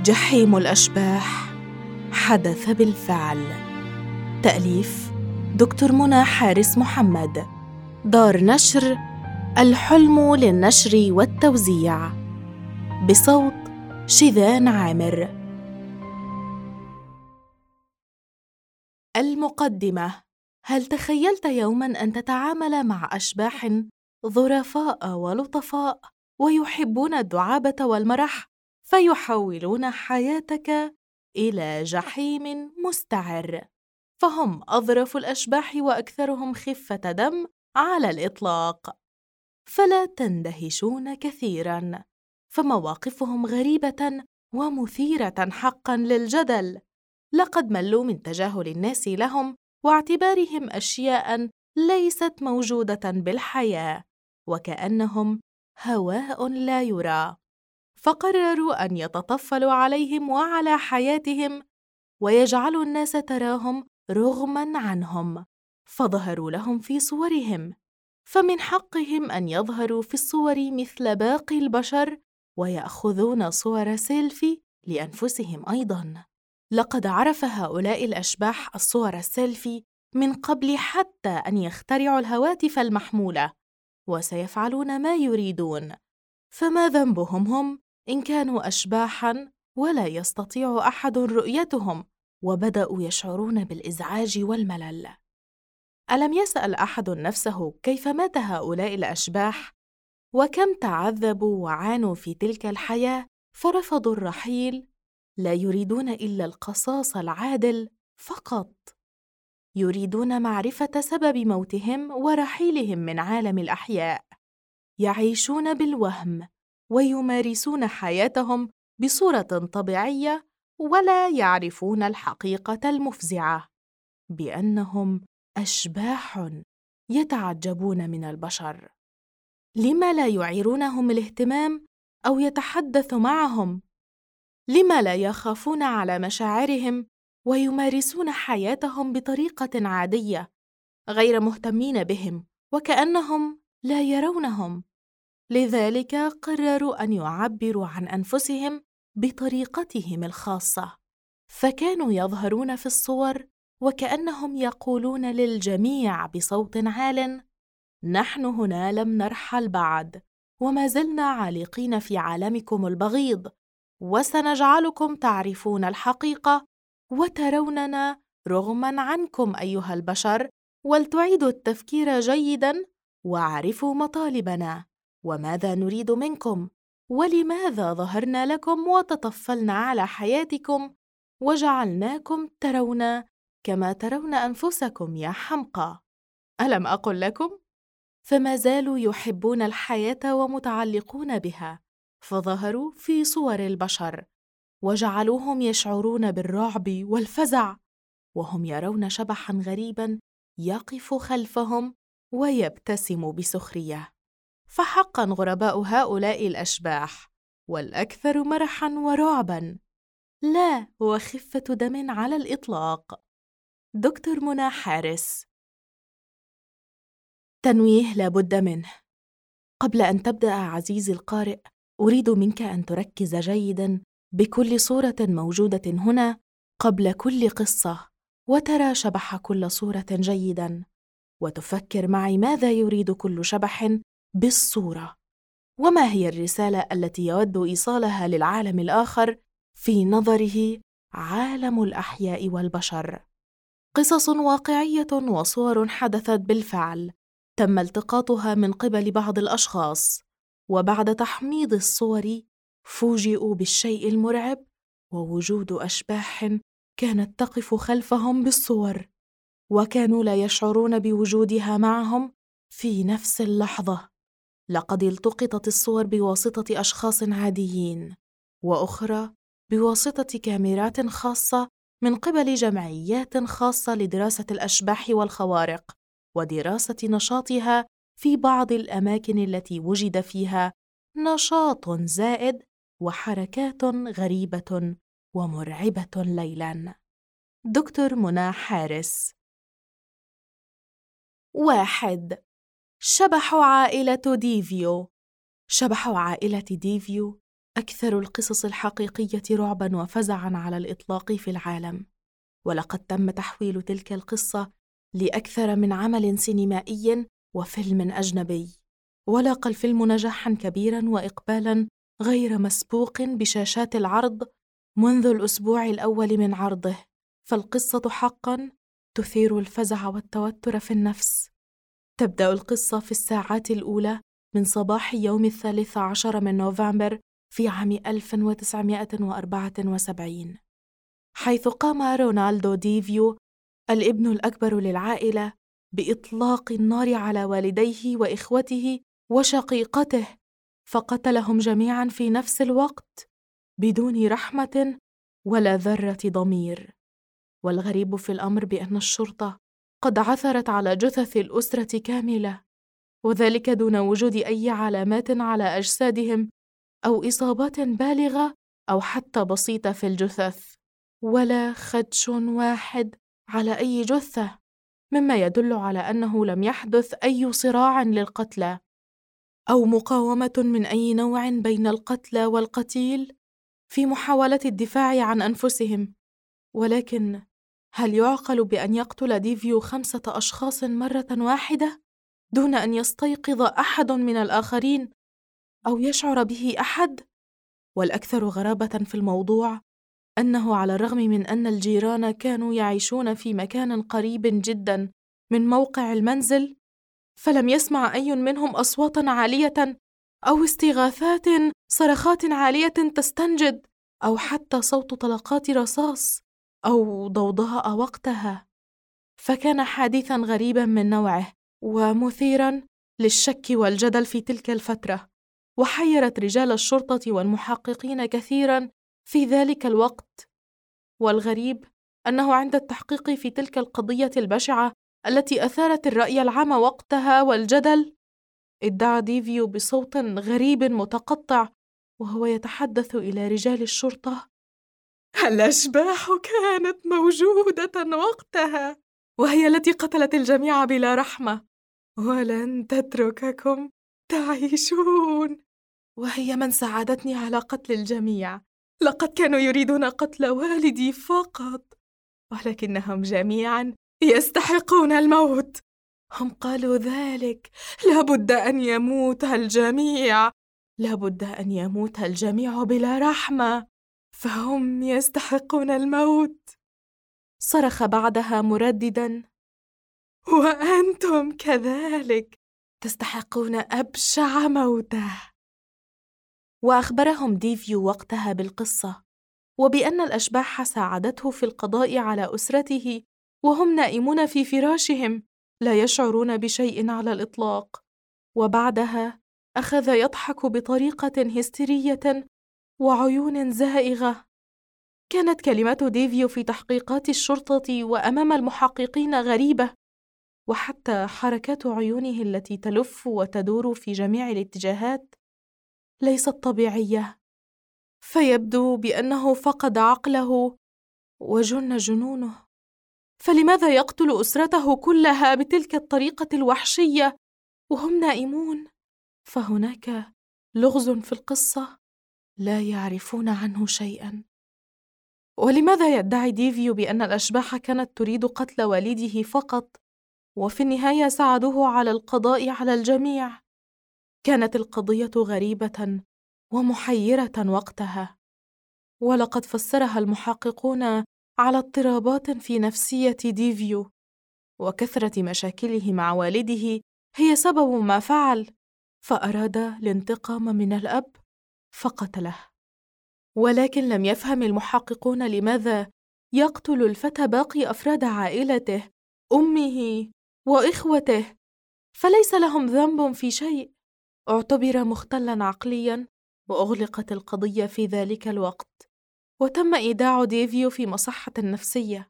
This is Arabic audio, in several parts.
جحيم الأشباح حدث بالفعل. تأليف دكتور منى حارس محمد. دار نشر الحلم للنشر والتوزيع، بصوت شذان عامر. المقدمة: هل تخيلت يوماً أن تتعامل مع أشباح ظرفاء ولطفاء ويحبون الدعابة والمرح، فيحولون حياتك إلى جحيم مستعر؟ فهم أظرف الأشباح وأكثرهم خفة دم على الإطلاق، فلا تندهشون كثيراً، فمواقفهم غريبة ومثيرة حقاً للجدل. لقد ملوا من تجاهل الناس لهم واعتبارهم أشياء ليست موجودة بالحياة، وكأنهم هواء لا يرى، فقرروا أن يتطفلوا عليهم وعلى حياتهم ويجعلوا الناس تراهم رغماً عنهم، فظهروا لهم في صورهم، فمن حقهم أن يظهروا في الصور مثل باقي البشر ويأخذون صور سيلفي لأنفسهم أيضاً. لقد عرف هؤلاء الأشباح الصور السيلفي من قبل حتى أن يخترعوا الهواتف المحمولة، وسيفعلون ما يريدون، فما ذنبهم هم إن كانوا أشباحاً ولا يستطيع أحد رؤيتهم وبدأوا يشعرون بالإزعاج والملل؟ ألم يسأل أحد نفسه كيف مات هؤلاء الأشباح؟ وكم تعذبوا وعانوا في تلك الحياة فرفضوا الرحيل؟ لا يريدون إلا القصاص العادل فقط، يريدون معرفة سبب موتهم ورحيلهم من عالم الأحياء. يعيشون بالوهم ويمارسون حياتهم بصورة طبيعية، ولا يعرفون الحقيقة المفزعة بأنهم أشباح يتعجبون من البشر. لما لا يعيرونهم الاهتمام أو يتحدث معهم؟ لما لا يخافون على مشاعرهم ويمارسون حياتهم بطريقة عادية، غير مهتمين بهم وكأنهم لا يرونهم؟ لذلك قرروا أن يعبروا عن أنفسهم بطريقتهم الخاصة، فكانوا يظهرون في الصور وكأنهم يقولون للجميع بصوت عال: نحن هنا لم نرحل بعد، وما زلنا عالقين في عالمكم البغيض، وسنجعلكم تعرفون الحقيقة وتروننا رغماً عنكم أيها البشر، ولتعيدوا التفكير جيداً واعرفوا مطالبنا وماذا نريد منكم، ولماذا ظهرنا لكم وتطفلنا على حياتكم وجعلناكم ترون كما ترون أنفسكم يا حمقى. ألم أقل لكم؟ فما زالوا يحبون الحياة ومتعلقون بها، فظهروا في صور البشر وجعلوهم يشعرون بالرعب والفزع، وهم يرون شبحاً غريباً يقف خلفهم ويبتسم بسخرية. فحقاً غرباء هؤلاء الأشباح، والأكثر مرحاً ورعباً، لا وخفة دم على الإطلاق. دكتور منى حارس. تنويه لا بد منه. قبل أن تبدأ عزيزي القارئ، أريد منك أن تركز جيداً بكل صورة موجودة هنا قبل كل قصة، وترى شبح كل صورة جيداً، وتفكر معي ماذا يريد كل شبح بالصورة، وما هي الرسالة التي يود إيصالها للعالم الآخر في نظره عالم الأحياء والبشر. قصص واقعية وصور حدثت بالفعل، تم التقاطها من قبل بعض الأشخاص، وبعد تحميض الصور فوجئوا بالشيء المرعب، ووجود أشباح كانت تقف خلفهم بالصور، وكانوا لا يشعرون بوجودها معهم في نفس اللحظة. لقد التقطت الصور بواسطة أشخاص عاديين، وأخرى بواسطة كاميرات خاصة من قبل جمعيات خاصة لدراسة الأشباح والخوارق، ودراسة نشاطها في بعض الأماكن التي وجد فيها نشاط زائد وحركات غريبة ومرعبة ليلاً. دكتور منى حارس. 1. شبح عائلة ديفيو. شبح عائلة ديفيو أكثر القصص الحقيقية رعباً وفزعاً على الإطلاق في العالم، ولقد تم تحويل تلك القصة لأكثر من عمل سينمائي وفيلم أجنبي، ولاقى الفيلم نجاحاً كبيراً وإقبالاً غير مسبوق بشاشات العرض منذ الأسبوع الأول من عرضه. فالقصة حقاً تثير الفزع والتوتر في النفس. تبدأ القصة في الساعات الأولى من صباح يوم 13 من نوفمبر في عام 1974، حيث قام رونالدو ديفيو الابن الأكبر للعائلة بإطلاق النار على والديه وإخوته وشقيقته، فقتلهم جميعاً في نفس الوقت بدون رحمة ولا ذرة ضمير. والغريب في الأمر بأن الشرطة قد عثرت على جثث الأسرة كاملة، وذلك دون وجود أي علامات على أجسادهم أو إصابات بالغة أو حتى بسيطة في الجثث، ولا خدش واحد على أي جثة، مما يدل على أنه لم يحدث أي صراع للقتلى أو مقاومة من أي نوع بين القتلى والقتيل في محاولة الدفاع عن أنفسهم. ولكن هل يعقل بأن يقتل ديفيو 5 أشخاص مرة واحدة دون أن يستيقظ أحد من الآخرين أو يشعر به أحد؟ والأكثر غرابة في الموضوع أنه على الرغم من أن الجيران كانوا يعيشون في مكان قريب جدا من موقع المنزل، فلم يسمع أي منهم أصواتاً عالية أو استغاثات، صرخات عالية تستنجد، أو حتى صوت طلقات رصاص أو ضوضاء وقتها. فكان حادثاً غريباً من نوعه ومثيراً للشك والجدل في تلك الفترة، وحيرت رجال الشرطة والمحققين كثيراً في ذلك الوقت. والغريب أنه عند التحقيق في تلك القضية البشعة التي أثارت الرأي العام وقتها والجدل، ادعى ديفيو بصوت غريب متقطع وهو يتحدث إلى رجال الشرطة: الأشباح كانت موجودة وقتها، وهي التي قتلت الجميع بلا رحمة، ولن تترككم تعيشون، وهي من ساعدتني على قتل الجميع. لقد كانوا يريدون قتل والدي فقط، ولكنهم جميعاً يستحقون الموت. هم قالوا ذلك، لابد أن يموت الجميع، لابد أن يموت الجميع بلا رحمة، فهم يستحقون الموت. صرخ بعدها مردداً: وأنتم كذلك تستحقون أبشع موتة. وأخبرهم ديفيو وقتها بالقصة، وبأن الأشباح ساعدته في القضاء على أسرته وهم نائمون في فراشهم لا يشعرون بشيء على الإطلاق. وبعدها أخذ يضحك بطريقة هستيرية وعيون زائغة. كانت كلمات ديفيو في تحقيقات الشرطة وأمام المحققين غريبة، وحتى حركات عيونه التي تلف وتدور في جميع الاتجاهات ليست طبيعية، فيبدو بأنه فقد عقله وجن جنونه. فلماذا يقتل أسرته كلها بتلك الطريقة الوحشية وهم نائمون؟ فهناك لغز في القصة لا يعرفون عنه شيئاً. ولماذا يدعي ديفيو بأن الأشباح كانت تريد قتل والده فقط، وفي النهاية ساعدوه على القضاء على الجميع؟ كانت القضية غريبة ومحيرة وقتها، ولقد فسرها المحققون على اضطرابات في نفسية ديفيو، وكثرة مشاكله مع والده هي سبب ما فعل، فأراد الانتقام من الأب فقتله. ولكن لم يفهم المحققون لماذا يقتل الفتى باقي أفراد عائلته، أمه وإخوته، فليس لهم ذنب في شيء. اعتبر مختلاً عقلياً، وأغلقت القضية في ذلك الوقت، وتم إيداع ديفيو في مصحة نفسية.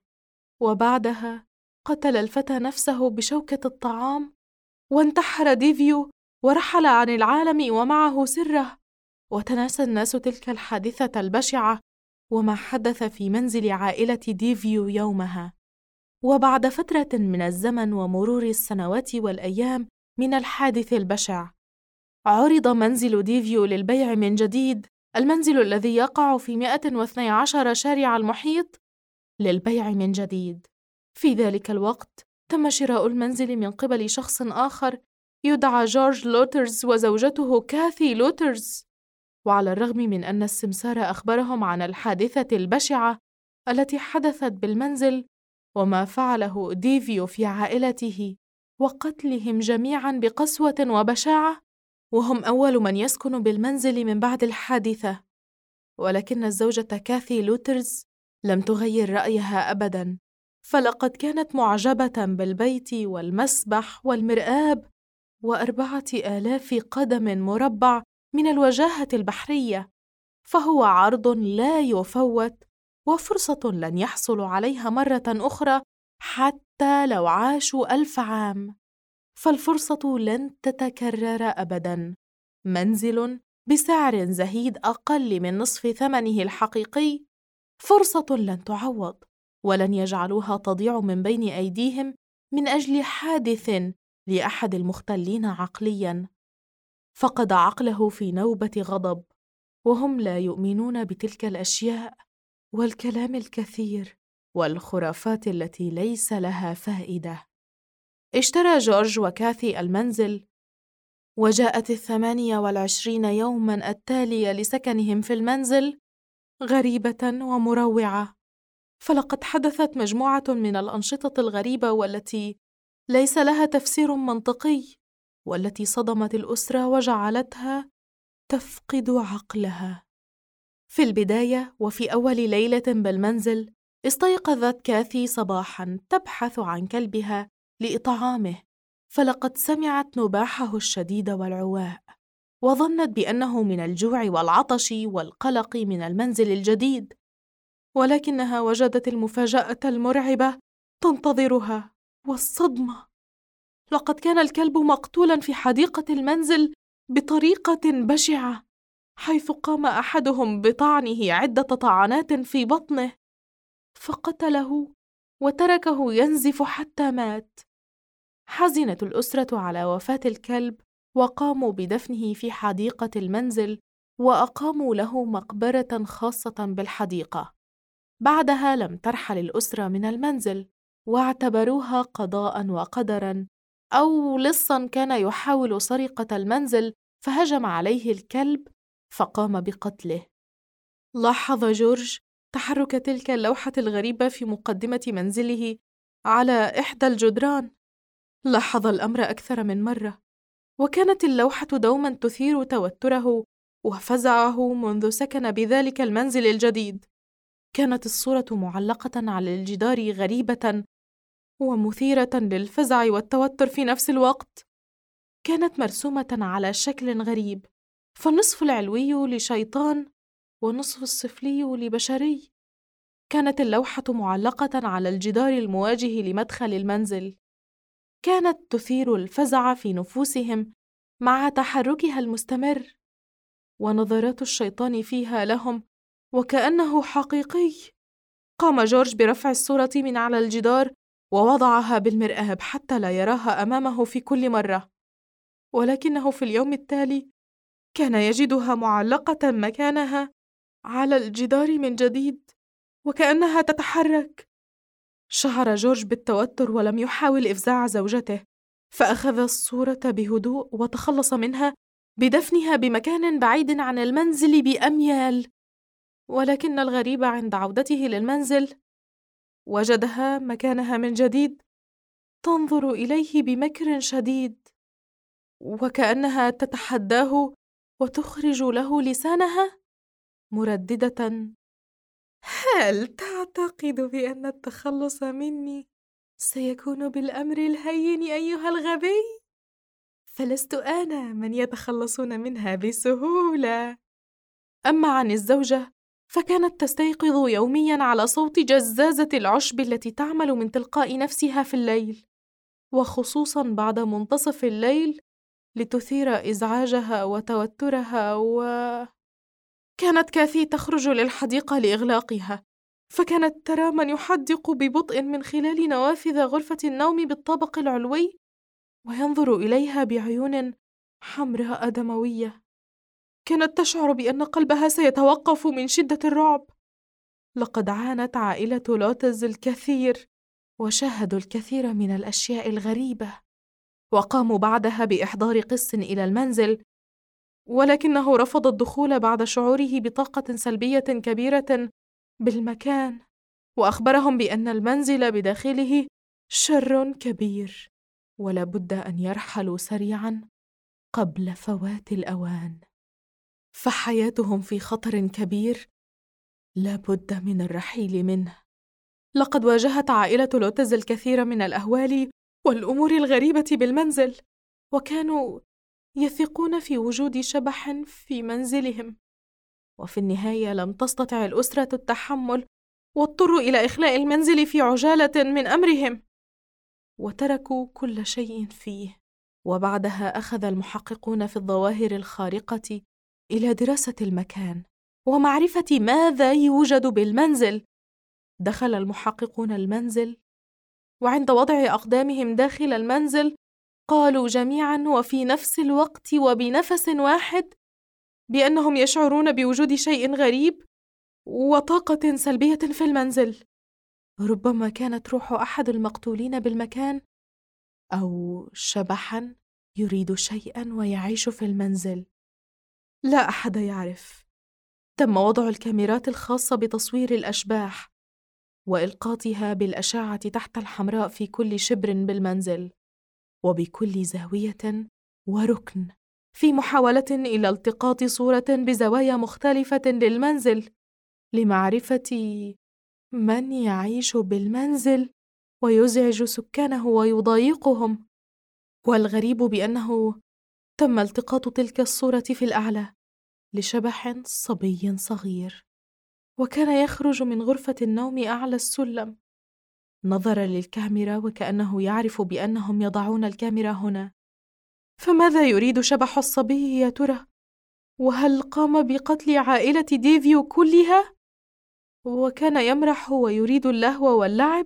وبعدها قتل الفتى نفسه بشوكة الطعام، وانتحر ديفيو ورحل عن العالم ومعه سره. وتناسى الناس تلك الحادثة البشعة وما حدث في منزل عائلة ديفيو يومها. وبعد فترة من الزمن ومرور السنوات والأيام من الحادث البشع، عرض منزل ديفيو للبيع من جديد المنزل الذي يقع في 112 شارع المحيط للبيع من جديد. في ذلك الوقت تم شراء المنزل من قبل شخص آخر يدعى جورج لوترز وزوجته كاثي لوترز. وعلى الرغم من أن السمسار أخبرهم عن الحادثة البشعة التي حدثت بالمنزل وما فعله ديفيو في عائلته وقتلهم جميعاً بقسوة وبشاعة، وهم أول من يسكن بالمنزل من بعد الحادثة، ولكن الزوجة كاثي لوترز لم تغير رأيها أبداً، فلقد كانت معجبة بالبيت والمسبح والمرآب و4000 قدم مربع من الوجاهة البحرية، فهو عرض لا يفوت وفرصة لن يحصلوا عليها مرة أخرى حتى لو عاشوا 1000 عام، فالفرصة لن تتكرر أبداً. منزل بسعر زهيد أقل من نصف ثمنه الحقيقي، فرصة لن تعوض، ولن يجعلوها تضيع من بين أيديهم من أجل حادث لأحد المختلين عقلياً. فقد عقله في نوبة غضب، وهم لا يؤمنون بتلك الأشياء والكلام الكثير والخرافات التي ليس لها فائدة. اشترى جورج وكاثي المنزل، وجاءت 28 يوماً التالية لسكنهم في المنزل غريبة ومروعة، فلقد حدثت مجموعة من الأنشطة الغريبة والتي ليس لها تفسير منطقي، والتي صدمت الأسرة وجعلتها تفقد عقلها. في البداية وفي أول ليلة بالمنزل، استيقظت كاثي صباحاً تبحث عن كلبها لإطعامه، فلقد سمعت نباحه الشديد والعواء، وظنت بأنه من الجوع والعطش والقلق من المنزل الجديد، ولكنها وجدت المفاجأة المرعبة تنتظرها والصدمة. لقد كان الكلب مقتولاً في حديقة المنزل بطريقة بشعة، حيث قام أحدهم بطعنه عدة طعنات في بطنه، فقتله وتركه ينزف حتى مات. حزنت الأسرة على وفاة الكلب، وقاموا بدفنه في حديقة المنزل، وأقاموا له مقبرة خاصة بالحديقة. بعدها لم ترحل الأسرة من المنزل، واعتبروها قضاء وقدرا، أو لصا كان يحاول سرقة المنزل فهجم عليه الكلب فقام بقتله. لاحظ جورج تحرك تلك اللوحة الغريبة في مقدمة منزله على إحدى الجدران. لاحظ الأمر أكثر من مرة، وكانت اللوحة دوما تثير توتره وفزعه منذ سكن بذلك المنزل الجديد. كانت الصورة معلقة على الجدار غريبة ومثيرة للفزع والتوتر في نفس الوقت. كانت مرسومة على شكل غريب، فالنصف العلوي لشيطان والنصف السفلي لبشري. كانت اللوحة معلقة على الجدار المواجه لمدخل المنزل. كانت تثير الفزع في نفوسهم مع تحركها المستمر، ونظرات الشيطان فيها لهم وكأنه حقيقي. قام جورج برفع الصورة من على الجدار ووضعها بالمرآب حتى لا يراها أمامه في كل مرة، ولكنه في اليوم التالي كان يجدها معلقة مكانها على الجدار من جديد، وكأنها تتحرك. شعر جورج بالتوتر ولم يحاول إفزاع زوجته، فأخذ الصورة بهدوء وتخلص منها بدفنها بمكان بعيد عن المنزل بأميال. ولكن الغريب عند عودته للمنزل وجدها مكانها من جديد، تنظر إليه بمكر شديد، وكأنها تتحداه وتخرج له لسانها مرددة: هل تعتقد بأن التخلص مني سيكون بالأمر الهين أيها الغبي؟ فلست أنا من يتخلصون منها بسهولة. أما عن الزوجة فكانت تستيقظ يومياً على صوت جزازة العشب التي تعمل من تلقاء نفسها في الليل، وخصوصاً بعد منتصف الليل، لتثير إزعاجها وتوترها. كانت كاثي تخرج للحديقة لإغلاقها، فكانت ترى من يحدق ببطء من خلال نوافذ غرفة النوم بالطابق العلوي، وينظر إليها بعيون حمراء دموية. كانت تشعر بأن قلبها سيتوقف من شدة الرعب. لقد عانت عائلة لوتز الكثير، وشاهدوا الكثير من الأشياء الغريبة، وقاموا بعدها بإحضار قس إلى المنزل، ولكنه رفض الدخول بعد شعوره بطاقة سلبية كبيرة بالمكان، وأخبرهم بأن المنزل بداخله شر كبير، ولا بد أن يرحلوا سريعاً قبل فوات الأوان، فحياتهم في خطر كبير لا بد من الرحيل منه. لقد واجهت عائلة لوتز الكثير من الأهوال والأمور الغريبة بالمنزل، وكانوا يثقون في وجود شبح في منزلهم، وفي النهاية لم تستطع الأسرة التحمل، واضطروا إلى إخلاء المنزل في عجالة من أمرهم، وتركوا كل شيء فيه. وبعدها أخذ المحققون في الظواهر الخارقة إلى دراسة المكان ومعرفة ماذا يوجد بالمنزل. دخل المحققون المنزل، وعند وضع أقدامهم داخل المنزل قالوا جميعاً وفي نفس الوقت وبنفس واحد بأنهم يشعرون بوجود شيء غريب وطاقة سلبية في المنزل. ربما كانت روح أحد المقتولين بالمكان، أو شبحاً يريد شيئاً ويعيش في المنزل. لا أحد يعرف. تم وضع الكاميرات الخاصة بتصوير الأشباح وإلقاطها بالأشعة تحت الحمراء في كل شبر بالمنزل وبكل زاوية وركن، في محاولة إلى التقاط صورة بزوايا مختلفة للمنزل لمعرفة من يعيش بالمنزل ويزعج سكانه ويضايقهم. والغريب بأنه تم التقاط تلك الصورة في الأعلى لشبح صبي صغير، وكان يخرج من غرفة النوم أعلى السلم. نظر للكاميرا وكأنه يعرف بأنهم يضعون الكاميرا هنا. فماذا يريد شبح الصبي يا ترى؟ وهل قام بقتل عائلة ديفيو كلها؟ وكان يمرح ويريد اللهو واللعب؟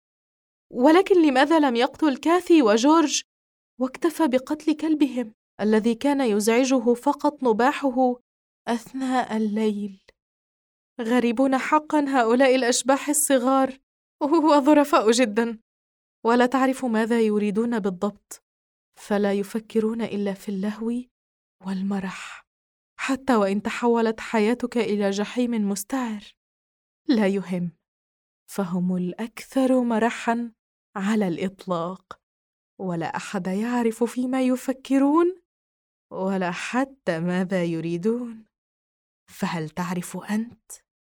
ولكن لماذا لم يقتل كاثي وجورج واكتفى بقتل كلبهم الذي كان يزعجه فقط نباحه أثناء الليل؟ غريبون حقا هؤلاء الأشباح الصغار، وظرفاء جدا، ولا تعرف ماذا يريدون بالضبط، فلا يفكرون إلا في اللهو والمرح، حتى وإن تحولت حياتك إلى جحيم مستعر لا يهم، فهم الأكثر مرحا على الإطلاق، ولا أحد يعرف فيما يفكرون ولا حتى ماذا يريدون. فهل تعرف أنت؟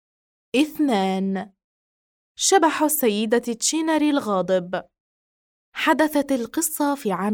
2. شبح السيدة تشينري الغاضب. حدثت القصة في عام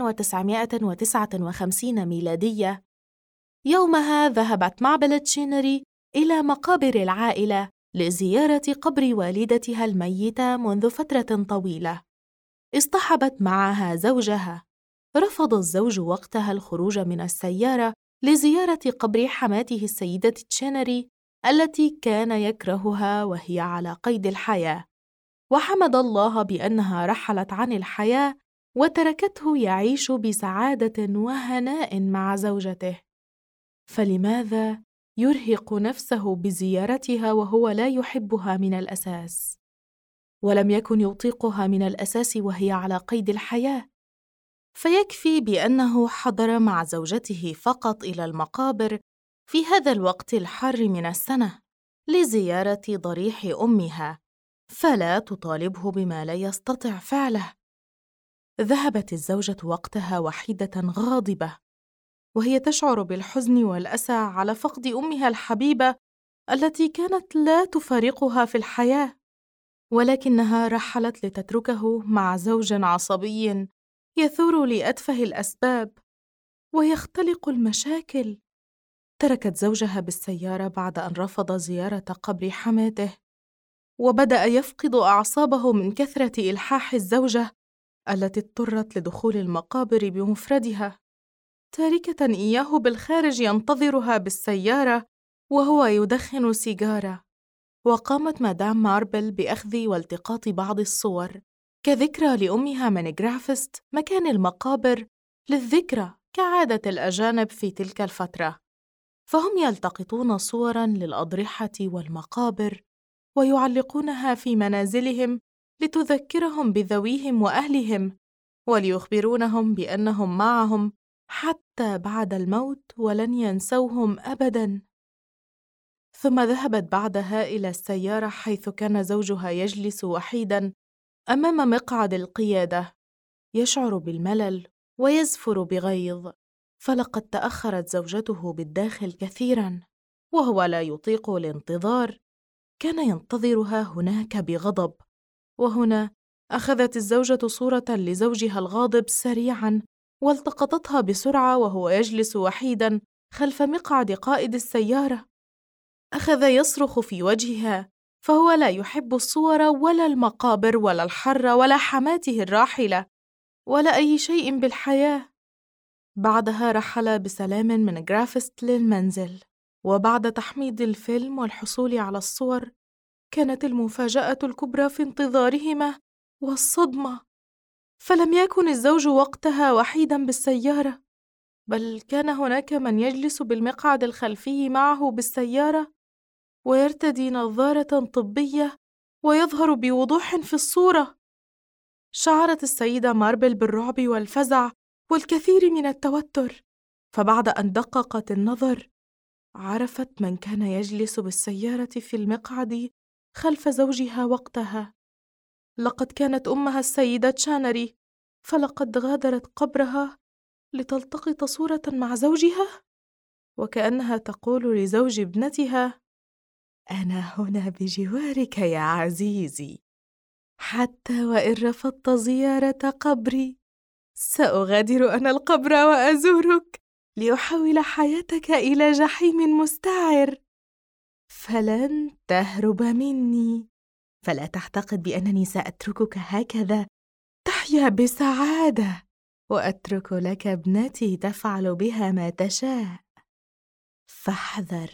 1959 ميلادية. يومها ذهبت معبل تشينري إلى مقابر العائلة لزيارة قبر والدتها الميتة منذ فترة طويلة. اصطحبت معها زوجها. رفض الزوج وقتها الخروج من السيارة لزيارة قبر حماته السيدة تشينري التي كان يكرهها وهي على قيد الحياة، وحمد الله بأنها رحلت عن الحياة وتركته يعيش بسعادة وهناء مع زوجته. فلماذا يرهق نفسه بزيارتها وهو لا يحبها من الأساس؟ ولم يكن يطيقها من الأساس وهي على قيد الحياة، فيكفي بأنه حضر مع زوجته فقط إلى المقابر في هذا الوقت الحار من السنة لزيارة ضريح أمها، فلا تطالبه بما لا يستطيع فعله. ذهبت الزوجة وقتها وحيدة غاضبة، وهي تشعر بالحزن والأسى على فقد أمها الحبيبة التي كانت لا تفارقها في الحياة، ولكنها رحلت لتتركه مع زوج عصبي يثور لأتفه الأسباب ويختلق المشاكل. تركت زوجها بالسيارة بعد أن رفض زيارة قبر حماته، وبدأ يفقد أعصابه من كثرة إلحاح الزوجة التي اضطرت لدخول المقابر بمفردها، تاركة إياه بالخارج ينتظرها بالسيارة وهو يدخن سيجارة. وقامت مدام ماربل بأخذ والتقاط بعض الصور كذكرى لأمها من غرافست مكان المقابر للذكرى كعادة الأجانب في تلك الفترة. فهم يلتقطون صوراً للأضرحة والمقابر ويعلقونها في منازلهم لتذكرهم بذويهم وأهلهم، وليخبرونهم بأنهم معهم حتى بعد الموت ولن ينسوهم أبداً. ثم ذهبت بعدها إلى السيارة حيث كان زوجها يجلس وحيداً أمام مقعد القيادة، يشعر بالملل ويزفر بغيظ، فلقد تأخرت زوجته بالداخل كثيراً وهو لا يطيق الانتظار. كان ينتظرها هناك بغضب، وهنا أخذت الزوجة صورة لزوجها الغاضب سريعاً والتقطتها بسرعة وهو يجلس وحيداً خلف مقعد قائد السيارة. أخذ يصرخ في وجهها، فهو لا يحب الصور ولا المقابر ولا الحر ولا حماته الراحلة ولا أي شيء بالحياة. بعدها رحل بسلام من غرافست للمنزل، وبعد تحميض الفيلم والحصول على الصور كانت المفاجأة الكبرى في انتظارهما والصدمة، فلم يكن الزوج وقتها وحيداً بالسيارة، بل كان هناك من يجلس بالمقعد الخلفي معه بالسيارة ويرتدي نظارة طبية ويظهر بوضوح في الصورة. شعرت السيدة ماربل بالرعب والفزع والكثير من التوتر، فبعد أن دققت النظر عرفت من كان يجلس بالسيارة في المقعد خلف زوجها وقتها. لقد كانت أمها السيدة تشانري، فلقد غادرت قبرها لتلتقط صورة مع زوجها، وكأنها تقول لزوج ابنتها: أنا هنا بجوارك يا عزيزي، حتى وإن رفضت زيارة قبري سأغادر أنا القبر وأزورك لأحول حياتك إلى جحيم مستعر، فلن تهرب مني، فلا تعتقد بأنني سأتركك هكذا تحيا بسعادة وأترك لك ابنتي تفعل بها ما تشاء. فاحذر،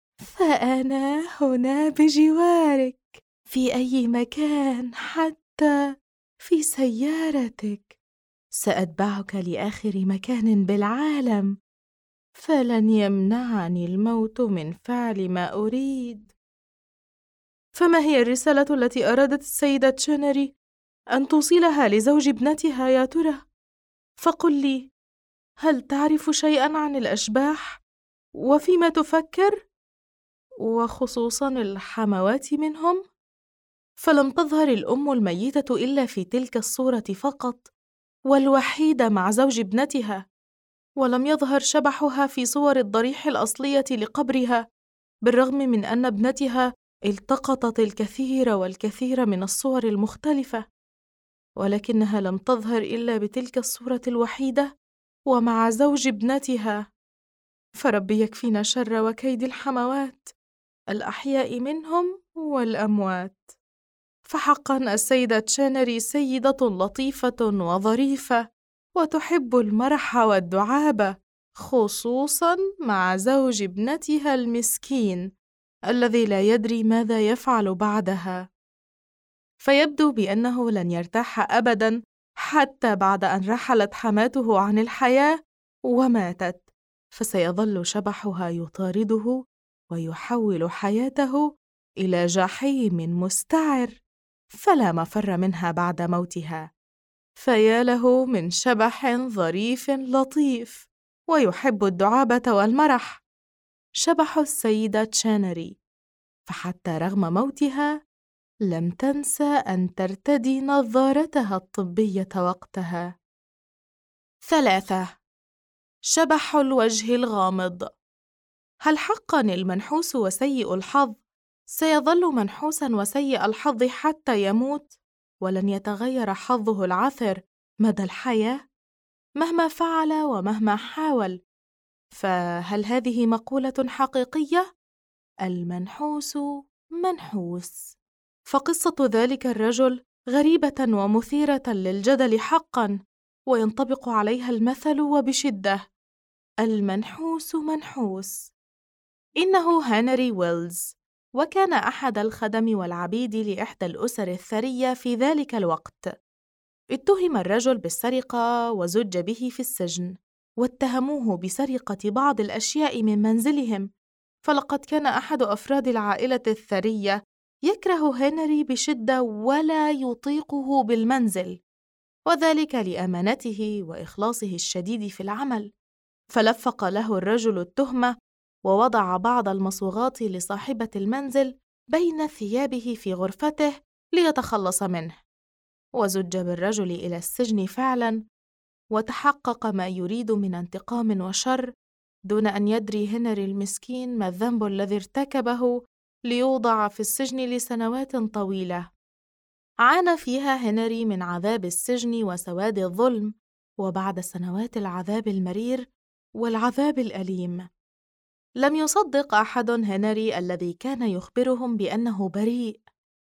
فأنا هنا بجوارك في أي مكان، حتى في سيارتك. سأتبعك لآخر مكان بالعالم، فلن يمنعني الموت من فعل ما أريد. فما هي الرسالة التي أرادت السيدة تشانري أن توصلها لزوج ابنتها يا ترى؟ فقل لي، هل تعرف شيئاً عن الأشباح وفيما تفكر؟ وخصوصاً الحموات منهم؟ فلم تظهر الأم الميتة إلا في تلك الصورة فقط، والوحيدة مع زوج ابنتها، ولم يظهر شبحها في صور الضريح الأصلية لقبرها، بالرغم من أن ابنتها التقطت الكثير والكثير من الصور المختلفة، ولكنها لم تظهر إلا بتلك الصورة الوحيدة ومع زوج ابنتها. فربي يكفينا شر وكيد الحموات، الأحياء منهم والأموات. فحقاً السيدة تشانري سيدة لطيفة وظريفة، وتحب المرح والدعابة، خصوصاً مع زوج ابنتها المسكين الذي لا يدري ماذا يفعل بعدها. فيبدو بأنه لن يرتاح أبداً حتى بعد أن رحلت حماته عن الحياة وماتت، فسيظل شبحها يطارده ويحول حياته إلى جحيم مستعر، فلا مفر منها بعد موتها. فيا له من شبح ظريف لطيف ويحب الدعابة والمرح، شبح السيدة تشانري. فحتى رغم موتها لم تنسى أن ترتدي نظارتها الطبية وقتها. 3. شبح الوجه الغامض. هل حقاً المنحوس وسيء الحظ سيظل منحوساً وسيء الحظ حتى يموت، ولن يتغير حظه العثر مدى الحياة مهما فعل ومهما حاول؟ فهل هذه مقولة حقيقية؟ المنحوس منحوس. فقصة ذلك الرجل غريبة ومثيرة للجدل حقاً، وينطبق عليها المثل وبشدة: المنحوس منحوس. إنه هنري ويلز، وكان أحد الخدم والعبيد لإحدى الأسر الثرية في ذلك الوقت. اتهم الرجل بالسرقة وزُج به في السجن، واتهموه بسرقة بعض الأشياء من منزلهم، فلقد كان أحد أفراد العائلة الثرية يكره هنري بشدة ولا يطيقه بالمنزل، وذلك لأمانته وإخلاصه الشديد في العمل. فلفق له الرجل التهمة ووضع بعض المصوغات لصاحبة المنزل بين ثيابه في غرفته ليتخلص منه، وزج بالرجل إلى السجن فعلاً، وتحقق ما يريد من انتقام وشر دون أن يدري هنري المسكين ما الذنب الذي ارتكبه ليوضع في السجن لسنوات طويلة. عانى فيها هنري من عذاب السجن وسواد الظلم، وبعد سنوات العذاب المرير والعذاب الأليم لم يصدق أحد هنري الذي كان يخبرهم بأنه بريء.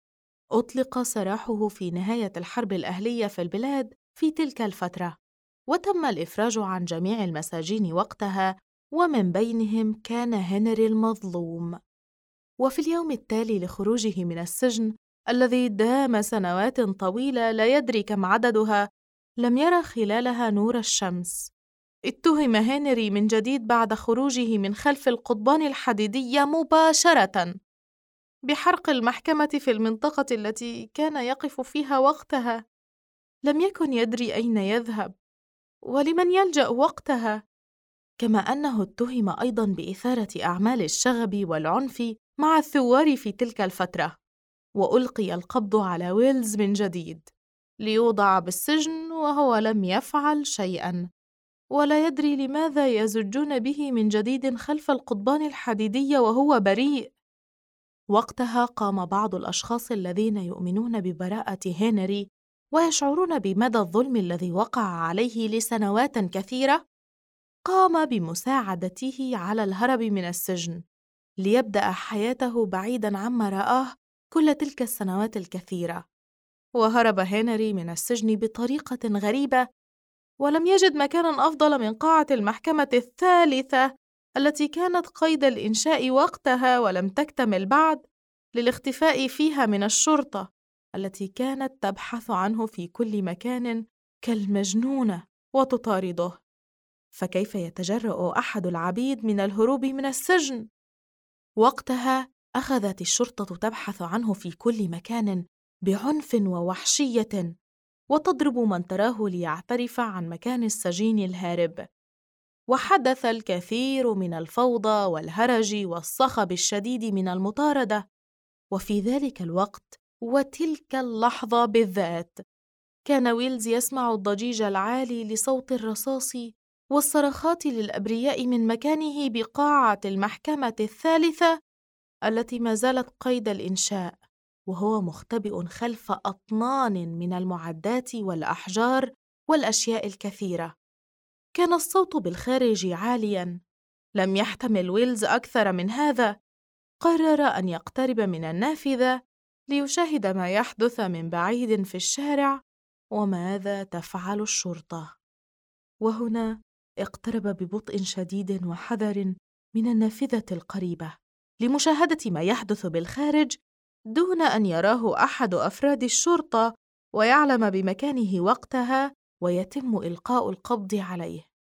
أطلق سراحه في نهاية الحرب الأهلية في البلاد في تلك الفترة، وتم الإفراج عن جميع المساجين وقتها، ومن بينهم كان هنري المظلوم. وفي اليوم التالي لخروجه من السجن الذي دام سنوات طويلة لا يدري كم عددها، لم يرى خلالها نور الشمس. اتهم هنري من جديد بعد خروجه من خلف القضبان الحديدية مباشرة بحرق المحكمة في المنطقة التي كان يقف فيها وقتها. لم يكن يدري أين يذهب ولمن يلجأ وقتها، كما أنه اتهم أيضاً بإثارة أعمال الشغب والعنف مع الثوار في تلك الفترة، وألقي القبض على ويلز من جديد ليوضع بالسجن وهو لم يفعل شيئاً، ولا يدري لماذا يزجون به من جديد خلف القضبان الحديدية وهو بريء. وقتها قام بعض الأشخاص الذين يؤمنون ببراءة هنري ويشعرون بمدى الظلم الذي وقع عليه لسنوات كثيرة، قام بمساعدته على الهرب من السجن ليبدأ حياته بعيداً عما رآه كل تلك السنوات الكثيرة. وهرب هنري من السجن بطريقة غريبة، ولم يجد مكاناً أفضل من قاعة المحكمة الثالثة التي كانت قيد الإنشاء وقتها ولم تكتمل بعد، للاختفاء فيها من الشرطة التي كانت تبحث عنه في كل مكان كالمجنونة وتطارده. فكيف يتجرأ أحد العبيد من الهروب من السجن؟ وقتها أخذت الشرطة تبحث عنه في كل مكان بعنف ووحشية، وتضرب من تراه ليعترف عن مكان السجين الهارب. وحدث الكثير من الفوضى والهرج والصخب الشديد من المطاردة. وفي ذلك الوقت وتلك اللحظة بالذات كان ويلز يسمع الضجيج العالي لصوت الرصاص والصرخات للأبرياء من مكانه بقاعة المحكمة الثالثة التي ما زالت قيد الإنشاء، وهو مختبئ خلف أطنان من المعدات والأحجار والأشياء الكثيرة. كان الصوت بالخارج عالياً. لم يحتمل ويلز أكثر من هذا. قرر أن يقترب من النافذة ليشاهد ما يحدث من بعيد في الشارع وماذا تفعل الشرطة. وهنا اقترب ببطء شديد وحذر من النافذة القريبة لمشاهدة ما يحدث بالخارج دون أن يراه أحد أفراد الشرطة ويعلم بمكانه وقتها ويتم إلقاء القبض عليه.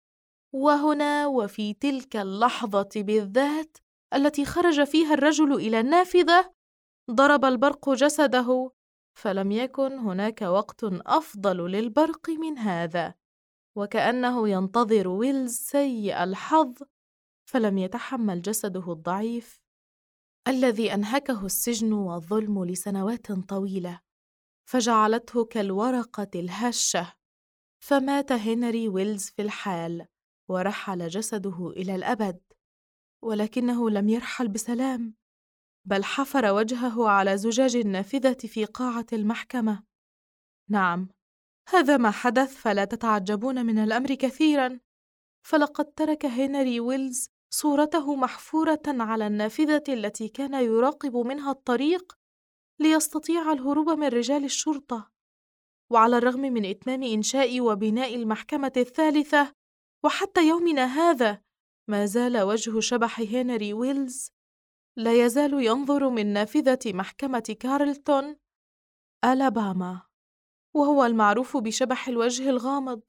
وهنا وفي تلك اللحظة بالذات التي خرج فيها الرجل إلى النافذة ضرب البرق جسده، فلم يكن هناك وقت أفضل للبرق من هذا، وكأنه ينتظر ويلز سيء الحظ، فلم يتحمل جسده الضعيف الذي أنهكه السجن والظلم لسنوات طويلة، فجعلته كالورقة الهشة. فمات هنري ويلز في الحال، ورحل جسده إلى الأبد. ولكنه لم يرحل بسلام، بل حفر وجهه على زجاج النافذة في قاعة المحكمة. نعم، هذا ما حدث، فلا تتعجبون من الأمر كثيراً، فلقد ترك هنري ويلز صورته محفورة على النافذة التي كان يراقب منها الطريق ليستطيع الهروب من رجال الشرطة. وعلى الرغم من إتمام إنشاء وبناء المحكمة الثالثة، وحتى يومنا هذا ما زال وجه شبح هنري ويلز لا يزال ينظر من نافذة محكمة كارلتون، ألاباما، وهو المعروف بشبح الوجه الغامض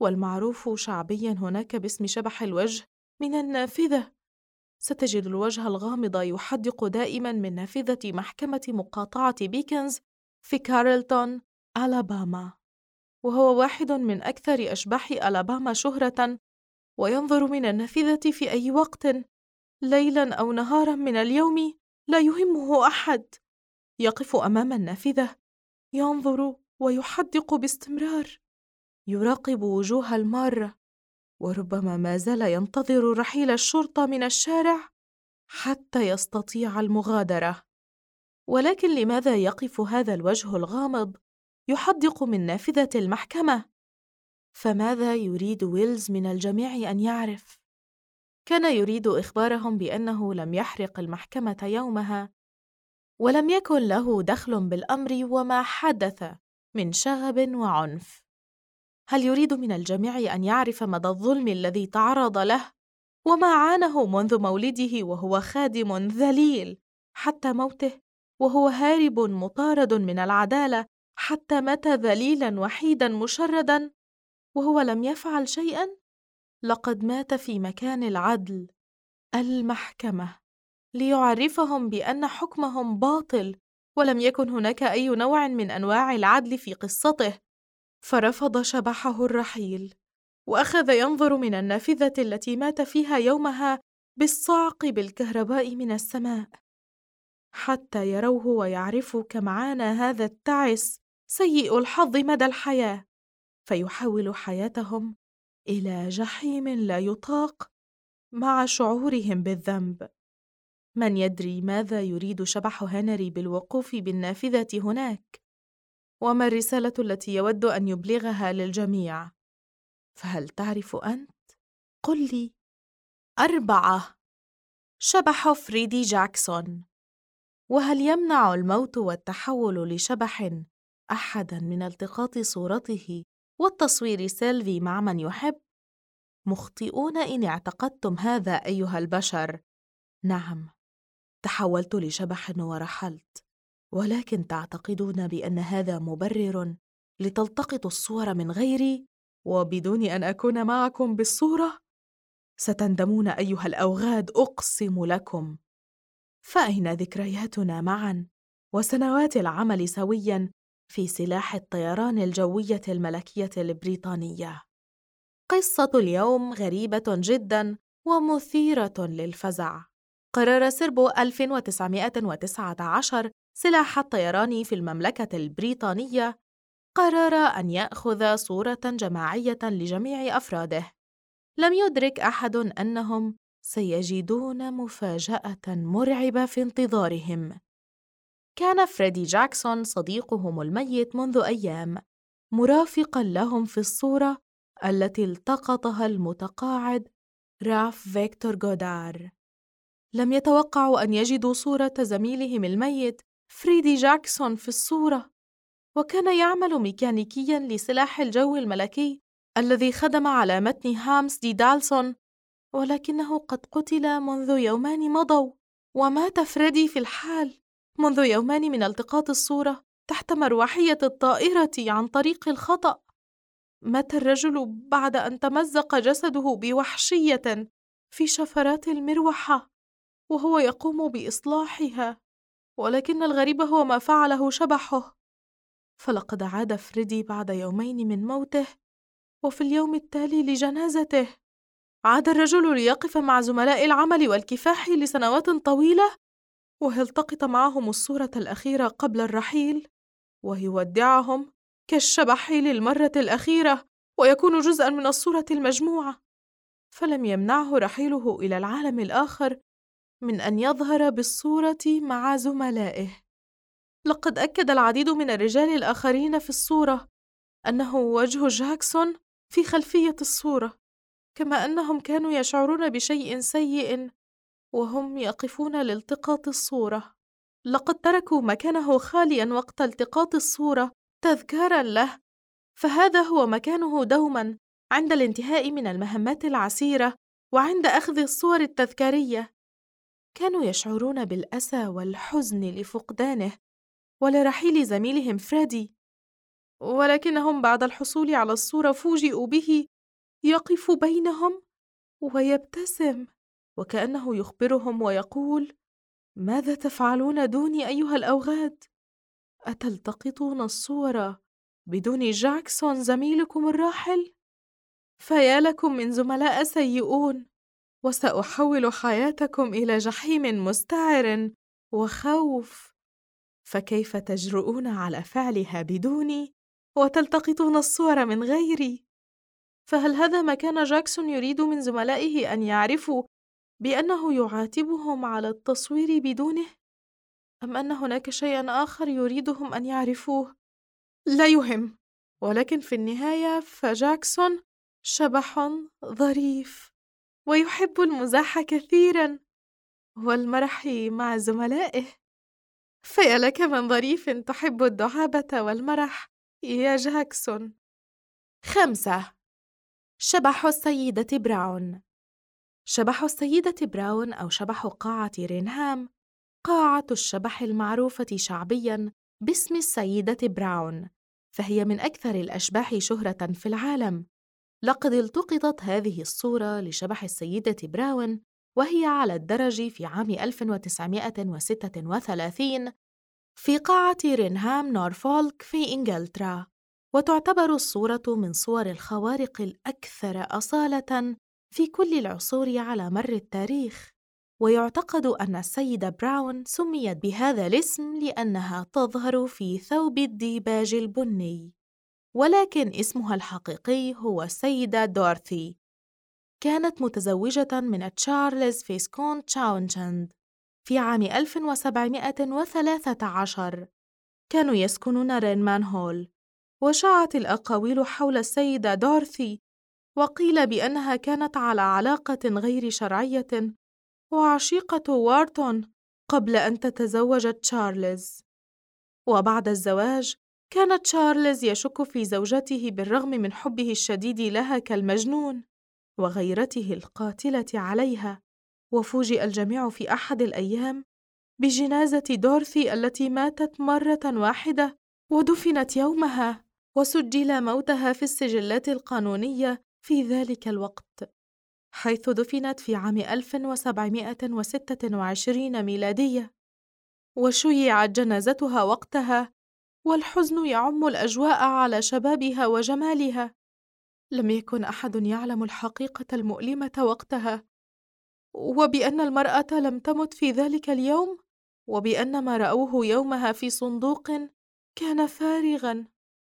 والمعروف شعبياً هناك باسم شبح الوجه من النافذة. ستجد الوجه الغامض يحدق دائماً من نافذة محكمة مقاطعة بيكنز في كارلتون، ألاباما، وهو واحد من أكثر أشباح ألاباما شهرة، وينظر من النافذة في أي وقت، ليلاً أو نهاراً من اليوم، لا يهمه أحد. يقف أمام النافذة، ينظر ويحدق باستمرار، يراقب وجوه المارة، وربما ما زال ينتظر رحيل الشرطة من الشارع حتى يستطيع المغادرة. ولكن لماذا يقف هذا الوجه الغامض يحدق من نافذة المحكمة؟ فماذا يريد ويلز من الجميع أن يعرف؟ كان يريد إخبارهم بأنه لم يحرق المحكمة يومها، ولم يكن له دخل بالأمر وما حدث من شغب وعنف. هل يريد من الجميع أن يعرف مدى الظلم الذي تعرض له وما عانه منذ مولده وهو خادم ذليل حتى موته، وهو هارب مطارد من العدالة حتى مات ذليلاً وحيداً مشرداً وهو لم يفعل شيئاً؟ لقد مات في مكان العدل، المحكمة، ليعرفهم بأن حكمهم باطل ولم يكن هناك أي نوع من أنواع العدل في قصته. فرفض شبحه الرحيل، وأخذ ينظر من النافذة التي مات فيها يومها بالصعق بالكهرباء من السماء، حتى يروه ويعرفوا كم عانى هذا التعس سيء الحظ مدى الحياة، فيحول حياتهم إلى جحيم لا يطاق مع شعورهم بالذنب. من يدري ماذا يريد شبح هنري بالوقوف بالنافذة هناك؟ وما الرسالة التي يود أن يبلغها للجميع؟ فهل تعرف أنت؟ قل لي. 4. شبح فريدي جاكسون. وهل يمنع الموت والتحول لشبح أحداً من التقاط صورته والتصوير سيلفي مع من يحب؟ مخطئون إن اعتقدتم هذا أيها البشر. نعم، تحولت لشبح ورحلت، ولكن تعتقدون بأن هذا مبرر لتلتقطوا الصور من غيري وبدون أن أكون معكم بالصورة؟ ستندمون أيها الأوغاد، أقسم لكم. فأين ذكرياتنا معاً وسنوات العمل سوياً في سلاح الطيران الجوية الملكية البريطانية؟ قصة اليوم غريبة جداً ومثيرة للفزع. قرر سيربو 1919 سلاح الطيران في المملكة البريطانية قرر أن يأخذ صورة جماعية لجميع أفراده. لم يدرك أحد أنهم سيجدون مفاجأة مرعبة في انتظارهم. كان فريدي جاكسون صديقهم الميت منذ أيام، مرافقاً لهم في الصورة التي التقطها المتقاعد راف فيكتور غودار. لم يتوقعوا أن يجدوا صورة زميلهم الميت فريدي جاكسون في الصورة، وكان يعمل ميكانيكياً لسلاح الجو الملكي الذي خدم على متن هامس دي دالسون، ولكنه قد قتل منذ يومان مضوا، ومات فريدي في الحال منذ يومان من التقاط الصورة تحت مروحية الطائرة عن طريق الخطأ. مات الرجل بعد أن تمزق جسده بوحشية في شفرات المروحة وهو يقوم بإصلاحها، ولكن الغريب هو ما فعله شبحه. فلقد عاد فريدي بعد يومين من موته، وفي اليوم التالي لجنازته عاد الرجل ليقف مع زملاء العمل والكفاح لسنوات طويلة ويلتقط معهم الصورة الأخيرة قبل الرحيل ويودعهم كالشبح للمرة الأخيرة ويكون جزءاً من الصورة المجموعة. فلم يمنعه رحيله إلى العالم الآخر من أن يظهر بالصورة مع زملائه. لقد أكد العديد من الرجال الآخرين في الصورة أنه وجه جاكسون في خلفية الصورة، كما أنهم كانوا يشعرون بشيء سيء وهم يقفون لالتقاط الصورة. لقد تركوا مكانه خالياً وقت التقاط الصورة تذكاراً له، فهذا هو مكانه دوماً عند الانتهاء من المهمات العسيرة وعند أخذ الصور التذكارية. كانوا يشعرون بالأسى والحزن لفقدانه ولرحيل زميلهم فريدي، ولكنهم بعد الحصول على الصورة فوجئوا به يقف بينهم ويبتسم، وكأنه يخبرهم ويقول: ماذا تفعلون دوني أيها الأوغاد؟ أتلتقطون الصور بدون جاكسون زميلكم الراحل؟ فيا لكم من زملاء سيئون، وسأحول حياتكم إلى جحيم مستعر وخوف. فكيف تجرؤون على فعلها بدوني وتلتقطون الصور من غيري؟ فهل هذا ما كان جاكسون يريد من زملائه أن يعرفوا بأنه يعاتبهم على التصوير بدونه؟ أم أن هناك شيئا آخر يريدهم أن يعرفوه؟ لا يهم، ولكن في النهاية فجاكسون شبح ظريف ويحب المزاح كثيرا والمرح مع زملائه. فيا لك من ظريف تحب الدعابة والمرح يا جاكسون. 5. شبح السيدة براون. شبح السيدة براون أو شبح قاعة رينهام، قاعة الشبح المعروفة شعبياً باسم السيدة براون، فهي من أكثر الأشباح شهرة في العالم. لقد التقطت هذه الصورة لشبح السيدة براون وهي على الدرج في عام 1936 في قاعة رينهام نورفولك في إنجلترا، وتعتبر الصورة من صور الخوارق الأكثر أصالة في كل العصور على مر التاريخ. ويعتقد أن السيدة براون سميت بهذا الاسم لأنها تظهر في ثوب الديباج البني، ولكن اسمها الحقيقي هو السيدة دورثي. كانت متزوجة من تشارلز فيسكونت تاونشند في عام 1713. كانوا يسكنون رينمان هول، وشاعت الأقاويل حول السيدة دورثي، وقيل بأنها كانت على علاقة غير شرعية وعشيقة وارتون قبل أن تتزوج تشارلز. وبعد الزواج كان تشارلز يشك في زوجته بالرغم من حبه الشديد لها كالمجنون وغيرته القاتلة عليها. وفوجئ الجميع في أحد الأيام بجنازة دورثي التي ماتت مرة واحدة ودفنت يومها، وسجل موتها في السجلات القانونية في ذلك الوقت، حيث دفنت في عام 1726 ميلادية، وشيعت جنازتها وقتها، والحزن يعم الأجواء على شبابها وجمالها. لم يكن أحد يعلم الحقيقة المؤلمة وقتها، وبأن المرأة لم تمت في ذلك اليوم، وبأن ما رأوه يومها في صندوق كان فارغاً،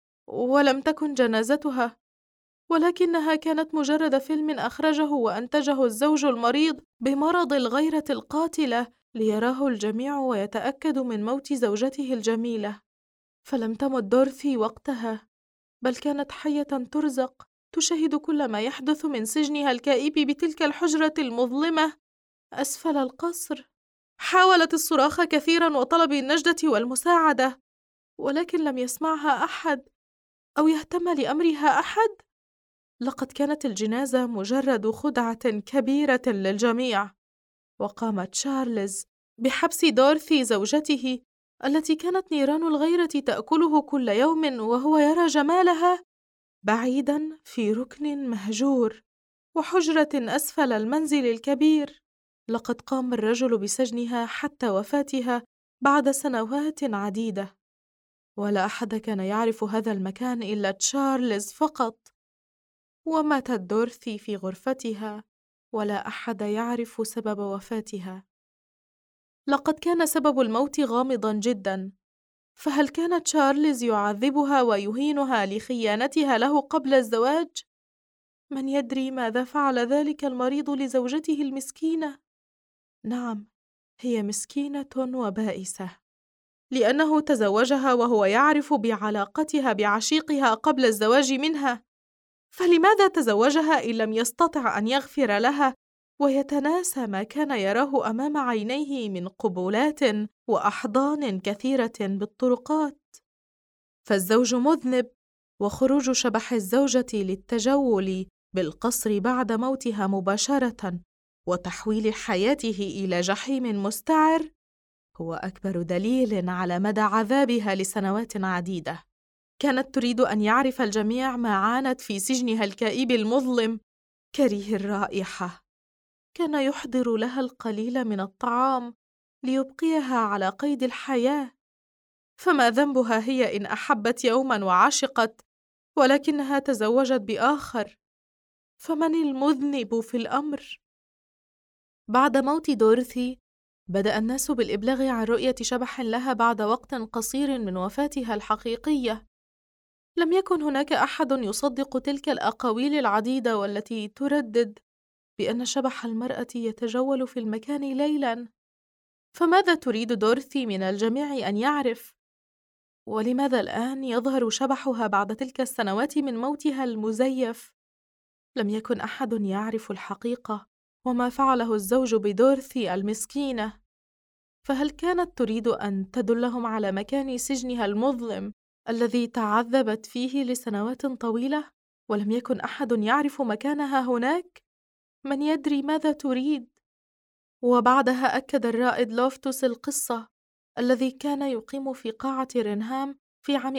ولم تكن جنازتها، ولكنها كانت مجرد فيلم أخرجه وأنتجه الزوج المريض بمرض الغيرة القاتلة ليراه الجميع ويتأكدوا من موت زوجته الجميلة. فلم تمت دورثي وقتها، بل كانت حية ترزق، تشاهد كل ما يحدث من سجنها الكئيب بتلك الحجرة المظلمة أسفل القصر. حاولت الصراخ كثيراً وطلب النجدة والمساعدة، ولكن لم يسمعها أحد أو يهتم لأمرها أحد. لقد كانت الجنازة مجرد خدعة كبيرة للجميع، وقام تشارلز بحبس دورثي زوجته التي كانت نيران الغيرة تأكله كل يوم وهو يرى جمالها بعيداً في ركن مهجور وحجرة أسفل المنزل الكبير. لقد قام الرجل بسجنها حتى وفاتها بعد سنوات عديدة، ولا أحد كان يعرف هذا المكان إلا تشارلز فقط. وماتت دورثي في غرفتها، ولا أحد يعرف سبب وفاتها. لقد كان سبب الموت غامضاً جداً، فهل كان تشارلز يعذبها ويهينها لخيانتها له قبل الزواج؟ من يدري ماذا فعل ذلك المريض لزوجته المسكينة؟ نعم، هي مسكينة وبائسة، لأنه تزوجها وهو يعرف بعلاقتها بعشيقها قبل الزواج منها. فلماذا تزوجها إن لم يستطع أن يغفر لها ويتناسى ما كان يراه أمام عينيه من قبولات وأحضان كثيرة بالطرقات؟ فالزوج مذنب، وخروج شبح الزوجة للتجول بالقصر بعد موتها مباشرة وتحويل حياته إلى جحيم مستعر هو أكبر دليل على مدى عذابها لسنوات عديدة. كانت تريد أن يعرف الجميع ما عانت في سجنها الكئيب المظلم كريه الرائحة. كان يحضر لها القليل من الطعام ليبقيها على قيد الحياة، فما ذنبها هي إن أحبت يوما وعشقت ولكنها تزوجت بآخر؟ فمن المذنب في الأمر؟ بعد موت دورثي بدأ الناس بالإبلاغ عن رؤية شبح لها بعد وقت قصير من وفاتها الحقيقية. لم يكن هناك أحد يصدق تلك الأقاويل العديدة والتي تردد بأن شبح المرأة يتجول في المكان ليلاً. فماذا تريد دورثي من الجميع أن يعرف؟ ولماذا الآن يظهر شبحها بعد تلك السنوات من موتها المزيف؟ لم يكن أحد يعرف الحقيقة وما فعله الزوج بدورثي المسكينة. فهل كانت تريد أن تدلهم على مكان سجنها المظلم الذي تعذبت فيه لسنوات طويلة ولم يكن أحد يعرف مكانها هناك؟ من يدري ماذا تريد؟ وبعدها أكد الرائد لوفتوس القصة الذي كان يقيم في قاعة رينهام في عام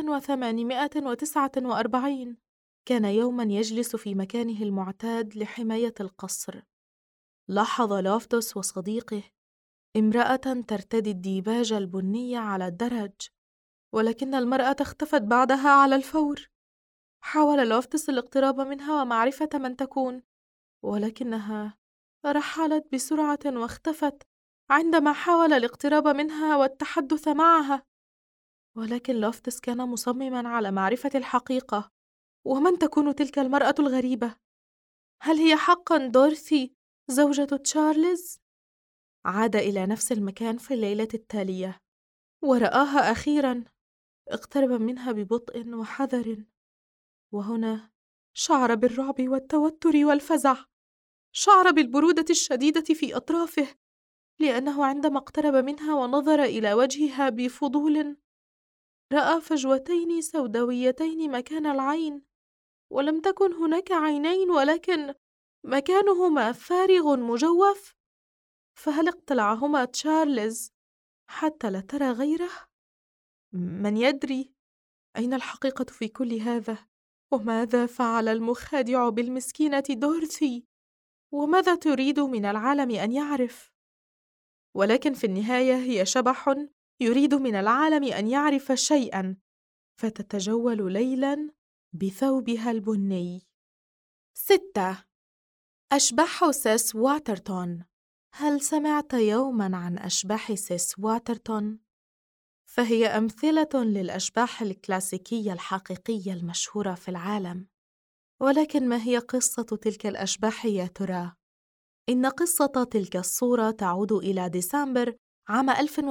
1849. كان يوما يجلس في مكانه المعتاد لحماية القصر. لاحظ لوفتوس وصديقه امرأة ترتدي الديباج البني على الدرج، ولكن المرأة اختفت بعدها على الفور. حاول لوفتوس الاقتراب منها ومعرفة من تكون، ولكنها رحلت بسرعة واختفت عندما حاول الاقتراب منها والتحدث معها. ولكن لوفتوس كان مصمما على معرفة الحقيقة. ومن تكون تلك المرأة الغريبة؟ هل هي حقا دورثي زوجة تشارلز؟ عاد إلى نفس المكان في الليلة التالية ورآها أخيرا. اقترب منها ببطء وحذر، وهنا شعر بالرعب والتوتر والفزع. شعر بالبرودة الشديدة في أطرافه، لأنه عندما اقترب منها ونظر إلى وجهها بفضول رأى فجوتين سوداويتين مكان العين، ولم تكن هناك عينين ولكن مكانهما فارغ مجوف. فهل اقتلعهما تشارلز حتى لا ترى غيره؟ من يدري؟ أين الحقيقة في كل هذا؟ وماذا فعل المخادع بالمسكينة دورثي؟ وماذا تريد من العالم أن يعرف؟ ولكن في النهاية هي شبح يريد من العالم أن يعرف شيئاً، فتتجول ليلاً بثوبها البني. 6. أشباح سيس واترتون. هل سمعت يوماً عن أشباح سيس واترتون؟ فهي أمثلة للأشباح الكلاسيكية الحقيقية المشهورة في العالم. ولكن ما هي قصة تلك الأشباح يا ترى؟ إن قصة تلك الصورة تعود إلى ديسمبر عام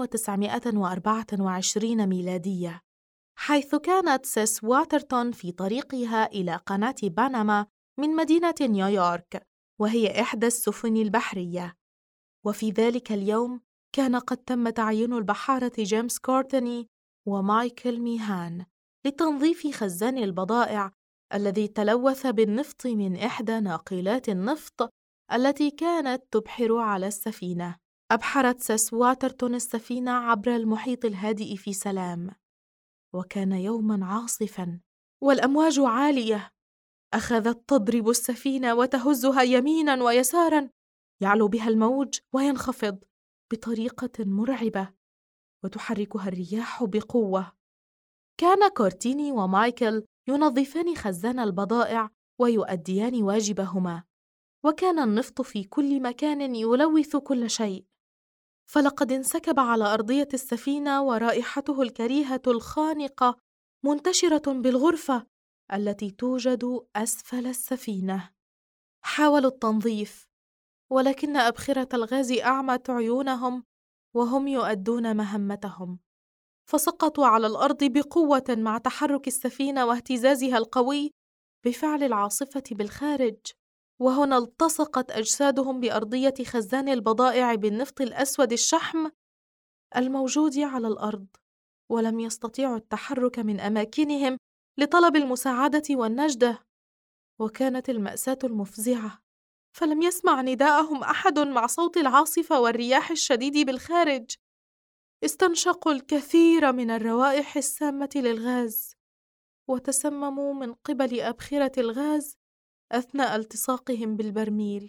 1924 ميلادية، حيث كانت سيس واترتون في طريقها إلى قناة بنما من مدينة نيويورك، وهي إحدى السفن البحرية. وفي ذلك اليوم كان قد تم تعيين البحارة جيمس كورتني ومايكل ميهان لتنظيف خزان البضائع الذي تلوث بالنفط من إحدى ناقلات النفط التي كانت تبحر على السفينة. أبحرت سيس واترتون السفينة عبر المحيط الهادئ في سلام، وكان يوماً عاصفاً والأمواج عالية. أخذت تضرب السفينة وتهزها يميناً ويساراً، يعلو بها الموج وينخفض بطريقة مرعبة، وتحركها الرياح بقوة. كان كورتيني ومايكل ينظفان خزان البضائع ويؤديان واجبهما، وكان النفط في كل مكان يلوث كل شيء. فلقد انسكب على أرضية السفينة ورائحته الكريهة الخانقة منتشرة بالغرفة التي توجد أسفل السفينة. حاولوا التنظيف، ولكن أبخرة الغاز أعمت عيونهم وهم يؤدون مهمتهم، فسقطوا على الأرض بقوة مع تحرك السفينة واهتزازها القوي بفعل العاصفة بالخارج. وهنا التصقت أجسادهم بأرضية خزان البضائع بالنفط الأسود الشحم الموجود على الأرض، ولم يستطيعوا التحرك من أماكنهم لطلب المساعدة والنجدة. وكانت المأساة المفزعة، فلم يسمع نداءهم أحد مع صوت العاصفة والرياح الشديد بالخارج. استنشقوا الكثير من الروائح السامة للغاز، وتسمموا من قبل أبخرة الغاز أثناء التصاقهم بالبرميل،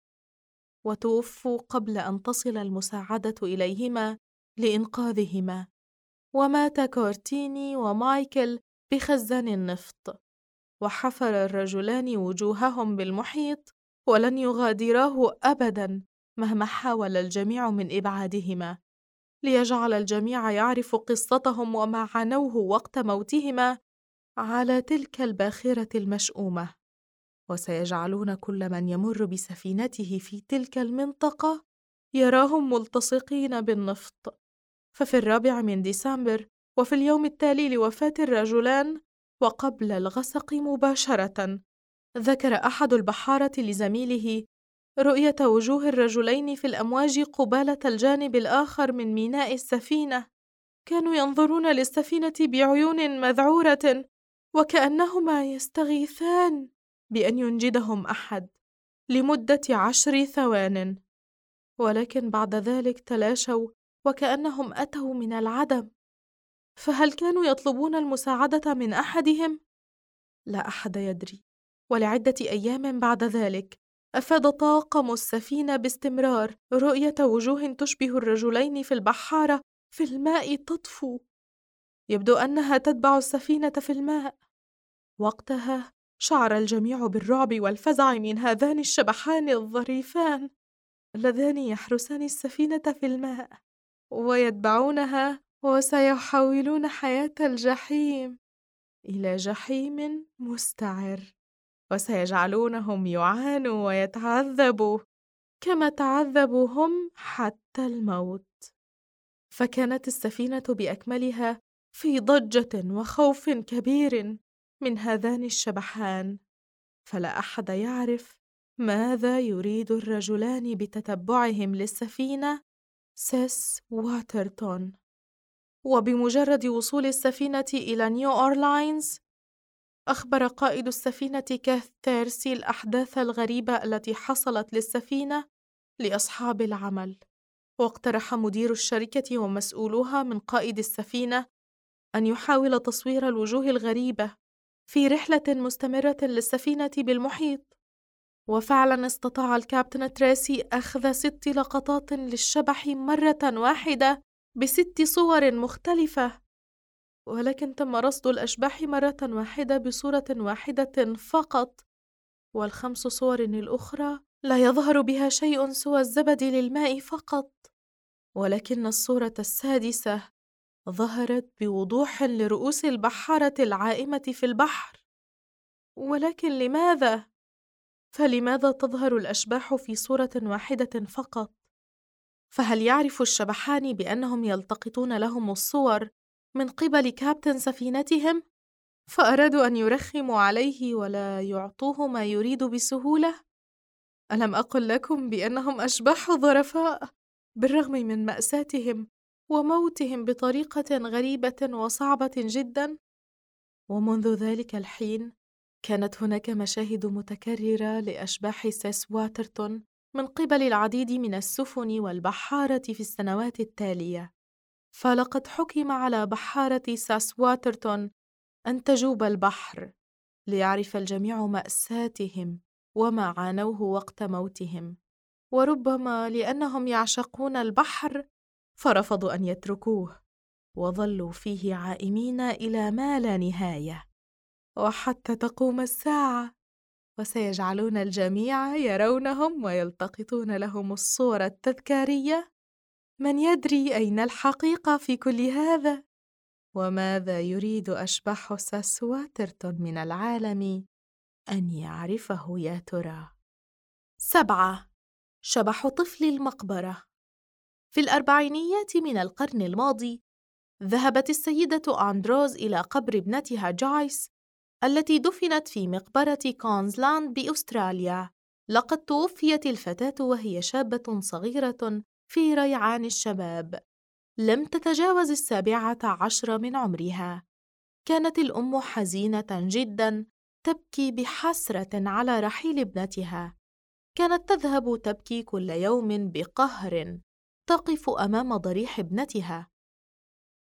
وتوفوا قبل أن تصل المساعدة إليهما لإنقاذهما. ومات كورتيني ومايكل بخزان النفط، وحفر الرجلان وجوههم بالمحيط ولن يغادراه أبداً مهما حاول الجميع من إبعادهما، ليجعل الجميع يعرف قصتهم وما عانوه وقت موتهما على تلك الباخرة المشؤومة. وسيجعلون كل من يمر بسفينته في تلك المنطقة يراهم ملتصقين بالنفط. ففي 4 ديسمبر، وفي اليوم التالي لوفاة الرجلان وقبل الغسق مباشرة، ذكر أحد البحارة لزميله رؤية وجوه الرجلين في الأمواج قبالة الجانب الآخر من ميناء السفينة. كانوا ينظرون للسفينة بعيون مذعورة، وكأنهما يستغيثان بأن ينجدهم أحد لمدة 10 ثوان، ولكن بعد ذلك تلاشوا وكأنهم أتوا من العدم. فهل كانوا يطلبون المساعدة من أحدهم؟ لا أحد يدري. ولعدة أيام بعد ذلك أفاد طاقم السفينة باستمرار رؤية وجوه تشبه الرجلين في البحارة في الماء تطفو، يبدو أنها تتبع السفينة في الماء. وقتها شعر الجميع بالرعب والفزع من هذان الشبحان الظريفان اللذان يحرسان السفينة في الماء ويتبعونها، وسيحولون حياة الجحيم إلى جحيم مستعر، وسيجعلونهم يعانوا ويتعذبوا كما تعذبوا هم حتى الموت. فكانت السفينة بأكملها في ضجة وخوف كبير من هذان الشبحان، فلا أحد يعرف ماذا يريد الرجلان بتتبعهم للسفينة سيس واترتون. وبمجرد وصول السفينة إلى نيو أورلاينز، أخبر قائد السفينة كاث تيرسي الأحداث الغريبة التي حصلت للسفينة لأصحاب العمل. واقترح مدير الشركة ومسؤولوها من قائد السفينة أن يحاول تصوير الوجوه الغريبة في رحلة مستمرة للسفينة بالمحيط. وفعلا استطاع الكابتن تريسي أخذ 6 لقطات للشبح مرة واحدة ب6 صور مختلفة، ولكن تم رصد الأشباح مرة واحدة بصورة واحدة فقط، وال5 صور الأخرى لا يظهر بها شيء سوى الزبد للماء فقط. ولكن الصورة السادسة ظهرت بوضوح لرؤوس البحارة العائمة في البحر. ولكن لماذا؟ فلماذا تظهر الأشباح في صورة واحدة فقط؟ فهل يعرف الشبحان بأنهم يلتقطون لهم الصور من قبل كابتن سفينتهم؟ فأرادوا أن يرخموا عليه ولا يعطوه ما يريد بسهولة؟ ألم أقل لكم بأنهم أشباح ظرفاء بالرغم من مأساتهم وموتهم بطريقة غريبة وصعبة جدا؟ ومنذ ذلك الحين كانت هناك مشاهد متكررة لأشباح سيس واترتون من قبل العديد من السفن والبحارة في السنوات التالية. فلقد حكم على بحارة ساس واترتون أن تجوب البحر، ليعرف الجميع مأساتهم وما عانوه وقت موتهم. وربما لأنهم يعشقون البحر فرفضوا أن يتركوه، وظلوا فيه عائمين إلى ما لا نهاية، وحتى تقوم الساعة، وسيجعلون الجميع يرونهم ويلتقطون لهم الصور التذكارية. من يدري أين الحقيقة في كل هذا؟ وماذا يريد أشباح ساس واترتون من العالم أن يعرفه يا ترى؟ 7. شبح طفل المقبرة. في الأربعينيات من القرن الماضي، ذهبت السيدة أندروز إلى قبر ابنتها جايس التي دفنت في مقبرة كونزلاند بأستراليا. لقد توفيت الفتاة وهي شابة صغيرة في ريعان الشباب، لم تتجاوز 17 من عمرها. كانت الأم حزينة جدا، تبكي بحسرة على رحيل ابنتها. كانت تذهب تبكي كل يوم بقهر، تقف أمام ضريح ابنتها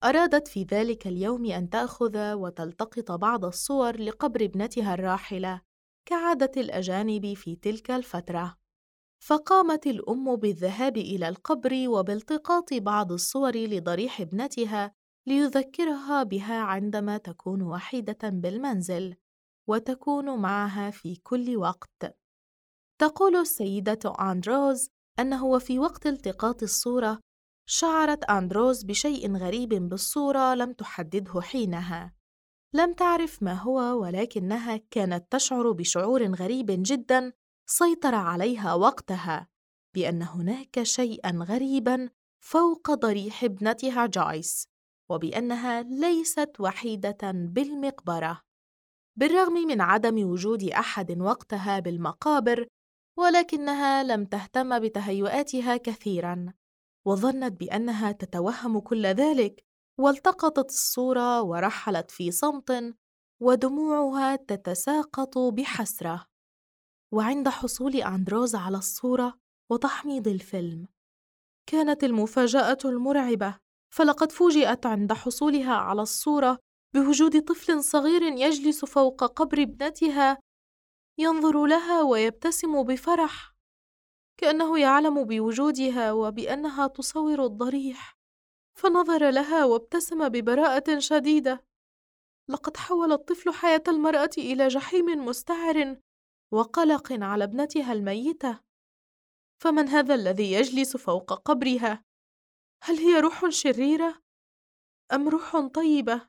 أرادت في ذلك اليوم أن تأخذ وتلتقط بعض الصور لقبر ابنتها الراحلة كعادة الأجانب في تلك الفترة. فقامت الأم بالذهاب إلى القبر وبالتقاط بعض الصور لضريح ابنتها ليذكرها بها عندما تكون وحيدة بالمنزل وتكون معها في كل وقت. تقول السيدة أندروز أنه وفي وقت التقاط الصورة شعرت أندروز بشيء غريب بالصورة لم تحدده حينها. لم تعرف ما هو، ولكنها كانت تشعر بشعور غريب جدا سيطر عليها وقتها، بأن هناك شيئا غريبا فوق ضريح ابنتها جويس، وبأنها ليست وحيدة بالمقبرة. بالرغم من عدم وجود أحد وقتها بالمقابر، ولكنها لم تهتم بتهيؤاتها كثيراً، وظنت بأنها تتوهم كل ذلك، والتقطت الصورة ورحلت في صمت ودموعها تتساقط بحسرة. وعند حصول أندروز على الصورة وتحميض الفيلم، كانت المفاجأة المرعبة، فلقد فوجئت عند حصولها على الصورة بوجود طفل صغير يجلس فوق قبر ابنتها ينظر لها ويبتسم بفرح، كأنه يعلم بوجودها وبأنها تصور الضريح. فنظر لها وابتسم ببراءة شديدة. لقد حول الطفل حياة المرأة إلى جحيم مستعر وقلق على ابنتها الميتة. فمن هذا الذي يجلس فوق قبرها؟ هل هي روح شريرة أم روح طيبة؟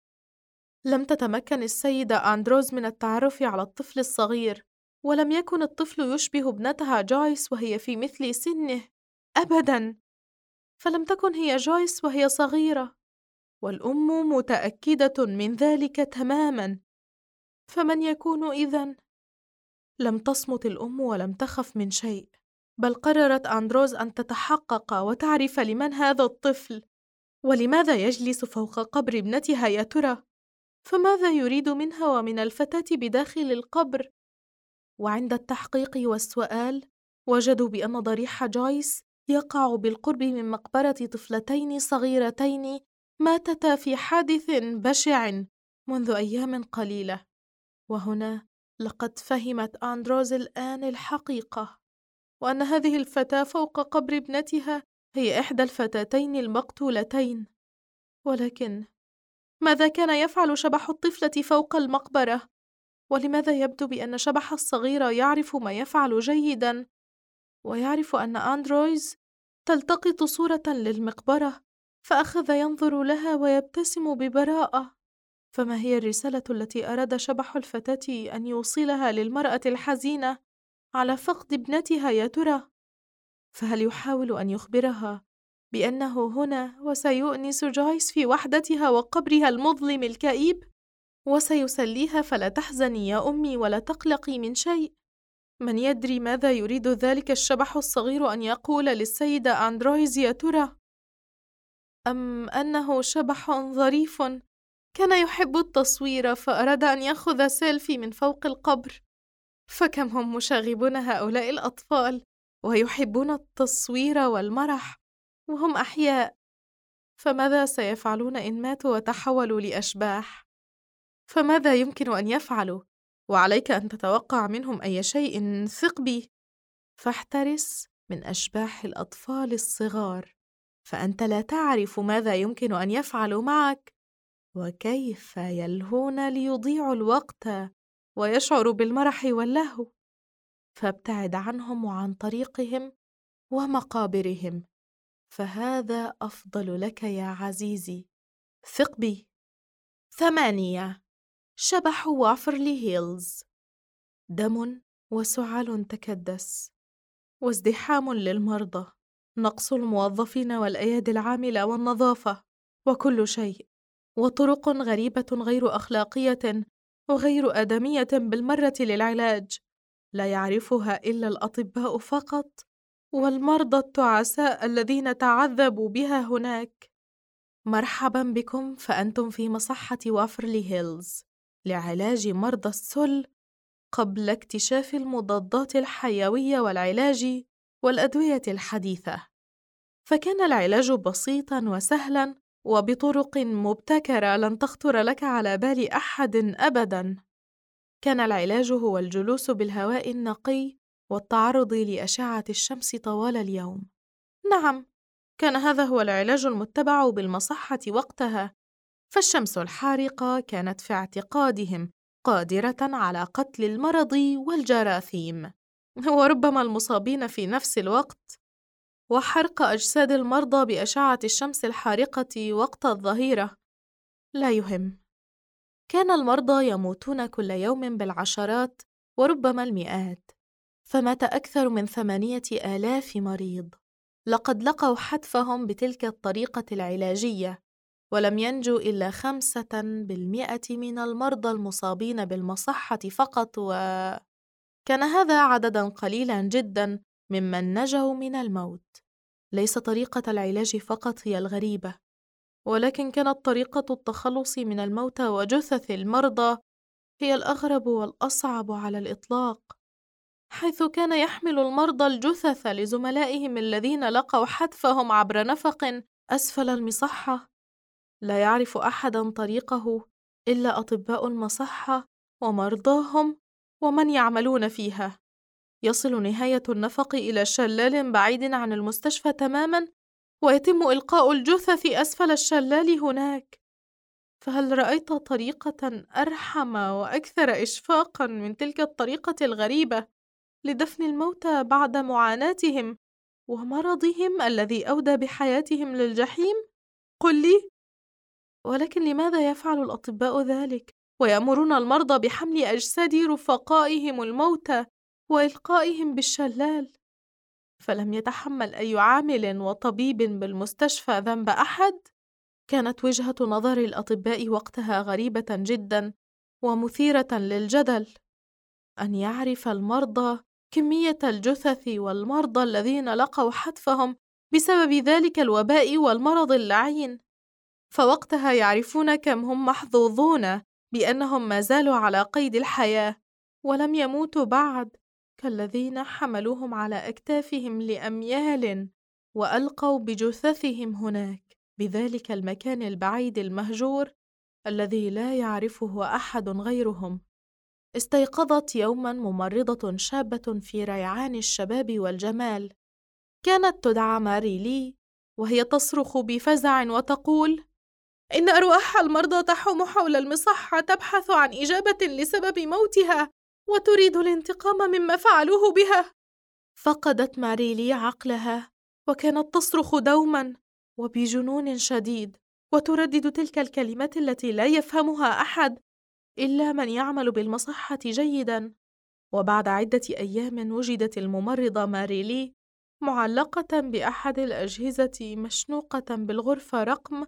لم تتمكن السيدة أندروز من التعرف على الطفل الصغير، ولم يكن الطفل يشبه ابنتها جويس وهي في مثل سنه أبداً، فلم تكن هي جويس وهي صغيرة، والأم متأكدة من ذلك تماماً. فمن يكون إذن؟ لم تصمت الأم ولم تخف من شيء، بل قررت أندروز أن تتحقق وتعرف لمن هذا الطفل، ولماذا يجلس فوق قبر ابنتها يا ترى؟ فماذا يريد منها ومن الفتاة بداخل القبر؟ وعند التحقيق والسؤال، وجدوا بأن ضريح جويس يقع بالقرب من مقبرة طفلتين صغيرتين ماتتا في حادث بشع منذ أيام قليلة. وهنا لقد فهمت أندروز الآن الحقيقة، وأن هذه الفتاة فوق قبر ابنتها هي إحدى الفتاتين المقتولتين. ولكن ماذا كان يفعل شبح الطفلة فوق المقبرة؟ ولماذا يبدو بأن شبح الصغير يعرف ما يفعل جيداً، ويعرف أن أندروز تلتقط صورة للمقبرة، فأخذ ينظر لها ويبتسم ببراءة؟ فما هي الرسالة التي أراد شبح الفتاة أن يوصلها للمرأة الحزينة على فقد ابنتها يا ترى؟ فهل يحاول أن يخبرها بأنه هنا وسيؤنس جويس في وحدتها وقبرها المظلم الكئيب، وسيسليها فلا تحزني يا أمي ولا تقلقي من شيء؟ من يدري ماذا يريد ذلك الشبح الصغير أن يقول للسيدة أندرويز يا ترى؟ أم أنه شبح ظريف كان يحب التصوير فأراد أن يأخذ سيلفي من فوق القبر؟ فكم هم مشاغبون هؤلاء الأطفال، ويحبون التصوير والمرح وهم أحياء. فماذا سيفعلون إن ماتوا وتحولوا لأشباح؟ فماذا يمكن أن يفعلوا؟ وعليك أن تتوقع منهم أي شيء، ثق بي. فاحترس من أشباح الأطفال الصغار، فأنت لا تعرف ماذا يمكن أن يفعلوا معك، وكيف يلهون ليضيعوا الوقت ويشعروا بالمرح واللهو. فابتعد عنهم وعن طريقهم ومقابرهم، فهذا أفضل لك يا عزيزي، ثق بي. 8. شبح وافرلي هيلز. دم وسعال تكدس، وازدحام للمرضى، نقص الموظفين والأيادي العاملة والنظافة وكل شيء، وطرق غريبة غير أخلاقية وغير آدمية بالمرة للعلاج، لا يعرفها إلا الأطباء فقط والمرضى التعساء الذين تعذبوا بها هناك. مرحبا بكم، فأنتم في مصحة وافرلي هيلز لعلاج مرضى السل قبل اكتشاف المضادات الحيوية والعلاج والأدوية الحديثة. فكان العلاج بسيطاً وسهلاً وبطرق مبتكرة لن تخطر لك على بال أحد أبداً. كان العلاج هو الجلوس بالهواء النقي والتعرض لأشعة الشمس طوال اليوم. نعم، كان هذا هو العلاج المتبع بالمصحة وقتها، فالشمس الحارقة كانت في اعتقادهم قادرة على قتل المرض والجراثيم، وربما المصابين في نفس الوقت، وحرق أجساد المرضى بأشعة الشمس الحارقة وقت الظهيرة. لا يهم، كان المرضى يموتون كل يوم بالعشرات وربما المئات، فمات أكثر من 8,000 مريض. لقد لقوا حتفهم بتلك الطريقة العلاجية، ولم ينجو إلا 5% من المرضى المصابين بالمصحة فقط، وكان هذا عدداً قليلاً جداً ممن نجوا من الموت. ليس طريقة العلاج فقط هي الغريبة، ولكن كانت طريقة التخلص من الموتى وجثث المرضى هي الأغرب والأصعب على الإطلاق، حيث كان يحمل المرضى الجثث لزملائهم الذين لقوا حتفهم عبر نفق أسفل المصحة. لا يعرف أحداً طريقه إلا أطباء المصحة ومرضاهم ومن يعملون فيها. يصل نهاية النفق إلى شلال بعيد عن المستشفى تماماً، ويتم إلقاء الجثث أسفل الشلال هناك. فهل رأيت طريقة أرحم وأكثر إشفاقاً من تلك الطريقة الغريبة لدفن الموتى بعد معاناتهم ومرضهم الذي أودى بحياتهم للجحيم؟ قل لي، ولكن لماذا يفعل الأطباء ذلك ويأمرون المرضى بحمل أجساد رفقائهم الموتى وإلقائهم بالشلال؟ فلم يتحمل أي عامل وطبيب بالمستشفى ذنب أحد؟ كانت وجهة نظر الأطباء وقتها غريبة جدا ومثيرة للجدل. أن يعرف المرضى كمية الجثث والمرضى الذين لقوا حتفهم بسبب ذلك الوباء والمرض اللعين، فوقتها يعرفون كم هم محظوظون بأنهم ما زالوا على قيد الحياة ولم يموتوا بعد، كالذين حملوهم على أكتافهم لأميال وألقوا بجثثهم هناك بذلك المكان البعيد المهجور الذي لا يعرفه أحد غيرهم. استيقظت يوما ممرضة شابة في ريعان الشباب والجمال، كانت تدعى ماري لي، وهي تصرخ بفزع وتقول: إن أرواح المرضى تحوم حول المصحة تبحث عن إجابة لسبب موتها وتريد الانتقام مما فعلوه بها. فقدت ماري لي عقلها، وكانت تصرخ دوما وبجنون شديد، وتردد تلك الكلمات التي لا يفهمها أحد إلا من يعمل بالمصحة جيدا. وبعد عدة أيام وجدت الممرضة ماري لي معلقة بأحد الأجهزة مشنوقة بالغرفة رقم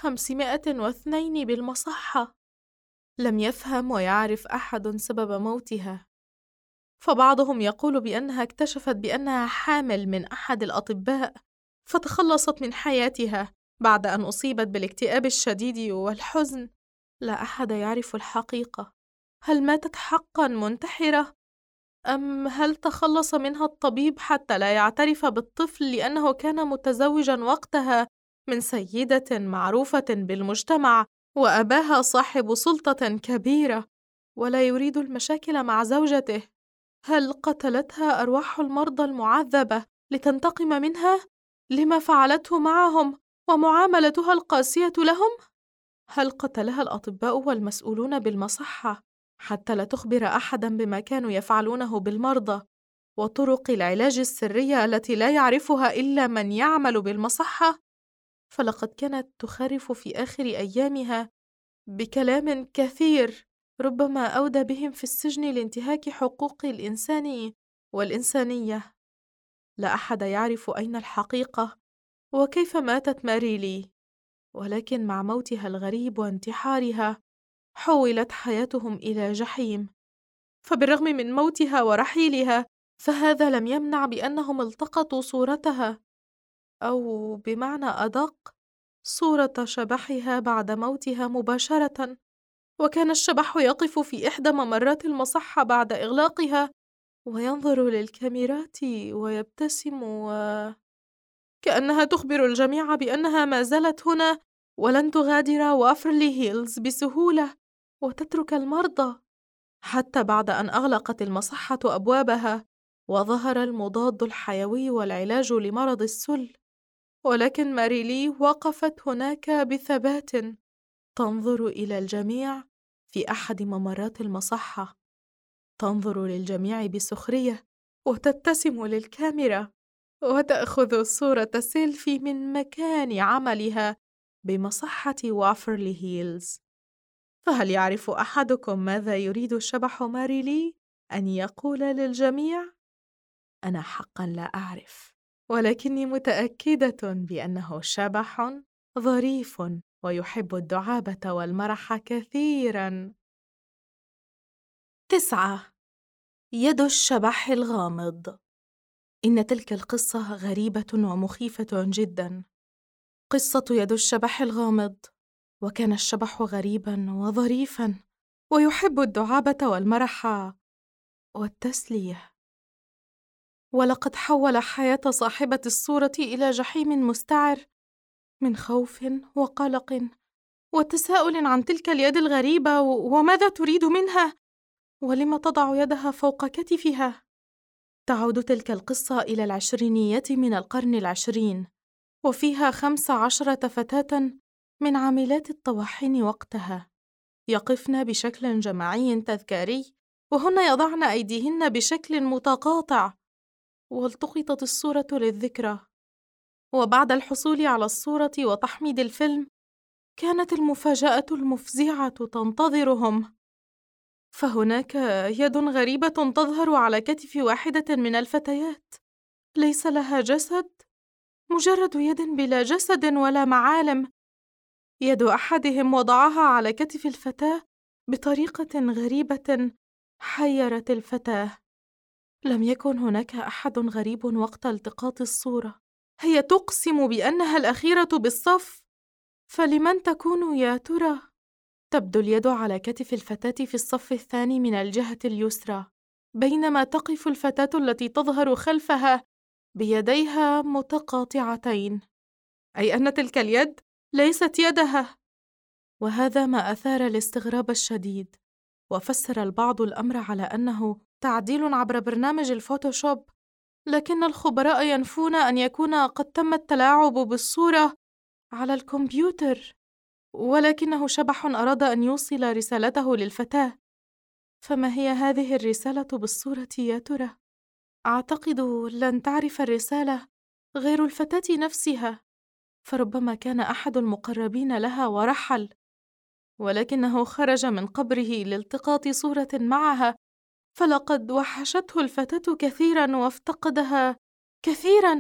502 بالمصحة. لم يفهم ويعرف أحد سبب موتها، فبعضهم يقول بأنها اكتشفت بأنها حامل من أحد الأطباء فتخلصت من حياتها بعد أن أصيبت بالاكتئاب الشديد والحزن. لا أحد يعرف الحقيقة، هل ماتت حقا منتحرة؟ أم هل تخلص منها الطبيب حتى لا يعترف بالطفل لأنه كان متزوجا وقتها من سيدة معروفة بالمجتمع وأباها صاحب سلطة كبيرة ولا يريد المشاكل مع زوجته؟ هل قتلتها أرواح المرضى المعذبة لتنتقم منها لما فعلته معهم ومعاملتها القاسية لهم؟ هل قتلها الأطباء والمسؤولون بالمصحة حتى لا تخبر أحداً بما كانوا يفعلونه بالمرضى وطرق العلاج السرية التي لا يعرفها إلا من يعمل بالمصحة؟ فلقد كانت تخرف في آخر أيامها بكلام كثير ربما أودى بهم في السجن لانتهاك حقوق الإنسان والإنسانية. لا أحد يعرف أين الحقيقة وكيف ماتت ماريلي، ولكن مع موتها الغريب وانتحارها حولت حياتهم إلى جحيم. فبالرغم من موتها ورحيلها فهذا لم يمنع بأنهم التقطوا صورتها، أو بمعنى أدق صورة شبحها بعد موتها مباشرة. وكان الشبح يقف في إحدى ممرات المصحة بعد إغلاقها وينظر للكاميرات ويبتسم كأنها تخبر الجميع بأنها ما زالت هنا ولن تغادر وافرلي هيلز بسهولة وتترك المرضى، حتى بعد أن أغلقت المصحة أبوابها وظهر المضاد الحيوي والعلاج لمرض السل. ولكن ماريلي وقفت هناك بثبات تنظر إلى الجميع في أحد ممرات المصحة، تنظر للجميع بسخرية وتبتسم للكاميرا وتأخذ صورة سيلفي من مكان عملها بمصحة وافرلي هيلز. فهل يعرف أحدكم ماذا يريد الشبح ماريلي أن يقول للجميع؟ أنا حقا لا أعرف، ولكني متأكدة بأنه شبح ظريف ويحب الدعابة والمرح كثيرا. 9. يد الشبح الغامض. إن تلك القصة غريبة ومخيفة جدا. قصة يد الشبح الغامض. وكان الشبح غريبا وظريفا ويحب الدعابة والمرح والتسلية، ولقد حول حياة صاحبة الصورة إلى جحيم مستعر من خوف وقلق وتساؤل عن تلك اليد الغريبة وماذا تريد منها ولم تضع يدها فوق كتفها. تعود تلك القصة إلى العشرينيات من القرن العشرين، وفيها 15 فتاة من عاملات الطواحين وقتها يقفن بشكل جماعي تذكاري، وهن يضعن أيديهن بشكل متقاطع، والتقطت الصورة للذكرى. وبعد الحصول على الصورة وتحميد الفيلم، كانت المفاجأة المفزعة تنتظرهم، فهناك يد غريبة تظهر على كتف واحدة من الفتيات، ليس لها جسد، مجرد يد بلا جسد ولا معالم. يد أحدهم وضعها على كتف الفتاة بطريقة غريبة حيرت الفتاة. لم يكن هناك أحد غريب وقت التقاط الصورة، هي تقسم بأنها الأخيرة بالصف، فلمن تكون يا ترى؟ تبدو اليد على كتف الفتاة في الصف الثاني من الجهة اليسرى، بينما تقف الفتاة التي تظهر خلفها بيديها متقاطعتين، أي أن تلك اليد ليست يدها. وهذا ما أثار الاستغراب الشديد، وفسر البعض الأمر على أنه تعديل عبر برنامج الفوتوشوب، لكن الخبراء ينفون أن يكون قد تم التلاعب بالصورة على الكمبيوتر، ولكنه شبح أراد أن يوصل رسالته للفتاة. فما هي هذه الرسالة بالصورة يا ترى؟ أعتقد لن تعرف الرسالة غير الفتاة نفسها، فربما كان أحد المقربين لها ورحل، ولكنه خرج من قبره لالتقاط صورة معها، فلقد وحشته الفتاة كثيرا وافتقدها كثيرا.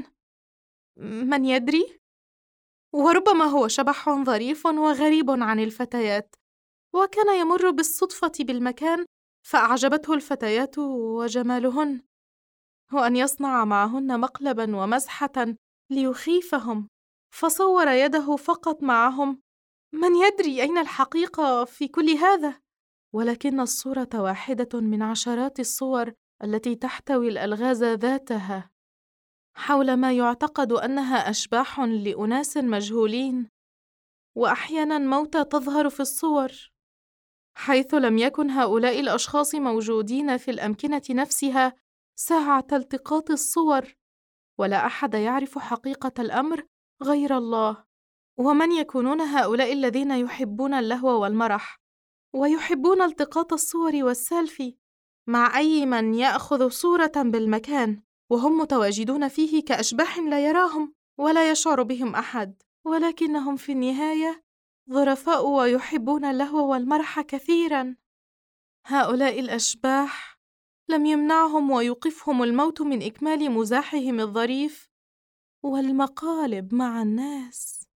من يدري؟ وربما هو شبح ظريف وغريب عن الفتيات، وكان يمر بالصدفة بالمكان فأعجبته الفتيات وجمالهن، وأن يصنع معهن مقلبا ومزحة ليخيفهم، فصور يده فقط معهم. من يدري أين الحقيقة في كل هذا؟ ولكن الصورة واحدة من عشرات الصور التي تحتوي الألغاز ذاتها حول ما يعتقد أنها أشباح لأناس مجهولين، وأحياناً موتى تظهر في الصور، حيث لم يكن هؤلاء الأشخاص موجودين في الأمكنة نفسها ساعة التقاط الصور، ولا أحد يعرف حقيقة الأمر غير الله. ومن يكونون هؤلاء الذين يحبون اللهو والمرح ويحبون التقاط الصور والسيلفي مع أي من يأخذ صورة بالمكان وهم متواجدون فيه كأشباح لا يراهم ولا يشعر بهم أحد، ولكنهم في النهاية ظرفاء ويحبون اللهو والمرح كثيراً. هؤلاء الأشباح لم يمنعهم ويوقفهم الموت من إكمال مزاحهم الظريف والمقالب مع الناس.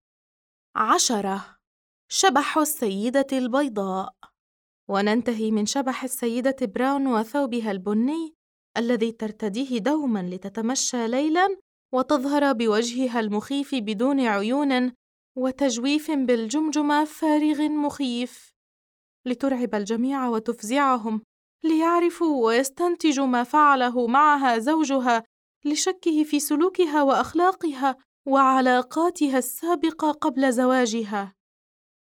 10. شبح السيدة البيضاء. وننتهي من شبح السيدة براون وثوبها البني الذي ترتديه دوماً لتتمشى ليلاً وتظهر بوجهها المخيف بدون عيون وتجويف بالجمجمة فارغ مخيف، لترعب الجميع وتفزعهم، ليعرفوا ويستنتجوا ما فعله معها زوجها لشكه في سلوكها وأخلاقها وعلاقاتها السابقة قبل زواجها.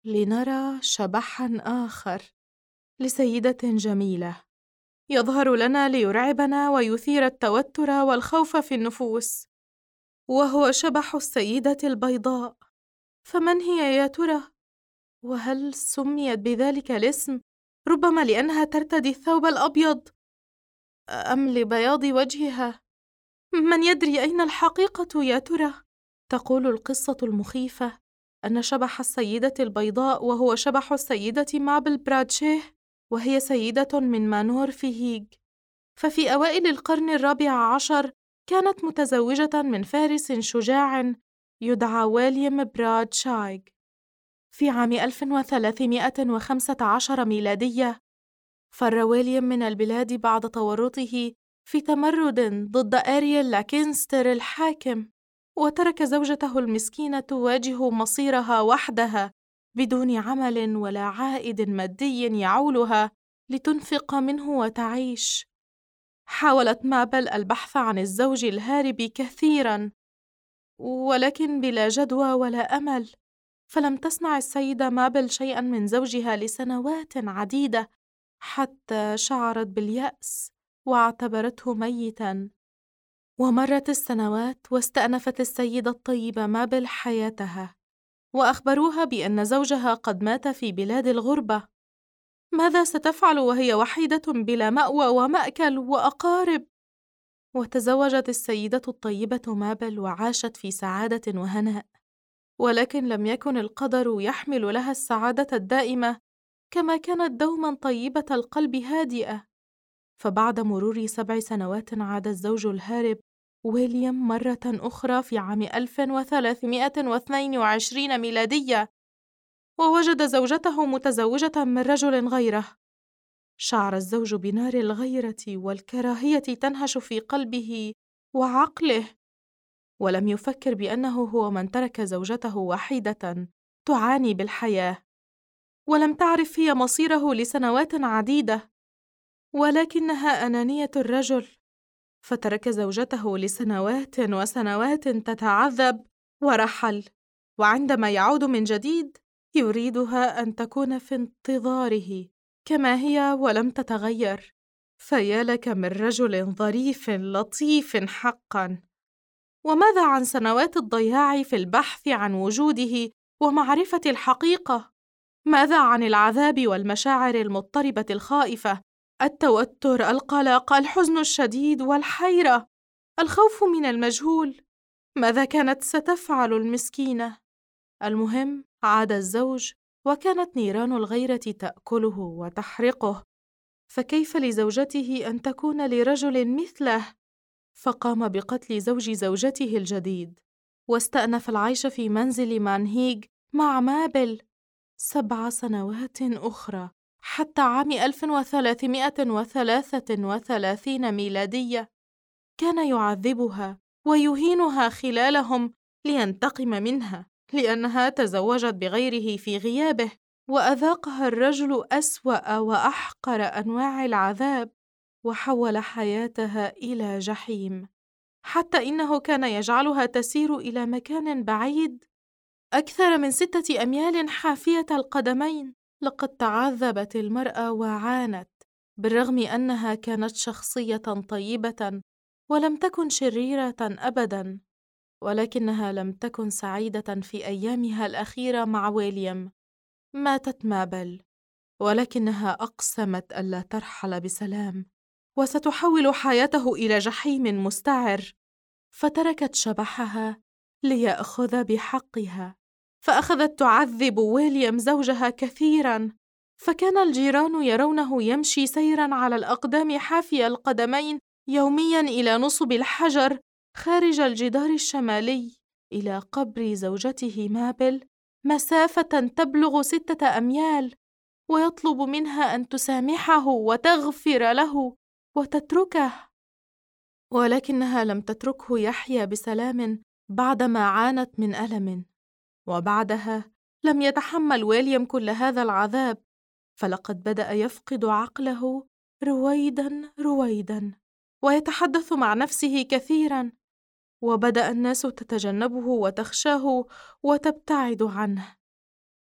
لنرى شبحًا آخر لسيدة جميلة يظهر لنا ليرعبنا ويثير التوتر والخوف في النفوس، وهو شبح السيدة البيضاء. فمن هي يا ترى؟ وهل سميت بذلك الاسم ربما لأنها ترتدي الثوب الأبيض أم لبياض وجهها؟ من يدري أين الحقيقة يا ترى؟ تقول القصة المخيفة أن شبح السيدة البيضاء وهو شبح السيدة مابل برادشيه، وهي سيدة من مانور في هيغ. ففي أوائل القرن الرابع عشر كانت متزوجة من فارس شجاع يدعى ويليام برادشايغ. في عام 1315 ميلادية فر ويليام من البلاد بعد تورطه في تمرد ضد أرييل لاكنستر الحاكم، وترك زوجته المسكينة تواجه مصيرها وحدها بدون عمل ولا عائد مادي يعولها لتنفق منه وتعيش. حاولت مابل البحث عن الزوج الهارب كثيراً، ولكن بلا جدوى ولا أمل، فلم تسمع السيدة مابل شيئاً من زوجها لسنوات عديدة، حتى شعرت باليأس واعتبرته ميتاً. ومرت السنوات واستأنفت السيدة الطيبة مابل حياتها، وأخبروها بأن زوجها قد مات في بلاد الغربة. ماذا ستفعل وهي وحيدة بلا مأوى ومأكل وأقارب؟ وتزوجت السيدة الطيبة مابل وعاشت في سعادة وهناء، ولكن لم يكن القدر يحمل لها السعادة الدائمة كما كانت دوما طيبة القلب هادئة. فبعد مرور 7 سنوات عاد الزوج الهارب ويليام مرة أخرى في عام 1322 ميلادية، ووجد زوجته متزوجة من رجل غيره. شعر الزوج بنار الغيرة والكراهية تنهش في قلبه وعقله، ولم يفكر بأنه هو من ترك زوجته وحيدة تعاني بالحياة، ولم تعرف هي مصيره لسنوات عديدة، ولكنها أنانية الرجل، فترك زوجته لسنوات وسنوات تتعذب ورحل، وعندما يعود من جديد يريدها أن تكون في انتظاره كما هي ولم تتغير. فيا لك من رجل ظريف لطيف حقا. وماذا عن سنوات الضياع في البحث عن وجوده ومعرفة الحقيقة؟ ماذا عن العذاب والمشاعر المضطربة الخائفة، التوتر، القلق، الحزن الشديد والحيرة، الخوف من المجهول؟ ماذا كانت ستفعل المسكينة؟ المهم عاد الزوج، وكانت نيران الغيرة تأكله وتحرقه، فكيف لزوجته أن تكون لرجل مثله؟ فقام بقتل زوج زوجته الجديد، واستأنف العيش في منزل مانهيغ مع مابل 7 سنوات أخرى، حتى عام 1333 ميلادية. كان يعذبها ويهينها خلالهم لينتقم منها، لأنها تزوجت بغيره في غيابه، وأذاقها الرجل أسوأ وأحقر أنواع العذاب، وحول حياتها إلى جحيم، حتى إنه كان يجعلها تسير إلى مكان بعيد أكثر من 6 أميال حافية القدمين. لقد تعذبت المرأة وعانت، بالرغم أنها كانت شخصية طيبة ولم تكن شريرة أبداً، ولكنها لم تكن سعيدة في أيامها الأخيرة مع ويليام. ماتت مابل، ولكنها أقسمت ألا ترحل بسلام، وستحول حياته إلى جحيم مستعر، فتركت شبحها ليأخذ بحقها. فأخذت تعذب ويليام زوجها كثيراً، فكان الجيران يرونه يمشي سيراً على الأقدام حافي القدمين يومياً إلى نصب الحجر خارج الجدار الشمالي إلى قبر زوجته مابل، مسافة تبلغ 6 أميال، ويطلب منها أن تسامحه وتغفر له وتتركه. ولكنها لم تتركه يحيا بسلام بعدما عانت من ألم. وبعدها لم يتحمل ويليام كل هذا العذاب، فلقد بدأ يفقد عقله رويداً رويداً، ويتحدث مع نفسه كثيراً، وبدأ الناس تتجنبه وتخشاه وتبتعد عنه.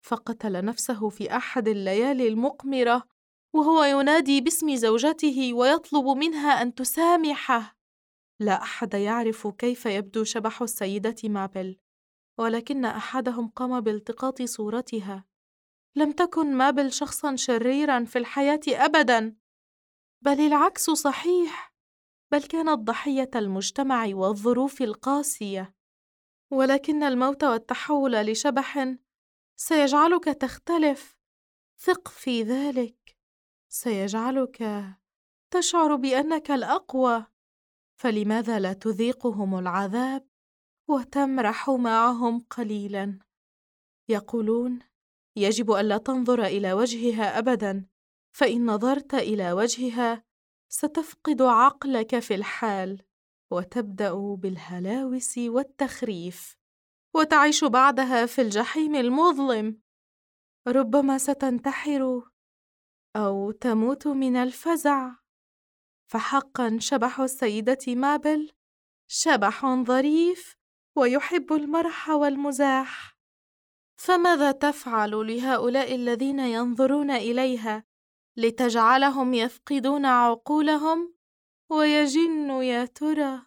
فقتل نفسه في أحد الليالي المقمرة وهو ينادي باسم زوجته ويطلب منها أن تسامحه. لا أحد يعرف كيف يبدو شبح السيدة مابل، ولكن أحدهم قام بالتقاط صورتها. لم تكن مابل شخصاً شريراً في الحياة أبداً، بل العكس صحيح، بل كانت ضحية المجتمع والظروف القاسية. ولكن الموت والتحول لشبح سيجعلك تختلف، ثق في ذلك، سيجعلك تشعر بأنك الأقوى. فلماذا لا تذيقهم العذاب وتمرح معهم قليلاً؟ يقولون يجب ألا تنظر إلى وجهها أبداً، فإن نظرت إلى وجهها ستفقد عقلك في الحال، وتبدأ بالهلاوس والتخريف، وتعيش بعدها في الجحيم المظلم. ربما ستنتحر أو تموت من الفزع. فحقاً شبح السيدة مابل شبح ظريف ويحب المرح والمزاح. فماذا تفعل لهؤلاء الذين ينظرون إليها لتجعلهم يفقدون عقولهم ويجنوا يا ترى؟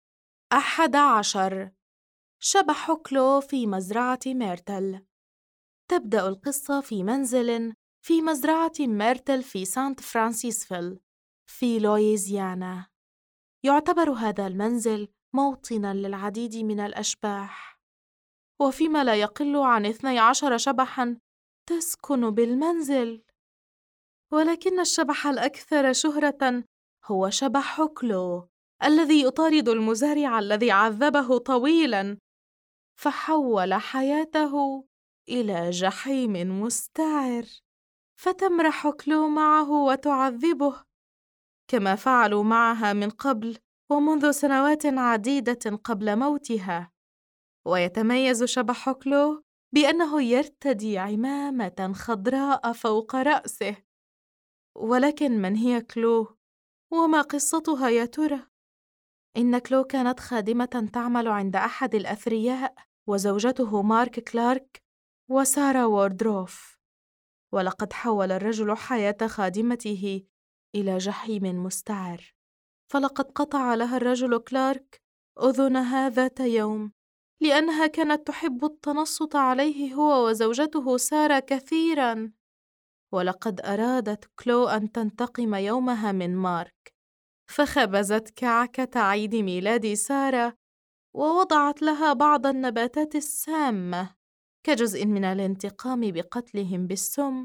11. شبح كلو في مزرعة ميرتل. تبدأ القصة في منزل في مزرعة ميرتل في سانت فرانسيسفيل في لويزيانا. يعتبر هذا المنزل موطناً للعديد من الأشباح، وفيما لا يقل عن 12 شبحاً تسكن بالمنزل. ولكن الشبح الأكثر شهرة هو شبح كلو، الذي يطارد المزارع الذي عذبه طويلاً، فحول حياته إلى جحيم مستعر. فتمرح كلو معه وتعذبه كما فعلوا معها من قبل ومنذ سنوات عديدة قبل موتها. ويتميز شبح كلو بأنه يرتدي عمامة خضراء فوق رأسه. ولكن من هي كلو؟ وما قصتها يا ترى؟ إن كلو كانت خادمة تعمل عند أحد الأثرياء، وزوجته مارك كلارك وسارة ووردروف. ولقد حول الرجل حياة خادمته إلى جحيم مستعر، فلقد قطع لها الرجل كلارك أذنها ذات يوم، لأنها كانت تحب التنصت عليه هو وزوجته سارة كثيراً. ولقد أرادت كلو أن تنتقم يومها من مارك، فخبزت كعكة عيد ميلاد سارة ووضعت لها بعض النباتات السامة كجزء من الانتقام بقتلهم بالسم.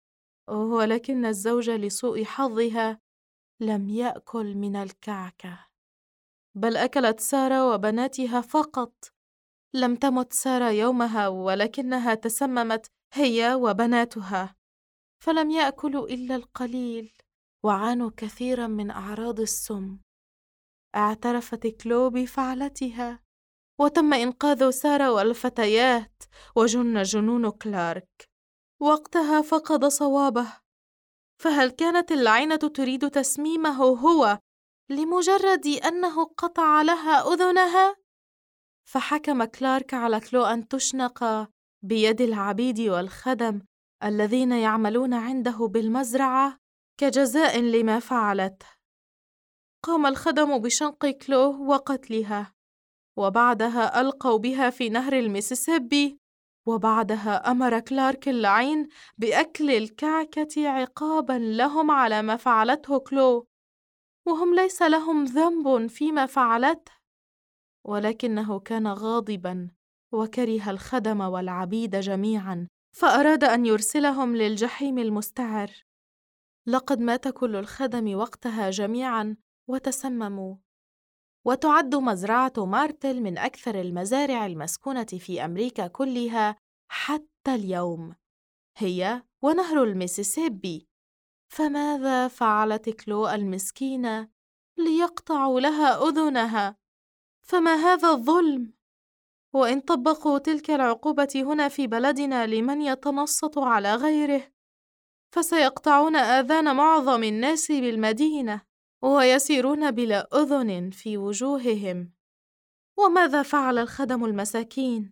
ولكن الزوج لسوء حظها لم يأكل من الكعكة، بل أكلت سارة وبناتها فقط. لم تمت سارة يومها، ولكنها تسممت هي وبناتها، فلم يأكلوا إلا القليل وعانوا كثيرا من أعراض السم. اعترفت كلو بفعلتها، وتم إنقاذ سارة والفتيات، وجن جنون كلارك. وقتها فقد صوابه، فهل كانت اللعينة تريد تسميمه هو لمجرد أنه قطع لها أذنها؟ فحكم كلارك على كلو أن تشنق بيد العبيد والخدم الذين يعملون عنده بالمزرعة كجزاء لما فعلته. قام الخدم بشنق كلو وقتلها، وبعدها ألقوا بها في نهر الميسيسيبي، وبعدها أمر كلارك اللعين بأكل الكعكة عقاباً لهم على ما فعلته كلو، وهم ليس لهم ذنب فيما فعلته. ولكنه كان غاضباً وكره الخدم والعبيد جميعاً، فأراد أن يرسلهم للجحيم المستعر. لقد مات كل الخدم وقتها جميعاً وتسمموا. وتعد مزرعة مارتل من أكثر المزارع المسكونة في أمريكا كلها حتى اليوم، هي ونهر الميسيسيبي. فماذا فعلت كلو المسكينة ليقطعوا لها أذنها؟ فما هذا الظلم؟ وإن طبقوا تلك العقوبة هنا في بلدنا لمن يتنصت على غيره، فسيقطعون آذان معظم الناس بالمدينة ويسيرون بلا أذن في وجوههم. وماذا فعل الخدم المساكين؟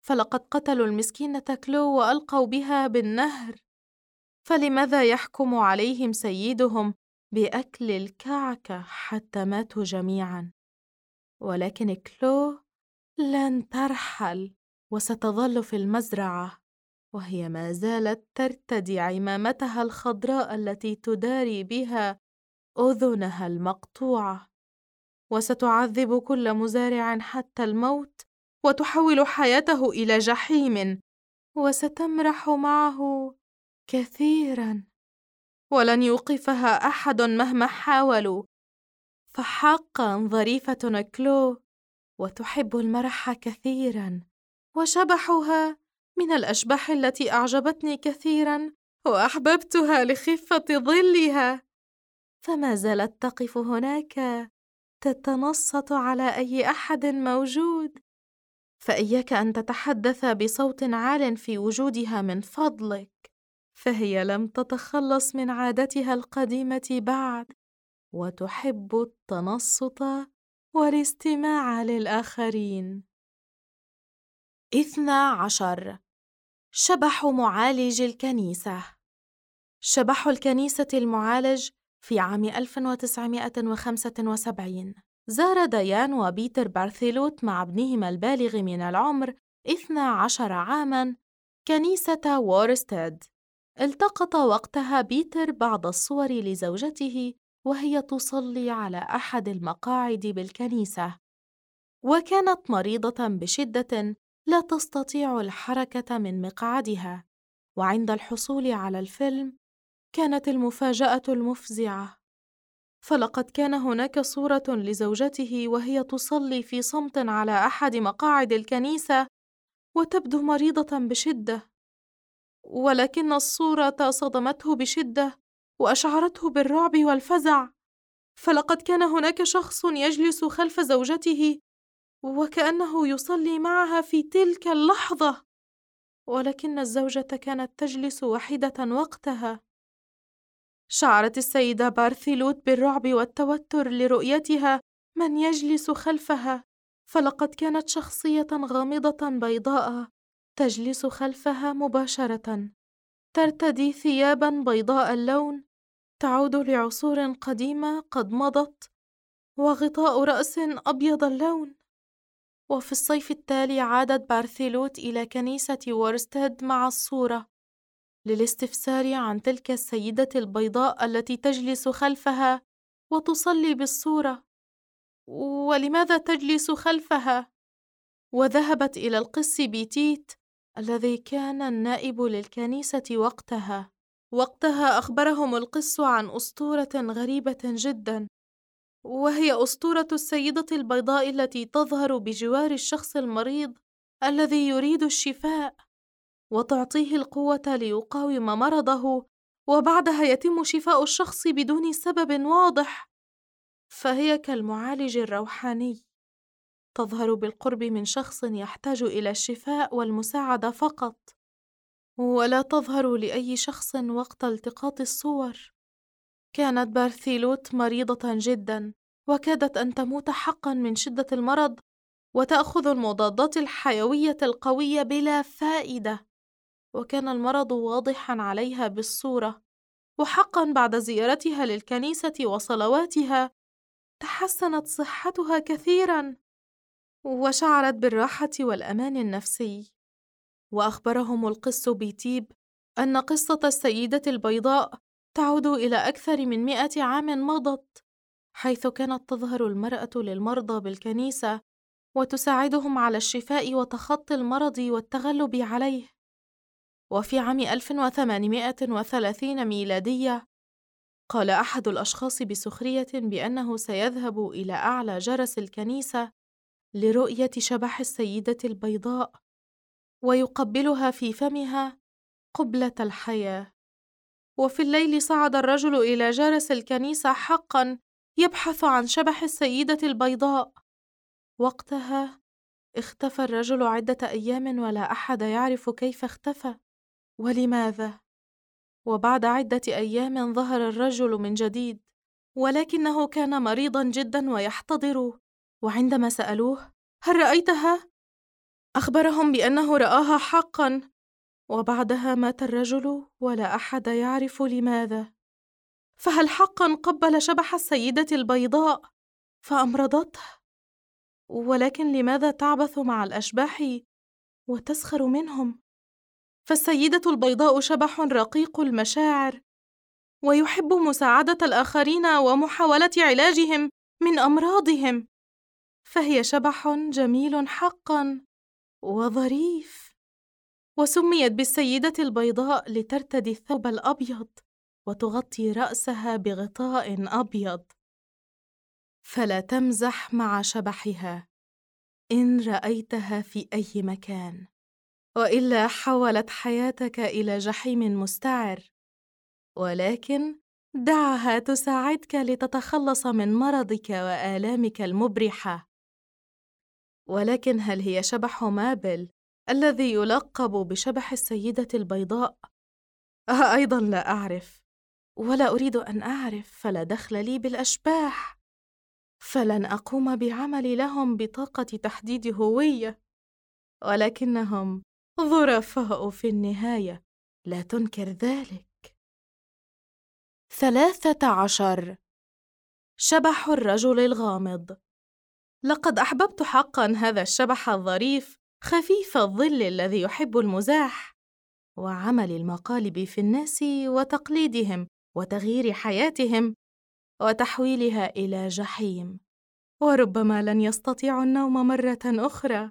فلقد قتلوا المسكينة كلو وألقوا بها بالنهر، فلماذا يحكم عليهم سيدهم بأكل الكعكة حتى ماتوا جميعا؟ ولكن كلو لن ترحل، وستظل في المزرعة، وهي ما زالت ترتدي عمامتها الخضراء التي تداري بها أذنها المقطوعة، وستعذب كل مزارع حتى الموت، وتحول حياته إلى جحيم، وستمرح معه كثيرا، ولن يوقفها أحد مهما حاولوا. فحقا ظريفة كلو، وتحب المرح كثيرا، وشبحها من الأشباح التي أعجبتني كثيرا، وأحببتها لخفة ظلها، فما زالت تقف هناك تتنصت على أي أحد موجود. فإياك أن تتحدث بصوت عال في وجودها من فضلك، فهي لم تتخلص من عادتها القديمة بعد، وتحب التنصت والاستماع للآخرين. 12. شبح معالج الكنيسة. شبح الكنيسة المعالج في عام 1975 زار ديان وبيتر بارثيلوت مع ابنهما البالغ من العمر 12 عاماً كنيسة وورستاد. التقط وقتها بيتر بعض الصور لزوجته وهي تصلي على أحد المقاعد بالكنيسة، وكانت مريضة بشدة لا تستطيع الحركة من مقعدها. وعند الحصول على الفيلم كانت المفاجأة المفزعة، فلقد كان هناك صورة لزوجته وهي تصلي في صمت على أحد مقاعد الكنيسة وتبدو مريضة بشدة، ولكن الصورة صدمته بشدة وأشعرته بالرعب والفزع، فلقد كان هناك شخص يجلس خلف زوجته وكأنه يصلي معها في تلك اللحظة، ولكن الزوجة كانت تجلس وحيدة وقتها. شعرت السيدة بارثيلوت بالرعب والتوتر لرؤيتها من يجلس خلفها، فلقد كانت شخصية غامضة بيضاء تجلس خلفها مباشرة، ترتدي ثيابا بيضاء اللون تعود لعصور قديمة قد مضت، وغطاء رأس أبيض اللون. وفي الصيف التالي عادت بارثيلوت إلى كنيسة وورستاد مع الصورة للاستفسار عن تلك السيدة البيضاء التي تجلس خلفها وتصلي بالصورة، ولماذا تجلس خلفها؟ وذهبت إلى القس بيتيت الذي كان النائب للكنيسة وقتها أخبرهم القس عن أسطورة غريبة جدا، وهي أسطورة السيدة البيضاء التي تظهر بجوار الشخص المريض الذي يريد الشفاء، وتعطيه القوة ليقاوم مرضه، وبعدها يتم شفاء الشخص بدون سبب واضح. فهي كالمعالج الروحاني، تظهر بالقرب من شخص يحتاج إلى الشفاء والمساعدة فقط، ولا تظهر لأي شخص وقت التقاط الصور. كانت بارثيلوت مريضة جدا، وكادت أن تموت حقا من شدة المرض، وتأخذ المضادات الحيوية القوية بلا فائدة، وكان المرض واضحا عليها بالصورة. وحقا بعد زيارتها للكنيسة وصلواتها تحسنت صحتها كثيرا، وشعرت بالراحة والأمان النفسي. وأخبرهم القس بيتيب أن قصة السيدة البيضاء تعود إلى أكثر من 100 عام مضت، حيث كانت تظهر المرأة للمرضى بالكنيسة وتساعدهم على الشفاء وتخطي المرض والتغلب عليه. وفي عام 1830 ميلادية قال أحد الأشخاص بسخرية بأنه سيذهب إلى أعلى جرس الكنيسة لرؤية شبح السيدة البيضاء ويقبلها في فمها قبلة الحياة. وفي الليل صعد الرجل إلى جرس الكنيسة حقا يبحث عن شبح السيدة البيضاء. وقتها اختفى الرجل عدة أيام ولا أحد يعرف كيف اختفى ولماذا. وبعد عدة أيام ظهر الرجل من جديد، ولكنه كان مريضا جدا ويحتضر. وعندما سألوه: هل رأيتها؟ أخبرهم بأنه رآها حقاً، وبعدها مات الرجل ولا أحد يعرف لماذا. فهل حقاً قبل شبح السيدة البيضاء فأمرضته؟ ولكن لماذا تعبث مع الأشباح وتسخر منهم؟ فالسيدة البيضاء شبح رقيق المشاعر، ويحب مساعدة الآخرين ومحاولة علاجهم من أمراضهم، فهي شبح جميل حقاً وظريف. وسميت بالسيدة البيضاء لترتدي الثوب الأبيض وتغطي رأسها بغطاء أبيض، فلا تمزح مع شبحها إن رأيتها في أي مكان، وإلا حولت حياتك إلى جحيم مستعر. ولكن دعها تساعدك لتتخلص من مرضك وآلامك المبرحة. ولكن هل هي شبح مابل الذي يلقب بشبح السيدة البيضاء؟ أيضاً لا أعرف، ولا أريد أن أعرف، فلا دخل لي بالأشباح، فلن أقوم بعمل لهم بطاقة تحديد هوية، ولكنهم ظرفاء في النهاية، لا تنكر ذلك. 13. شبح الرجل الغامض. لقد أحببت حقاً هذا الشبح الظريف خفيف الظل الذي يحب المزاح وعمل المقالب في الناس وتقليدهم وتغيير حياتهم وتحويلها إلى جحيم، وربما لن يستطيعوا النوم مرة أخرى.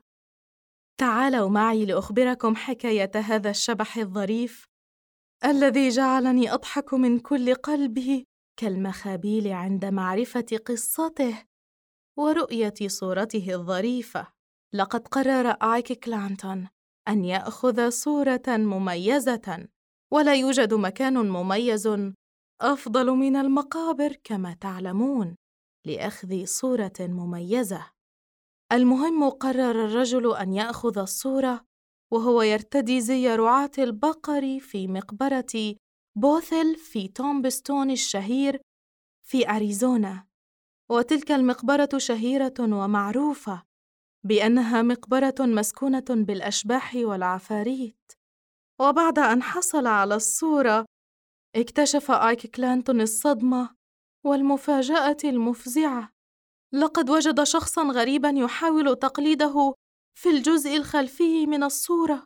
تعالوا معي لأخبركم حكاية هذا الشبح الظريف الذي جعلني أضحك من كل قلبي كالمخابيل عند معرفة قصته ورؤية صورته الظريفة. لقد قرر آيك كلانتون أن يأخذ صورة مميزة، ولا يوجد مكان مميز أفضل من المقابر كما تعلمون لأخذ صورة مميزة. المهم، قرر الرجل أن يأخذ الصورة وهو يرتدي زي رعاة البقر في مقبرة بوثل في تومبستون الشهير في أريزونا. وتلك المقبرة شهيرة ومعروفة بأنها مقبرة مسكونة بالأشباح والعفاريت. وبعد أن حصل على الصورة، اكتشف آيك كلانتون الصدمة والمفاجأة المفزعة. لقد وجد شخصاً غريباً يحاول تقليده في الجزء الخلفي من الصورة،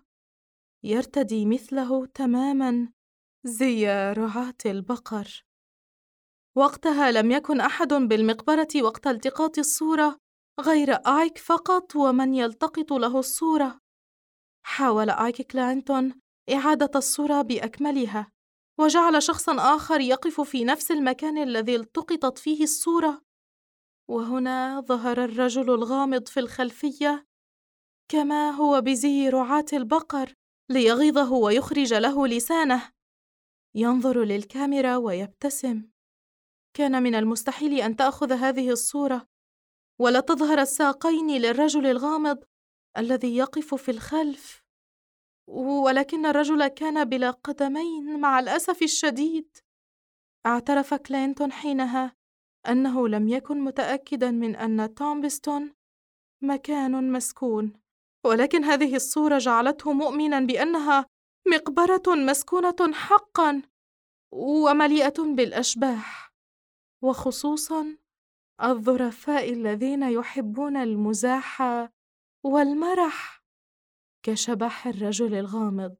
يرتدي مثله تماماً زي رعاة البقر. وقتها لم يكن أحد بالمقبرة وقت التقاط الصورة غير آيك فقط ومن يلتقط له الصورة. حاول آيك كلانتون إعادة الصورة بأكملها، وجعل شخصاً آخر يقف في نفس المكان الذي التقطت فيه الصورة. وهنا ظهر الرجل الغامض في الخلفية كما هو بزي رعاة البقر ليغيظه ويخرج له لسانه. ينظر للكاميرا ويبتسم. كان من المستحيل أن تأخذ هذه الصورة ولا تظهر الساقين للرجل الغامض الذي يقف في الخلف. ولكن الرجل كان بلا قدمين مع الأسف الشديد. اعترف كلينتون حينها أنه لم يكن متأكداً من أن تومبستون مكان مسكون، ولكن هذه الصورة جعلته مؤمناً بأنها مقبرة مسكونة حقاً ومليئة بالأشباح، وخصوصاً الظرفاء الذين يحبون المزاح والمرح كشبح الرجل الغامض.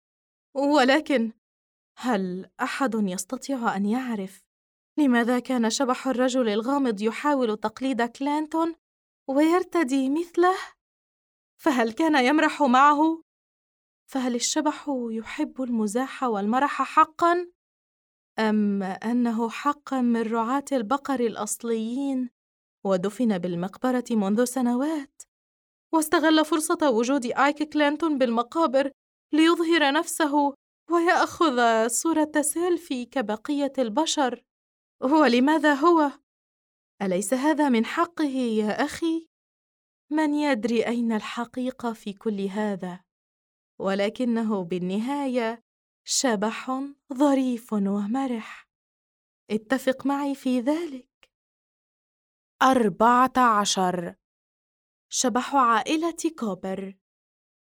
ولكن هل أحد يستطيع أن يعرف لماذا كان شبح الرجل الغامض يحاول تقليد كلانتون ويرتدي مثله؟ فهل كان يمرح معه؟ فهل الشبح يحب المزاح والمرح حقاً؟ أم أنه حقاً من رعاة البقر الأصليين ودفن بالمقبرة منذ سنوات، واستغل فرصة وجود آيك كلانتون بالمقابر ليظهر نفسه ويأخذ صورة سيلفي كبقية البشر؟ ولماذا هو؟ أليس هذا من حقه يا أخي؟ من يدري أين الحقيقة في كل هذا؟ ولكنه بالنهاية شبح ظريف ومرح. اتفق معي في ذلك. 14. شبح عائلة كوبر.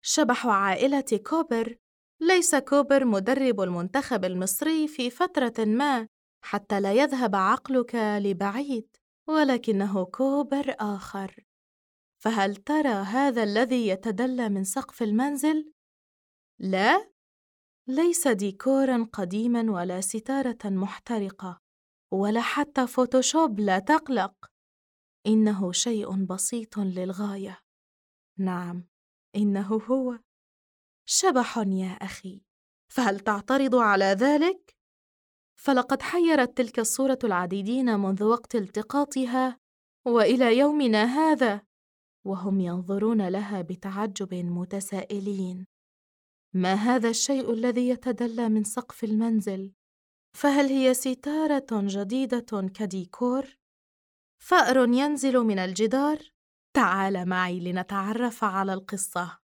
شبح عائلة كوبر. ليس كوبر مدرب المنتخب المصري في فترة ما، حتى لا يذهب عقلك لبعيد، ولكنه كوبر آخر. فهل ترى هذا الذي يتدلى من سقف المنزل؟ لا، ليس ديكوراً قديماً ولا ستارة محترقة ولا حتى فوتوشوب، لا تقلق. إنه شيء بسيط للغاية. نعم، إنه هو شبح يا أخي. فهل تعترض على ذلك؟ فلقد حيرت تلك الصورة العديدين منذ وقت التقاطها وإلى يومنا هذا، وهم ينظرون لها بتعجب متسائلين: ما هذا الشيء الذي يتدلى من سقف المنزل؟ فهل هي ستارة جديدة كديكور؟ فأر ينزل من الجدار؟ تعال معي لنتعرف على القصة.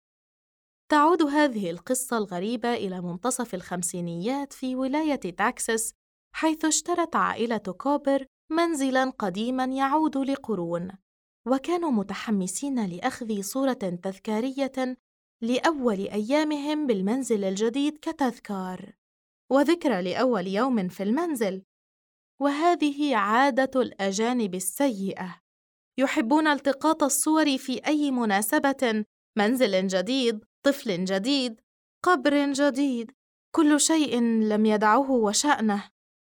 تعود هذه القصة الغريبة إلى منتصف الخمسينيات في ولاية تكساس، حيث اشترت عائلة كوبر منزلاً قديماً يعود لقرون، وكانوا متحمسين لأخذ صورة تذكارية لأول أيامهم بالمنزل الجديد كتذكار وذكرى لأول يوم في المنزل. وهذه عادة الأجانب السيئة، يحبون التقاط الصور في أي مناسبة: منزل جديد، طفل جديد، قبر جديد، كل شيء لم يدعوه وشأنه.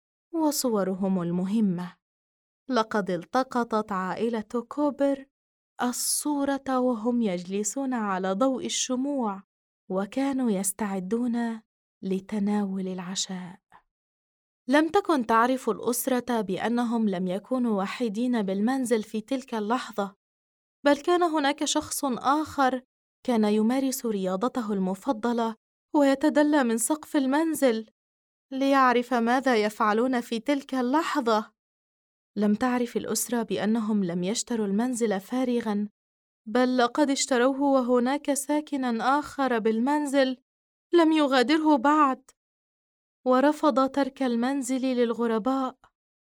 وصورهم المهمة. لقد التقطت عائلة كوبر الصورة وهم يجلسون على ضوء الشموع، وكانوا يستعدون لتناول العشاء. لم تكن تعرف الأسرة بأنهم لم يكونوا وحيدين بالمنزل في تلك اللحظة، بل كان هناك شخص آخر كان يمارس رياضته المفضلة ويتدلى من سقف المنزل ليعرف ماذا يفعلون في تلك اللحظة. لم تعرف الأسرة بأنهم لم يشتروا المنزل فارغاً، بل لقد اشتروه وهناك ساكن آخر بالمنزل لم يغادره بعد، ورفض ترك المنزل للغرباء،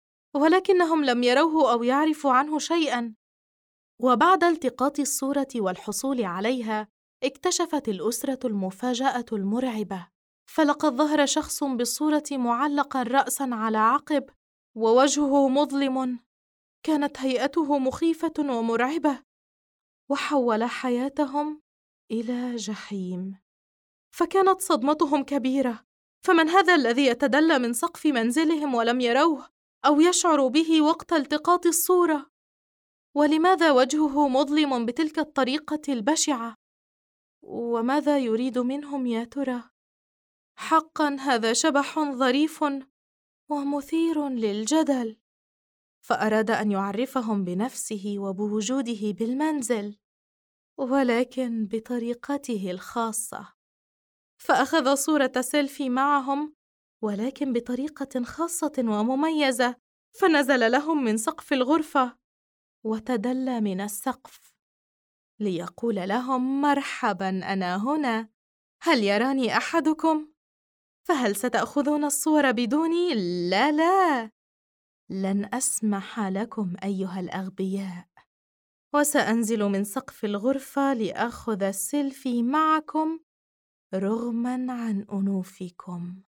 ولكنهم لم يروه أو يعرفوا عنه شيئاً. وبعد التقاط الصورة والحصول عليها، اكتشفت الأسرة المفاجأة المرعبة، فلقد ظهر شخص بالصورة معلقاً رأساً على عقب ووجهه مظلم. كانت هيئته مخيفة ومرعبة، وحول حياتهم إلى جحيم. فكانت صدمتهم كبيرة. فمن هذا الذي يتدلى من سقف منزلهم ولم يروه أو يشعروا به وقت التقاط الصورة؟ ولماذا وجهه مظلم بتلك الطريقة البشعة؟ وماذا يريد منهم يا ترى؟ حقاً هذا شبح ظريف ومثير للجدل، فأراد أن يعرفهم بنفسه وبوجوده بالمنزل، ولكن بطريقته الخاصة. فأخذ صورة سيلفي معهم، ولكن بطريقة خاصة ومميزة، فنزل لهم من سقف الغرفة وتدلى من السقف ليقول لهم: مرحباً، أنا هنا، هل يراني أحدكم؟ فهل ستأخذون الصور بدوني؟ لا لا، لن أسمح لكم أيها الأغبياء، وسأنزل من سقف الغرفة لآخذ السيلفي معكم رغماً عن أنوفكم.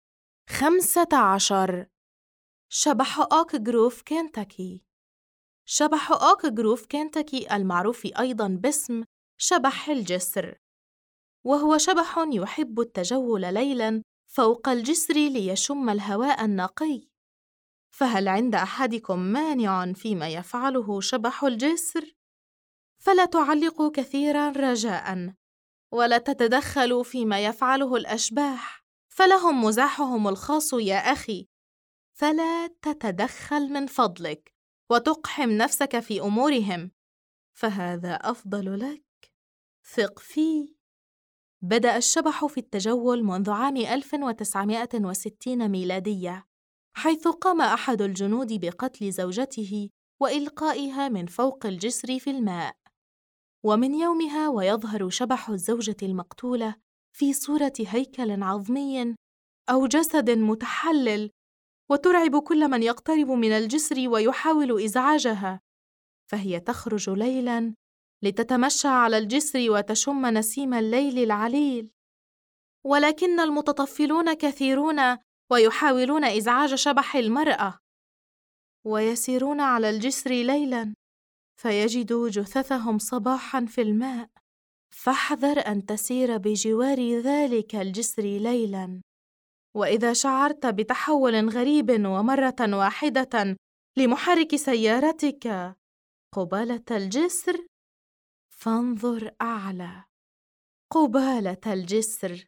15. شبح أوك جروف كنتاكي. شبح أوك جروف كنتاكي المعروف أيضاً باسم شبح الجسر، وهو شبح يحب التجول ليلاً فوق الجسر ليشم الهواء النقي. فهل عند أحدكم مانع فيما يفعله شبح الجسر؟ فلا تعلقوا كثيراً رجاءً، ولا تتدخلوا فيما يفعله الأشباح، فلهم مزاحهم الخاص يا أخي. فلا تتدخل من فضلك وتقحم نفسك في أمورهم، فهذا أفضل لك. ثق فيه. بدأ الشبح في التجول منذ عام 1960 ميلادية، حيث قام أحد الجنود بقتل زوجته وإلقائها من فوق الجسر في الماء. ومن يومها ويظهر شبح الزوجة المقتولة في صورة هيكل عظمي أو جسد متحلل، وترعب كل من يقترب من الجسر ويحاول إزعاجها. فهي تخرج ليلاً لتتمشى على الجسر وتشم نسيم الليل العليل. ولكن المتطفلون كثيرون ويحاولون إزعاج شبح المرأة، ويسيرون على الجسر ليلاً فيجدوا جثثهم صباحاً في الماء. فاحذر أن تسير بجوار ذلك الجسر ليلاً، وإذا شعرت بتحول غريب ومرة واحدة لمحرك سيارتك قبالة الجسر، فانظر أعلى. قبالة الجسر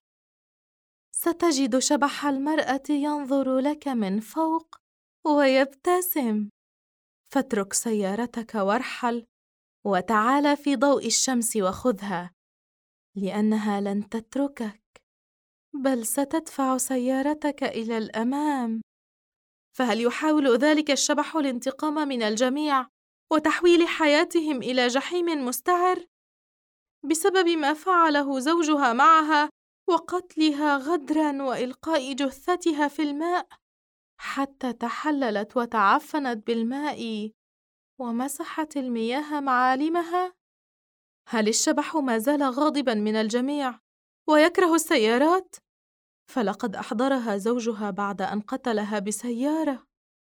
ستجد شبح المرأة ينظر لك من فوق ويبتسم. فاترك سيارتك وارحل وتعال في ضوء الشمس وخذها، لأنها لن تتركك، بل ستدفع سيارتك إلى الأمام. فهل يحاول ذلك الشبح الانتقام من الجميع وتحويل حياتهم إلى جحيم مستعر بسبب ما فعله زوجها معها وقتلها غدراً وإلقاء جثتها في الماء حتى تحللت وتعفنت بالماء ومسحت المياه معالمها؟ هل الشبح ما زال غاضباً من الجميع ويكره السيارات؟ فلقد أحضرها زوجها بعد أن قتلها بسيارة.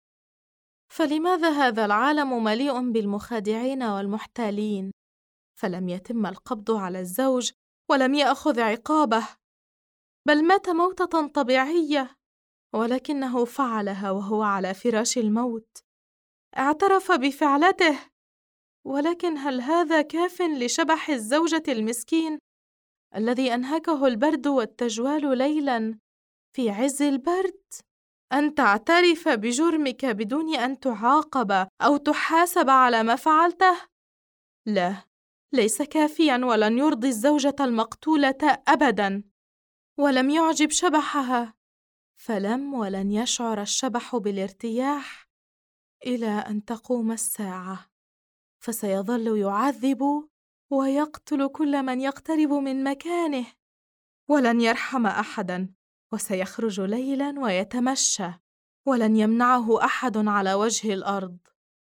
فلماذا هذا العالم مليء بالمخادعين والمحتالين؟ فلم يتم القبض على الزوج ولم يأخذ عقابه، بل مات موتة طبيعية، ولكنه فعلها وهو على فراش الموت. اعترف بفعلته، ولكن هل هذا كاف لشبح الزوجة المسكين الذي أنهكه البرد والتجوال ليلاً في عز البرد؟ أن تعترف بجرمك بدون أن تعاقب أو تحاسب على ما فعلته؟ لا، ليس كافياً ولن يرضي الزوجة المقتولة أبداً. ولم يعجب شبحها، فلم ولن يشعر الشبح بالارتياح إلى أن تقوم الساعة، فسيظل يعذب ويقتل كل من يقترب من مكانه، ولن يرحم أحداً، وسيخرج ليلاً ويتمشى، ولن يمنعه أحد على وجه الأرض،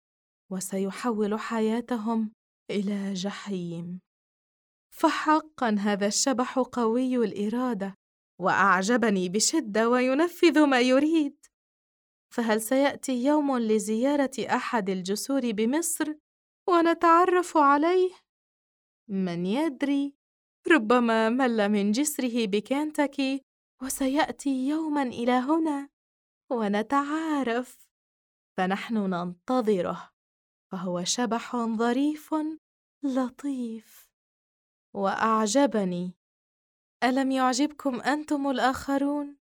وسيحول حياتهم إلى جحيم. فحقاً هذا الشبح قوي الإرادة وأعجبني بشدة وينفذ ما يريد. فهل سيأتي يوم لزيارة أحد الجسور بمصر ونتعرف عليه؟ من يدري، ربما مل من جسره بكنتاكي وسيأتي يوماً إلى هنا ونتعارف، فنحن ننتظره، فهو شبح ظريف لطيف وأعجبني. ألم يعجبكم أنتم الآخرون؟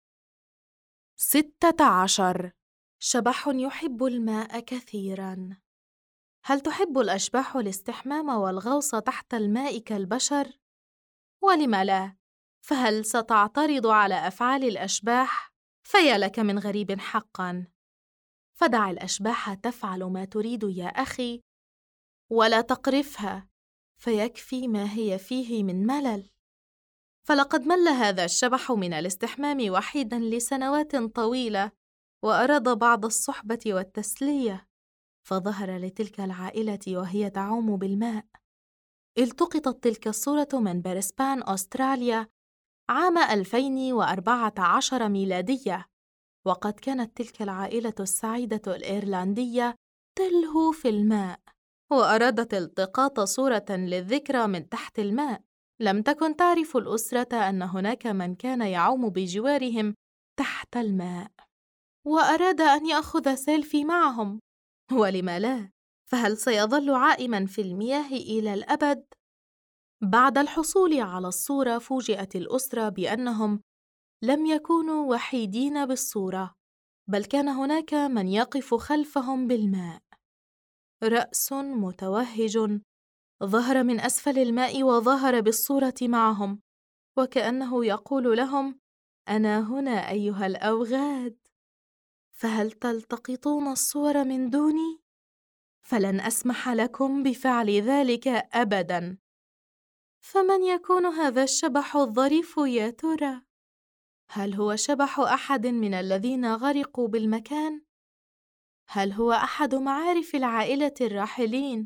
16. شبح يحب الماء كثيراً. هل تحب الأشباح الاستحمام والغوص تحت الماء كالبشر؟ ولم لا؟ فهل ستعترض على أفعال الأشباح؟ فيا لك من غريب حقاً. فدع الأشباح تفعل ما تريد يا أخي، ولا تقرفها، فيكفي ما هي فيه من ملل. فلقد مل هذا الشبح من الاستحمام وحيداً لسنوات طويلة، وأراد بعض الصحبة والتسلية، فظهر لتلك العائلة وهي تعوم بالماء. التقطت تلك الصورة من بريسبان، أستراليا، عام 2014 ميلادية، وقد كانت تلك العائلة السعيدة الإيرلندية تلهو في الماء، وأرادت التقاط صورة للذكرى من تحت الماء. لم تكن تعرف الأسرة أن هناك من كان يعوم بجوارهم تحت الماء، وأراد أن يأخذ سيلفي معهم. ولم لا؟ فهل سيظل عائماً في المياه إلى الأبد؟ بعد الحصول على الصورة فوجئت الأسرة بأنهم لم يكونوا وحيدين بالصورة، بل كان هناك من يقف خلفهم بالماء. رأس متوهج ظهر من أسفل الماء وظهر بالصورة معهم، وكأنه يقول لهم: أنا هنا أيها الأوغاد، فهل تلتقطون الصور من دوني؟ فلن أسمح لكم بفعل ذلك أبداً. فمن يكون هذا الشبح الظريف يا ترى؟ هل هو شبح أحد من الذين غرقوا بالمكان؟ هل هو أحد معارف العائلة الراحلين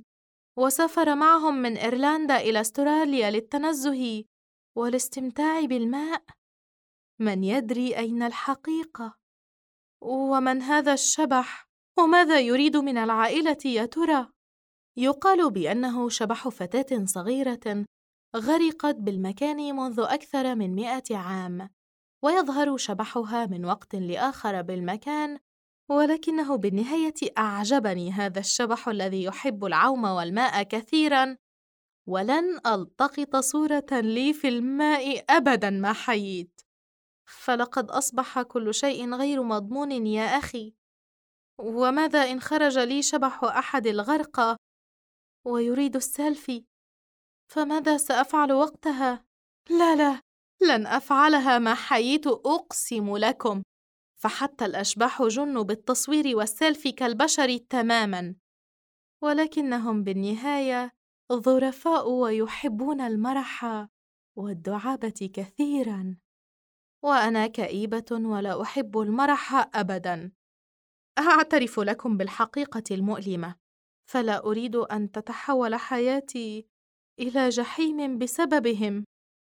وسافر معهم من إيرلندا إلى أستراليا للتنزه والاستمتاع بالماء. من يدري أين الحقيقة؟ ومن هذا الشبح؟ وماذا يريد من العائلة يا ترى؟ يقال بأنه شبح فتاة صغيرة غرقت بالمكان منذ أكثر من 100 عام، ويظهر شبحها من وقت لآخر بالمكان، ولكنه بالنهاية أعجبني هذا الشبح الذي يحب العوم والماء كثيراً، ولن ألتقط صورة لي في الماء أبداً ما حييت، فلقد أصبح كل شيء غير مضمون يا أخي. وماذا إن خرج لي شبح أحد الغرقى ويريد السيلفي؟ فماذا سأفعل وقتها؟ لا لا، لن أفعلها ما حييت أقسم لكم، فحتى الأشباح جنوا بالتصوير والسيلفي كالبشر تماماً، ولكنهم بالنهاية ظرفاء ويحبون المرح والدعابة كثيراً، وأنا كئيبة ولا أحب المرح أبداً. أعترف لكم بالحقيقة المؤلمة، فلا أريد أن تتحول حياتي إلى جحيم بسببهم.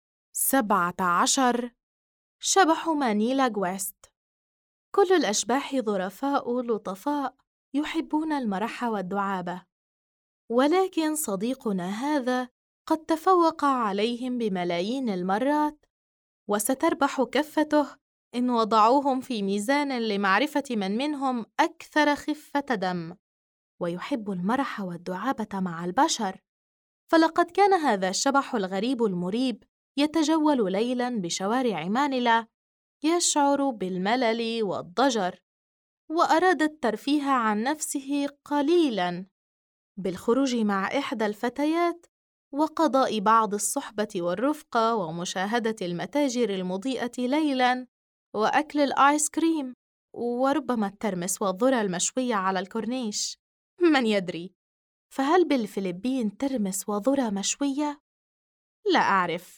17. شبح مانيلا جويست. كل الأشباح ظرفاء لطفاء يحبون المرح والدعابة، ولكن صديقنا هذا قد تفوق عليهم بملايين المرات، وستربح كفته إن وضعوهم في ميزان لمعرفة من منهم أكثر خفة دم ويحب المرح والدعابة مع البشر. فلقد كان هذا الشبح الغريب المريب يتجول ليلاً بشوارع مانيلا يشعر بالملل والضجر، وأراد الترفيه عن نفسه قليلاً بالخروج مع إحدى الفتيات وقضاء بعض الصحبة والرفقة ومشاهدة المتاجر المضيئة ليلاً وأكل الآيس كريم وربما الترمس والذرة المشوية على الكورنيش. من يدري؟ فهل بالفلبين ترمس وذرة مشوية؟ لا أعرف.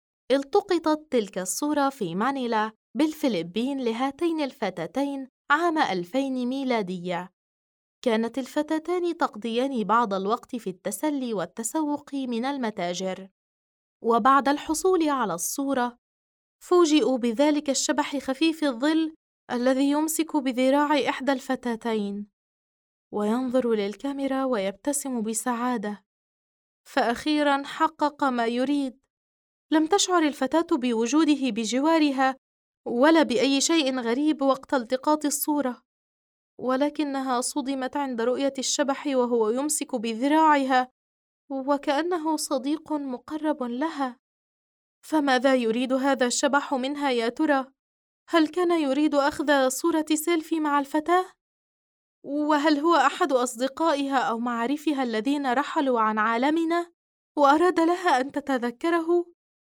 التقطت تلك الصورة في مانيلا بالفلبين لهاتين الفتاتين عام 2000 ميلادية. كانت الفتاتان تقضيان بعض الوقت في التسلي والتسوق من المتاجر، وبعد الحصول على الصورة فوجئوا بذلك الشبح خفيف الظل الذي يمسك بذراع إحدى الفتاتين وينظر للكاميرا ويبتسم بسعادة، فأخيراً حقق ما يريد. لم تشعر الفتاة بوجوده بجوارها ولا بأي شيء غريب وقت التقاط الصورة، ولكنها صدمت عند رؤية الشبح وهو يمسك بذراعها وكأنه صديق مقرب لها. فماذا يريد هذا الشبح منها يا ترى؟ هل كان يريد أخذ صورة سيلفي مع الفتاة؟ وهل هو أحد أصدقائها أو معارفها الذين رحلوا عن عالمنا وأراد لها أن تتذكره؟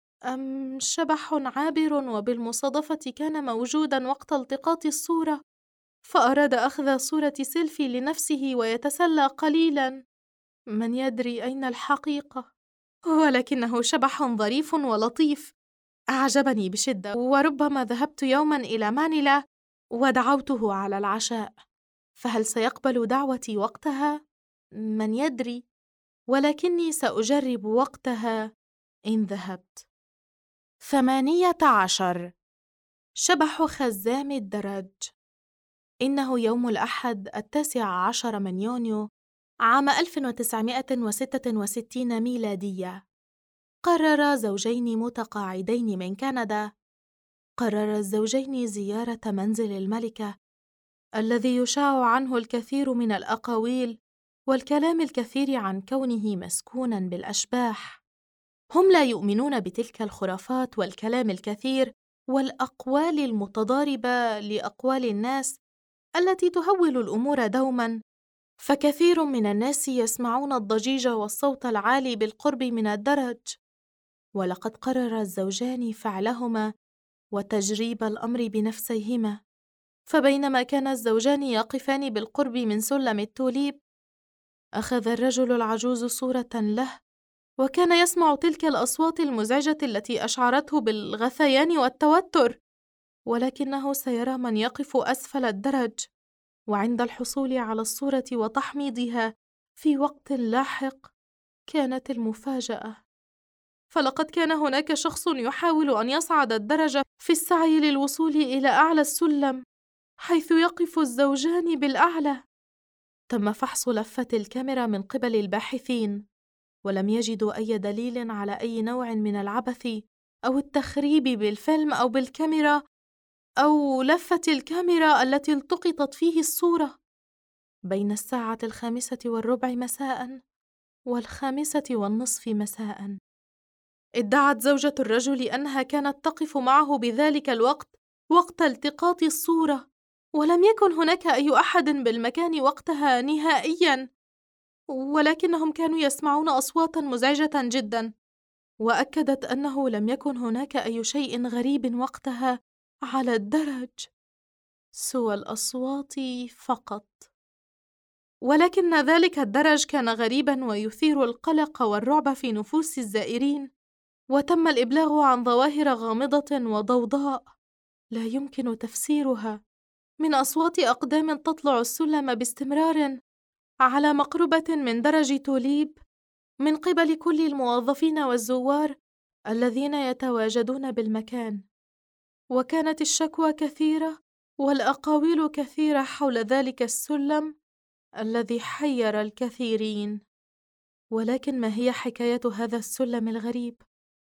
أم شبح عابر وبالمصادفة كان موجوداً وقت التقاط الصورة فأراد أخذ صورة سيلفي لنفسه ويتسلى قليلاً؟ من يدري أين الحقيقة؟ ولكنه شبح ظريف ولطيف، أعجبني بشدة، وربما ذهبت يوماً إلى مانيلا ودعوته على العشاء، فهل سيقبل دعوتي وقتها؟ من يدري؟ ولكني سأجرب وقتها إن ذهبت. 18. شبح خزام الدرج. إنه يوم الأحد 19 من يونيو عام 1966 ميلادية. قرر زوجين متقاعدين من كندا زيارة منزل الملكة الذي يشاع عنه الكثير من الأقاويل والكلام الكثير عن كونه مسكوناً بالأشباح. هم لا يؤمنون بتلك الخرافات والكلام الكثير والأقوال المتضاربة لأقوال الناس التي تهول الأمور دوماً، فكثير من الناس يسمعون الضجيج والصوت العالي بالقرب من الدرج. ولقد قرر الزوجان فعلهما وتجريب الأمر بنفسيهما، فبينما كان الزوجان يقفان بالقرب من سلم التوليب أخذ الرجل العجوز صورة له، وكان يسمع تلك الأصوات المزعجة التي أشعرته بالغثيان والتوتر، ولكنه سيرى من يقف أسفل الدرج، وعند الحصول على الصورة وتحميضها في وقت لاحق كانت المفاجأة، فلقد كان هناك شخص يحاول أن يصعد الدرج في السعي للوصول إلى أعلى السلم، حيث يقف الزوجان بالأعلى. تم فحص لفة الكاميرا من قبل الباحثين، ولم يجدوا أي دليل على أي نوع من العبث أو التخريب بالفيلم أو بالكاميرا أو لفة الكاميرا التي التقطت فيه الصورة بين 5:15 مساءً و5:30 مساءً. ادعت زوجة الرجل أنها كانت تقف معه بذلك الوقت وقت التقاط الصورة، ولم يكن هناك أي أحد بالمكان وقتها نهائياً، ولكنهم كانوا يسمعون أصواتاً مزعجة جداً. وأكدت أنه لم يكن هناك أي شيء غريب وقتها على الدرج سوى الأصوات فقط. ولكن ذلك الدرج كان غريباً ويثير القلق والرعب في نفوس الزائرين، وتم الإبلاغ عن ظواهر غامضة وضوضاء لا يمكن تفسيرها، من أصوات أقدام تطلع السلم باستمرار على مقربة من درج توليب من قبل كل الموظفين والزوار الذين يتواجدون بالمكان. وكانت الشكوى كثيرة والأقاويل كثيرة حول ذلك السلم الذي حير الكثيرين. ولكن ما هي حكاية هذا السلم الغريب؟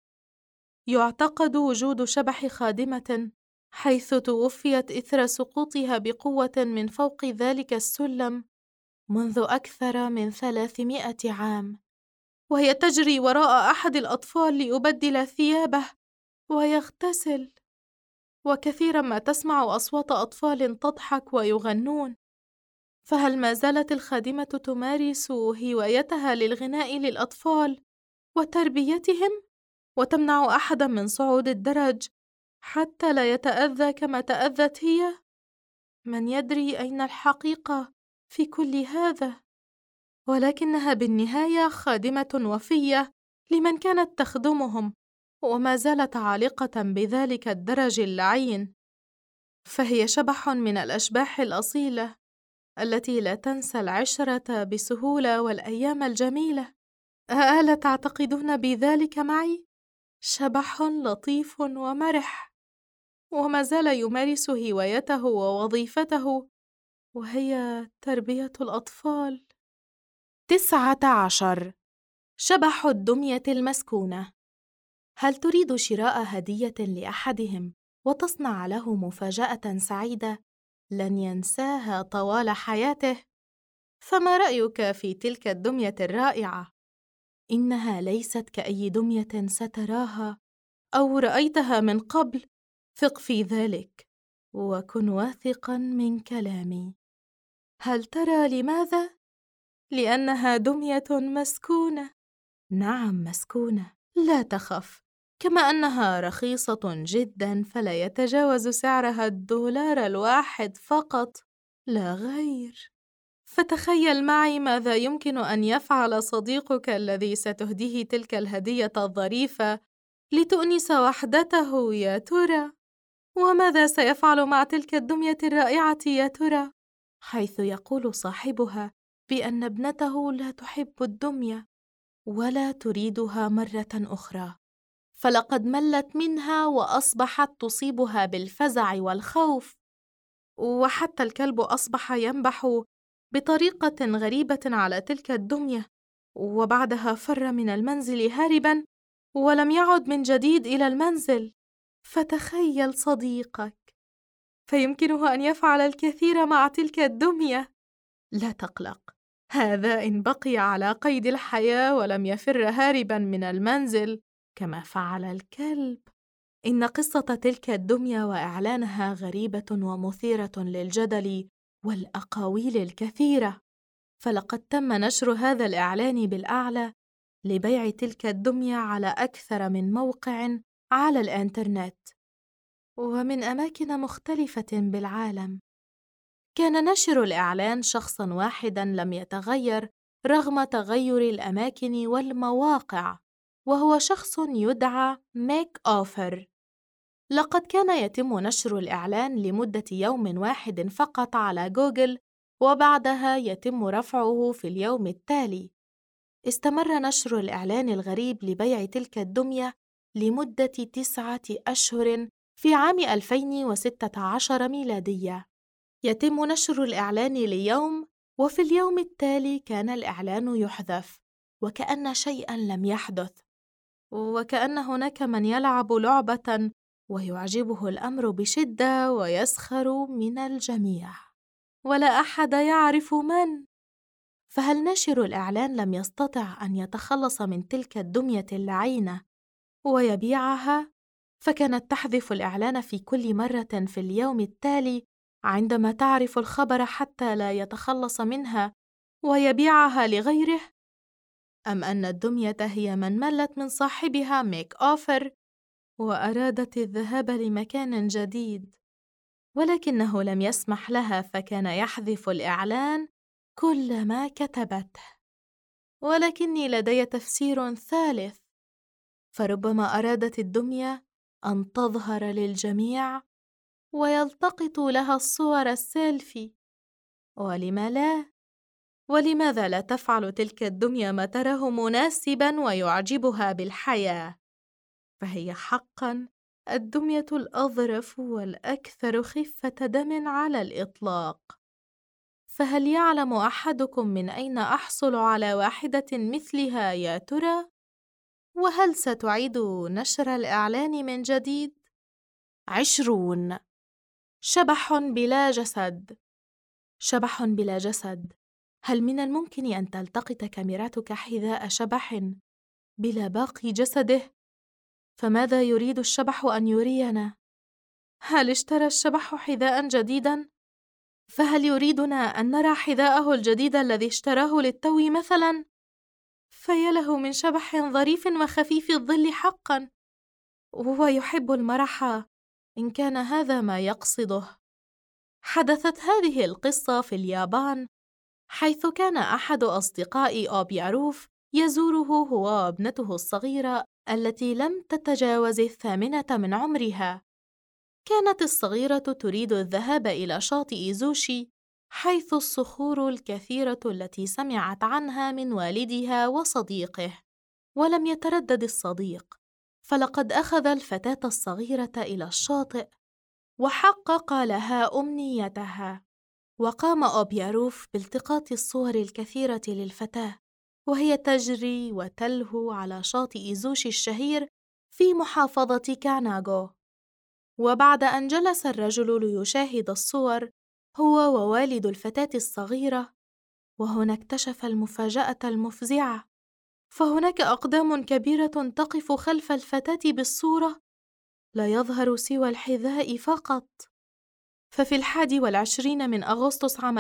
يعتقد وجود شبح خادمة حيث توفيت إثر سقوطها بقوة من فوق ذلك السلم منذ أكثر من 300 عام، وهي تجري وراء أحد الأطفال ليبدل ثيابه ويغتسل. وكثيرا ما تسمع أصوات أطفال تضحك ويغنون، فهل ما زالت الخادمة تمارس هوايتها للغناء للأطفال وتربيتهم وتمنع أحدا من صعود الدرج حتى لا يتأذى كما تأذت هي؟ من يدري أين الحقيقة في كل هذا؟ ولكنها بالنهاية خادمة وفية لمن كانت تخدمهم، وما زالت عالقة بذلك الدرج اللعين، فهي شبح من الأشباح الأصيلة التي لا تنسى العشرة بسهولة والأيام الجميلة. ألا تعتقدون بذلك معي؟ شبح لطيف ومرح، وما زال يمارس هوايته ووظيفته، وهي تربية الأطفال. 19. شبح الدمية المسكونة. هل تريد شراء هدية لأحدهم وتصنع له مفاجأة سعيدة لن ينساها طوال حياته؟ فما رأيك في تلك الدمية الرائعة؟ إنها ليست كأي دمية ستراها أو رأيتها من قبل، ثق في ذلك وكن واثقاً من كلامي. هل ترى لماذا؟ لأنها دمية مسكونة. نعم، مسكونة، لا تخف، كما أنها رخيصة جداً فلا يتجاوز سعرها $1 فقط لا غير. فتخيل معي ماذا يمكن أن يفعل صديقك الذي ستهديه تلك الهدية الظريفة لتؤنس وحدته يا ترى؟ وماذا سيفعل مع تلك الدمية الرائعة يا ترى؟ حيث يقول صاحبها بأن ابنته لا تحب الدمية ولا تريدها مرة أخرى، فلقد ملت منها وأصبحت تصيبها بالفزع والخوف، وحتى الكلب أصبح ينبح بطريقة غريبة على تلك الدمية، وبعدها فر من المنزل هارباً ولم يعد من جديد إلى المنزل. فتخيل صديقك، فيمكنه أن يفعل الكثير مع تلك الدمية. لا تقلق، هذا إن بقي على قيد الحياة ولم يفر هارباً من المنزل كما فعل الكلب. إن قصة تلك الدمية وإعلانها غريبة ومثيرة للجدل والأقاويل الكثيرة، فلقد تم نشر هذا الإعلان بالأعلى لبيع تلك الدمية على أكثر من موقع على الإنترنت ومن أماكن مختلفة بالعالم. كان نشر الإعلان شخصاً واحداً لم يتغير رغم تغير الأماكن والمواقع، وهو شخص يدعى ميك أوفر. لقد كان يتم نشر الإعلان لمدة يوم واحد فقط على جوجل، وبعدها يتم رفعه في اليوم التالي. استمر نشر الإعلان الغريب لبيع تلك الدمية لمدة 9 أشهر في عام 2016 ميلادية. يتم نشر الإعلان ليوم، وفي اليوم التالي كان الإعلان يحذف، وكأن شيئاً لم يحدث، وكأن هناك من يلعب لعبة ويعجبه الأمر بشدة ويسخر من الجميع، ولا أحد يعرف من. فهل ناشر الإعلان لم يستطع أن يتخلص من تلك الدمية اللعينة ويبيعها؟ فكانت تحذف الإعلان في كل مرة في اليوم التالي عندما تعرف الخبر حتى لا يتخلص منها ويبيعها لغيره؟ أم أن الدمية هي من ملت من صاحبها ميك أوفر وأرادت الذهاب لمكان جديد، ولكنه لم يسمح لها، فكان يحذف الإعلان كل ما كتبته. ولكني لدي تفسير ثالث، فربما أرادت الدمية أن تظهر للجميع ويلتقط لها الصور السيلفي. ولم لا؟ ولماذا لا تفعل تلك الدمية ما تراه مناسباً ويعجبها بالحياة؟ فهي حقاً الدمية الأظرف والأكثر خفة دم على الإطلاق. فهل يعلم أحدكم من أين أحصل على واحدة مثلها يا ترى؟ وهل ستعيد نشر الإعلان من جديد؟ 20. شبح بلا جسد. شبح بلا جسد. هل من الممكن أن تلتقط كاميراتك حذاء شبح بلا باقي جسده؟ فماذا يريد الشبح أن يرينا؟ هل اشترى الشبح حذاء جديداً؟ فهل يريدنا أن نرى حذاءه الجديد الذي اشتراه للتو مثلاً؟ فيله من شبح ظريف وخفيف الظل حقاً، ويحب المرح إن كان هذا ما يقصده. حدثت هذه القصة في اليابان، حيث كان أحد أصدقاء أوبياروف يزوره هو وابنته الصغيرة التي لم تتجاوز 8 من عمرها. كانت الصغيرة تريد الذهاب إلى شاطئ زوشي، حيث الصخور الكثيرة التي سمعت عنها من والدها وصديقه. ولم يتردد الصديق، فلقد أخذ الفتاة الصغيرة إلى الشاطئ وحقق لها أمنيتها. وقام أوبياروف بالتقاط الصور الكثيرة للفتاة وهي تجري وتلهو على شاطئ زوشي الشهير في محافظة كاناغو. وبعد أن جلس الرجل ليشاهد الصور هو ووالد الفتاة الصغيرة، وهنا اكتشف المفاجأة المفزعة، فهناك أقدام كبيرة تقف خلف الفتاة بالصورة، لا يظهر سوى الحذاء فقط. ففي 21 من أغسطس عام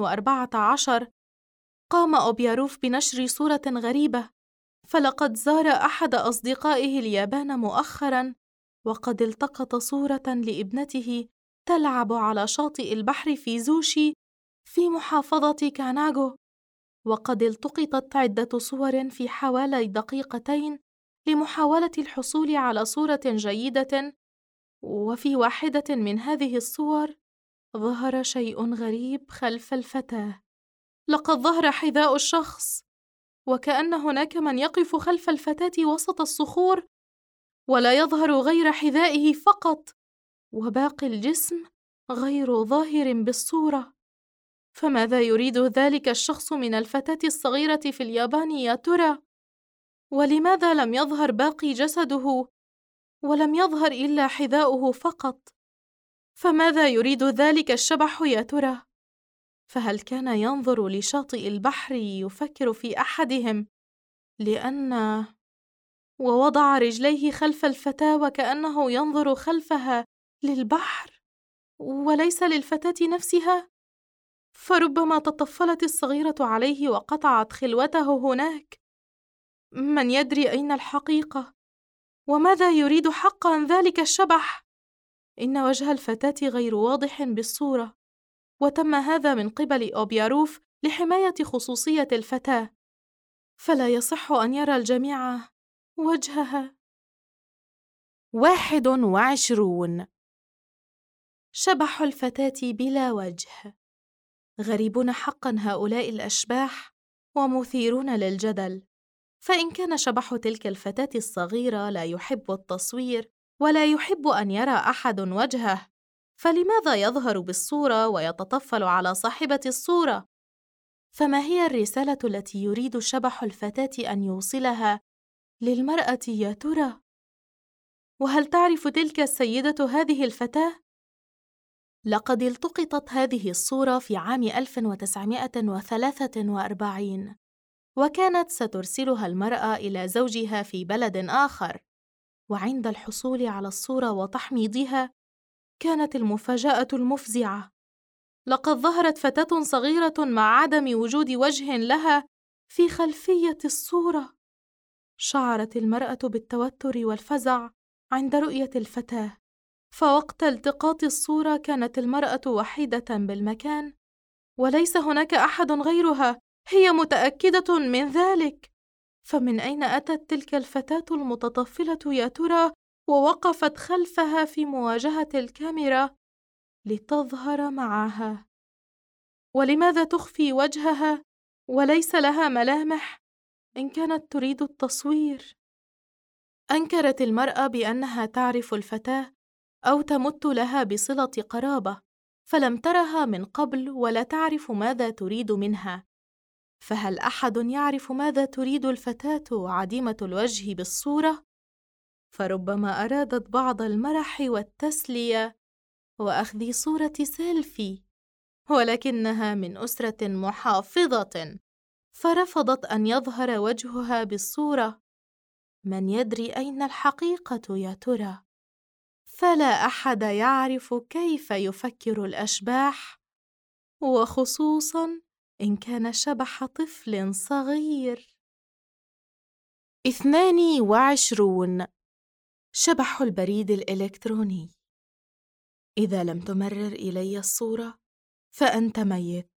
2014 قام أوبياروف بنشر صورة غريبة، فلقد زار أحد أصدقائه اليابان مؤخراً وقد التقط صورة لابنته تلعب على شاطئ البحر في زوشي في محافظة كاناغو. وقد التقطت عدة صور في حوالي دقيقتين لمحاولة الحصول على صورة جيدة، وفي واحدة من هذه الصور ظهر شيء غريب خلف الفتاة. لقد ظهر حذاء الشخص، وكأن هناك من يقف خلف الفتاة وسط الصخور، ولا يظهر غير حذائه فقط، وباقي الجسم غير ظاهر بالصورة. فماذا يريد ذلك الشخص من الفتاة الصغيرة في اليابان يا ترى؟ ولماذا لم يظهر باقي جسده ولم يظهر إلا حذاؤه فقط؟ فماذا يريد ذلك الشبح يا ترى؟ فهل كان ينظر لشاطئ البحر يفكر في أحدهم ووضع رجليه خلف الفتاة وكأنه ينظر خلفها للبحر وليس للفتاة نفسها؟ فربما تطفلت الصغيرة عليه وقطعت خلوته هناك. من يدري أين الحقيقة؟ وماذا يريد حقا ذلك الشبح؟ إن وجه الفتاة غير واضح بالصورة، وتم هذا من قبل أوبياروف لحماية خصوصية الفتاة، فلا يصح أن يرى الجميع وجهها. 21. شبح الفتاة بلا وجه. غريبون حقا هؤلاء الأشباح ومثيرون للجدل، فإن كان شبح تلك الفتاة الصغيرة لا يحب التصوير ولا يحب أن يرى أحد وجهه، فلماذا يظهر بالصورة ويتطفل على صاحبة الصورة؟ فما هي الرسالة التي يريد شبح الفتاة أن يوصلها للمرأة يا ترى؟ وهل تعرف تلك السيدة هذه الفتاة؟ لقد التقطت هذه الصورة في عام 1943، وكانت سترسلها المرأة إلى زوجها في بلد آخر، وعند الحصول على الصورة وتحميضها كانت المفاجأة المفزعة. لقد ظهرت فتاة صغيرة مع عدم وجود وجه لها في خلفية الصورة. شعرت المرأة بالتوتر والفزع عند رؤية الفتاة، فوقت التقاط الصورة كانت المرأة وحيدة بالمكان، وليس هناك أحد غيرها، هي متأكدة من ذلك. فمن أين أتت تلك الفتاة المتطفلة يا ترى ووقفت خلفها في مواجهة الكاميرا لتظهر معها؟ ولماذا تخفي وجهها وليس لها ملامح إن كانت تريد التصوير؟ أنكرت المرأة بأنها تعرف الفتاة أو تمت لها بصلة قرابة، فلم ترها من قبل ولا تعرف ماذا تريد منها. فهل أحد يعرف ماذا تريد الفتاة عديمة الوجه بالصورة؟ فربما أرادت بعض المرح والتسلية وأخذ صورة سيلفي، ولكنها من أسرة محافظة، فرفضت أن يظهر وجهها بالصورة. من يدري أين الحقيقة يا ترى؟ فلا أحد يعرف كيف يفكر الأشباح، وخصوصاً إن كان شبح طفل صغير. 22. شبح البريد الإلكتروني. إذا لم تمرر إلي الصورة فأنت ميت.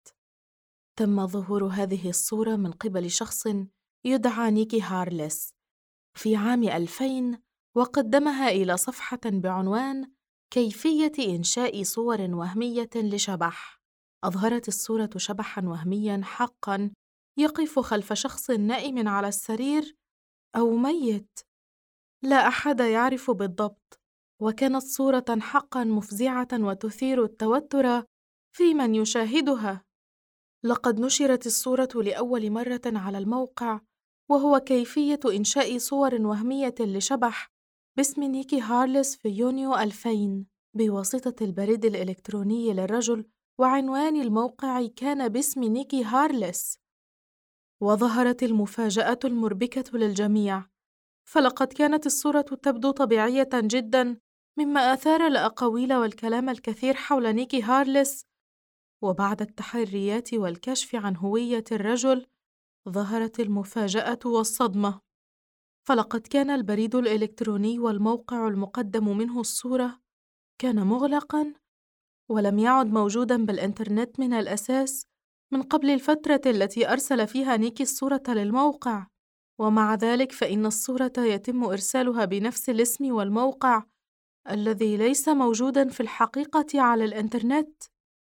تم ظهور هذه الصورة من قبل شخص يدعى نيكي هارلس في عام 2000، وقدمها إلى صفحة بعنوان كيفية إنشاء صور وهمية لشبح. أظهرت الصورة شبحاً وهمياً حقاً يقف خلف شخص نائم على السرير أو ميت، لا أحد يعرف بالضبط، وكانت صورة حقاً مفزعة وتثير التوتر في من يشاهدها. لقد نشرت الصورة لأول مرة على الموقع، وهو كيفية إنشاء صور وهمية لشبح باسم نيكي هارلس في يونيو 2000 بواسطة البريد الإلكتروني للرجل، وعنوان الموقع كان باسم نيكي هارلس. وظهرت المفاجأة المربكة للجميع، فلقد كانت الصورة تبدو طبيعية جداً، مما أثار الأقاويل والكلام الكثير حول نيكي هارلس. وبعد التحريات والكشف عن هوية الرجل ظهرت المفاجأة والصدمة، فلقد كان البريد الإلكتروني والموقع المقدم منه الصورة كان مغلقاً ولم يعد موجوداً بالإنترنت من الأساس من قبل الفترة التي أرسل فيها نيكي الصورة للموقع. ومع ذلك فإن الصورة يتم إرسالها بنفس الاسم والموقع الذي ليس موجوداً في الحقيقة على الإنترنت.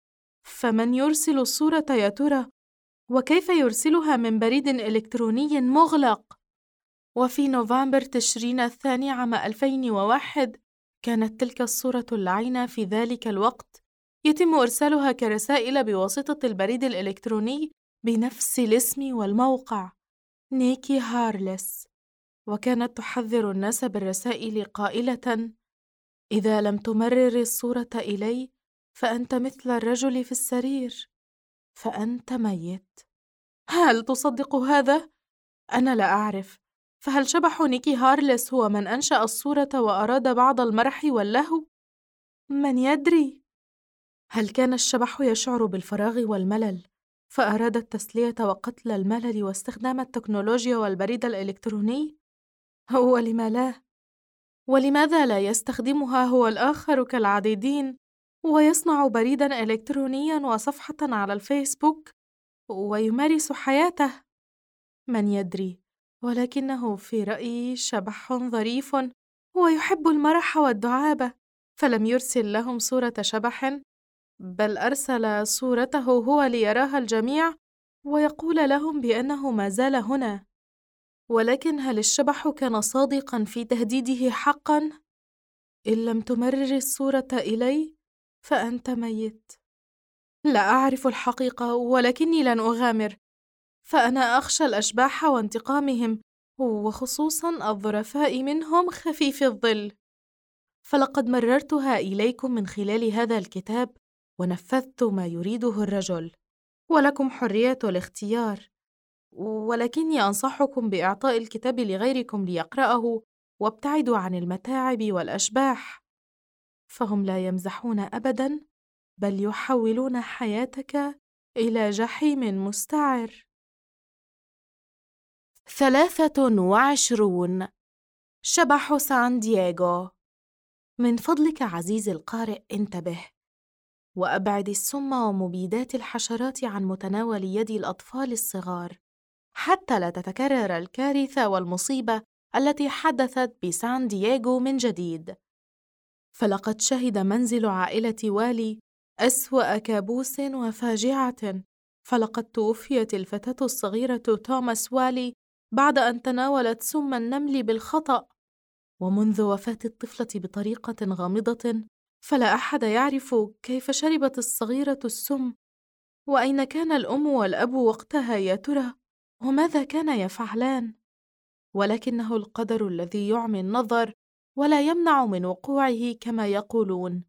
فمن يرسل الصورة يا ترى؟ وكيف يرسلها من بريد إلكتروني مغلق؟ وفي نوفمبر تشرين الثاني عام 2001 كانت تلك الصورة اللعينة في ذلك الوقت يتم إرسالها كرسائل بواسطة البريد الإلكتروني بنفس الاسم والموقع نيكي هارلس، وكانت تحذر الناس بالرسائل قائلة: إذا لم تمرر الصورة إلي فأنت مثل الرجل في السرير، فأنت ميت. هل تصدق هذا؟ أنا لا أعرف. فهل شبح نيكي هارلس هو من أنشأ الصورة وأراد بعض المرح واللهو؟ من يدري؟ هل كان الشبح يشعر بالفراغ والملل فأراد التسلية وقتل الملل واستخدام التكنولوجيا والبريد الإلكتروني؟ ولم لا؟ ولماذا لا يستخدمها هو الآخر كالعديدين ويصنع بريداً إلكترونياً وصفحة على الفيسبوك ويمارس حياته؟ من يدري؟ ولكنه في رأيي شبح ظريف ويحب المرح والدعابة، فلم يرسل لهم صورة شبح، بل أرسل صورته هو ليراها الجميع ويقول لهم بأنه ما زال هنا. ولكن هل الشبح كان صادقاً في تهديده حقاً؟ إن لم تمرر الصورة إلي فأنت ميت. لا أعرف الحقيقة ولكني لن أغامر، فأنا أخشى الأشباح وانتقامهم، وخصوصاً الظرفاء منهم خفيف الظل. فلقد مررتها إليكم من خلال هذا الكتاب ونفذت ما يريده الرجل، ولكم حرية الاختيار، ولكني أنصحكم بإعطاء الكتاب لغيركم ليقرأه، وابتعدوا عن المتاعب والأشباح، فهم لا يمزحون أبداً، بل يحولون حياتك إلى جحيم مستعر. 23 شبح سان دييغو. من فضلك عزيزي القارئ انتبه، وأبعد السم ومبيدات الحشرات عن متناول يد الأطفال الصغار، حتى لا تتكرر الكارثة والمصيبة التي حدثت بسان دييغو من جديد. فلقد شهد منزل عائلة والي أسوأ كابوس وفاجعة، فلقد توفيت الفتاة الصغيرة توماس والي بعد أن تناولت سم النمل بالخطأ. ومنذ وفاة الطفلة بطريقة غامضة، فلا أحد يعرف كيف شربت الصغيرة السم، وأين كان الأم والأب وقتها يا ترى، وماذا كان يفعلان؟ ولكنه القدر الذي يعمي النظر ولا يمنع من وقوعه كما يقولون.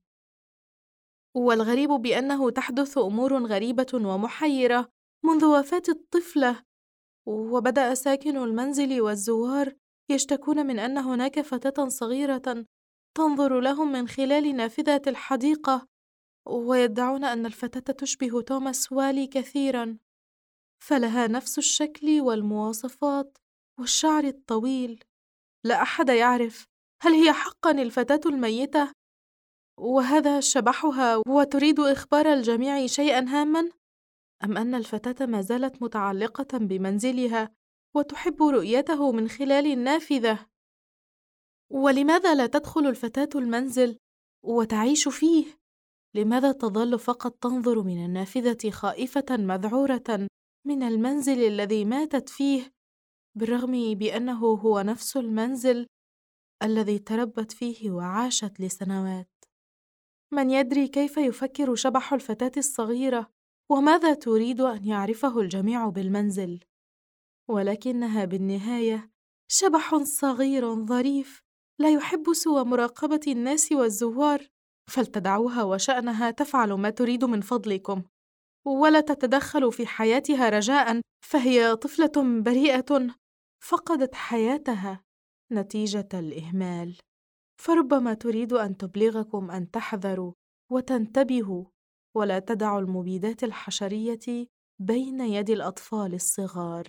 والغريب بأنه تحدث أمور غريبة ومحيرة منذ وفاة الطفلة، وبدأ ساكن المنزل والزوار يشتكون من أن هناك فتاة صغيرة تنظر لهم من خلال نافذة الحديقة، ويدعون أن الفتاة تشبه توماس والي كثيراً، فلها نفس الشكل والمواصفات والشعر الطويل. لا أحد يعرف هل هي حقاً الفتاة الميتة وهذا شبحها وتريد إخبار الجميع شيئاً هاماً، أم أن الفتاة ما زالت متعلقة بمنزلها وتحب رؤيته من خلال النافذة؟ ولماذا لا تدخل الفتاة المنزل وتعيش فيه؟ لماذا تظل فقط تنظر من النافذة خائفة مذعورة من المنزل الذي ماتت فيه، بالرغم بأنه هو نفس المنزل الذي تربت فيه وعاشت لسنوات؟ من يدري كيف يفكر شبح الفتاة الصغيرة، وماذا تريد أن يعرفه الجميع بالمنزل؟ ولكنها بالنهاية شبح صغير ظريف لا يحب سوى مراقبة الناس والزوار، فلتدعوها وشأنها تفعل ما تريد من فضلكم، ولا تتدخلوا في حياتها رجاءً، فهي طفلة بريئة فقدت حياتها نتيجة الإهمال، فربما تريد أن تبلغكم أن تحذروا وتنتبهوا، ولا تدعوا المبيدات الحشرية بين يد الأطفال الصغار.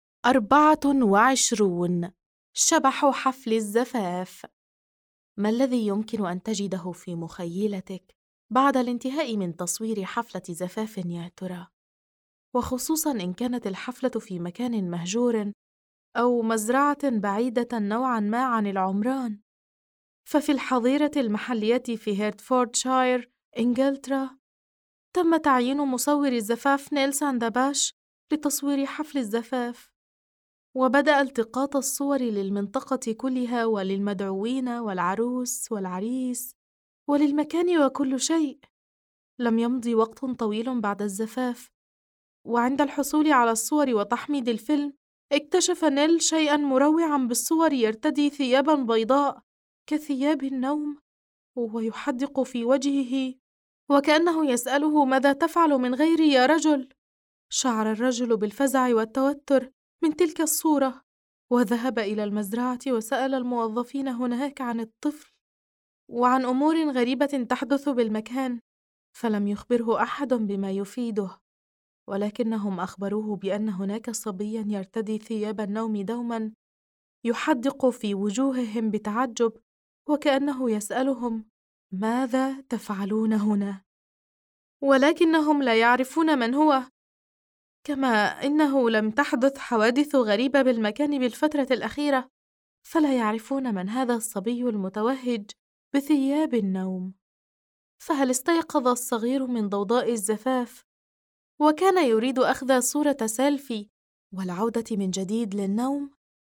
24 شبح حفل الزفاف. ما الذي يمكن أن تجده في مخيلتك بعد الانتهاء من تصوير حفلة زفاف يا ترى؟ وخصوصاً إن كانت الحفلة في مكان مهجور أو مزرعة بعيدة نوعاً ما عن العمران. ففي الحظيرة المحلية في هيرتفوردشاير، إنجلترا، تم تعيين مصور الزفاف نيل ساندباش لتصوير حفل الزفاف، وبدأ التقاط الصور للمنطقة كلها وللمدعوين والعروس والعريس وللمكان وكل شيء. لم يمض وقت طويل بعد الزفاف، وعند الحصول على الصور وتحميض الفيلم، اكتشف نيل شيئاً مروعاً بالصور، يرتدي ثياباً بيضاء كثياب النوم ويحدق في وجهه وكأنه يسأله: ماذا تفعل من غيري يا رجل؟ شعر الرجل بالفزع والتوتر من تلك الصورة، وذهب إلى المزرعة وسأل الموظفين هناك عن الطفل وعن أمور غريبة تحدث بالمكان، فلم يخبره أحد بما يفيده، ولكنهم أخبروه بأن هناك صبيا يرتدي ثياب النوم دوما، يحدق في وجوههم بتعجب وكأنه يسألهم: ماذا تفعلون هنا؟ ولكنهم لا يعرفون من هو، كما إنه لم تحدث حوادث غريبة بالمكان بالفترة الأخيرة، فلا يعرفون من هذا الصبي المتوهج بثياب النوم. فهل استيقظ الصغير من ضوضاء الزفاف وكان يريد أخذ صورة سيلفي والعودة من جديد للنوم؟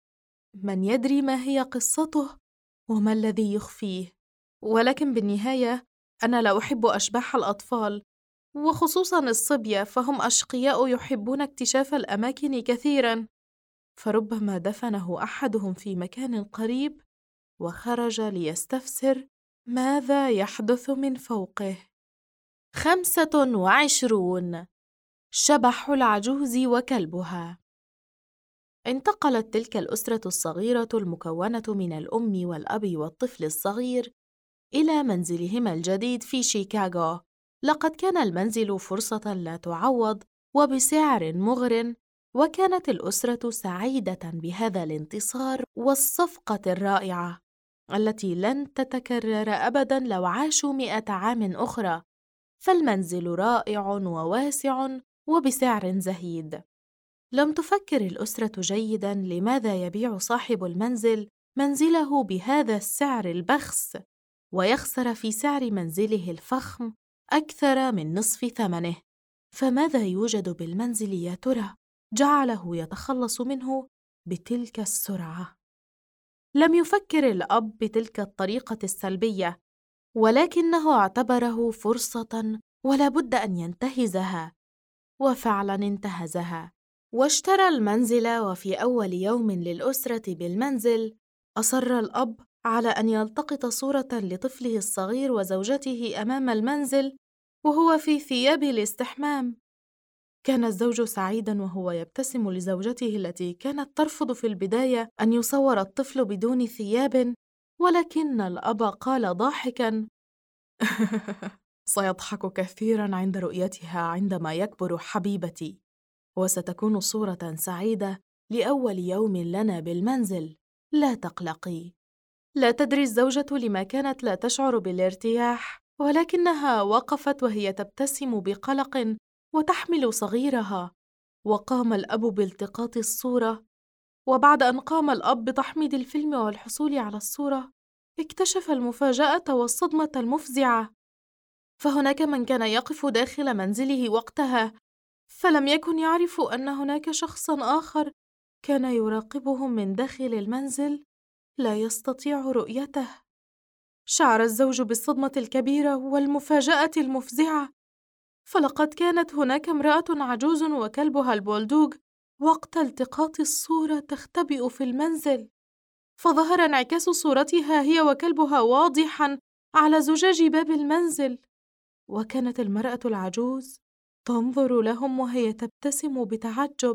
من يدري ما هي قصته وما الذي يخفيه؟ ولكن بالنهاية أنا لا أحب أشباح الأطفال، وخصوصاً الصبية، فهم أشقياء يحبون اكتشاف الأماكن كثيراً، فربما دفنه أحدهم في مكان قريب وخرج ليستفسر ماذا يحدث من فوقه. 25. شبح العجوز وكلبها. انتقلت تلك الأسرة الصغيرة المكونة من الأم والأب والطفل الصغير إلى منزلهما الجديد في شيكاغو. لقد كان المنزل فرصة لا تعوض وبسعر مغر، وكانت الأسرة سعيدة بهذا الانتصار والصفقة الرائعة التي لن تتكرر أبداً لو عاشوا 100 عام أخرى. فالمنزل رائع وواسع وبسعر زهيد. لم تفكر الأسرة جيداً لماذا يبيع صاحب المنزل منزله بهذا السعر البخس ويخسر في سعر منزله الفخم أكثر من نصف ثمنه. فماذا يوجد بالمنزل يا ترى جعله يتخلص منه بتلك السرعة؟ لم يفكر الأب بتلك الطريقة السلبية، ولكنه اعتبره فرصة ولا بد أن ينتهزها، وفعلا انتهزها واشترى المنزل. وفي أول يوم للأسرة بالمنزل أصر الأب على أن يلتقط صورة لطفله الصغير وزوجته أمام المنزل وهو في ثياب الاستحمام. كان الزوج سعيداً وهو يبتسم لزوجته التي كانت ترفض في البداية أن يصور الطفل بدون ثياب، ولكن الأب قال ضاحكاً: سيضحك كثيراً عند رؤيتها عندما يكبر حبيبتي، وستكون صورة سعيدة لأول يوم لنا بالمنزل، لا تقلقي. لا تدري الزوجة لما كانت لا تشعر بالارتياح، ولكنها وقفت وهي تبتسم بقلق وتحمل صغيرها. وقام الأب بالتقاط الصورة، وبعد أن قام الأب بتحميض الفيلم والحصول على الصورة، اكتشف المفاجأة والصدمة المفزعة. فهناك من كان يقف داخل منزله وقتها، فلم يكن يعرف أن هناك شخصاً آخر كان يراقبهم من داخل المنزل لا يستطيع رؤيته. شعر الزوج بالصدمة الكبيرة والمفاجأة المفزعة، فلقد كانت هناك امرأة عجوز وكلبها البولدوغ وقت التقاط الصورة تختبئ في المنزل، فظهر انعكاس صورتها هي وكلبها واضحاً على زجاج باب المنزل، وكانت المرأة العجوز تنظر لهم وهي تبتسم بتعجب.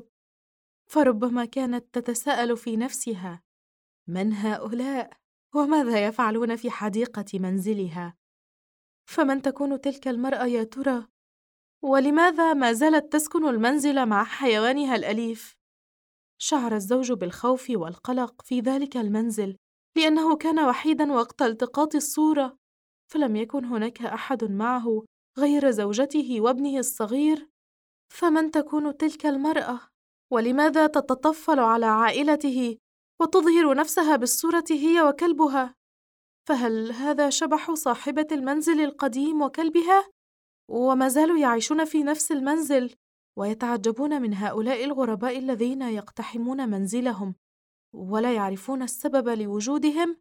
فربما كانت تتساءل في نفسها: من هؤلاء؟ وماذا يفعلون في حديقة منزلها؟ فمن تكون تلك المرأة يا ترى؟ ولماذا ما زالت تسكن المنزل مع حيوانها الأليف؟ شعر الزوج بالخوف والقلق في ذلك المنزل، لأنه كان وحيداً وقت التقاط الصورة، فلم يكن هناك أحد معه غير زوجته وابنه الصغير. فمن تكون تلك المرأة؟ ولماذا تتطفل على عائلته وتظهر نفسها بالصورة هي وكلبها؟ فهل هذا شبح صاحبة المنزل القديم وكلبها؟ وما زالوا يعيشون في نفس المنزل ويتعجبون من هؤلاء الغرباء الذين يقتحمون منزلهم ولا يعرفون السبب لوجودهم،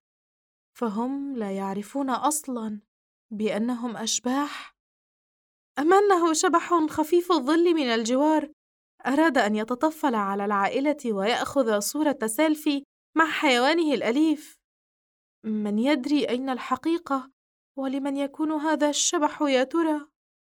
فهم لا يعرفون أصلاً بأنهم أشباح. أم أنه شبح خفيف الظل من الجوار أراد أن يتطفل على العائلة ويأخذ صورة سيلفي مع حيوانه الأليف؟ من يدري أين الحقيقة؟ ولمن يكون هذا الشبح يا ترى؟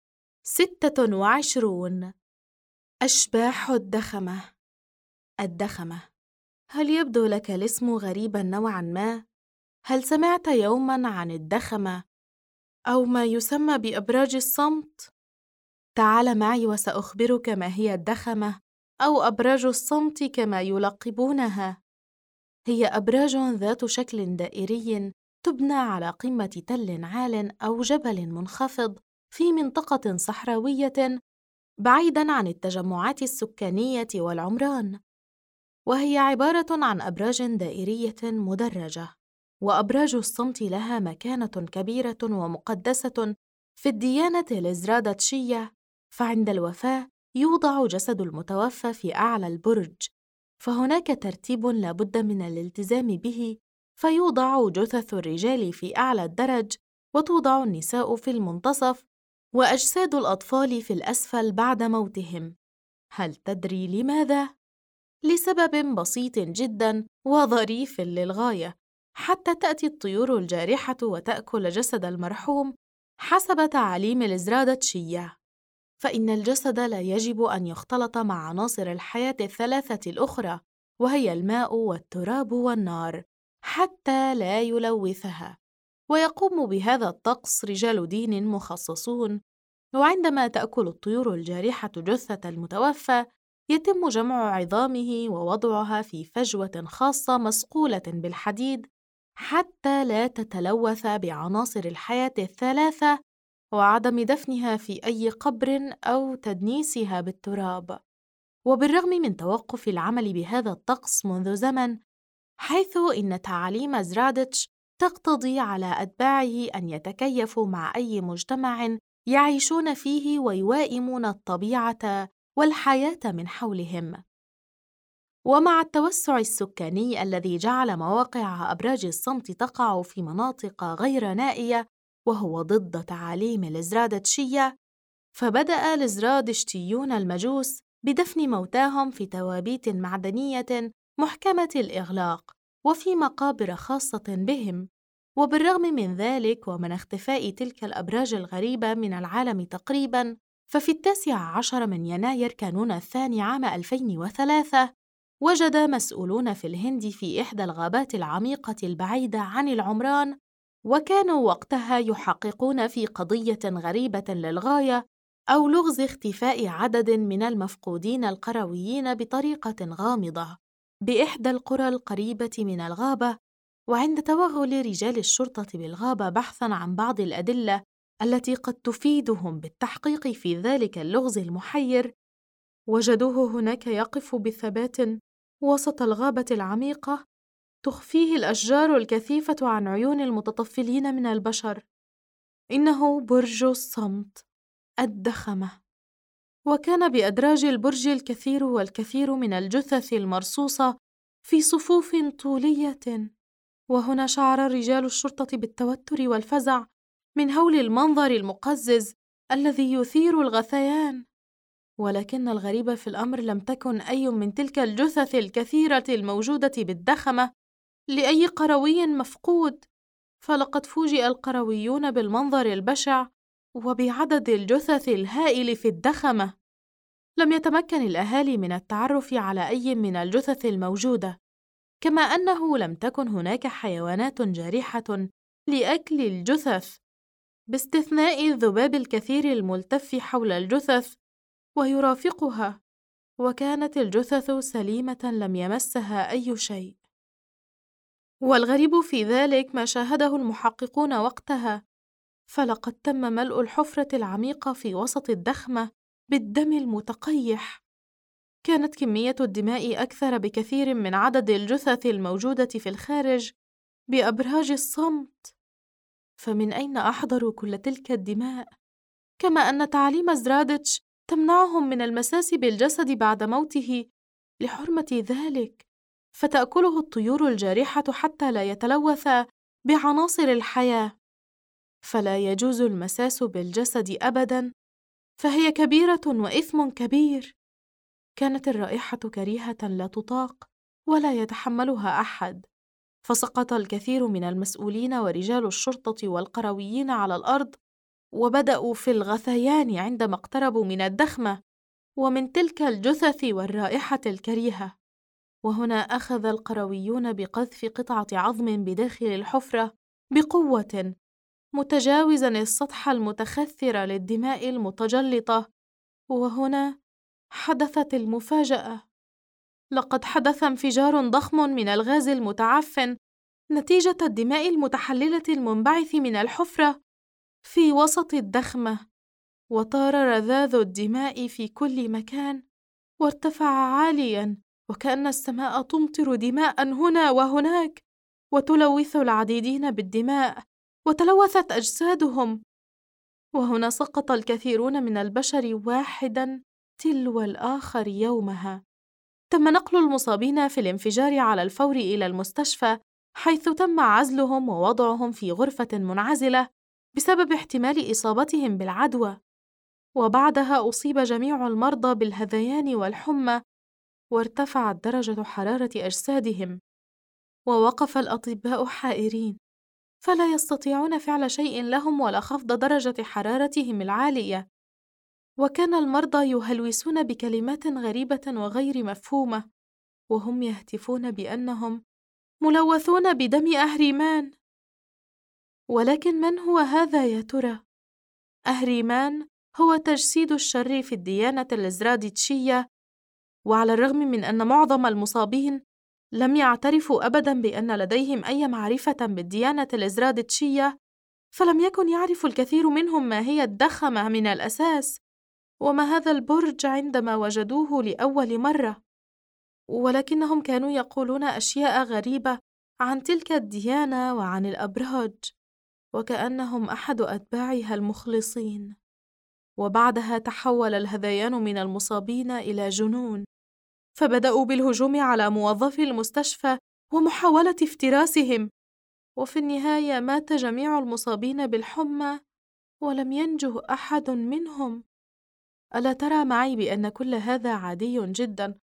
26. أشباح الدخمة. الدخمة، هل يبدو لك الاسم غريباً نوعاً ما؟ هل سمعت يوماً عن الدخمة أو ما يسمى بأبراج الصمت؟ تعال معي وسأخبرك ما هي الدخمة أو أبراج الصمت كما يلقبونها. هي أبراج ذات شكل دائري تبنى على قمة تل عال أو جبل منخفض في منطقة صحراوية بعيداً عن التجمعات السكانية والعمران، وهي عبارة عن أبراج دائرية مدرجة. وأبراج الصمت لها مكانة كبيرة ومقدسة في الديانة الإزرادتشية، فعند الوفاة يوضع جسد المتوفى في أعلى البرج، فهناك ترتيب لا بد من الالتزام به، فيوضع جثث الرجال في أعلى الدرج، وتوضع النساء في المنتصف، وأجساد الأطفال في الأسفل بعد موتهم. هل تدري لماذا؟ لسبب بسيط جدا وظريف للغاية. حتى تأتي الطيور الجارحة وتأكل جسد المرحوم حسب تعاليم الإزرادتشية، فإن الجسد لا يجب أن يختلط مع عناصر الحياة الثلاثة الأخرى، وهي الماء والتراب والنار، حتى لا يلوثها. ويقوم بهذا الطقس رجال دين مخصصون. وعندما تأكل الطيور الجارحة جثة المتوفى، يتم جمع عظامه ووضعها في فجوة خاصة مصقولة بالحديد حتى لا تتلوث بعناصر الحياة الثلاثة، وعدم دفنها في أي قبر أو تدنيسها بالتراب. وبالرغم من توقف العمل بهذا الطقس منذ زمن، حيث إن تعاليم زرادتش تقتضي على أتباعه أن يتكيفوا مع أي مجتمع يعيشون فيه ويوائمون الطبيعة والحياة من حولهم. ومع التوسع السكاني الذي جعل مواقع أبراج الصمت تقع في مناطق غير نائية وهو ضد تعاليم الإزرادتشية، فبدأ الإزرادشتيون المجوس بدفن موتاهم في توابيت معدنية محكمة الإغلاق وفي مقابر خاصة بهم. وبالرغم من ذلك ومن اختفاء تلك الأبراج الغريبة من العالم تقريباً، ففي 19 من يناير كانون الثاني عام 2003 وجد مسؤولون في الهند في إحدى الغابات العميقة البعيدة عن العمران، وكانوا وقتها يحققون في قضية غريبة للغاية، أو لغز اختفاء عدد من المفقودين القرويين بطريقة غامضة بإحدى القرى القريبة من الغابة. وعند توغل رجال الشرطة بالغابة بحثاً عن بعض الأدلة التي قد تفيدهم بالتحقيق في ذلك اللغز المحير، وجدوه هناك يقف بثبات وسط الغابة العميقة تخفيه الأشجار الكثيفة عن عيون المتطفلين من البشر. إنه برج الصمت، الدخمة. وكان بأدراج البرج الكثير والكثير من الجثث المرصوصة في صفوف طولية. وهنا شعر رجال الشرطة بالتوتر والفزع من هول المنظر المقزز الذي يثير الغثيان. ولكن الغريب في الأمر لم تكن أي من تلك الجثث الكثيرة الموجودة بالدخمة لأي قروي مفقود، فلقد فوجئ القرويون بالمنظر البشع وبعدد الجثث الهائل في الدخمة. لم يتمكن الأهالي من التعرف على أي من الجثث الموجودة، كما أنه لم تكن هناك حيوانات جارحة لأكل الجثث، باستثناء الذباب الكثير الملتف حول الجثث ويرافقها، وكانت الجثث سليمة لم يمسها أي شيء. والغريب في ذلك ما شاهده المحققون وقتها، فلقد تم ملء الحفرة العميقة في وسط الدخمة بالدم المتقيح. كانت كمية الدماء أكثر بكثير من عدد الجثث الموجودة في الخارج بأبراج الصمت. فمن أين أحضروا كل تلك الدماء؟ كما أن تعاليم زرادتش تمنعهم من المساس بالجسد بعد موته لحرمة ذلك، فتأكله الطيور الجارحة حتى لا يتلوث بعناصر الحياة. فلا يجوز المساس بالجسد أبداً، فهي كبيرة وإثم كبير. كانت الرائحة كريهة لا تطاق ولا يتحملها أحد، فسقط الكثير من المسؤولين ورجال الشرطة والقرويين على الأرض، وبدأوا في الغثيان عندما اقتربوا من الدخمة ومن تلك الجثث والرائحة الكريهة. وهنا أخذ القرويون بقذف قطعة عظم بداخل الحفرة بقوة، متجاوزاً السطح المتخثر للدماء المتجلطة. وهنا حدثت المفاجأة. لقد حدث انفجار ضخم من الغاز المتعفن نتيجة الدماء المتحللة المنبعث من الحفرة في وسط الدخمة، وطار رذاذ الدماء في كل مكان وارتفع عالياً، وكأن السماء تمطر دماء هنا وهناك وتلوث العديدين بالدماء، وتلوثت أجسادهم. وهنا سقط الكثيرون من البشر واحداً تلو الآخر يومها، تم نقل المصابين في الانفجار على الفور إلى المستشفى، حيث تم عزلهم ووضعهم في غرفة منعزلة بسبب احتمال إصابتهم بالعدوى. وبعدها أصيب جميع المرضى بالهذيان والحمى، وارتفعت درجة حرارة أجسادهم، ووقف الأطباء حائرين، فلا يستطيعون فعل شيء لهم ولا خفض درجة حرارتهم العالية. وكان المرضى يهلوسون بكلمات غريبة وغير مفهومة، وهم يهتفون بأنهم ملوثون بدم أهريمان. ولكن من هو هذا يا ترى؟ أهريمان هو تجسيد الشر في الديانة الإزراديتشية، وعلى الرغم من أن معظم المصابين لم يعترفوا أبداً بأن لديهم أي معرفة بالديانة الإزراديتشية، فلم يكن يعرف الكثير منهم ما هي الدخمة من الأساس، وما هذا البرج عندما وجدوه لأول مرة. ولكنهم كانوا يقولون أشياء غريبة عن تلك الديانة وعن الأبراج، وكأنهم أحد أتباعها المخلصين. وبعدها تحول الهذيان من المصابين إلى جنون، فبدأوا بالهجوم على موظفي المستشفى ومحاولة افتراسهم، وفي النهاية مات جميع المصابين بالحمى ولم ينجه أحد منهم. ألا ترى معي بأن كل هذا عادي جدا،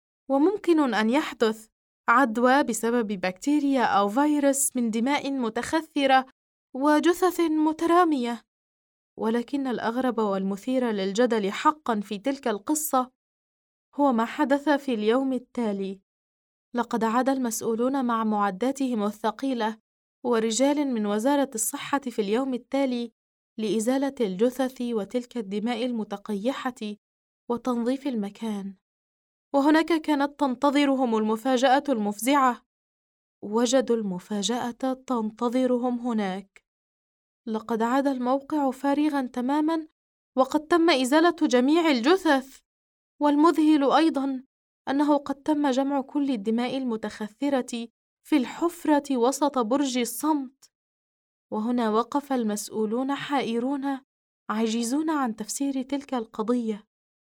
وممكن أن يحدث عدوى بسبب بكتيريا أو فيروس من دماء متخثرة وجثث مترامية؟ ولكن الأغرب والمثير للجدل حقا في تلك القصة هو ما حدث في اليوم التالي. لقد عاد المسؤولون مع معداتهم الثقيلة ورجال من وزارة الصحة في اليوم التالي لإزالة الجثث وتلك الدماء المتقيحة وتنظيف المكان. وهناك كانت تنتظرهم المفاجأة المفزعة. وجدوا المفاجأة تنتظرهم هناك. لقد عاد الموقع فارغاً تماماً، وقد تم إزالة جميع الجثث. والمذهل أيضاً أنه قد تم جمع كل الدماء المتخثرة في الحفرة وسط برج الصمت. وهنا وقف المسؤولون حائرون، عاجزون عن تفسير تلك القضية.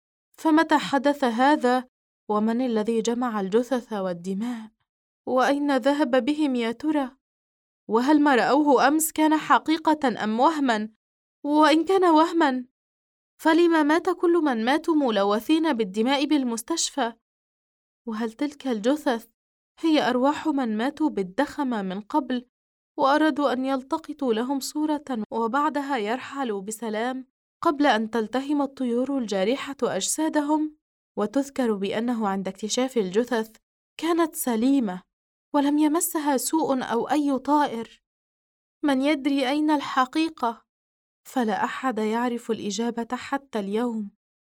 فمتى حدث هذا؟ ومن الذي جمع الجثث والدماء؟ وأين ذهب بهم يا ترى؟ وهل ما رأوه أمس كان حقيقة أم وهماً؟ وإن كان وهماً، فلما مات كل من ماتوا ملوثين بالدماء بالمستشفى؟ وهل تلك الجثث هي أرواح من ماتوا بالدخمة من قبل وأرادوا أن يلتقطوا لهم صورة وبعدها يرحلوا بسلام قبل أن تلتهم الطيور الجارحة أجسادهم؟ وتذكر بأنه عند اكتشاف الجثث كانت سليمة ولم يمسها سوء أو أي طائر. من يدري أين الحقيقة؟ فلا أحد يعرف الإجابة حتى اليوم،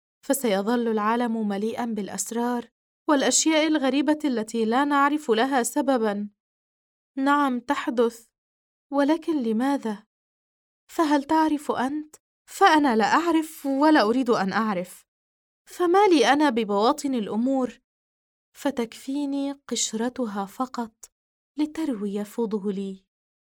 فسيظل العالم مليئاً بالأسرار والأشياء الغريبة التي لا نعرف لها سبباً. نعم تحدث، ولكن لماذا؟ فهل تعرف أنت؟ فأنا لا أعرف ولا أريد أن أعرف. فما لي أنا ببواطن الأمور؟ فتكفيني قشرتها فقط لتروي فضولي.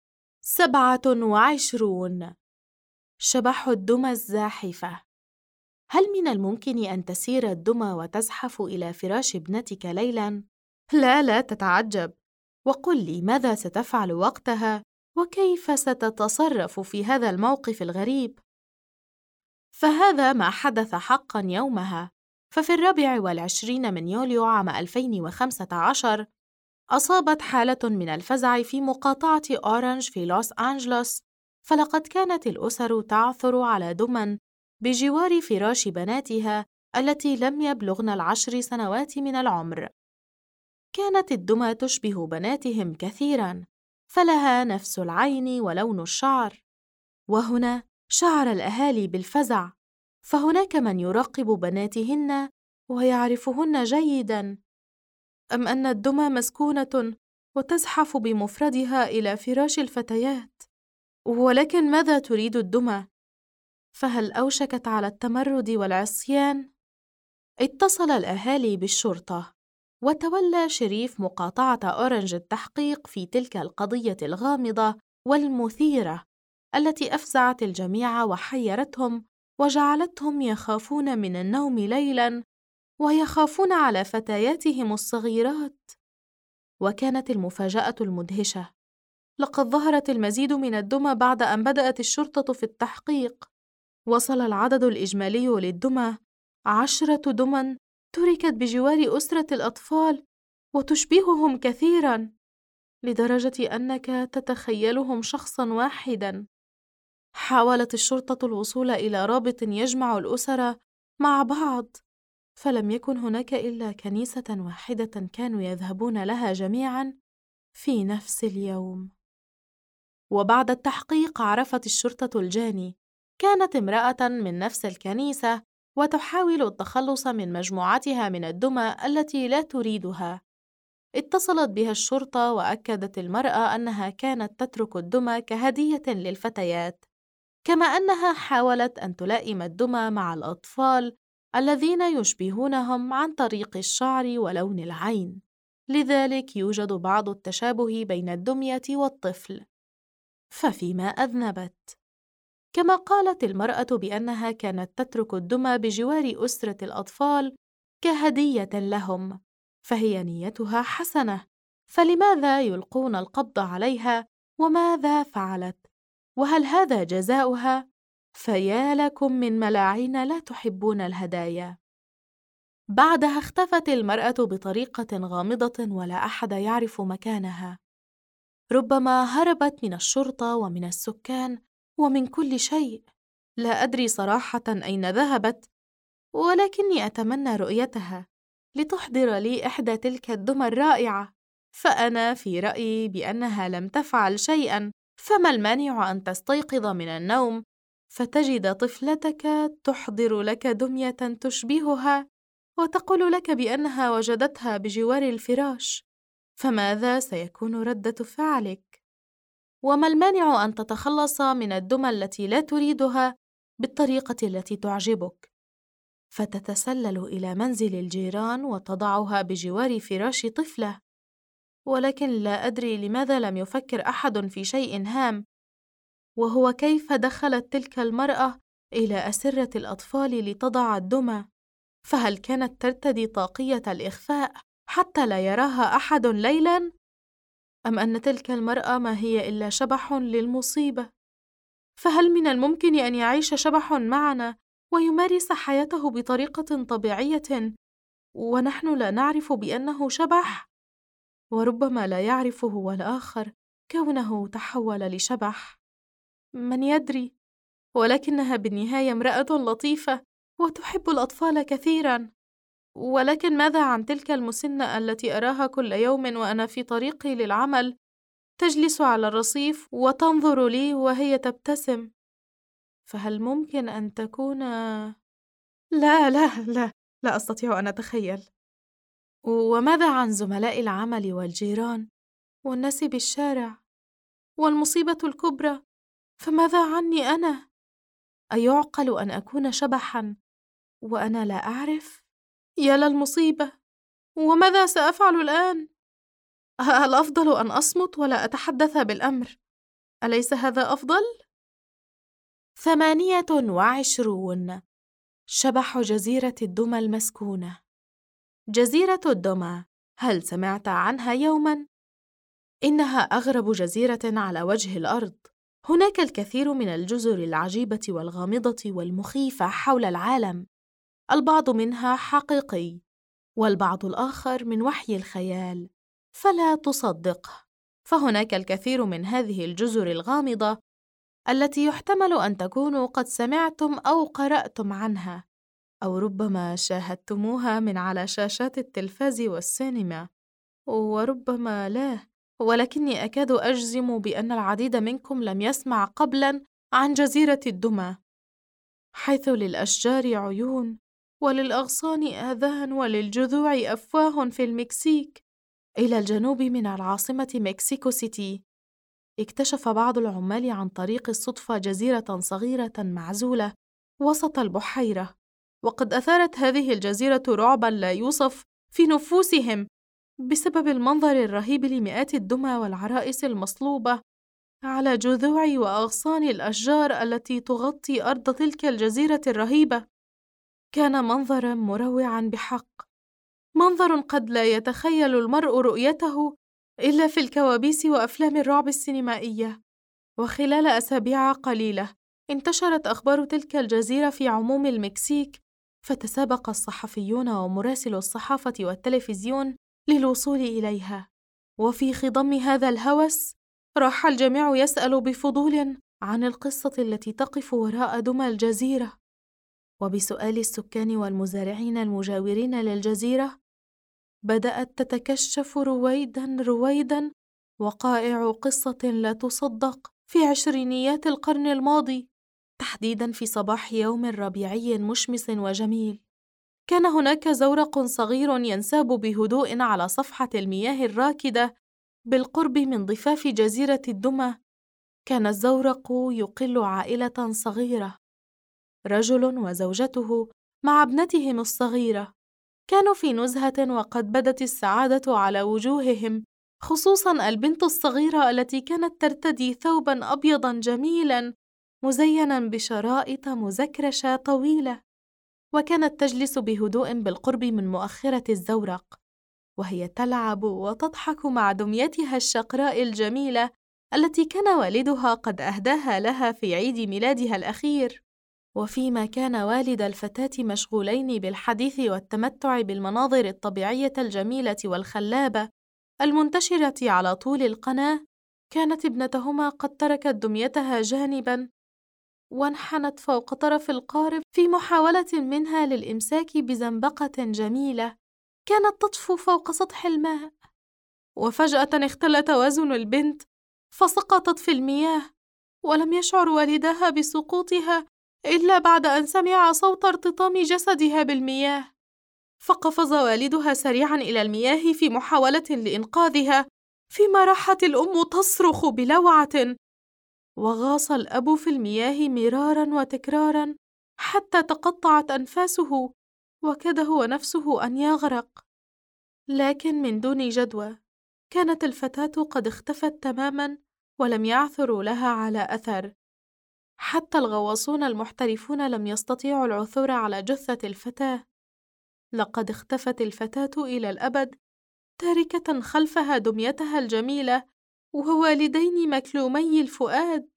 27. شبح الدمى الزاحفة. هل من الممكن أن تسير الدمى وتزحف إلى فراش ابنتك ليلاً؟ لا تتعجب، وقل لي ماذا ستفعل وقتها وكيف ستتصرف في هذا الموقف الغريب. فهذا ما حدث حقاً يومها. ففي 24 من يوليو عام 2015 أصابت حالة من الفزع في مقاطعة أورنج في لوس أنجلوس، فلقد كانت الأسر تعثر على دمى بجوار فراش بناتها التي لم يبلغن 10 سنوات من العمر. كانت الدمى تشبه بناتهم كثيراً، فلها نفس العين ولون الشعر. وهنا شعر الأهالي بالفزع، فهناك من يراقب بناتهن ويعرفهن جيداً، أم أن الدمى مسكونة وتزحف بمفردها إلى فراش الفتيات؟ ولكن ماذا تريد الدمى؟ فهل أوشكت على التمرد والعصيان؟ اتصل الأهالي بالشرطة، وتولى شريف مقاطعة أورنج التحقيق في تلك القضية الغامضة والمثيرة التي أفزعت الجميع وحيرتهم وجعلتهم يخافون من النوم ليلاً ويخافون على فتياتهم الصغيرات. وكانت المفاجأة المدهشة: لقد ظهرت المزيد من الدمى بعد أن بدأت الشرطة في التحقيق. وصل العدد الإجمالي للدمى 10 دمى تركت بجوار أسرة الأطفال، وتشبههم كثيراً لدرجة أنك تتخيلهم شخصاً واحداً. حاولت الشرطة الوصول إلى رابط يجمع الأسر مع بعض، فلم يكن هناك إلا كنيسة واحدة كانوا يذهبون لها جميعاً في نفس اليوم. وبعد التحقيق عرفت الشرطة الجاني. كانت امرأة من نفس الكنيسة وتحاول التخلص من مجموعتها من الدمى التي لا تريدها. اتصلت بها الشرطة وأكدت المرأة أنها كانت تترك الدمى كهدية للفتيات، كما أنها حاولت أن تلائم الدمى مع الأطفال الذين يشبهونهم عن طريق الشعر ولون العين، لذلك يوجد بعض التشابه بين الدمية والطفل، ففيما أذنبت. كما قالت المرأة بأنها كانت تترك الدمى بجوار أسرة الأطفال كهدية لهم، فهي نيتها حسنة، فلماذا يلقون القبض عليها؟ وماذا فعلت؟ وهل هذا جزاؤها؟ فيا لكم من ملاعين لا تحبون الهدايا. بعدها اختفت المرأة بطريقة غامضة ولا أحد يعرف مكانها. ربما هربت من الشرطة ومن السكان ومن كل شيء. لا أدري صراحة أين ذهبت، ولكني أتمنى رؤيتها لتحضر لي إحدى تلك الدمى الرائعة، فأنا في رأيي بأنها لم تفعل شيئاً. فما المانع أن تستيقظ من النوم فتجد طفلتك تحضر لك دمية تشبهها وتقول لك بأنها وجدتها بجوار الفراش؟ فماذا سيكون ردة فعلك؟ وما المانع أن تتخلص من الدمى التي لا تريدها بالطريقة التي تعجبك، فتتسلل إلى منزل الجيران وتضعها بجوار فراش طفلة؟ ولكن لا أدري لماذا لم يفكر أحد في شيء هام، وهو كيف دخلت تلك المرأة إلى أسرة الأطفال لتضع الدمى؟ فهل كانت ترتدي طاقية الإخفاء حتى لا يراها أحد ليلاً؟ أم أن تلك المرأة ما هي إلا شبح للمصيبة؟ فهل من الممكن أن يعيش شبح معنا ويمارس حياته بطريقة طبيعية ونحن لا نعرف بأنه شبح؟ وربما لا يعرف هو الآخر كونه تحول لشبح، من يدري؟ ولكنها بالنهاية امرأة لطيفة وتحب الأطفال كثيراً. ولكن ماذا عن تلك المسنة التي أراها كل يوم وأنا في طريقي للعمل، تجلس على الرصيف وتنظر لي وهي تبتسم؟ فهل ممكن أن تكون لا لا لا، لا أستطيع أن أتخيل. وماذا عن زملاء العمل والجيران والناس بالشارع؟ والمصيبة الكبرى، فماذا عني أنا؟ أيعقل أن أكون شبحاً وأنا لا أعرف؟ يا للمصيبة! وماذا سأفعل الآن؟ الأفضل أن أصمت ولا أتحدث بالأمر، أليس هذا أفضل؟ 28 شبح جزيرة الدمى المسكونة. جزيرة الدمى، هل سمعت عنها يوماً؟ إنها أغرب جزيرة على وجه الأرض. هناك الكثير من الجزر العجيبة والغامضة والمخيفة حول العالم، البعض منها حقيقي والبعض الآخر من وحي الخيال، فلا تصدقه. فهناك الكثير من هذه الجزر الغامضة التي يحتمل أن تكونوا قد سمعتم أو قرأتم عنها، أو ربما شاهدتموها من على شاشات التلفاز والسينما، وربما لا، ولكني أكاد أجزم بأن العديد منكم لم يسمع قبلاً عن جزيرة الدمى، حيث للأشجار عيون وللأغصان آذان وللجذوع أفواه في المكسيك، إلى الجنوب من العاصمة مكسيكو سيتي. اكتشف بعض العمال عن طريق الصدفة جزيرة صغيرة معزولة وسط البحيرة، وقد أثارت هذه الجزيرة رعباً لا يوصف في نفوسهم بسبب المنظر الرهيب لمئات الدمى والعرائس المصلوبة على جذوع وأغصان الأشجار التي تغطي أرض تلك الجزيرة الرهيبة. كان منظراً مروعاً بحق، منظر قد لا يتخيل المرء رؤيته إلا في الكوابيس وأفلام الرعب السينمائية. وخلال أسابيع قليلة انتشرت أخبار تلك الجزيرة في عموم المكسيك، فتسابق الصحفيون ومراسلو الصحافة والتلفزيون للوصول إليها. وفي خضم هذا الهوس راح الجميع يسأل بفضول عن القصة التي تقف وراء دمى الجزيرة. وبسؤال السكان والمزارعين المجاورين للجزيرة بدأت تتكشف رويداً رويداً وقائع قصة لا تصدق في عشرينيات القرن الماضي، تحديداً في صباح يوم ربيعي مشمس وجميل. كان هناك زورق صغير ينساب بهدوء على صفحة المياه الراكدة بالقرب من ضفاف جزيرة الدمى. كان الزورق يقل عائلة صغيرة، رجل وزوجته مع ابنتهم الصغيرة. كانوا في نزهة وقد بدت السعادة على وجوههم، خصوصاً البنت الصغيرة التي كانت ترتدي ثوباً أبيضاً جميلاً مزيناً بشرائط مزكرشة طويلة، وكانت تجلس بهدوء بالقرب من مؤخرة الزورق، وهي تلعب وتضحك مع دميتها الشقراء الجميلة التي كان والدها قد أهداها لها في عيد ميلادها الأخير. وفيما كان والد الفتاة مشغولين بالحديث والتمتع بالمناظر الطبيعية الجميلة والخلابة المنتشرة على طول القناة، كانت ابنتهما قد تركت دميتها جانباً وانحنت فوق طرف القارب في محاولة منها للإمساك بزنبقة جميلة كانت تطفو فوق سطح الماء. وفجأة اختل توازن البنت فسقطت في المياه، ولم يشعر والداها بسقوطها إلا بعد أن سمع صوت ارتطام جسدها بالمياه. فقفز والدها سريعاً إلى المياه في محاولة لإنقاذها، فيما راحت الأم تصرخ بلوعة، وغاص الأب في المياه مراراً وتكراراً حتى تقطعت أنفاسه وكاد هو نفسه أن يغرق. لكن من دون جدوى، كانت الفتاة قد اختفت تماماً ولم يعثروا لها على أثر. حتى الغواصون المحترفون لم يستطيعوا العثور على جثة الفتاة. لقد اختفت الفتاة إلى الأبد، تاركة خلفها دميتها الجميلة ووالدين مكلومي الفؤاد.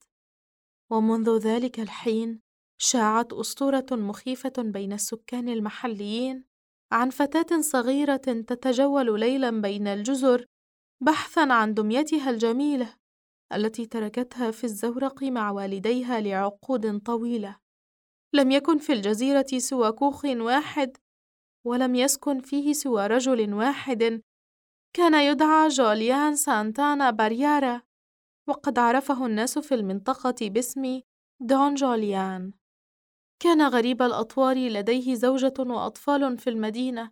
ومنذ ذلك الحين شاعت أسطورة مخيفة بين السكان المحليين عن فتاة صغيرة تتجول ليلاً بين الجزر بحثاً عن دميتها الجميلة التي تركتها في الزورق مع والديها لعقود طويلة. لم يكن في الجزيرة سوى كوخ واحد، ولم يسكن فيه سوى رجل واحد كان يدعى جوليان سانتانا باريارا، وقد عرفه الناس في المنطقة باسم دون جوليان. كان غريب الأطوار، لديه زوجة وأطفال في المدينة،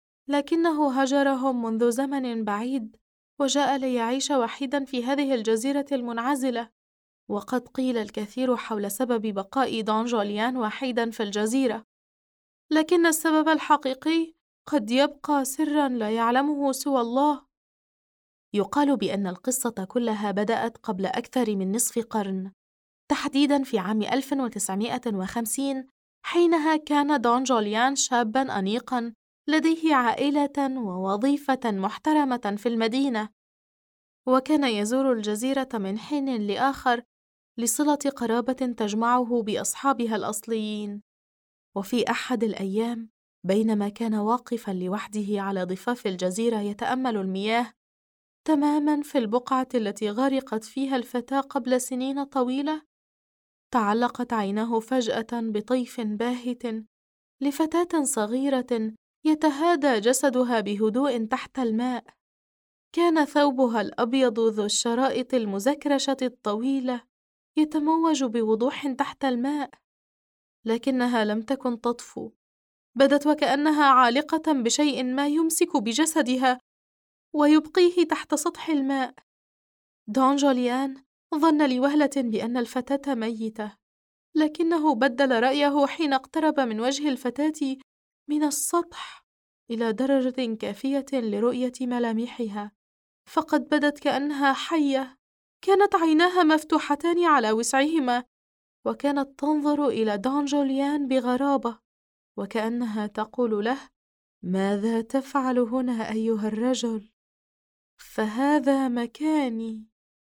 لكنه هجرهم منذ زمن بعيد وجاء ليعيش وحيدا في هذه الجزيرة المنعزلة. وقد قيل الكثير حول سبب بقاء دون جوليان وحيدا في الجزيرة، لكن السبب الحقيقي قد يبقى سرا لا يعلمه سوى الله. يقال بأن القصة كلها بدأت قبل أكثر من نصف قرن، تحديداً في عام 1950. حينها كان دون جوليان شاباً أنيقاً لديه عائلة ووظيفة محترمة في المدينة، وكان يزور الجزيرة من حين لآخر لصلة قرابة تجمعه بأصحابها الأصليين. وفي أحد الأيام، بينما كان واقفاً لوحده على ضفاف الجزيرة يتأمل المياه تماماً في البقعة التي غرقت فيها الفتاة قبل سنين طويلة، تعلقت عيناه فجأة بطيف باهت لفتاة صغيرة يتهادى جسدها بهدوء تحت الماء. كان ثوبها الأبيض ذو الشرائط المزكرشة الطويلة يتموج بوضوح تحت الماء، لكنها لم تكن تطفو، بدت وكأنها عالقة بشيء ما يمسك بجسدها ويبقيه تحت سطح الماء. دون جوليان ظن لوهلة بأن الفتاة ميتة، لكنه بدل رأيه حين اقترب من وجه الفتاة من السطح إلى درجة كافية لرؤية ملامحها، فقد بدت كأنها حية. كانت عيناها مفتوحتان على وسعهما، وكانت تنظر إلى دون جوليان بغرابة، وكأنها تقول له: ماذا تفعل هنا أيها الرجل؟ فهذا مكاني.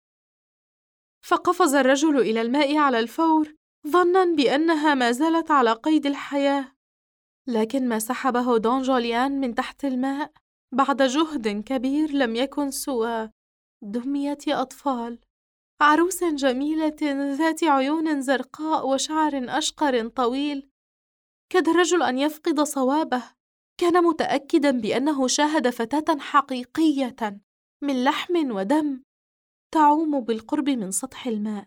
فقفز الرجل إلى الماء على الفور، ظنًا بأنها ما زالت على قيد الحياة، لكن ما سحبه دون جوليان من تحت الماء بعد جهد كبير لم يكن سوى دمية أطفال، عروس جميلة ذات عيون زرقاء وشعر أشقر طويل. كاد الرجل أن يفقد صوابه، كان متأكدًا بأنه شاهد فتاة حقيقية من لحم ودم تعوم بالقرب من سطح الماء،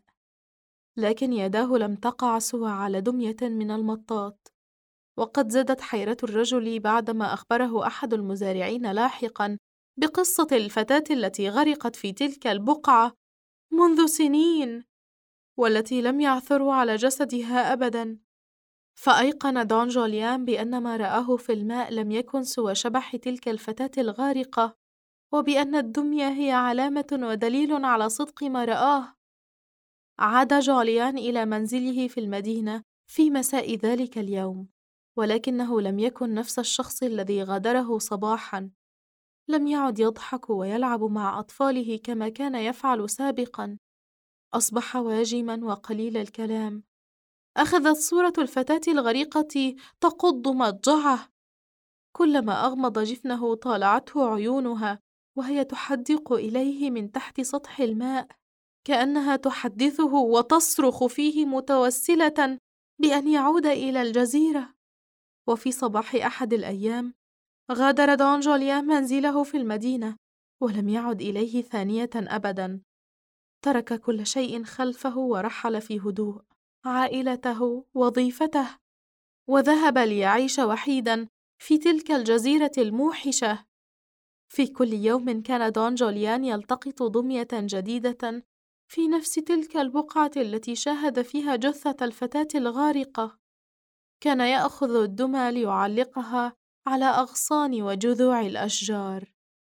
لكن يداه لم تقع سوى على دمية من المطاط. وقد زادت حيرة الرجل بعدما أخبره أحد المزارعين لاحقاً بقصة الفتاة التي غرقت في تلك البقعة منذ سنين، والتي لم يعثروا على جسدها أبداً. فأيقن دون جوليان بأن ما رآه في الماء لم يكن سوى شبح تلك الفتاة الغارقة، وبأن الدمية هي علامة ودليل على صدق ما رآه. عاد جوليان إلى منزله في المدينة في مساء ذلك اليوم، ولكنه لم يكن نفس الشخص الذي غادره صباحاً. لم يعد يضحك ويلعب مع أطفاله كما كان يفعل سابقاً. أصبح واجماً وقليل الكلام. أخذت صورة الفتاة الغريقة تقض مضجعه. كلما أغمض جفنه طالعته عيونها وهي تحدق إليه من تحت سطح الماء، كأنها تحدثه وتصرخ فيه متوسلة بأن يعود إلى الجزيرة. وفي صباح أحد الأيام غادر دون جوليان منزله في المدينة، ولم يعد إليه ثانية أبدا. ترك كل شيء خلفه ورحل في هدوء، عائلته، وظيفته، وذهب ليعيش وحيدا في تلك الجزيرة الموحشة. في كل يوم كان دون جوليان يلتقط دمية جديدة في نفس تلك البقعة التي شاهد فيها جثة الفتاة الغارقة. كان يأخذ الدمى ليعلقها على أغصان وجذوع الأشجار،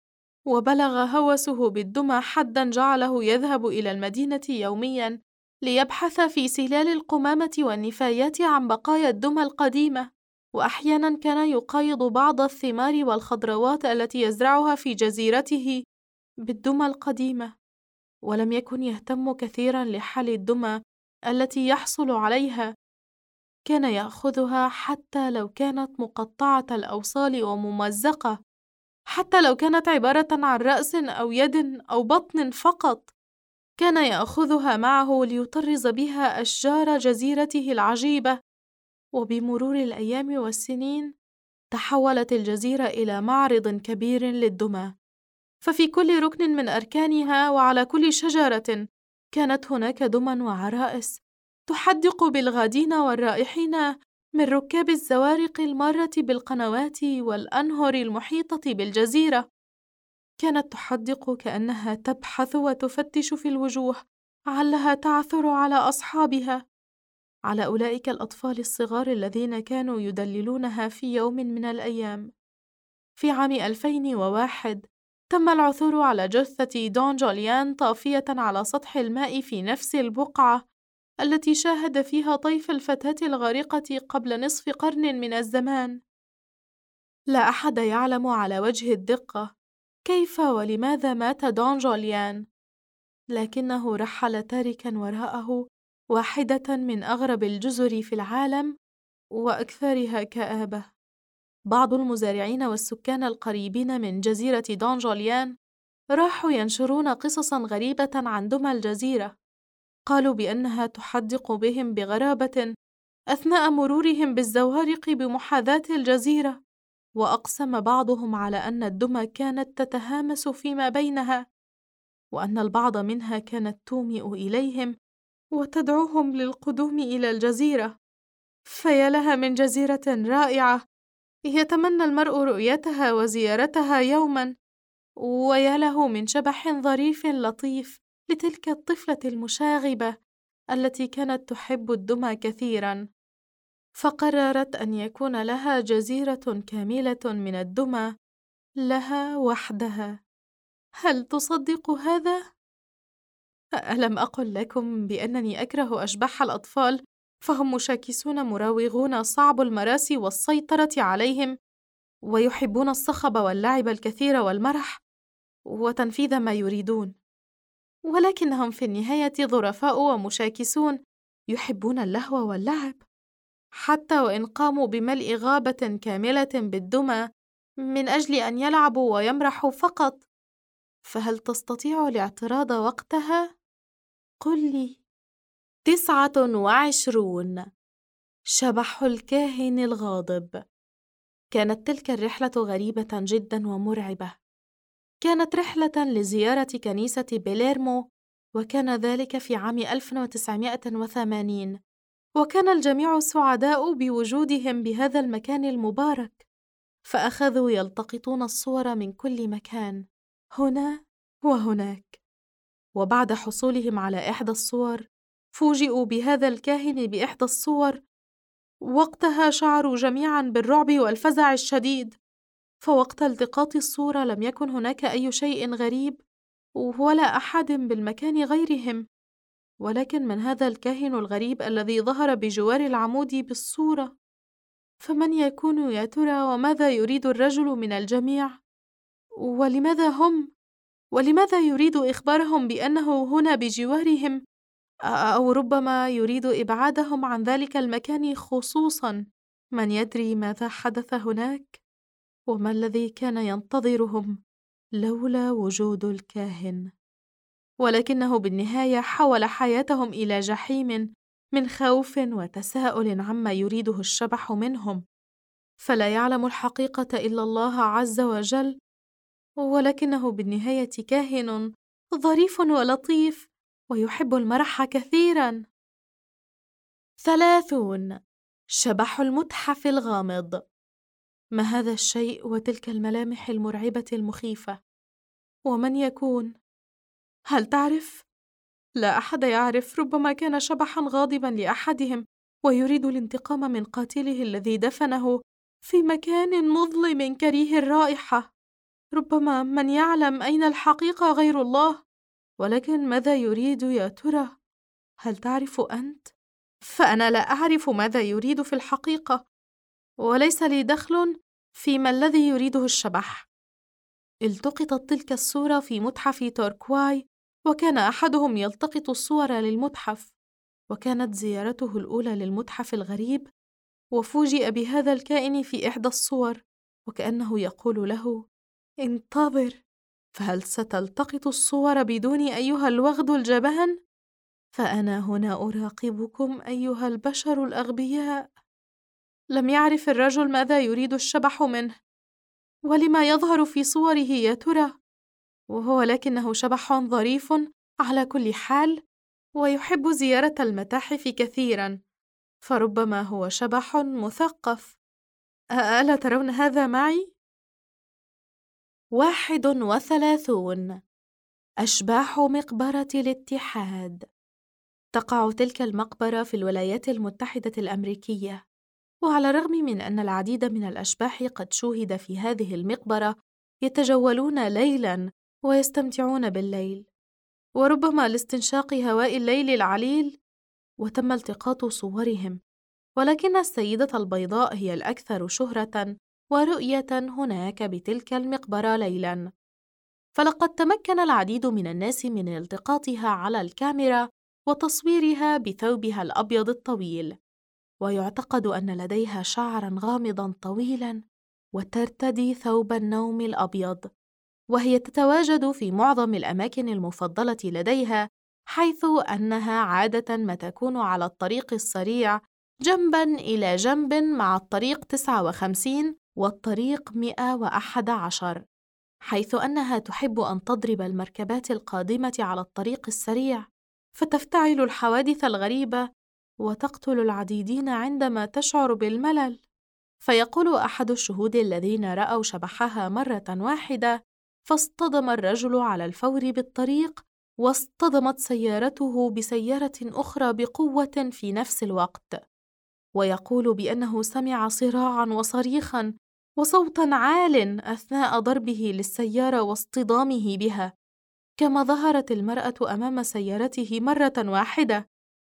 وبلغ هوسه بالدمى حدًا جعله يذهب إلى المدينة يوميًا ليبحث في سلال القمامة والنفايات عن بقايا الدمى القديمة، وأحيانًا كان يقايض بعض الثمار والخضروات التي يزرعها في جزيرته بالدمى القديمة. ولم يكن يهتم كثيرًا لحال الدمى التي يحصل عليها، كان يأخذها حتى لو كانت مقطعة الأوصال وممزقة، حتى لو كانت عبارة عن رأس أو يد أو بطن فقط. كان يأخذها معه ليطرز بها أشجار جزيرته العجيبة. وبمرور الأيام والسنين تحولت الجزيرة إلى معرض كبير للدمى، ففي كل ركن من أركانها وعلى كل شجرة كانت هناك دمى وعرائس تحدق بالغادين والرائحين من ركاب الزوارق المارة بالقنوات والأنهر المحيطة بالجزيرة. كانت تحدق كأنها تبحث وتفتش في الوجوه علها تعثر على أصحابها، على أولئك الأطفال الصغار الذين كانوا يدللونها في يوم من الأيام. في عام 2001 تم العثور على جثة دون جوليان طافية على سطح الماء في نفس البقعة التي شاهد فيها طيف الفتاة الغارقة قبل نصف قرن من الزمان. لا أحد يعلم على وجه الدقة كيف ولماذا مات دون جوليان، لكنه رحل تاركا وراءه واحدة من أغرب الجزر في العالم وأكثرها كآبة. بعض المزارعين والسكان القريبين من جزيرة دون جوليان راحوا ينشرون قصصا غريبة عن دمى الجزيرة. قالوا بأنها تحدق بهم بغرابة أثناء مرورهم بالزوارق بمحاذاة الجزيرة، وأقسم بعضهم على أن الدمى كانت تتهامس فيما بينها، وأن البعض منها كانت تومئ إليهم وتدعوهم للقدوم إلى الجزيرة. فيا لها من جزيرة رائعة يتمنى المرء رؤيتها وزيارتها يوما، ويا له من شبح ظريف لطيف لتلك الطفلة المشاغبة التي كانت تحب الدمى كثيرا. فقررت أن يكون لها جزيرة كاملة من الدمى لها وحدها. هل تصدق هذا؟ ألم أقل لكم بأنني أكره أشباح الأطفال فهم مشاكسون مراوغون صعب المراسي والسيطرة عليهم، ويحبون الصخب واللعب الكثير والمرح وتنفيذ ما يريدون، ولكنهم في النهاية ظرفاء ومشاكسون يحبون اللهو واللعب، حتى وإن قاموا بملء غابة كاملة بالدمى من أجل أن يلعبوا ويمرحوا فقط، فهل تستطيع الاعتراض وقتها؟ قل لي. 29. شبح الكاهن الغاضب. كانت تلك الرحلة غريبة جدا ومرعبة. كانت رحلة لزيارة كنيسة بيليرمو، وكان ذلك في عام 1980، وكان الجميع سعداء بوجودهم بهذا المكان المبارك، فأخذوا يلتقطون الصور من كل مكان، هنا وهناك. وبعد حصولهم على إحدى الصور، فوجئوا بهذا الكاهن بإحدى الصور. وقتها شعروا جميعاً بالرعب والفزع الشديد، فوقت التقاط الصورة لم يكن هناك أي شيء غريب ولا أحد بالمكان غيرهم، ولكن من هذا الكاهن الغريب الذي ظهر بجوار العمود بالصورة؟ فمن يكون يا ترى، وماذا يريد الرجل من الجميع؟ ولماذا هم؟ ولماذا يريد إخبارهم بأنه هنا بجوارهم؟ أو ربما يريد إبعادهم عن ذلك المكان خصوصاً. من يدري ماذا حدث هناك؟ وما الذي كان ينتظرهم لولا وجود الكاهن؟ ولكنه بالنهاية حول حياتهم إلى جحيم من خوف وتساؤل عما يريده الشبح منهم، فلا يعلم الحقيقة إلا الله عز وجل، ولكنه بالنهاية كاهن ظريف ولطيف ويحب المرح كثيراً. 30. شبح المتحف الغامض. ما هذا الشيء وتلك الملامح المرعبة المخيفة؟ ومن يكون؟ هل تعرف؟ لا أحد يعرف. ربما كان شبحاً غاضباً لأحدهم ويريد الانتقام من قاتله الذي دفنه في مكان مظلم كريه الرائحة. ربما من يعلم أين الحقيقة غير الله. ولكن ماذا يريد يا ترى؟ هل تعرف أنت؟ فأنا لا أعرف ماذا يريد في الحقيقة، وليس لي دخل فيما الذي يريده الشبح. التقطت تلك الصورة في متحف توركواي، وكان أحدهم يلتقط الصور للمتحف، وكانت زيارته الأولى للمتحف الغريب، وفوجئ بهذا الكائن في إحدى الصور، وكأنه يقول له: انتظر، فهل ستلتقط الصور بدوني أيها الوغد الجبان؟ فأنا هنا أراقبكم أيها البشر الأغبياء. لم يعرف الرجل ماذا يريد الشبح منه، ولما يظهر في صوره يا ترى، وهو لكنه شبح ظريف على كل حال، ويحب زيارة المتاحف كثيرا، فربما هو شبح مثقف. ألا ترون هذا معي؟ 31. أشباح مقبرة الاتحاد. تقع تلك المقبرة في الولايات المتحدة الأمريكية، وعلى الرغم من أن العديد من الأشباح قد شوهد في هذه المقبرة، يتجولون ليلاً ويستمتعون بالليل، وربما لاستنشاق هواء الليل العليل، وتم التقاط صورهم، ولكن السيدة البيضاء هي الأكثر شهرة ورؤية هناك بتلك المقبرة ليلاً. فلقد تمكن العديد من الناس من التقاطها على الكاميرا وتصويرها بثوبها الأبيض الطويل، ويعتقد أن لديها شعراً غامضاً طويلاً وترتدي ثوب النوم الأبيض، وهي تتواجد في معظم الأماكن المفضلة لديها، حيث أنها عادة ما تكون على الطريق السريع جنباً إلى جنب مع الطريق 59 والطريق 111، حيث أنها تحب أن تضرب المركبات القادمة على الطريق السريع، فتفتعل الحوادث الغريبة وتقتل العديدين عندما تشعر بالملل. فيقول أحد الشهود الذين رأوا شبحها مرة واحدة: فاصطدم الرجل على الفور بالطريق، واصطدمت سيارته بسيارة أخرى بقوة في نفس الوقت. ويقول بأنه سمع صراعاً وصريخاً وصوتاً عالٍ أثناء ضربه للسيارة واصطدامه بها، كما ظهرت المرأة أمام سيارته مرة واحدة.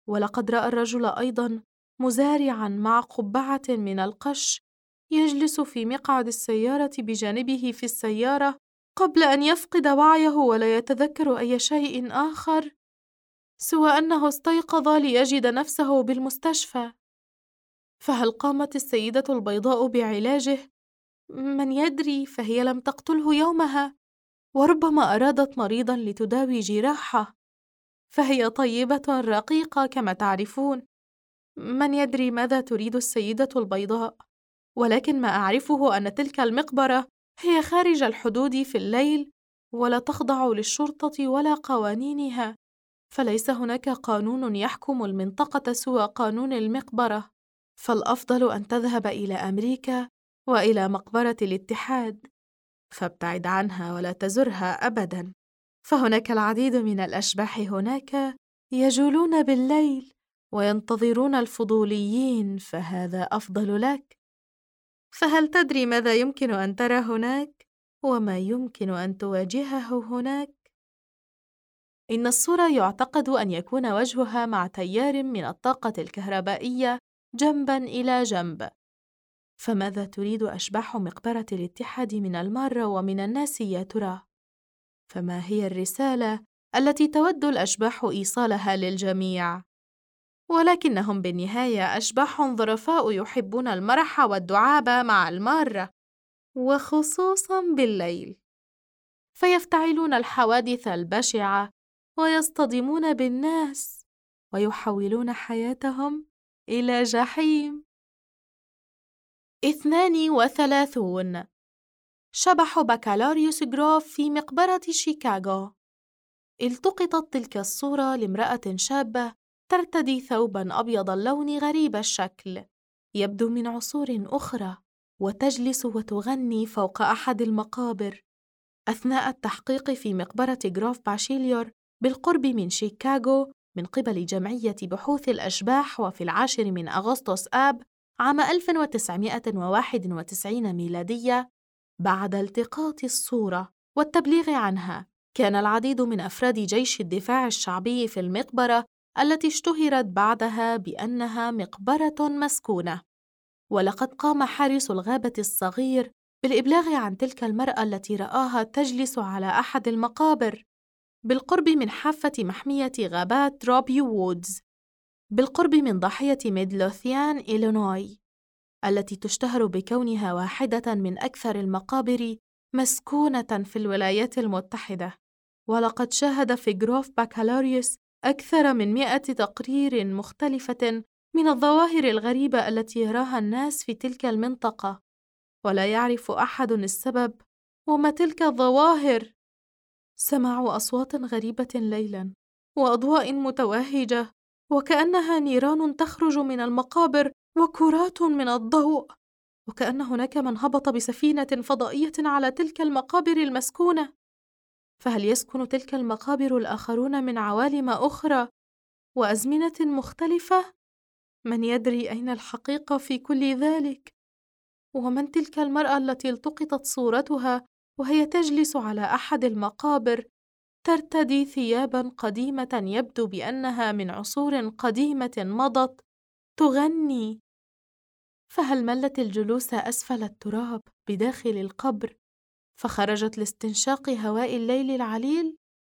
ولقد رأى الرجل أيضاً مزارعاً مع قبعة من القش يجلس في مقعد السيارة بجانبه في السيارة قبل أن يفقد وعيه ولا يتذكر أي شيء آخر سوى أنه استيقظ ليجد نفسه بالمستشفى. فهل قامت السيدة البيضاء بعلاجه؟ من يدري، فهي لم تقتله يومها، وربما أرادت مريضاً لتداوي جراحه، فهي طيبة رقيقة كما تعرفون. من يدري ماذا تريد السيدة البيضاء، ولكن ما أعرفه أن تلك المقبرة هي خارج الحدود في الليل، ولا تخضع للشرطة ولا قوانينها، فليس هناك قانون يحكم المنطقة سوى قانون المقبرة. فالأفضل أن تذهب إلى أمريكا وإلى مقبرة الاتحاد، فابتعد عنها ولا تزرها أبداً، فهناك العديد من الأشباح هناك يجولون بالليل وينتظرون الفضوليين، فهذا أفضل لك. فهل تدري ماذا يمكن أن ترى هناك وما يمكن أن تواجهه هناك؟ إن الصورة يعتقد أن يكون وجهها مع تيار من الطاقة الكهربائية جنباً إلى جنب. فماذا تريد أشباح مقبرة الاتحاد من المارة ومن الناس يا ترى؟ فما هي الرسالة التي تود الأشباح إيصالها للجميع؟ ولكنهم بالنهاية أشباح ظرفاء يحبون المرح والدعابة مع المارة، وخصوصاً بالليل، فيفتعلون الحوادث البشعة ويصطدمون بالناس ويحولون حياتهم إلى جحيم. 32. شبح بكالوريوس غروف في مقبرة شيكاغو. التقطت تلك الصورة لامرأة شابة ترتدي ثوباً أبيض اللون غريب الشكل، يبدو من عصور أخرى، وتجلس وتغني فوق أحد المقابر أثناء التحقيق في مقبرة غروف باشيليور بالقرب من شيكاغو من قبل جمعية بحوث الأشباح، وفي 10 أغسطس آب عام 1991 ميلادية. بعد التقاط الصورة والتبليغ عنها، كان العديد من أفراد جيش الدفاع الشعبي في المقبرة التي اشتهرت بعدها بأنها مقبرة مسكونة، ولقد قام حارس الغابة الصغير بالإبلاغ عن تلك المرأة التي رآها تجلس على أحد المقابر بالقرب من حافة محمية غابات روبي وودز بالقرب من ضاحية ميدلوثيان إلينوي، التي تشتهر بكونها واحدة من أكثر المقابر مسكونة في الولايات المتحدة. ولقد شاهد في غروف بكالوريوس أكثر من 100 تقرير مختلفة من الظواهر الغريبة التي يراها الناس في تلك المنطقة، ولا يعرف أحد السبب وما تلك الظواهر. سمعوا أصوات غريبة ليلاً وأضواء متوهجة وكأنها نيران تخرج من المقابر وكرات من الضوء، وكأن هناك من هبط بسفينة فضائية على تلك المقابر المسكونة. فهل يسكن تلك المقابر الآخرون من عوالم أخرى وأزمنة مختلفة؟ من يدري أين الحقيقة في كل ذلك؟ ومن تلك المرأة التي التقطت صورتها وهي تجلس على أحد المقابر ترتدي ثياباً قديمة يبدو بأنها من عصور قديمة مضت تغني؟ فهل ملت الجلوس أسفل التراب بداخل القبر فخرجت لاستنشاق هواء الليل العليل؟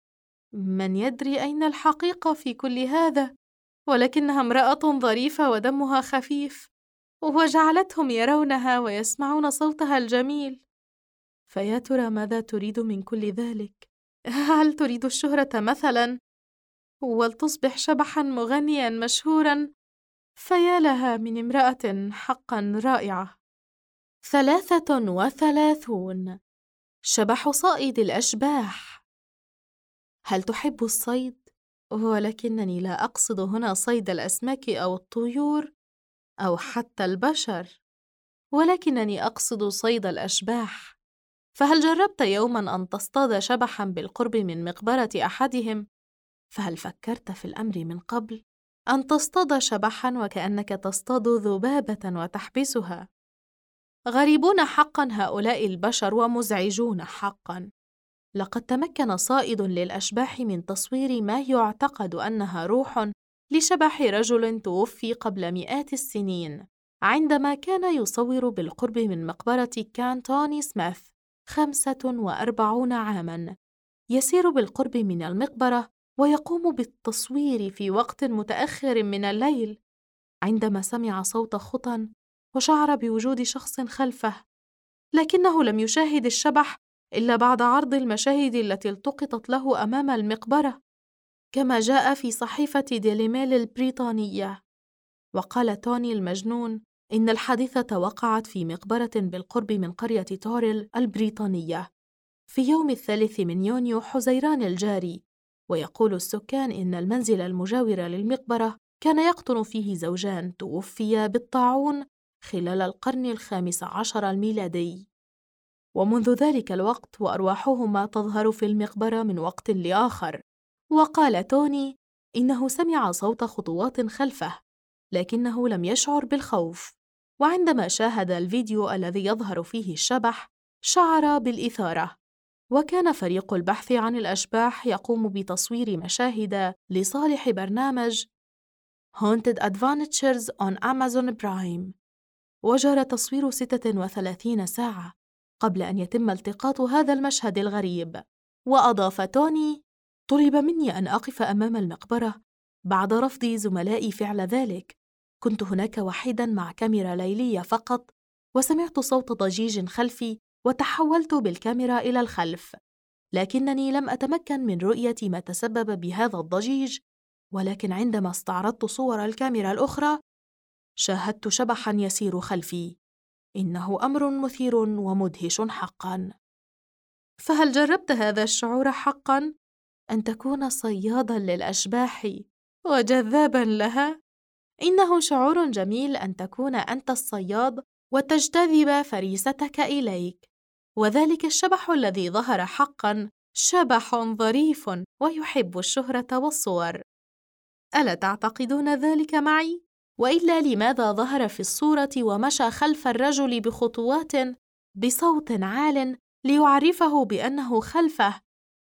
من يدري أين الحقيقة في كل هذا؟ ولكنها امرأة ظريفة ودمها خفيف، وجعلتهم يرونها ويسمعون صوتها الجميل. فيا ترى ماذا تريد من كل ذلك؟ هل تريد الشهرة مثلاً؟ ولتصبح شبحاً مغنياً مشهوراً؟ فيا لها من امرأة حقاً رائعة. 33. شبح صائد الأشباح. هل تحب الصيد؟ ولكنني لا أقصد هنا صيد الأسماك أو الطيور أو حتى البشر، ولكنني أقصد صيد الأشباح. فهل جربت يوماً أن تصطاد شبحاً بالقرب من مقبرة أحدهم؟ فهل فكرت في الأمر من قبل؟ أن تصطاد شبحاً وكأنك تصطاد ذبابة وتحبسها. غريبون حقاً هؤلاء البشر ومزعجون حقاً. لقد تمكن صائد للأشباح من تصوير ما يعتقد أنها روح لشبح رجل توفي قبل مئات السنين عندما كان يصور بالقرب من مقبرة كانتوني سميث 45 عاماً. يسير بالقرب من المقبرة ويقوم بالتصوير في وقت متأخر من الليل، عندما سمع صوت خطى وشعر بوجود شخص خلفه، لكنه لم يشاهد الشبح إلا بعد عرض المشاهد التي التقطت له أمام المقبرة، كما جاء في صحيفة ديلي ميل البريطانية. وقال توني المجنون إن الحادثة وقعت في مقبرة بالقرب من قرية توريل البريطانية في يوم 3 من يونيو حزيران الجاري، ويقول السكان إن المنزل المجاور للمقبرة كان يقطن فيه زوجان توفيا بالطاعون خلال القرن ال15 الميلادي، ومنذ ذلك الوقت وأرواحهما تظهر في المقبرة من وقت لآخر. وقال توني إنه سمع صوت خطوات خلفه، لكنه لم يشعر بالخوف، وعندما شاهد الفيديو الذي يظهر فيه الشبح شعر بالإثارة. وكان فريق البحث عن الأشباح يقوم بتصوير مشاهد لصالح برنامج Haunted Adventures on Amazon Prime، وجرى تصوير 36 ساعة قبل أن يتم التقاط هذا المشهد الغريب. وأضاف توني: طلب مني أن أقف أمام المقبرة بعد رفض زملائي فعل ذلك. كنت هناك وحيداً مع كاميرا ليلية فقط، وسمعت صوت ضجيج خلفي وتحولت بالكاميرا إلى الخلف، لكنني لم أتمكن من رؤية ما تسبب بهذا الضجيج. ولكن عندما استعرضت صور الكاميرا الأخرى شاهدت شبحاً يسير خلفي. إنه أمر مثير ومدهش حقاً. فهل جربت هذا الشعور حقاً؟ أن تكون صياداً للأشباح وجذاباً لها؟ إنه شعور جميل أن تكون أنت الصياد وتجتذب فريستك إليك. وذلك الشبح الذي ظهر حقاً شبح ظريف ويحب الشهرة والصور. ألا تعتقدون ذلك معي؟ وإلا لماذا ظهر في الصورة ومشى خلف الرجل بخطوات بصوت عال ليعرفه بأنه خلفه؟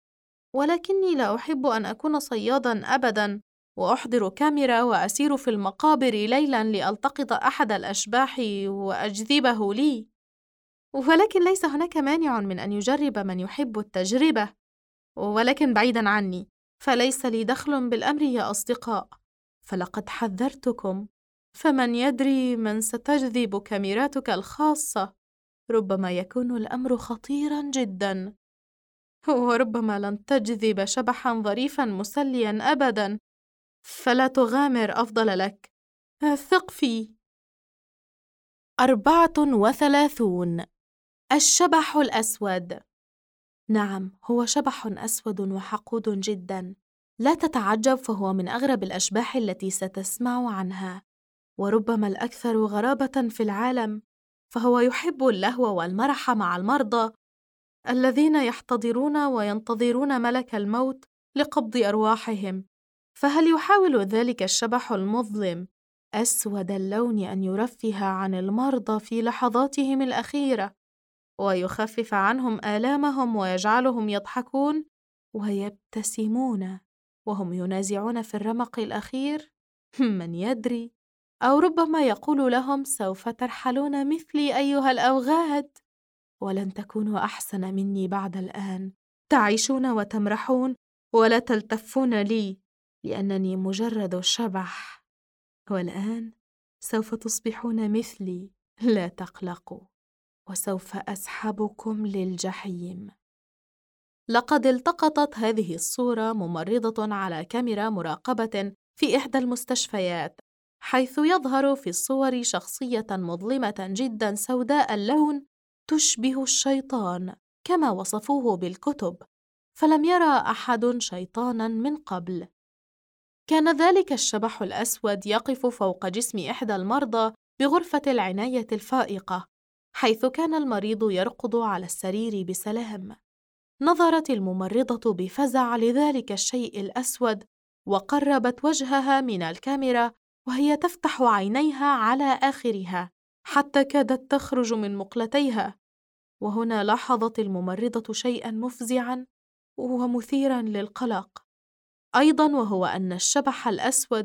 ولكني لا أحب أن أكون صياداً أبداً، وأحضر كاميرا وأسير في المقابر ليلاً لألتقط أحد الأشباح وأجذبه لي. ولكن ليس هناك مانع من أن يجرب من يحب التجربة، ولكن بعيداً عني، فليس لي دخل بالأمر يا أصدقاء. فلقد حذرتكم، فمن يدري من ستجذب كاميراتك الخاصة. ربما يكون الأمر خطيراً جداً، وربما لن تجذب شبحاً ظريفاً مسلياً أبداً. فلا تغامر، أفضل لك. ثق في. 34. الشبح الأسود. نعم، هو شبح أسود وحقود جداً. لا تتعجب، فهو من أغرب الأشباح التي ستسمع عنها، وربما الأكثر غرابة في العالم. فهو يحب اللهو والمرح مع المرضى الذين يحتضرون وينتظرون ملك الموت لقبض أرواحهم. فهل يحاول ذلك الشبح المظلم أسود اللون أن يرفه عن المرضى في لحظاتهم الأخيرة ويخفف عنهم آلامهم ويجعلهم يضحكون ويبتسمون وهم ينازعون في الرمق الأخير؟ من يدري؟ أو ربما يقول لهم: سوف ترحلون مثلي أيها الأوغاد، ولن تكونوا أحسن مني بعد الآن. تعيشون وتمرحون ولا تلتفون لي، لأنني مجرد شبح. والآن سوف تصبحون مثلي، لا تقلقوا، وسوف أسحبكم للجحيم. لقد التقطت هذه الصورة ممرضة على كاميرا مراقبة في إحدى المستشفيات، حيث يظهر في الصور شخصية مظلمة جدا سوداء اللون تشبه الشيطان كما وصفوه بالكتب، فلم يرى أحد شيطانا من قبل. كان ذلك الشبح الأسود يقف فوق جسم إحدى المرضى بغرفة العناية الفائقة، حيث كان المريض يرقد على السرير بسلام. نظرت الممرضة بفزع لذلك الشيء الأسود، وقربت وجهها من الكاميرا وهي تفتح عينيها على آخرها حتى كادت تخرج من مقلتيها. وهنا لاحظت الممرضة شيئاً مفزعاً ومثيراً للقلق أيضاً، وهو أن الشبح الأسود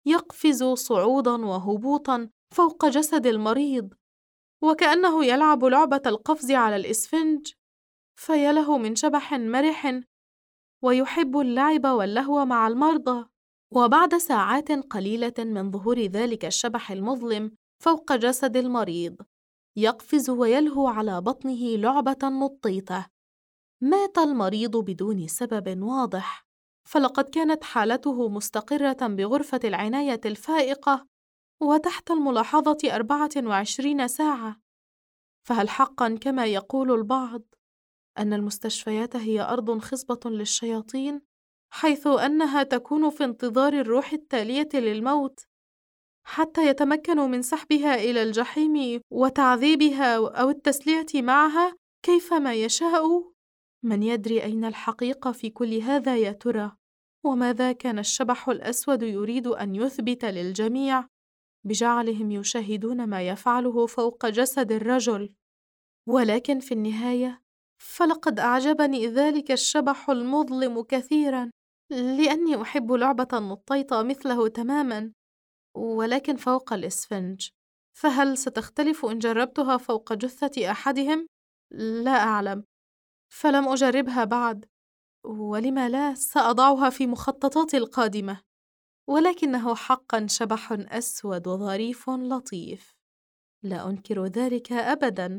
يقفز صعوداً وهبوطاً فوق جسد المريض، وكأنه يلعب لعبة القفز على الإسفنج. فيله من شبح مرح ويحب اللعب واللهو مع المرضى. وبعد ساعات قليلة من ظهور ذلك الشبح المظلم فوق جسد المريض، يقفز ويلهو على بطنه لعبة مطيطة. مات المريض بدون سبب واضح، فلقد كانت حالته مستقرة بغرفة العناية الفائقة وتحت الملاحظة 24 ساعة. فهل حقاً كما يقول البعض أن المستشفيات هي أرض خصبة للشياطين، حيث أنها تكون في انتظار الروح التالية للموت حتى يتمكنوا من سحبها إلى الجحيم وتعذيبها أو التسلية معها كيفما يشاء؟ من يدري أين الحقيقة في كل هذا يا ترى؟ وماذا كان الشبح الأسود يريد أن يثبت للجميع بجعلهم يشاهدون ما يفعله فوق جسد الرجل؟ ولكن في النهاية فلقد أعجبني ذلك الشبح المظلم كثيراً، لأني أحب لعبة النطيطة مثله تماماً، ولكن فوق الإسفنج. فهل ستختلف إن جربتها فوق جثة أحدهم؟ لا أعلم، فلم أجربها بعد، ولم لا، سأضعها في مخططاتي القادمة. ولكنه حقاً شبح أسود وظريف لطيف، لا أنكر ذلك أبداً.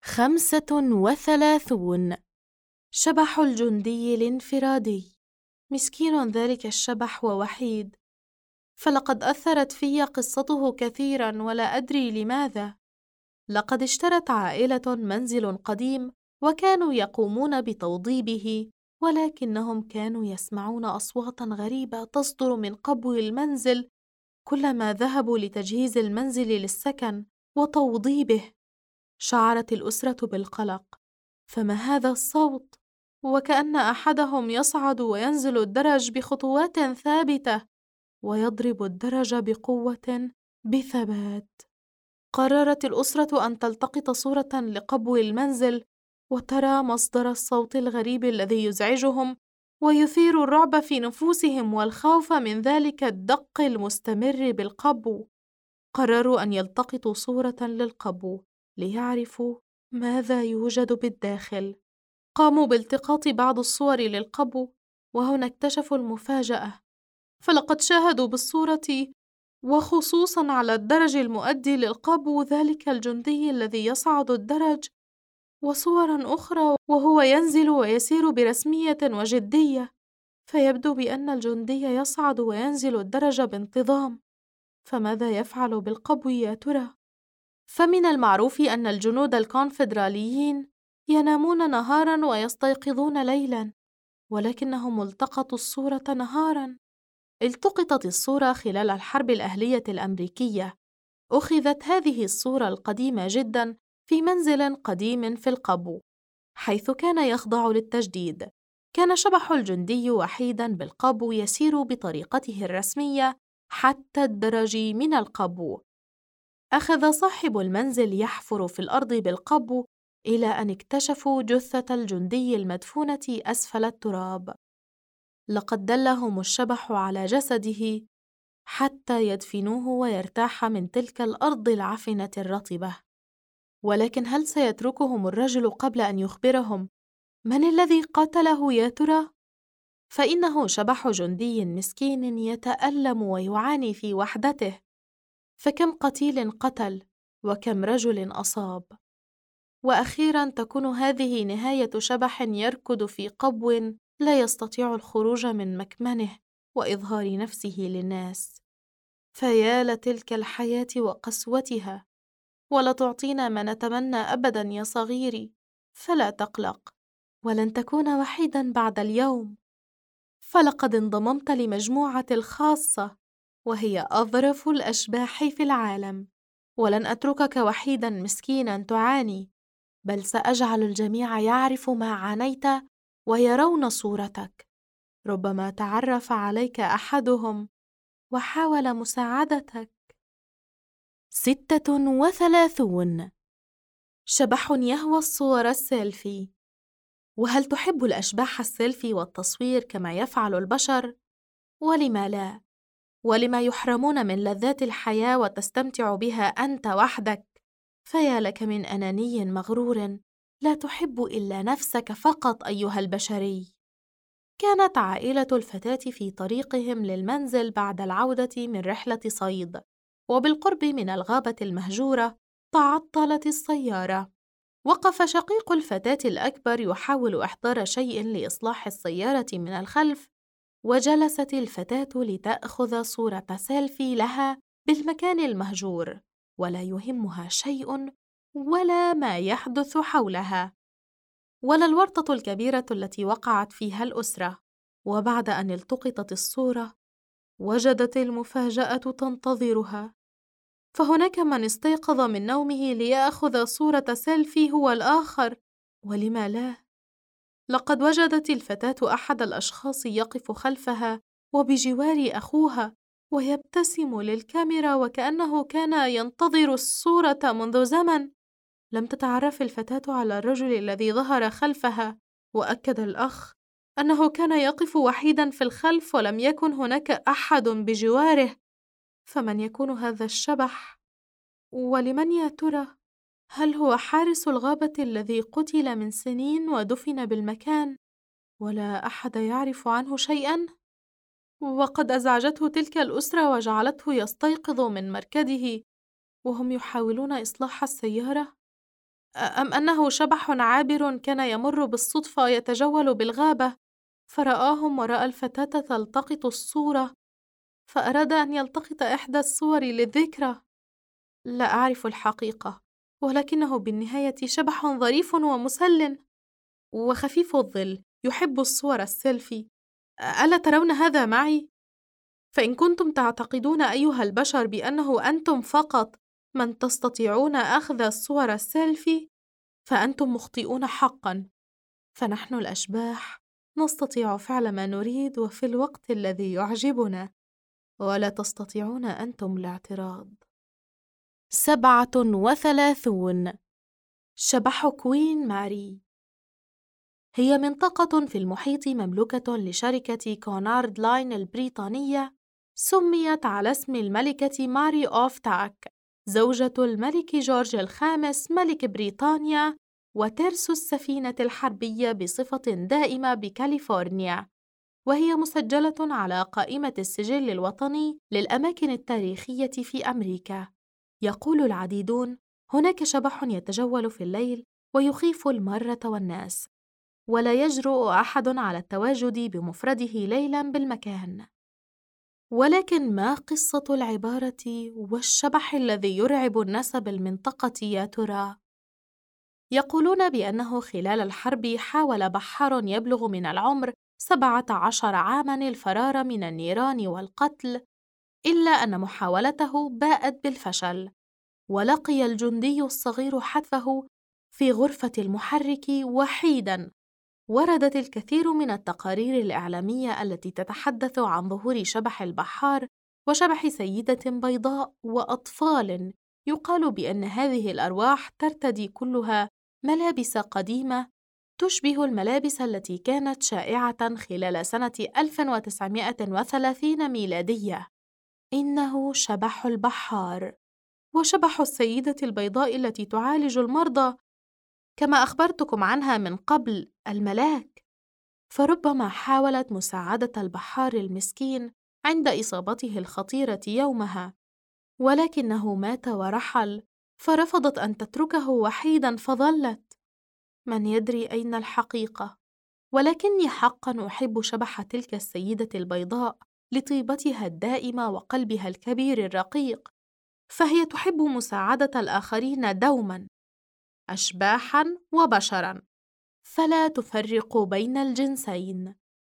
35. شبح الجندي الانفرادي. مسكين ذلك الشبح ووحيد، فلقد أثرت في قصته كثيراً ولا أدري لماذا. لقد اشترت عائلة منزل قديم وكانوا يقومون بتوضيبه، ولكنهم كانوا يسمعون أصواتاً غريبة تصدر من قبو المنزل كلما ذهبوا لتجهيز المنزل للسكن وتوضيبه. شعرت الأسرة بالقلق، فما هذا الصوت؟ وكأن أحدهم يصعد وينزل الدرج بخطوات ثابتة ويضرب الدرج بقوة بثبات. قررت الأسرة أن تلتقط صورة لقبو المنزل وترى مصدر الصوت الغريب الذي يزعجهم ويثير الرعب في نفوسهم والخوف من ذلك الدق المستمر بالقبو. قرروا أن يلتقطوا صورة للقبو ليعرفوا ماذا يوجد بالداخل. قاموا بالتقاط بعض الصور للقبو، وهنا اكتشفوا المفاجأة، فلقد شاهدوا بالصورة وخصوصاً على الدرج المؤدي للقبو ذلك الجندي الذي يصعد الدرج، وصوراً أخرى وهو ينزل ويسير برسمية وجدية، فيبدو بأن الجندي يصعد وينزل الدرج بانتظام. فماذا يفعل بالقبو يا ترى؟ فمن المعروف أن الجنود الكونفدراليين ينامون نهاراً ويستيقظون ليلاً، ولكنهم التقطوا الصورة نهاراً. التقطت الصورة خلال الحرب الأهلية الأمريكية. أخذت هذه الصورة القديمة جداً في منزل قديم في القبو، حيث كان يخضع للتجديد. كان شبح الجندي وحيداً بالقبو يسير بطريقته الرسمية حتى الدرج من القبو. أخذ صاحب المنزل يحفر في الأرض بالقبو إلى أن اكتشفوا جثة الجندي المدفونة أسفل التراب. لقد دلهم الشبح على جسده حتى يدفنوه ويرتاح من تلك الأرض العفنة الرطبة. ولكن هل سيتركهم الرجل قبل أن يخبرهم من الذي قتله يا ترى؟ فإنه شبح جندي مسكين يتألم ويعاني في وحدته، فكم قتيل قتل وكم رجل أصاب. وأخيراً تكون هذه نهاية شبح يركض في قبو لا يستطيع الخروج من مكمنه وإظهار نفسه للناس. فيا لتلك الحياة وقسوتها، ولا تعطينا ما نتمنى أبداً يا صغيري، فلا تقلق، ولن تكون وحيداً بعد اليوم، فلقد انضممت لمجموعتي الخاصة، وهي أظرف الأشباح في العالم. ولن أتركك وحيداً مسكيناً تعاني، بل سأجعل الجميع يعرف ما عانيت ويرون صورتك. ربما تعرف عليك أحدهم وحاول مساعدتك. 36. شبح يهوى الصور السيلفي. وهل تحب الأشباح السيلفي والتصوير كما يفعل البشر؟ ولم لا؟ ولما يحرمون من لذات الحياة وتستمتع بها أنت وحدك؟ فيا لك من أناني مغرور لا تحب إلا نفسك فقط أيها البشري. كانت عائلة الفتاة في طريقهم للمنزل بعد العودة من رحلة صيد، وبالقرب من الغابة المهجورة تعطلت السيارة. وقف شقيق الفتاة الأكبر يحاول إحضار شيء لإصلاح السيارة من الخلف، وجلست الفتاة لتأخذ صورة سيلفي لها بالمكان المهجور، ولا يهمها شيء ولا ما يحدث حولها، ولا الورطة الكبيرة التي وقعت فيها الأسرة. وبعد أن التقطت الصورة وجدت المفاجأة تنتظرها، فهناك من استيقظ من نومه ليأخذ صورة سيلفي هو الآخر. ولم لا؟ لقد وجدت الفتاة أحد الأشخاص يقف خلفها وبجوار أخوها ويبتسم للكاميرا وكأنه كان ينتظر الصورة منذ زمن. لم تتعرف الفتاة على الرجل الذي ظهر خلفها، وأكد الأخ أنه كان يقف وحيداً في الخلف ولم يكن هناك أحد بجواره. فمن يكون هذا الشبح؟ ولمن يا ترى؟ هل هو حارس الغابة الذي قتل من سنين ودفن بالمكان ولا أحد يعرف عنه شيئاً؟ وقد أزعجته تلك الأسرة وجعلته يستيقظ من مركده وهم يحاولون إصلاح السيارة؟ أم أنه شبح عابر كان يمر بالصدفة يتجول بالغابة فرآهم ورأى الفتاة تلتقط الصورة فأراد أن يلتقط إحدى الصور للذكرى؟ لا أعرف الحقيقة، ولكنه بالنهاية شبح ظريف ومسل وخفيف الظل يحب الصور السيلفي. ألا ترون هذا معي؟ فإن كنتم تعتقدون أيها البشر بأنه أنتم فقط من تستطيعون أخذ الصور السيلفي فأنتم مخطئون حقاً، فنحن الأشباح نستطيع فعل ما نريد وفي الوقت الذي يعجبنا، ولا تستطيعون أنتم الاعتراض. 37. شبح كوين ماري. هي منطقة في المحيط مملوكة لشركة كونارد لاين البريطانية، سميت على اسم الملكة ماري أوف تاك، زوجة الملك جورج الخامس ملك بريطانيا، وترس السفينة الحربية بصفة دائمة بكاليفورنيا، وهي مسجلة على قائمة السجل الوطني للأماكن التاريخية في أمريكا. يقول العديدون: هناك شبح يتجول في الليل ويخيف المارة والناس، ولا يجرؤ أحد على التواجد بمفرده ليلاً بالمكان. ولكن ما قصة العبارة والشبح الذي يرعب الناس بالمنطقة يا ترى؟ يقولون بأنه خلال الحرب حاول بحار يبلغ من العمر 17 عاماً الفرار من النيران والقتل، إلا أن محاولته باءت بالفشل، ولقي الجندي الصغير حتفه في غرفة المحرك وحيداً. وردت الكثير من التقارير الإعلامية التي تتحدث عن ظهور شبح البحار وشبح سيدة بيضاء وأطفال يقال بأن هذه الأرواح ترتدي كلها ملابس قديمة تشبه الملابس التي كانت شائعة خلال سنة 1930 ميلادية. إنه شبح البحار وشبح السيدة البيضاء التي تعالج المرضى كما أخبرتكم عنها من قبل، الملاك. فربما حاولت مساعدة البحار المسكين عند إصابته الخطيرة يومها، ولكنه مات ورحل، فرفضت أن تتركه وحيداً فظلت. من يدري أين الحقيقة؟ ولكني حقاً أحب شبح تلك السيدة البيضاء لطيبتها الدائمة وقلبها الكبير الرقيق، فهي تحب مساعدة الآخرين دوماً، أشباحاً وبشراً، فلا تفرق بين الجنسين.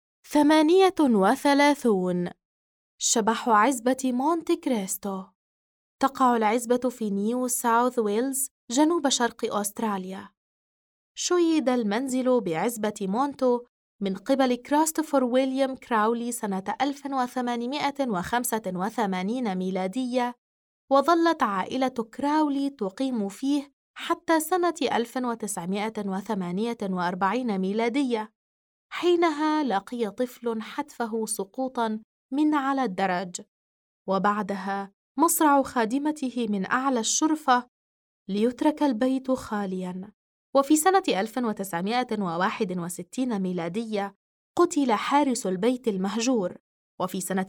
38. شبح عزبة مونتي كريستو. تقع العزبة في نيو ساوث ويلز جنوب شرق أستراليا. شيد المنزل بعزبة مونتو من قبل كريستوفر ويليام كراولي سنة 1885 ميلادية، وظلت عائلة كراولي تقيم فيه حتى سنة 1948 ميلادية، حينها لقي طفل حتفه سقوطاً من على الدرج، وبعدها مصرع خادمته من أعلى الشرفة ليترك البيت خالياً. وفي سنة 1961 ميلادية قتل حارس البيت المهجور، وفي سنة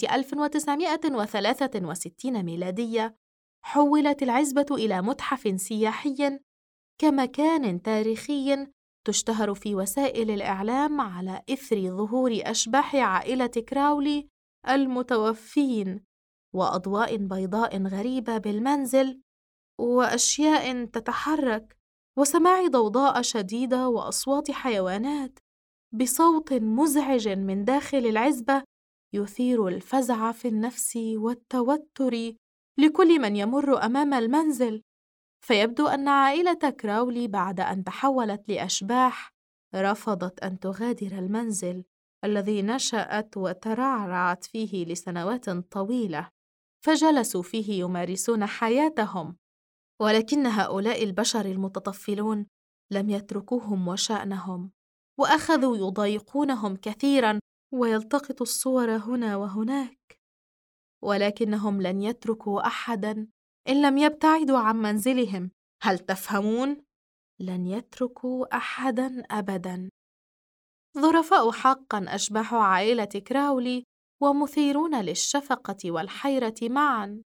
1963 ميلادية حولت العزبة إلى متحف سياحي كمكان تاريخي تشتهر في وسائل الإعلام على إثر ظهور أشباح عائلة كراولي المتوفين وأضواء بيضاء غريبة بالمنزل وأشياء تتحرك وسماع ضوضاء شديدة وأصوات حيوانات بصوت مزعج من داخل العزبة يثير الفزع في النفس والتوتر لكل من يمر أمام المنزل. فيبدو أن عائلة كراولي بعد أن تحولت لأشباح رفضت أن تغادر المنزل الذي نشأت وترعرعت فيه لسنوات طويلة، فجلسوا فيه يمارسون حياتهم. ولكن هؤلاء البشر المتطفلون لم يتركوهم وشأنهم، وأخذوا يضايقونهم كثيراً ويلتقطوا الصور هنا وهناك، ولكنهم لن يتركوا أحداً إن لم يبتعدوا عن منزلهم. هل تفهمون؟ لن يتركوا أحداً أبداً. ظرفاء حقاً أشباح عائلة كراولي ومثيرون للشفقة والحيرة معاً.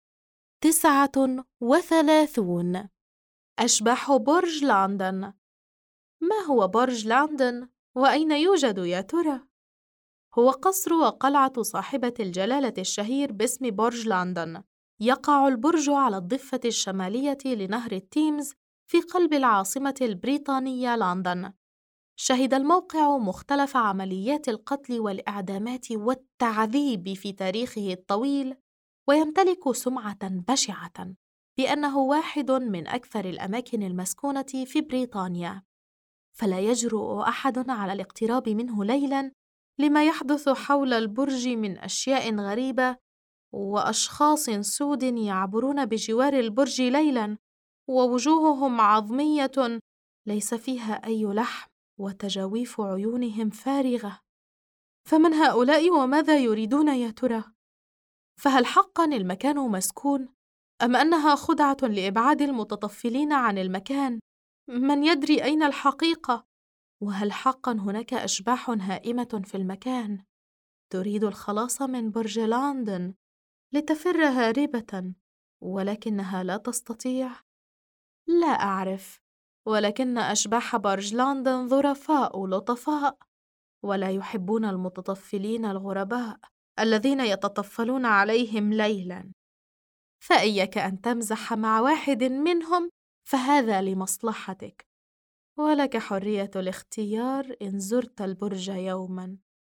39 أشباح برج لندن. ما هو برج لندن؟ وأين يوجد يا ترى؟ هو قصر وقلعة صاحبة الجلالة الشهير باسم برج لندن. يقع البرج على الضفة الشمالية لنهر التيمز في قلب العاصمة البريطانية لندن. شهد الموقع مختلف عمليات القتل والإعدامات والتعذيب في تاريخه الطويل، ويمتلك سمعة بشعة بأنه واحد من أكثر الأماكن المسكونة في بريطانيا، فلا يجرؤ أحد على الاقتراب منه ليلاً لما يحدث حول البرج من أشياء غريبة وأشخاص سود يعبرون بجوار البرج ليلاً ووجوههم عظمية ليس فيها أي لحم وتجاويف عيونهم فارغة. فمن هؤلاء وماذا يريدون يا ترى؟ فهل حقاً المكان مسكون أم أنها خدعة لإبعاد المتطفلين عن المكان؟ من يدري أين الحقيقة؟ وهل حقاً هناك أشباح هائمة في المكان تريد الخلاص من برج لندن لتفر هاربة ولكنها لا تستطيع؟ لا أعرف، ولكن أشباح برج لندن ظرفاء لطفاء ولا يحبون المتطفلين الغرباء الذين يتطفلون عليهم ليلاً. فإياك أن تمزح مع واحد منهم، فهذا لمصلحتك، ولك حرية الاختيار إن زرت البرج يوماً.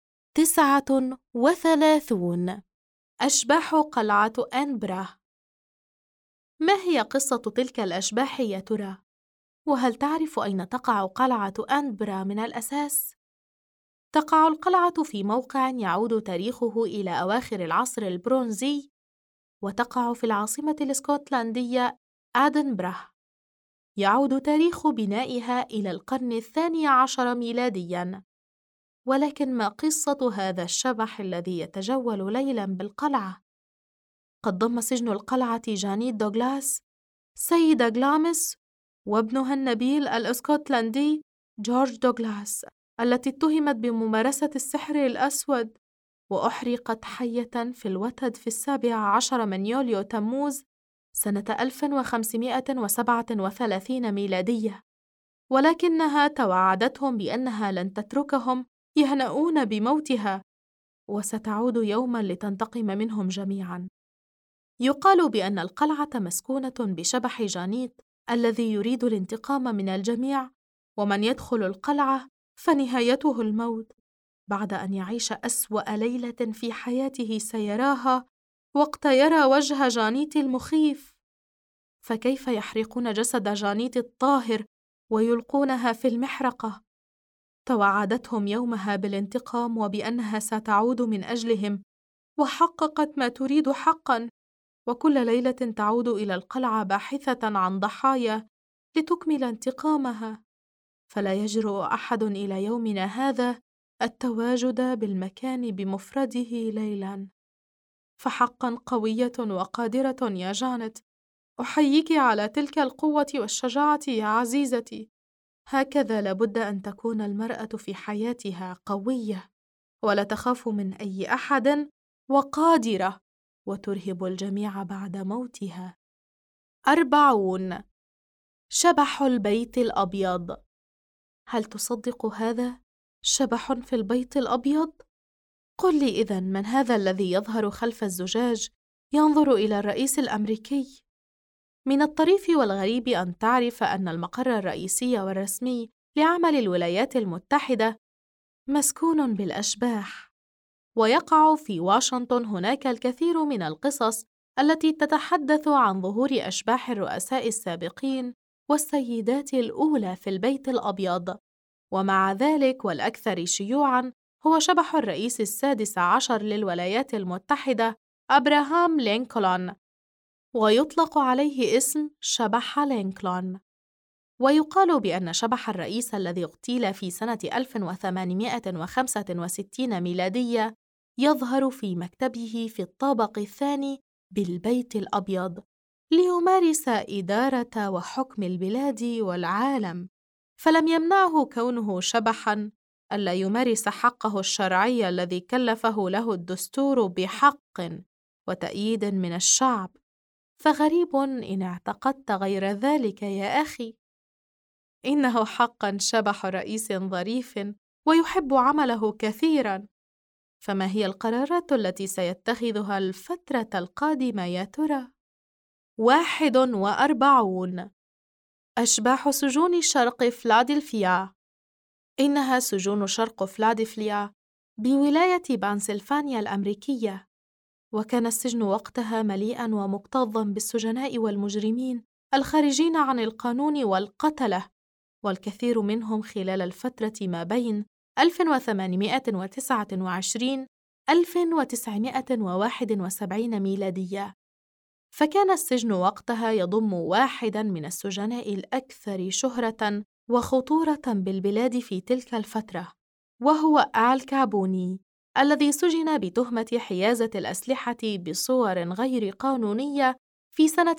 39 أشباح قلعة أنبرا. ما هي قصة تلك الأشباح يا ترى؟ وهل تعرف أين تقع قلعة أنبرا من الأساس؟ تقع القلعة في موقع يعود تاريخه إلى أواخر العصر البرونزي، وتقع في العاصمة الاسكتلندية أدنبرا. يعود تاريخ بنائها إلى القرن 12 ميلادياً. ولكن ما قصة هذا الشبح الذي يتجول ليلاً بالقلعة؟ قد ضم سجن القلعة جانيت دوغلاس، سيدة غلامس، وابنها النبيل الاسكتلندي جورج دوغلاس، التي اتهمت بممارسة السحر الأسود وأحرقت حية في الوتد في 17 من يوليو تموز سنة 1537 ميلادية، ولكنها توعدتهم بأنها لن تتركهم يهنؤون بموتها وستعود يوماً لتنتقم منهم جميعاً. يقال بأن القلعة مسكونة بشبح جانيت الذي يريد الانتقام من الجميع، ومن يدخل القلعة فنهايته الموت بعد أن يعيش أسوأ ليلة في حياته سيراها وقت يرى وجه جانيت المخيف. فكيف يحرقون جسد جانيت الطاهر ويلقونها في المحرقة؟ توعدتهم يومها بالانتقام وبأنها ستعود من أجلهم، وحققت ما تريد حقاً، وكل ليلة تعود إلى القلعة باحثة عن ضحايا لتكمل انتقامها. فلا يجرؤ أحد إلى يومنا هذا التواجد بالمكان بمفرده ليلاً. فحقا قوية وقادرة يا جانت. أحييك على تلك القوة والشجاعة يا عزيزتي. هكذا لابد أن تكون المرأة في حياتها، قوية ولا تخاف من أي أحد، وقادرة وترهب الجميع بعد موتها. 40. شبح البيت الأبيض. هل تصدق هذا؟ شبح في البيت الأبيض؟ قل لي إذن، من هذا الذي يظهر خلف الزجاج ينظر إلى الرئيس الأمريكي؟ من الطريف والغريب أن تعرف أن المقر الرئيسي والرسمي لعمل الولايات المتحدة مسكون بالأشباح، ويقع في واشنطن هناك الكثير من القصص التي تتحدث عن ظهور أشباح الرؤساء السابقين والسيدات الأولى في البيت الأبيض. ومع ذلك والأكثر شيوعاً هو شبح الرئيس السادس عشر للولايات المتحدة أبراهام لينكولن، ويطلق عليه اسم شبح لينكولن. ويقال بأن شبح الرئيس الذي اغتيل في سنة 1865 ميلادية يظهر في مكتبه في الطابق الثاني بالبيت الأبيض ليمارس إدارة وحكم البلاد والعالم، فلم يمنعه كونه شبحاً ألا يمارس حقه الشرعي الذي كلفه له الدستور بحق وتأييد من الشعب. فغريب إن اعتقدت غير ذلك يا أخي. إنه حقاً شبح رئيس ظريف ويحب عمله كثيراً. فما هي القرارات التي سيتخذها الفترة القادمة يا ترى؟ 41. أشباح سجون شرق فلادلفيا. إنها سجون شرق فلادلفيا بولاية بنسلفانيا الأمريكية، وكان السجن وقتها مليئاً ومكتظاً بالسجناء والمجرمين الخارجين عن القانون والقتلة، والكثير منهم خلال الفترة ما بين 1829 1971 ميلادية. فكان السجن وقتها يضم واحداً من السجناء الأكثر شهرة وخطورة بالبلاد في تلك الفترة، وهو آل كابوني، الذي سجن بتهمة حيازة الأسلحة بصور غير قانونية في سنة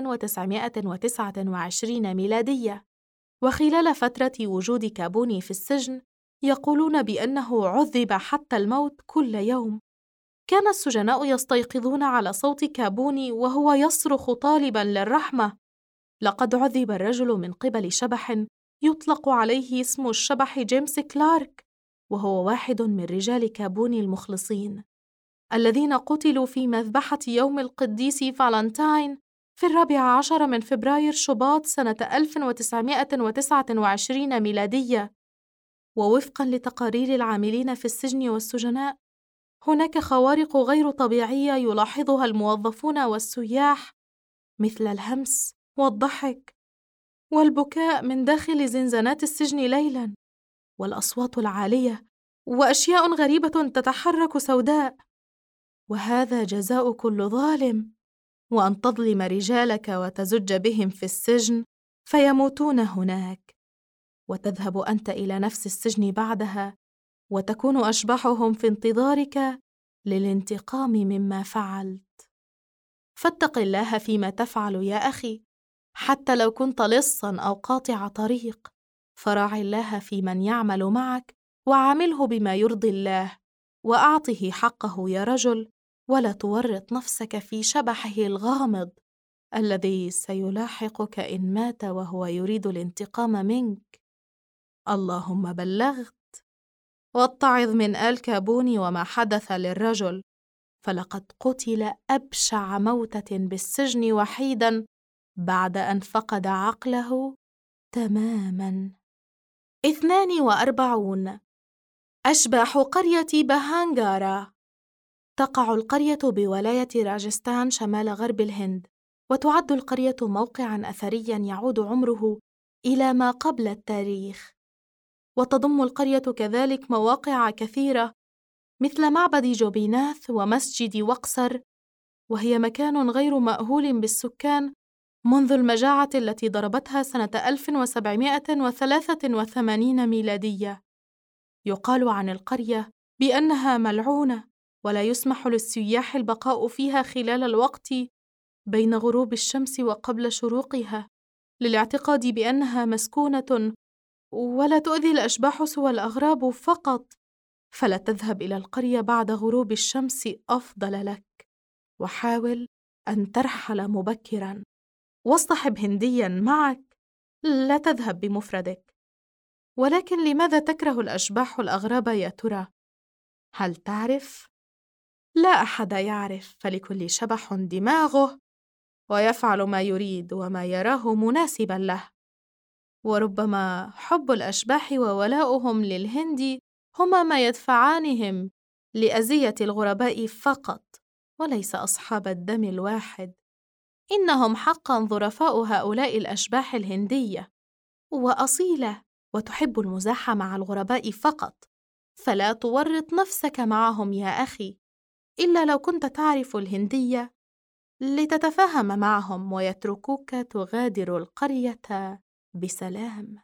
1929 ميلادية. وخلال فترة وجود كابوني في السجن يقولون بأنه عذب حتى الموت كل يوم. كان السجناء يستيقظون على صوت كابوني وهو يصرخ طالباً للرحمة. لقد عذب الرجل من قبل شبح يطلق عليه اسم الشبح جيمس كلارك، وهو واحد من رجال كابوني المخلصين الذين قتلوا في مذبحة يوم القديس فالنتاين في 14 من فبراير شباط سنة 1929 ميلادية. ووفقاً لتقارير العاملين في السجن والسجناء، هناك خوارق غير طبيعية يلاحظها الموظفون والسياح، مثل الهمس والضحك والبكاء من داخل زنزانات السجن ليلاً، والأصوات العالية، وأشياء غريبة تتحرك سوداء. وهذا جزاء كل ظالم، وأن تظلم رجالك وتزج بهم في السجن فيموتون هناك، وتذهب أنت إلى نفس السجن بعدها، وتكون أشباحهم في انتظارك للانتقام مما فعلت. فاتق الله فيما تفعل يا أخي، حتى لو كنت لصاً أو قاطع طريق، فراع الله في من يعمل معك، وعامله بما يرضي الله، وأعطه حقه يا رجل، ولا تورط نفسك في شبحه الغامض الذي سيلاحقك إن مات وهو يريد الانتقام منك. اللهم بلغت. واتعظ من آل كابوني وما حدث للرجل، فلقد قتل أبشع موتة بالسجن وحيداً بعد أن فقد عقله تماماً. 42. أشباح قرية بهانغارا. تقع القرية بولاية راجستان شمال غرب الهند، وتعد القرية موقعاً أثرياً يعود عمره إلى ما قبل التاريخ. وتضم القرية كذلك مواقع كثيرة مثل معبد جوبيناث ومسجد وقصر، وهي مكان غير مأهول بالسكان منذ المجاعة التي ضربتها سنة 1783 ميلادية. يقال عن القرية بأنها ملعونة، ولا يسمح للسياح البقاء فيها خلال الوقت بين غروب الشمس وقبل شروقها، للاعتقاد بأنها مسكونة ولا تؤذي الأشباح سوى الأغراب فقط. فلا تذهب إلى القرية بعد غروب الشمس أفضل لك، وحاول أن ترحل مبكراً، واصطحب هندياً معك، لا تذهب بمفردك. ولكن لماذا تكره الأشباح الأغراب يا ترى؟ هل تعرف؟ لا أحد يعرف، فلكل شبح دماغه ويفعل ما يريد وما يراه مناسباً له. وربما حب الأشباح وولاؤهم للهند هما ما يدفعانهم لأذية الغرباء فقط، وليس أصحاب الدم الواحد. إنهم حقاً ظرفاء هؤلاء الأشباح الهندية، وأصيلة وتحب المزاح مع الغرباء فقط، فلا تورط نفسك معهم يا أخي، إلا لو كنت تعرف الهندية لتتفاهم معهم ويتركوك تغادر القرية بسلام.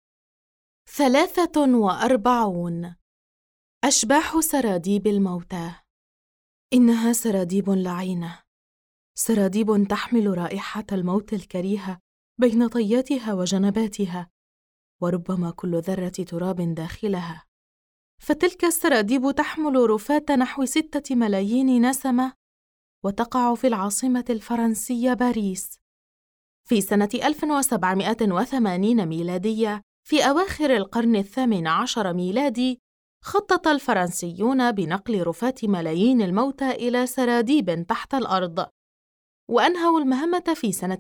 43 أشباح سراديب الموتى. إنها سراديب لعينة، سراديب تحمل رائحة الموت الكريهة بين طياتها وجنباتها، وربما كل ذرة تراب داخلها. فتلك السراديب تحمل رفات نحو 6 ملايين نسمة، وتقع في العاصمة الفرنسية باريس. في سنة 1780 ميلادية، في أواخر القرن 18 ميلادي، خطط الفرنسيون بنقل رفات ملايين الموتى إلى سراديب تحت الأرض، وأنهوا المهمة في سنة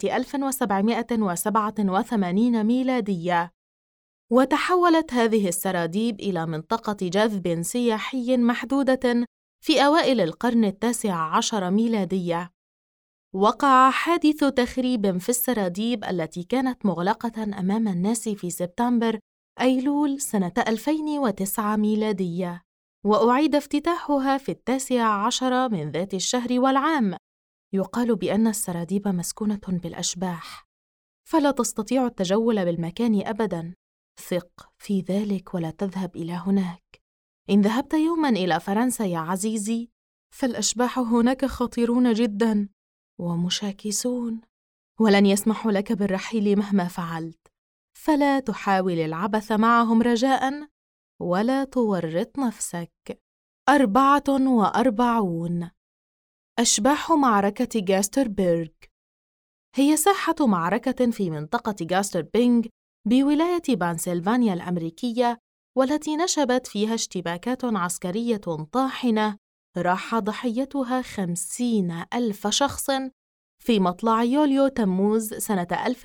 1787 ميلادية. وتحولت هذه السراديب إلى منطقة جذب سياحي محدودة في أوائل القرن 19 ميلادية. وقع حادث تخريب في السراديب التي كانت مغلقة أمام الناس في سبتمبر أيلول سنة 2009 ميلادية، وأعيد افتتاحها في 19 من ذات الشهر والعام. يقال بأن السراديب مسكونة بالأشباح، فلا تستطيع التجول بالمكان أبداً. ثق في ذلك ولا تذهب إلى هناك. إن ذهبت يوماً إلى فرنسا يا عزيزي، فالأشباح هناك خطيرون جداً ومشاكسون، ولن يسمحوا لك بالرحيل مهما فعلت، فلا تحاول العبث معهم رجاءً، ولا تورط نفسك. 44 أشباح معركة غاستربيرغ. هي ساحة معركة في منطقة غاستربينغ بولاية بنسلفانيا الأمريكية، والتي نشبت فيها اشتباكات عسكرية طاحنة راح ضحيتها 50,000 شخص في مطلع يوليو تموز سنة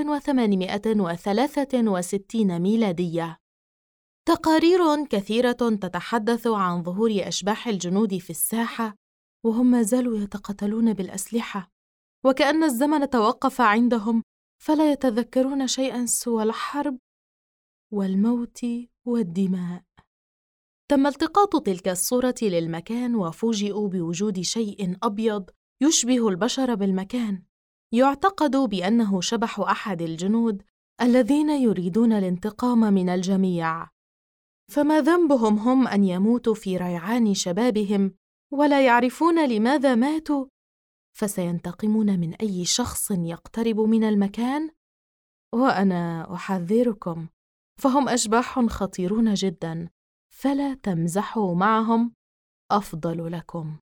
1863 ميلادية. تقارير كثيرة تتحدث عن ظهور أشباح الجنود في الساحة، وهم ما زالوا يتقاتلون بالأسلحة، وكأن الزمن توقف عندهم، فلا يتذكرون شيئاً سوى الحرب والموت والدماء. تم التقاط تلك الصورة للمكان، وفوجئوا بوجود شيء أبيض يشبه البشر بالمكان، يعتقد بأنه شبح أحد الجنود الذين يريدون الانتقام من الجميع. فما ذنبهم هم أن يموتوا في ريعان شبابهم ولا يعرفون لماذا ماتوا؟ فسينتقمون من أي شخص يقترب من المكان، وأنا أحذركم، فهم أشباح خطيرون جداً، فلا تمزحوا معهم، أفضل لكم.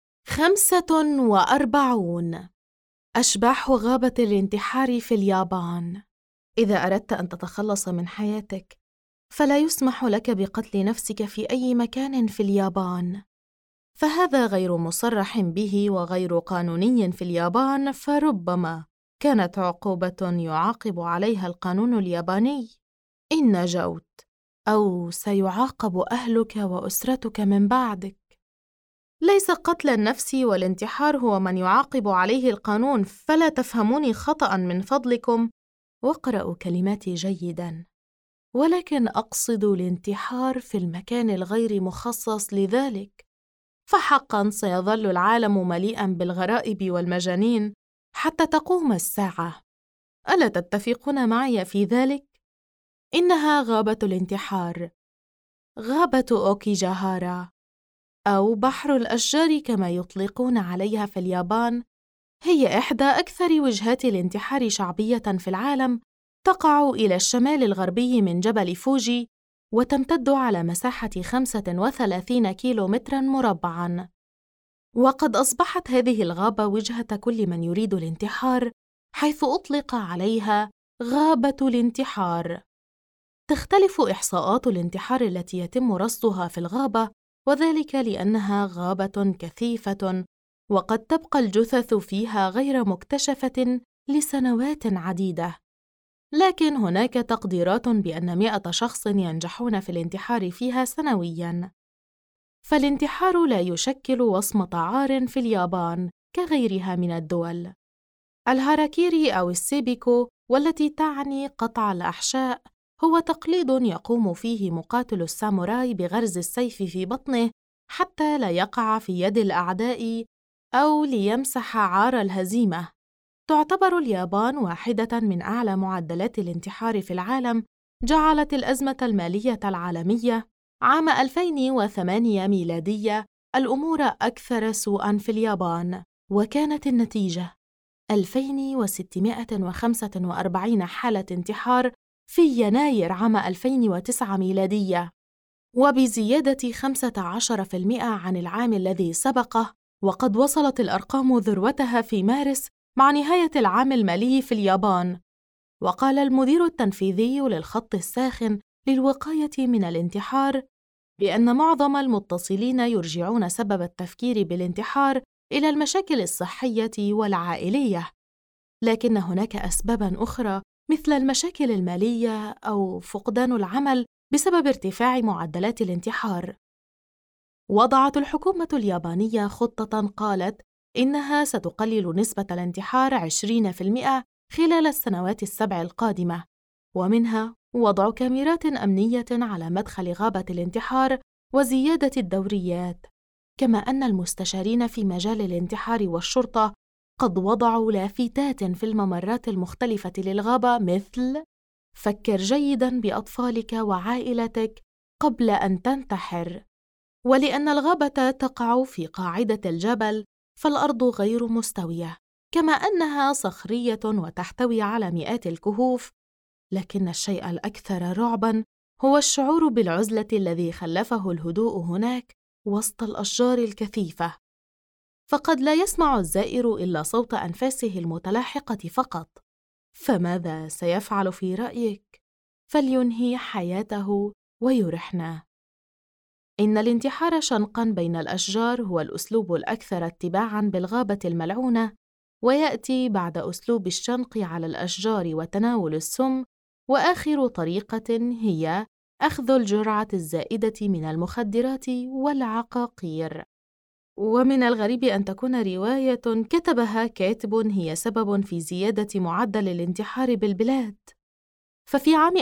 45 أشباح غابة الانتحار في اليابان. إذا أردت أن تتخلص من حياتك، فلا يسمح لك بقتل نفسك في أي مكان في اليابان، فهذا غير مصرح به وغير قانوني في اليابان، فربما كانت عقوبة يعاقب عليها القانون الياباني إن نجوت، أو سيعاقب أهلك وأسرتك من بعدك. ليس قتل النفس والانتحار هو من يعاقب عليه القانون، فلا تفهموني خطأ من فضلكم، واقرأوا كلماتي جيداً. ولكن أقصد الانتحار في المكان الغير مخصص لذلك، فحقاً سيظل العالم مليئاً بالغرائب والمجانين حتى تقوم الساعة. ألا تتفقون معي في ذلك؟ إنها غابة الانتحار، غابة أوكيجاهارا. أو بحر الأشجار كما يطلقون عليها في اليابان، هي إحدى أكثر وجهات الانتحار شعبية في العالم، تقع إلى الشمال الغربي من جبل فوجي، وتمتد على مساحة 35 كيلومتراً مربعاً. وقد أصبحت هذه الغابة وجهة كل من يريد الانتحار، حيث أطلق عليها غابة الانتحار. تختلف إحصاءات الانتحار التي يتم رصدها في الغابة، وذلك لأنها غابة كثيفة، وقد تبقى الجثث فيها غير مكتشفة لسنوات عديدة. لكن هناك تقديرات بأن 100 شخص ينجحون في الانتحار فيها سنوياً. فالانتحار لا يشكل وصمة عار في اليابان كغيرها من الدول. الهاراكيري أو السيبيكو، والتي تعني قطع الأحشاء، هو تقليد يقوم فيه مقاتل الساموراي بغرز السيف في بطنه حتى لا يقع في يد الأعداء أو ليمسح عار الهزيمة. تعتبر اليابان واحدة من أعلى معدلات الانتحار في العالم، جعلت الأزمة المالية العالمية عام 2008 ميلادية الأمور أكثر سوءاً في اليابان، وكانت النتيجة 2645 حالة انتحار في يناير عام 2009 ميلادية، وبزيادة 15% عن العام الذي سبقه. وقد وصلت الأرقام ذروتها في مارس مع نهاية العام المالي في اليابان. وقال المدير التنفيذي للخط الساخن للوقاية من الانتحار بأن معظم المتصلين يرجعون سبب التفكير بالانتحار إلى المشاكل الصحية والعائلية، لكن هناك أسباباً أخرى مثل المشاكل المالية أو فقدان العمل بسبب ارتفاع معدلات الانتحار. وضعت الحكومة اليابانية خطة قالت إنها ستقلل نسبة الانتحار 20% خلال السنوات السبع القادمة، ومنها وضع كاميرات أمنية على مدخل غابة الانتحار وزيادة الدوريات. كما أن المستشارين في مجال الانتحار والشرطة قد وضعوا لافتات في الممرات المختلفة للغابة مثل: فكر جيداً بأطفالك وعائلتك قبل أن تنتحر. ولأن الغابة تقع في قاعدة الجبل، فالأرض غير مستوية، كما أنها صخرية وتحتوي على مئات الكهوف. لكن الشيء الأكثر رعباً هو الشعور بالعزلة الذي خلفه الهدوء هناك وسط الأشجار الكثيفة. فقد لا يسمع الزائر إلا صوت أنفاسه المتلاحقة فقط. فماذا سيفعل في رأيك؟ فلينهي حياته ويرحنا. إن الانتحار شنقاً بين الأشجار هو الأسلوب الأكثر اتباعاً بالغابة الملعونة، ويأتي بعد أسلوب الشنق على الأشجار وتناول السم، وآخر طريقة هي أخذ الجرعة الزائدة من المخدرات والعقاقير. ومن الغريب أن تكون رواية كتبها كاتب هي سبب في زيادة معدل الانتحار بالبلاد. ففي عام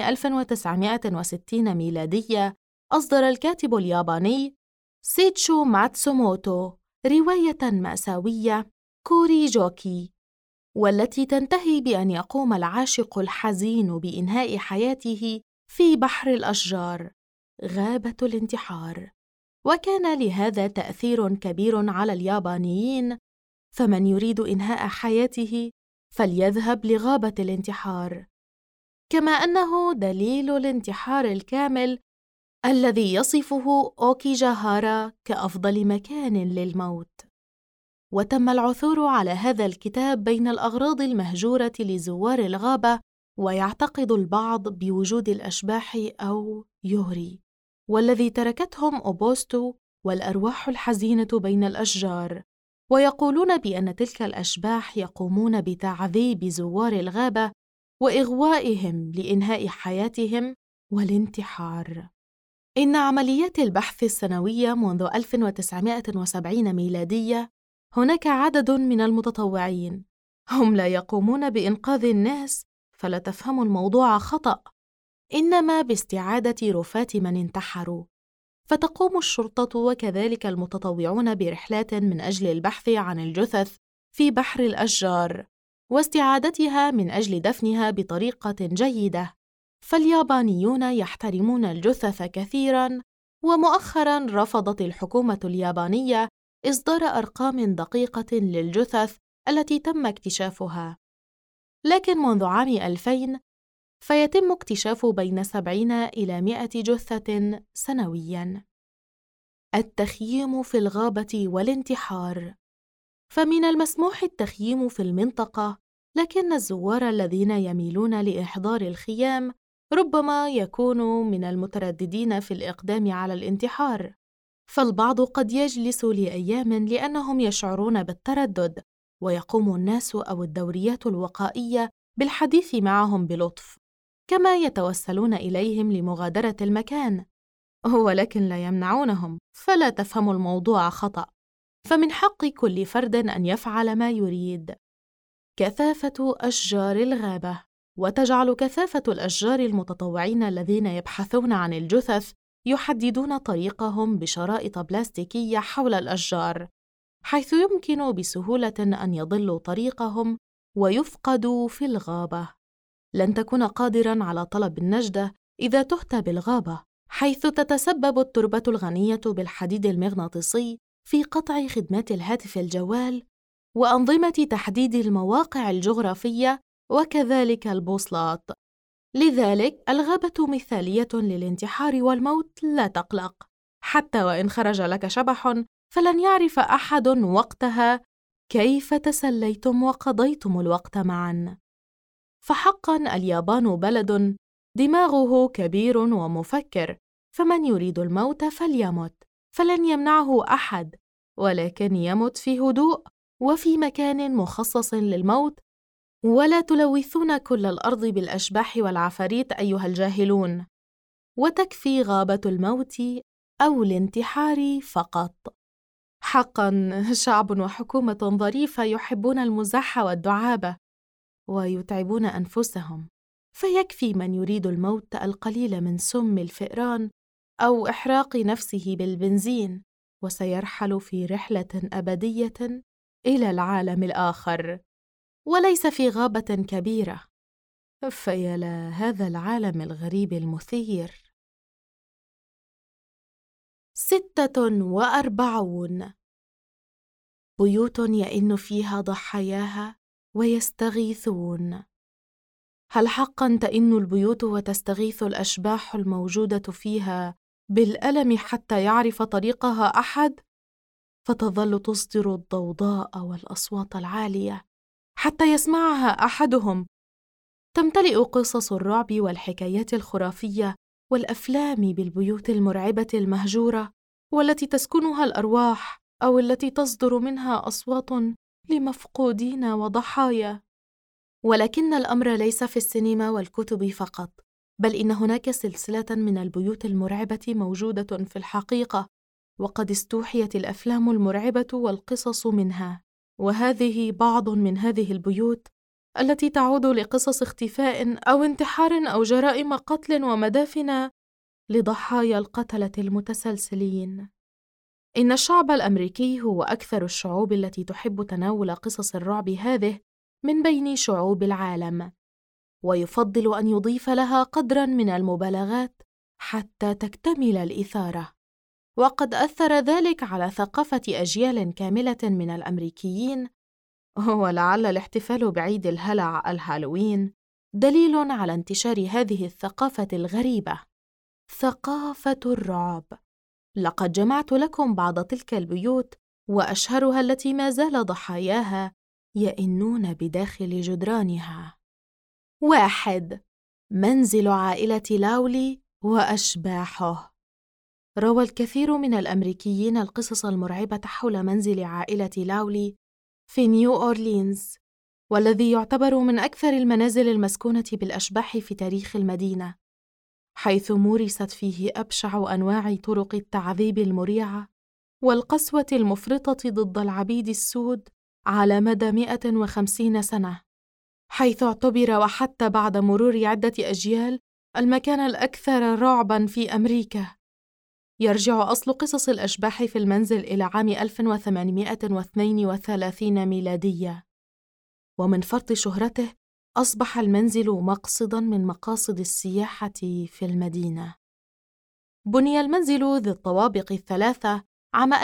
1960 ميلادية أصدر الكاتب الياباني سيتشو ماتسوموتو رواية مأساوية كوري جوكي، والتي تنتهي بأن يقوم العاشق الحزين بإنهاء حياته في بحر الأشجار، غابة الانتحار. وكان لهذا تأثير كبير على اليابانيين، فمن يريد إنهاء حياته فليذهب لغابة الانتحار، كما أنه دليل الانتحار الكامل الذي يصفه أوكيجاهارا كأفضل مكان للموت. وتم العثور على هذا الكتاب بين الأغراض المهجورة لزوار الغابة، ويعتقد البعض بوجود الأشباح أو يوري، والذي تركتهم أوبوستو والأرواح الحزينة بين الأشجار، ويقولون بأن تلك الأشباح يقومون بتعذيب زوار الغابة وإغوائهم لإنهاء حياتهم والانتحار. إن عمليات البحث السنوية منذ 1970 ميلادية، هناك عدد من المتطوعين هم لا يقومون بإنقاذ الناس، فلا تفهموا الموضوع خطأ، إنما باستعادة رفات من انتحروا. فتقوم الشرطة وكذلك المتطوعون برحلات من أجل البحث عن الجثث في بحر الأشجار واستعادتها من أجل دفنها بطريقة جيدة. فاليابانيون يحترمون الجثث كثيراً، ومؤخراً رفضت الحكومة اليابانية إصدار أرقام دقيقة للجثث التي تم اكتشافها، لكن منذ عام 2000 فيتم اكتشاف بين 70 إلى 100 جثة سنوياً. التخييم في الغابة والانتحار. فمن المسموح التخييم في المنطقة، لكن الزوار الذين يميلون لإحضار الخيام ربما يكونوا من المترددين في الإقدام على الانتحار، فالبعض قد يجلس لأيام لأنهم يشعرون بالتردد، ويقوم الناس أو الدوريات الوقائية بالحديث معهم بلطف، كما يتوسلون إليهم لمغادرة المكان، ولكن لا يمنعونهم، فلا تفهموا الموضوع خطأ، فمن حق كل فرد أن يفعل ما يريد. كثافة أشجار الغابة. وتجعل كثافة الأشجار المتطوعين الذين يبحثون عن الجثث يحددون طريقهم بشرائط بلاستيكية حول الأشجار، حيث يمكن بسهولة أن يضلوا طريقهم ويفقدوا في الغابة. لن تكون قادراً على طلب النجدة إذا تهت بالغابة، حيث تتسبب التربة الغنية بالحديد المغناطيسي في قطع خدمات الهاتف الجوال وأنظمة تحديد المواقع الجغرافية وكذلك البوصلات. لذلك الغابة مثالية للانتحار والموت، لا تقلق، حتى وإن خرج لك شبح فلن يعرف أحد وقتها كيف تسليتم وقضيتم الوقت معاً. فحقاً اليابان بلد دماغه كبير ومفكر، فمن يريد الموت فليمت، فلن يمنعه أحد، ولكن يمت في هدوء وفي مكان مخصص للموت، ولا تلوثون كل الأرض بالأشباح والعفاريت أيها الجاهلون، وتكفي غابة الموت أو الانتحار فقط. حقاً شعب وحكومة ظريفة يحبون المزاح والدعابة ويتعبون أنفسهم، فيكفي من يريد الموت القليل من سم الفئران أو إحراق نفسه بالبنزين، وسيرحل في رحلة أبدية إلى العالم الآخر، وليس في غابة كبيرة. فيا لهذا العالم الغريب المثير. 46 بيوت يئن فيها ضحاياها ويستغيثون. هل حقاً تئن البيوت وتستغيث الأشباح الموجودة فيها بالألم حتى يعرف طريقها أحد؟ فتظل تصدر الضوضاء والأصوات العالية حتى يسمعها أحدهم. تمتلئ قصص الرعب والحكايات الخرافية والأفلام بالبيوت المرعبة المهجورة، والتي تسكنها الأرواح أو التي تصدر منها أصوات لمفقودين وضحايا. ولكن الأمر ليس في السينما والكتب فقط، بل إن هناك سلسلة من البيوت المرعبة موجودة في الحقيقة، وقد استوحيت الأفلام المرعبة والقصص منها. وهذه بعض من هذه البيوت التي تعود لقصص اختفاء أو انتحار أو جرائم قتل ومدافن لضحايا القتلة المتسلسلين. إن الشعب الأمريكي هو أكثر الشعوب التي تحب تناول قصص الرعب هذه من بين شعوب العالم، ويفضل أن يضيف لها قدراً من المبالغات حتى تكتمل الإثارة. وقد أثر ذلك على ثقافة أجيال كاملة من الأمريكيين، ولعل الاحتفال بعيد الهلع الهالوين دليل على انتشار هذه الثقافة الغريبة، ثقافة الرعب. لقد جمعت لكم بعض تلك البيوت وأشهرها التي ما زال ضحاياها يئنون بداخل جدرانها. 1. منزل عائلة لاولي وأشباحه. روى الكثير من الأمريكيين القصص المرعبة حول منزل عائلة لاولي في نيو أورلينز، والذي يعتبر من أكثر المنازل المسكونة بالأشباح في تاريخ المدينة، حيث مورست فيه أبشع أنواع طرق التعذيب المريعة والقسوة المفرطة ضد العبيد السود على مدى 150 سنة، حيث اعتبر وحتى بعد مرور عدة أجيال المكان الأكثر رعباً في أمريكا. يرجع أصل قصص الأشباح في المنزل إلى عام 1832 ميلادية، ومن فرط شهرته أصبح المنزل مقصداً من مقاصد السياحة في المدينة. بني المنزل ذي الطوابق الثلاثة عام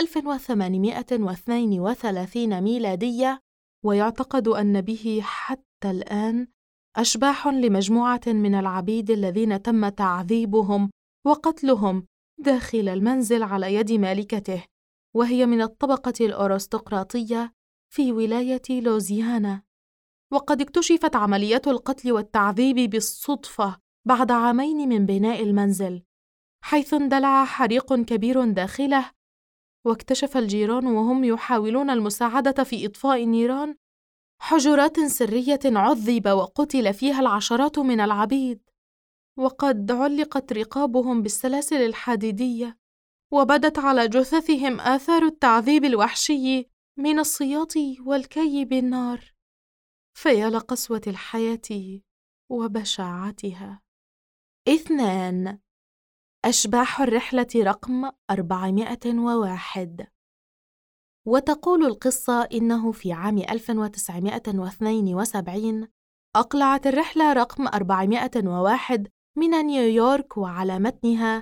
1832 ميلادية، ويعتقد أن به حتى الآن أشباح لمجموعة من العبيد الذين تم تعذيبهم وقتلهم داخل المنزل على يد مالكته، وهي من الطبقة الأرستقراطية في ولاية لوزيانا. وقد اكتشفت عمليات القتل والتعذيب بالصدفة بعد عامين من بناء المنزل، حيث اندلع حريق كبير داخله، واكتشف الجيران وهم يحاولون المساعدة في إطفاء النيران حجرات سرية عذب وقتل فيها العشرات من العبيد، وقد علقت رقابهم بالسلاسل الحديدية، وبدت على جثثهم آثار التعذيب الوحشي من السياط والكي بالنار. فيا لقسوة الحياة وبشاعتها. 2. أشباح الرحلة رقم 401. وتقول القصة إنه في عام 1972 أقلعت الرحلة رقم 401 من نيويورك، وعلى متنها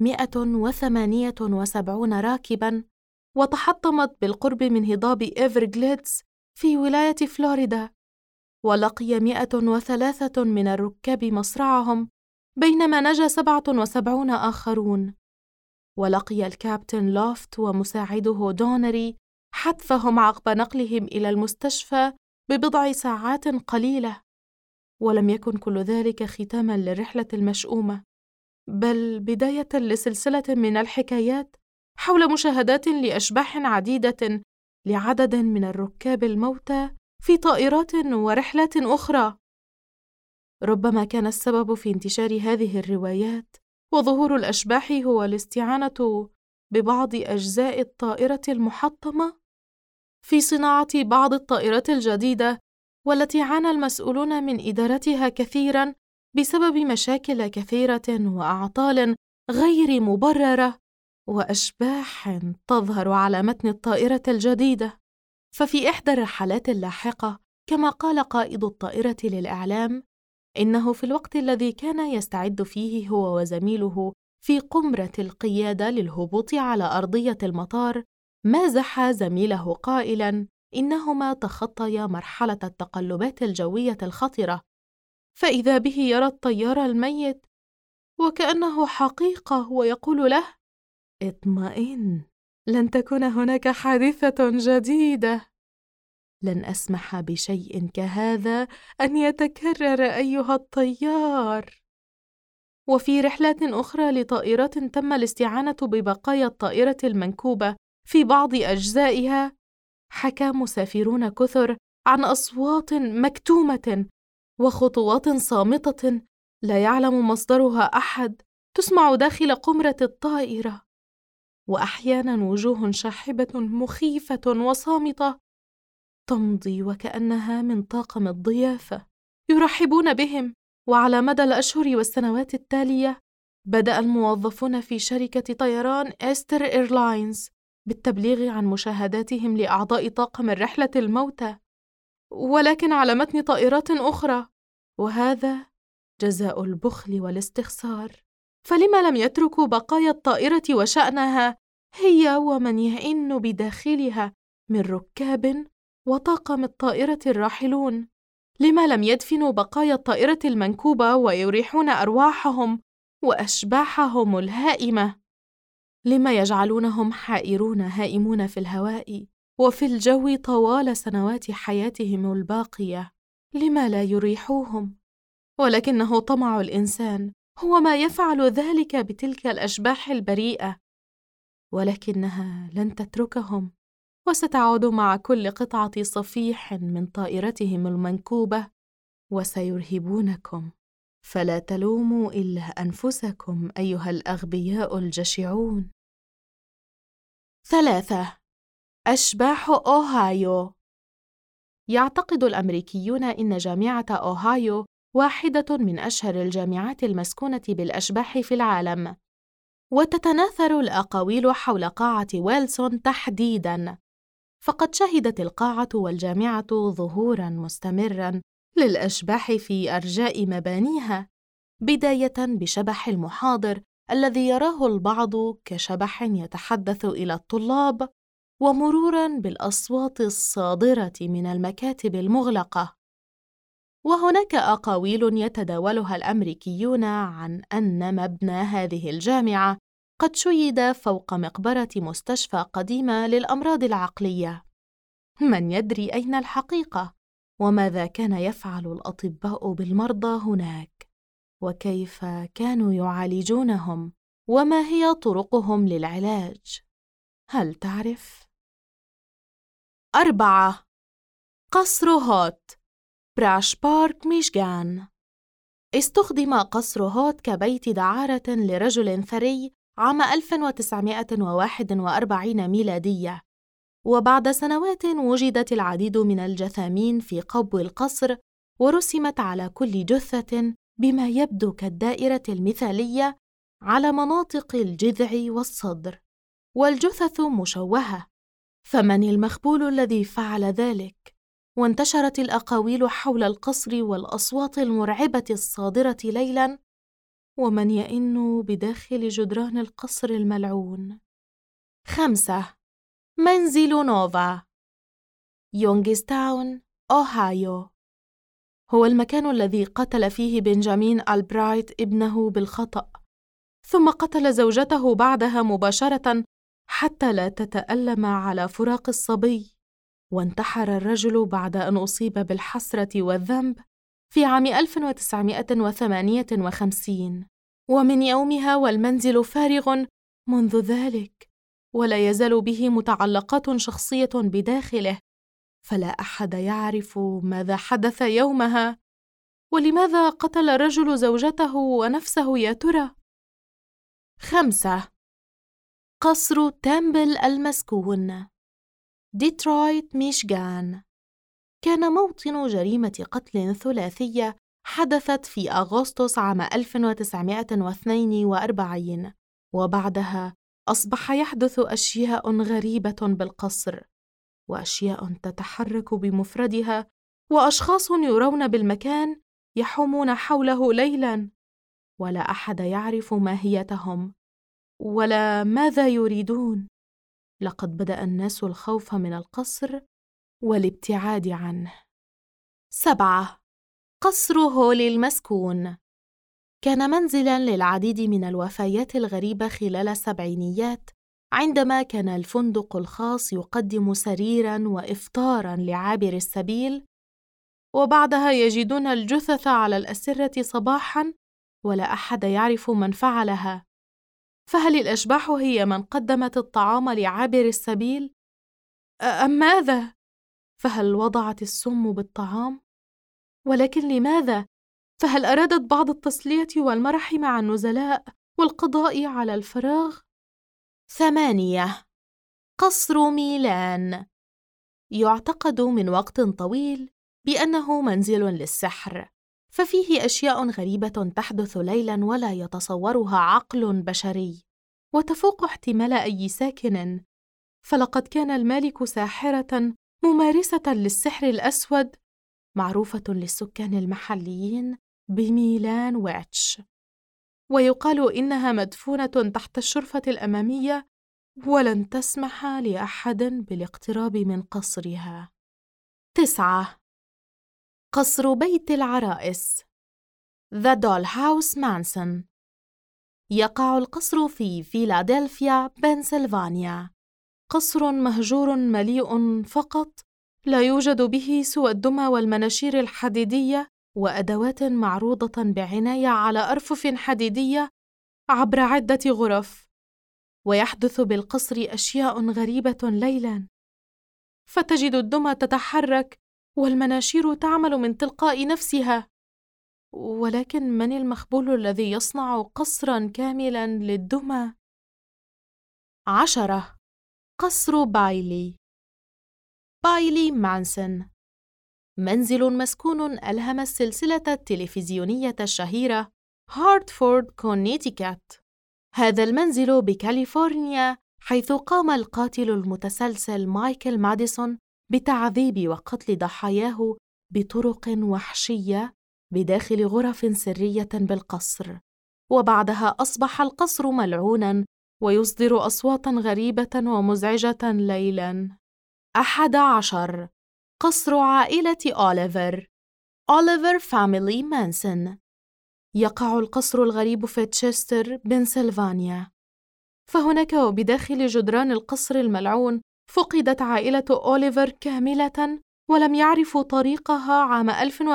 178 راكباً، وتحطمت بالقرب من هضاب إيفرغليدز في ولاية فلوريدا، ولقي 103 من الركاب مصرعهم، بينما نجا 77 آخرون. ولقي الكابتن لوفت ومساعده دونري حتفهم عقب نقلهم إلى المستشفى ببضع ساعات قليلة. ولم يكن كل ذلك ختاما للرحلة المشؤومة، بل بداية لسلسلة من الحكايات حول مشاهدات لأشباح عديدة لعدد من الركاب الموتى في طائرات ورحلات أخرى. ربما كان السبب في انتشار هذه الروايات وظهور الأشباح هو الاستعانة ببعض أجزاء الطائرة المحطمة في صناعة بعض الطائرات الجديدة، والتي عانى المسؤولون من إدارتها كثيراً بسبب مشاكل كثيرة وأعطال غير مبررة وأشباح تظهر على متن الطائرة الجديدة. ففي إحدى الرحلات اللاحقة، كما قال قائد الطائرة للإعلام، إنه في الوقت الذي كان يستعد فيه هو وزميله في قمرة القيادة للهبوط على أرضية المطار، مازح زميله قائلاً إنهما تخطيا مرحلة التقلبات الجوية الخطرة، فإذا به يرى الطيار الميت وكأنه حقيقة، ويقول له: اطمئن، لن تكون هناك حادثة جديدة. لن أسمح بشيء كهذا أن يتكرر أيها الطيار. وفي رحلات أخرى لطائرات تم الاستعانة ببقايا الطائرة المنكوبة في بعض أجزائها، حكى مسافرون كثر عن أصوات مكتومة وخطوات صامتة لا يعلم مصدرها أحد تسمع داخل قمرة الطائرة، وأحياناً وجوه شاحبة مخيفة وصامتة تمضي وكأنها من طاقم الضيافة يرحبون بهم. وعلى مدى الأشهر والسنوات التالية بدأ الموظفون في شركة طيران إستر إيرلاينز بالتبليغ عن مشاهداتهم لأعضاء طاقم الرحلة الموتى، ولكن على متن طائرات أخرى، وهذا جزاء البخل والاستخسار. فلما لم يتركوا بقايا الطائرة وشأنها هي ومن يئن بداخلها من ركاب وطاقم الطائرة الراحلون؟ لما لم يدفنوا بقايا الطائرة المنكوبة ويريحون أرواحهم وأشباحهم الهائمة؟ لما يجعلونهم حائرون هائمون في الهواء وفي الجو طوال سنوات حياتهم الباقية؟ لما لا يريحوهم؟ ولكنه طمع الإنسان هو ما يفعل ذلك بتلك الأشباح البريئة، ولكنها لن تتركهم، وستعود مع كل قطعة صفيح من طائرتهم المنكوبة، وسيرهبونكم. فلا تلوموا إلا أنفسكم أيها الأغبياء الجشعون. 3. أشباح أوهايو. يعتقد الأمريكيون إن جامعة أوهايو واحدة من أشهر الجامعات المسكونة بالأشباح في العالم، وتتناثر الأقاويل حول قاعة ويلسون تحديداً، فقد شهدت القاعة والجامعة ظهوراً مستمراً للأشباح في أرجاء مبانيها، بداية بشبح المحاضر الذي يراه البعض كشبح يتحدث إلى الطلاب، ومروراً بالأصوات الصادرة من المكاتب المغلقة. وهناك أقاويل يتداولها الأمريكيون عن أن مبنى هذه الجامعة قد شيد فوق مقبرة مستشفى قديمة للأمراض العقلية. من يدري أين الحقيقة؟ وماذا كان يفعل الأطباء بالمرضى هناك؟ وكيف كانوا يعالجونهم؟ وما هي طرقهم للعلاج؟ هل تعرف؟ 4. قصر هوت، براش بارك، ميشغان. استخدم قصر هوت كبيت دعارة لرجل ثري عام 1941 ميلادية، وبعد سنوات وجدت العديد من الجثامين في قبو القصر، ورسمت على كل جثة بما يبدو كالدائرة المثالية على مناطق الجذع والصدر، والجثث مشوهة. فمن المخبول الذي فعل ذلك؟ وانتشرت الأقاويل حول القصر والأصوات المرعبة الصادرة ليلاً. ومن يئن بداخل جدران القصر الملعون؟ 5. منزل نوفا، يونغستاون، أوهايو. هو المكان الذي قتل فيه بنجامين ألبرايت ابنه بالخطأ، ثم قتل زوجته بعدها مباشرة حتى لا تتألم على فراق الصبي. وانتحر الرجل بعد أن أصيب بالحسرة والذنب في عام 1958، ومن يومها والمنزل فارغ منذ ذلك، ولا يزال به متعلقات شخصية بداخله، فلا أحد يعرف ماذا حدث يومها، ولماذا قتل الرجل زوجته ونفسه يا ترى؟ 5. قصر تامبل المسكون، ديترويت، ميشغان. كان موطن جريمة قتل ثلاثية حدثت في أغسطس عام 1942، وبعدها أصبح يحدث أشياء غريبة بالقصر، وأشياء تتحرك بمفردها، وأشخاص يرون بالمكان يحومون حوله ليلاً، ولا أحد يعرف ماهيتهم ولا ماذا يريدون. لقد بدأ الناس الخوف من القصر والابتعاد عنه. 7. قصر هولي المسكون. كان منزلاً للعديد من الوفيات الغريبة خلال السبعينيات، عندما كان الفندق الخاص يقدم سريراً وإفطاراً لعابر السبيل، وبعدها يجدون الجثث على الأسرة صباحاً، ولا أحد يعرف من فعلها. فهل الأشباح هي من قدمت الطعام لعابر السبيل؟ أم ماذا؟ فهل وضعت السم بالطعام؟ ولكن لماذا؟ فهل أرادت بعض التسلية والمرح مع النزلاء والقضاء على الفراغ؟ 8. قصر ميلان. يعتقد من وقت طويل بأنه منزل للسحر، ففيه أشياء غريبة تحدث ليلاً ولا يتصورها عقل بشري، وتفوق احتمال أي ساكن. فلقد كان المالك ساحرة ممارسة للسحر الأسود، معروفة للسكان المحليين بميلان ويتش، ويقال إنها مدفونة تحت الشرفة الأمامية، ولن تسمح لأحد بالاقتراب من قصرها. 9. قصر بيت العرائس، The Dollhouse Mansion. يقع القصر في فيلادلفيا، بنسلفانيا. قصر مهجور مليء فقط، لا يوجد به سوى الدمى والمناشير الحديدية وأدوات معروضة بعناية على أرفف حديدية عبر عدة غرف. ويحدث بالقصر أشياء غريبة ليلاً، فتجد الدمى تتحرك والمناشير تعمل من تلقاء نفسها. ولكن من المخبول الذي يصنع قصراً كاملاً للدمى؟ 10. قصر بايلي، بايلي مانسون. منزل مسكون ألهم السلسلة التلفزيونية الشهيرة هارتفورد، كونيتيكت. هذا المنزل بكاليفورنيا، حيث قام القاتل المتسلسل مايكل ماديسون بتعذيب وقتل ضحاياه بطرق وحشية بداخل غرف سرية بالقصر، وبعدها أصبح القصر ملعوناً ويصدر أصواتاً غريبة ومزعجة ليلاً. 11. قصر عائلة أوليفر. أوليفر فاميلي مانسون. يقع القصر الغريب في تشستر، بنسلفانيا. فهناك وبداخل جدران القصر الملعون فقدت عائلة أوليفر كاملة، ولم يعرفوا طريقها عام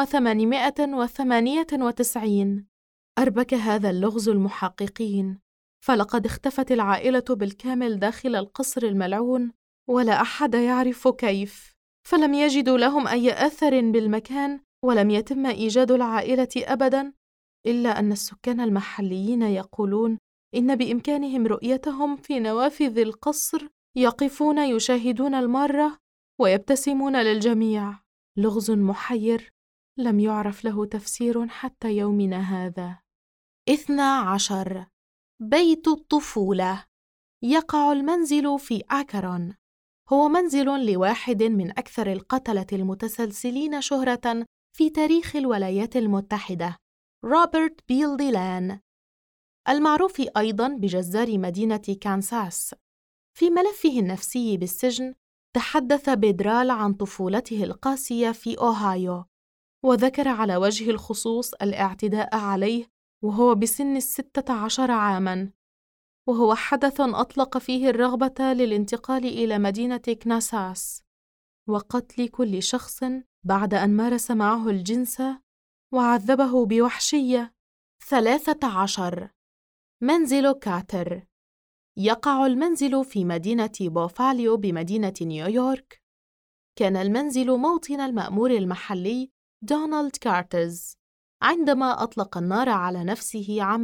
1898. أربك هذا اللغز المحققين، فلقد اختفت العائلة بالكامل داخل القصر الملعون، ولا أحد يعرف كيف، فلم يجدوا لهم أي أثر بالمكان، ولم يتم إيجاد العائلة أبداً، إلا أن السكان المحليين يقولون إن بإمكانهم رؤيتهم في نوافذ القصر يقفون يشاهدون المارة ويبتسمون للجميع. لغز محير لم يعرف له تفسير حتى يومنا هذا. 12. بيت الطفولة. يقع المنزل في أكرون. هو منزل لواحد من أكثر القتلة المتسلسلين شهرة في تاريخ الولايات المتحدة، روبرت بيل ديلان، المعروف أيضاً بجزار مدينة كانساس. في ملفه النفسي بالسجن تحدث بيدرال عن طفولته القاسية في أوهايو، وذكر على وجه الخصوص الاعتداء عليه وهو بسن 16 عاماً، وهو حدث أطلق فيه الرغبة للانتقال إلى مدينة كنساس وقتل كل شخص بعد أن مارس معه الجنس وعذبه بوحشية. 13. منزل كاتر. يقع المنزل في مدينة بوفاليو بمدينة نيويورك. كان المنزل موطن المأمور المحلي دونالد كارترز عندما أطلق النار على نفسه عام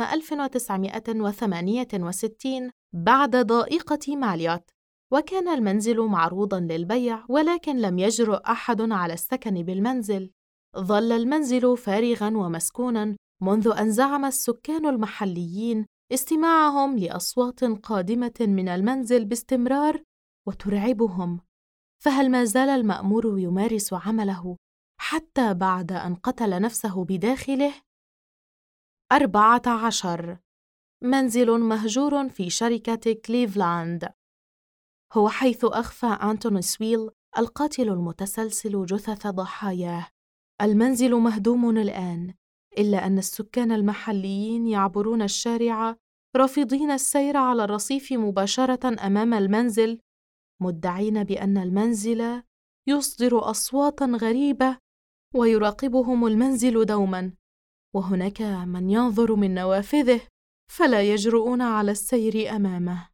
1968 بعد ضائقة ماليوت، وكان المنزل معروضاً للبيع، ولكن لم يجرؤ أحد على السكن بالمنزل. ظل المنزل فارغاً ومسكوناً منذ أن زعم السكان المحليين استماعهم لأصوات قادمة من المنزل باستمرار وترعبهم. فهل ما زال المأمور يمارس عمله حتى بعد أن قتل نفسه بداخله؟ 14. منزل مهجور في شركة كليفلاند. هو حيث أخفى أنتوني سويل القاتل المتسلسل جثث ضحاياه. المنزل مهدوم الآن، إلا أن السكان المحليين يعبرون الشارع رافضين السير على الرصيف مباشرة أمام المنزل، مدعين بأن المنزل يصدر أصواتاً غريبة ويراقبهم المنزل دوماً، وهناك من ينظر من نوافذه فلا يجرؤون على السير أمامه.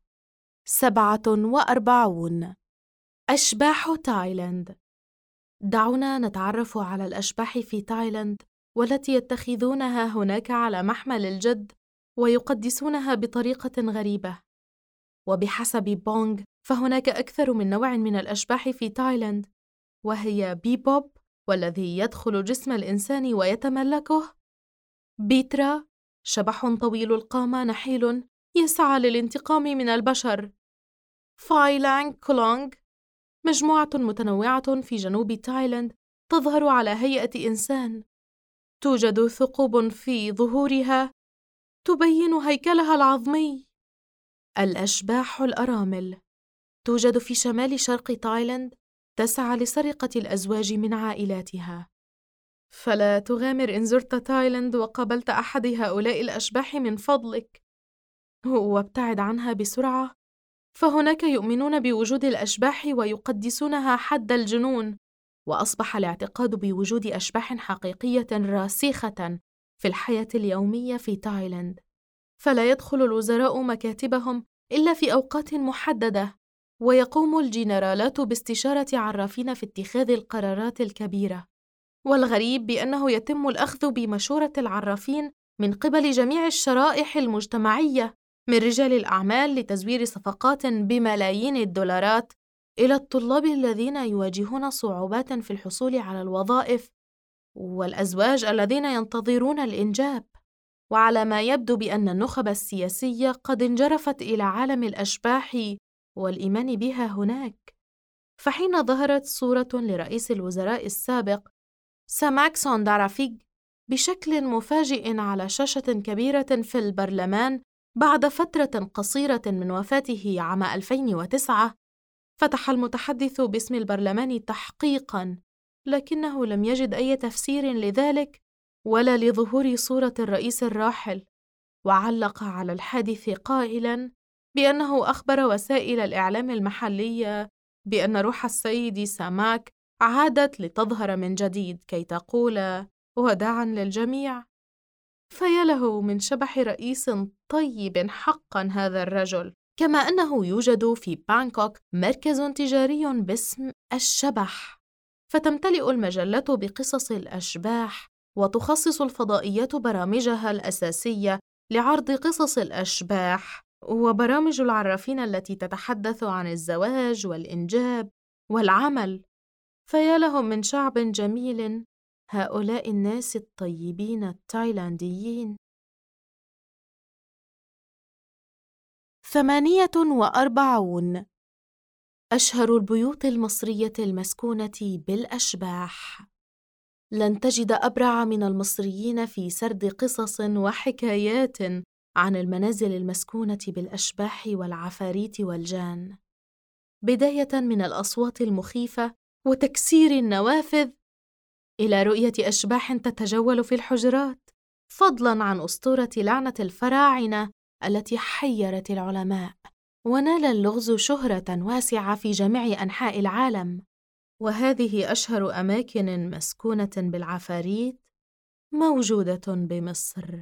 47. أشباح تايلاند. دعونا نتعرف على الأشباح في تايلاند والتي يتخذونها هناك على محمل الجد ويقدسونها بطريقة غريبة. وبحسب بونغ فهناك أكثر من نوع من الأشباح في تايلاند، وهي بيبوب والذي يدخل جسم الإنسان ويتملكه، بيترا شبح طويل القامة نحيل يسعى للانتقام من البشر، فاي لانغ كولونغ مجموعة متنوعة في جنوب تايلاند تظهر على هيئة إنسان، توجد ثقوب في ظهورها تبين هيكلها العظمي. الأشباح الأرامل توجد في شمال شرق تايلاند، تسعى لسرقة الأزواج من عائلاتها. فلا تغامر إن زرت تايلاند وقابلت أحد هؤلاء الأشباح من فضلك، وابتعد عنها بسرعة، فهناك يؤمنون بوجود الأشباح ويقدسونها حد الجنون، وأصبح الاعتقاد بوجود أشباح حقيقية راسخة في الحياة اليومية في تايلاند. فلا يدخل الوزراء مكاتبهم إلا في أوقات محددة، ويقوم الجنرالات باستشارة عرافين في اتخاذ القرارات الكبيرة. والغريب بأنه يتم الأخذ بمشورة العرافين من قبل جميع الشرائح المجتمعية، من رجال الأعمال لتزوير صفقات بملايين الدولارات إلى الطلاب الذين يواجهون صعوبات في الحصول على الوظائف، والأزواج الذين ينتظرون الإنجاب. وعلى ما يبدو بأن النخب السياسية قد انجرفت إلى عالم الأشباح والإيمان بها هناك. فحين ظهرت صورة لرئيس الوزراء السابق ساماك سوندارافيغ بشكل مفاجئ على شاشة كبيرة في البرلمان بعد فترة قصيرة من وفاته عام 2009. فتح المتحدث باسم البرلمان تحقيقاً، لكنه لم يجد أي تفسير لذلك ولا لظهور صورة الرئيس الراحل، وعلق على الحادث قائلاً بأنه أخبر وسائل الإعلام المحلية بأن روح السيد ساماك عادت لتظهر من جديد كي تقول وداعاً للجميع. فيا له من شبح رئيس طيب حقاً هذا الرجل. كما أنه يوجد في بانكوك مركز تجاري باسم الشبح، فتمتلئ المجلات بقصص الأشباح، وتخصص الفضائيات برامجها الأساسية لعرض قصص الأشباح، وبرامج العرافين التي تتحدث عن الزواج والإنجاب والعمل. فيا لهم من شعب جميل هؤلاء الناس الطيبين التايلانديين. 48. أشهر البيوت المصرية المسكونة بالأشباح. لن تجد أبرع من المصريين في سرد قصص وحكايات عن المنازل المسكونة بالأشباح والعفاريت والجان، بداية من الأصوات المخيفة وتكسير النوافذ إلى رؤية أشباح تتجول في الحجرات، فضلاً عن أسطورة لعنة الفراعنة التي حيرت العلماء، ونال اللغز شهرة واسعة في جميع أنحاء العالم. وهذه أشهر أماكن مسكونة بالعفاريت موجودة بمصر.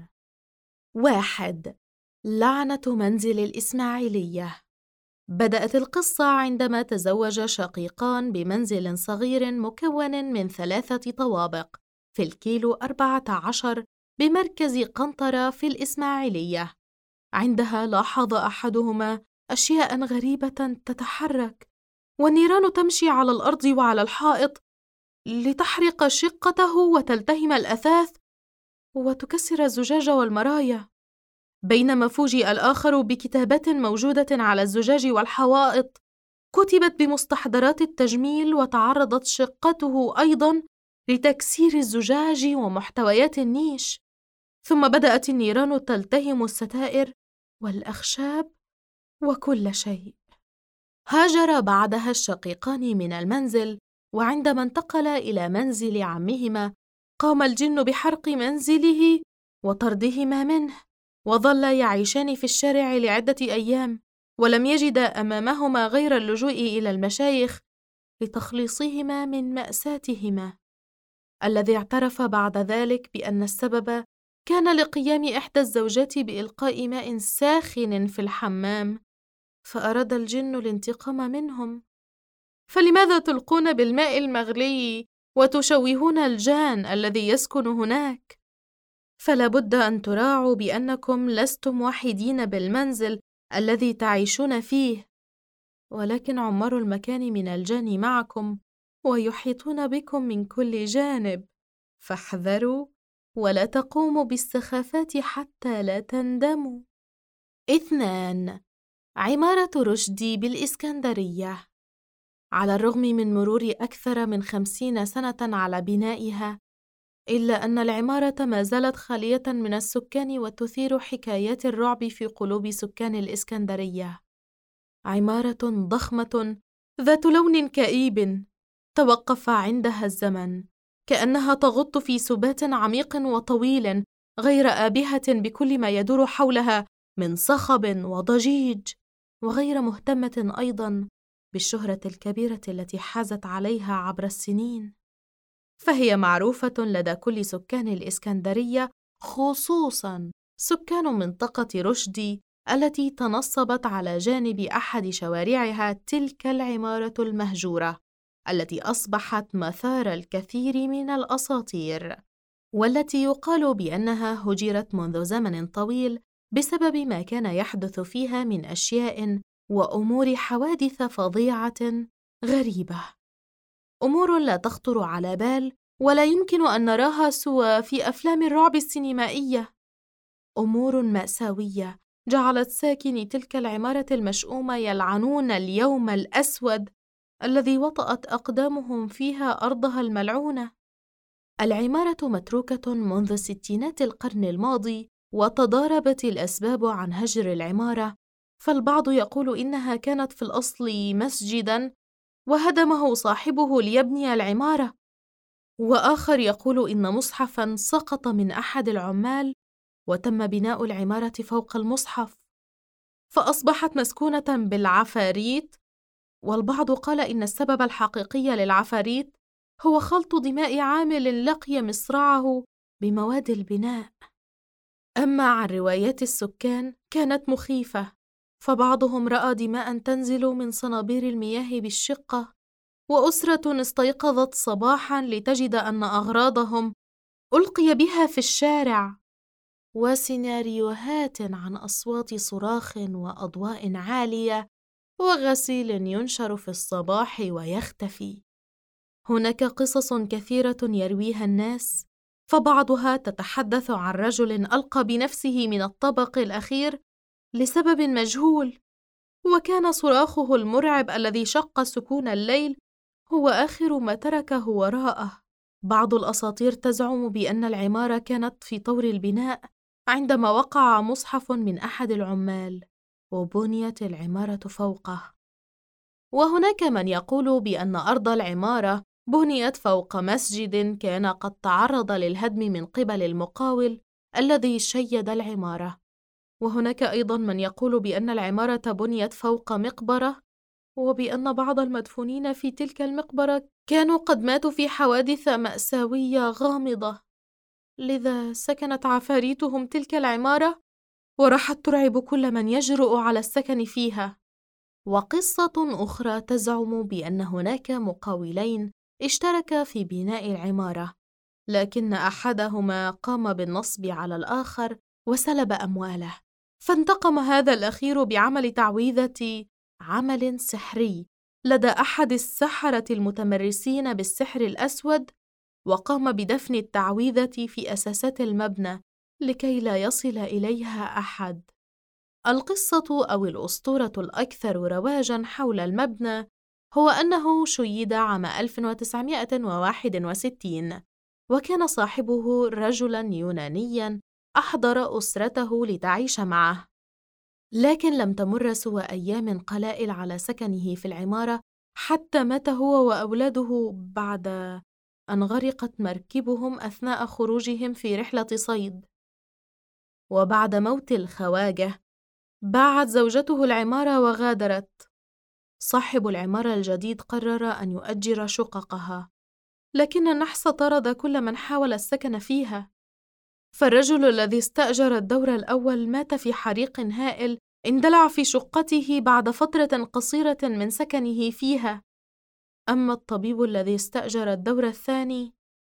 1. لعنة منزل الإسماعيلية. بدأت القصة عندما تزوج شقيقان بمنزل صغير مكون من 3 طوابق في الكيلو 14 بمركز قنطرة في الإسماعيلية. عندها لاحظ أحدهما أشياء غريبة تتحرك، والنيران تمشي على الأرض وعلى الحائط لتحرق شقته وتلتهم الأثاث وتكسر الزجاج والمرايا، بينما فوجئ الآخر بكتابات موجودة على الزجاج والحوائط كتبت بمستحضرات التجميل، وتعرضت شقته أيضاً لتكسير الزجاج ومحتويات النيش. ثم بدأت النيران تلتهم الستائر والأخشاب وكل شيء. هاجر بعدها الشقيقان من المنزل، وعندما انتقل إلى منزل عمهما قام الجن بحرق منزله وطردهما منه، وظلا يعيشان في الشارع لعدة أيام، ولم يجدا أمامهما غير اللجوء إلى المشايخ لتخليصهما من مأساتهما، الذي اعترف بعد ذلك بأن السبب كان لقيام إحدى الزوجات بإلقاء ماء ساخن في الحمام، فأراد الجن الانتقام منهم. فلماذا تلقون بالماء المغلي وتشوهون الجان الذي يسكن هناك؟ فلا بد أن تراعوا بأنكم لستم وحيدين بالمنزل الذي تعيشون فيه، ولكن عمار المكان من الجان معكم ويحيطون بكم من كل جانب، فاحذروا ولا تقوموا بالسخافات حتى لا تندموا. 2. عمارة رشدي بالإسكندرية. على الرغم من مرور أكثر من 50 سنة على بنائها، إلا أن العمارة ما زالت خالية من السكان وتثير حكايات الرعب في قلوب سكان الإسكندرية. عمارة ضخمة ذات لون كئيب توقف عندها الزمن، كأنها تغط في سبات عميق وطويل غير آبهة بكل ما يدور حولها من صخب وضجيج، وغير مهتمة أيضاً بالشهرة الكبيرة التي حازت عليها عبر السنين. فهي معروفة لدى كل سكان الإسكندرية، خصوصاً سكان منطقة رشدي التي تنصبت على جانب أحد شوارعها تلك العمارة المهجورة التي أصبحت مثار الكثير من الأساطير، والتي يقال بأنها هجرت منذ زمن طويل بسبب ما كان يحدث فيها من أشياء وأمور حوادث فظيعة غريبة، أمور لا تخطر على بال ولا يمكن أن نراها سوى في أفلام الرعب السينمائية، أمور مأساوية جعلت ساكني تلك العمارة المشؤومة يلعنون اليوم الأسود الذي وطأت أقدامهم فيها أرضها الملعونة. العمارة متروكة منذ ستينات القرن الماضي، وتضاربت الأسباب عن هجر العمارة، فالبعض يقول إنها كانت في الأصل مسجداً وهدمه صاحبه ليبني العمارة، وآخر يقول إن مصحفاً سقط من أحد العمال وتم بناء العمارة فوق المصحف، فأصبحت مسكونة بالعفاريت. والبعض قال إن السبب الحقيقي للعفاريت هو خلط دماء عامل لقي مصرعه بمواد البناء. أما عن روايات السكان كانت مخيفة، فبعضهم رأى دماء تنزل من صنابير المياه بالشقة، وأسرة استيقظت صباحاً لتجد أن أغراضهم ألقي بها في الشارع، وسيناريوهات عن أصوات صراخ وأضواء عالية وغسيل ينشر في الصباح ويختفي. هناك قصص كثيرة يرويها الناس، فبعضها تتحدث عن رجل ألقى بنفسه من الطابق الأخير لسبب مجهول، وكان صراخه المرعب الذي شق سكون الليل هو آخر ما تركه وراءه. بعض الأساطير تزعم بأن العمارة كانت في طور البناء عندما وقع مصحف من أحد العمال وبنيت العمارة فوقه، وهناك من يقول بأن أرض العمارة بنيت فوق مسجد كان قد تعرض للهدم من قبل المقاول الذي شيد العمارة، وهناك أيضاً من يقول بأن العمارة بنيت فوق مقبرة، وبأن بعض المدفونين في تلك المقبرة كانوا قد ماتوا في حوادث مأساوية غامضة، لذا سكنت عفاريتهم تلك العمارة وراحت ترعب كل من يجرؤ على السكن فيها. وقصة أخرى تزعم بأن هناك مقاولين اشتركا في بناء العمارة، لكن أحدهما قام بالنصب على الآخر وسلب أمواله، فانتقم هذا الأخير بعمل تعويذة عمل سحري لدى أحد السحرة المتمرسين بالسحر الأسود، وقام بدفن التعويذة في أساسات المبنى لكي لا يصل إليها أحد. القصة أو الأسطورة الأكثر رواجاً حول المبنى هو أنه شيد عام 1961، وكان صاحبه رجلاً يونانياً أحضر أسرته لتعيش معه، لكن لم تمر سوى أيام قلائل على سكنه في العمارة حتى مات هو وأولاده بعد أن غرقت مركبهم أثناء خروجهم في رحلة صيد. وبعد موت الخواجة باعت زوجته العمارة وغادرت. صاحب العمارة الجديد قرر أن يؤجر شققها، لكن النحس طرد كل من حاول السكن فيها، فالرجل الذي استأجر الدور الأول مات في حريق هائل اندلع في شقته بعد فترة قصيرة من سكنه فيها. أما الطبيب الذي استأجر الدور الثاني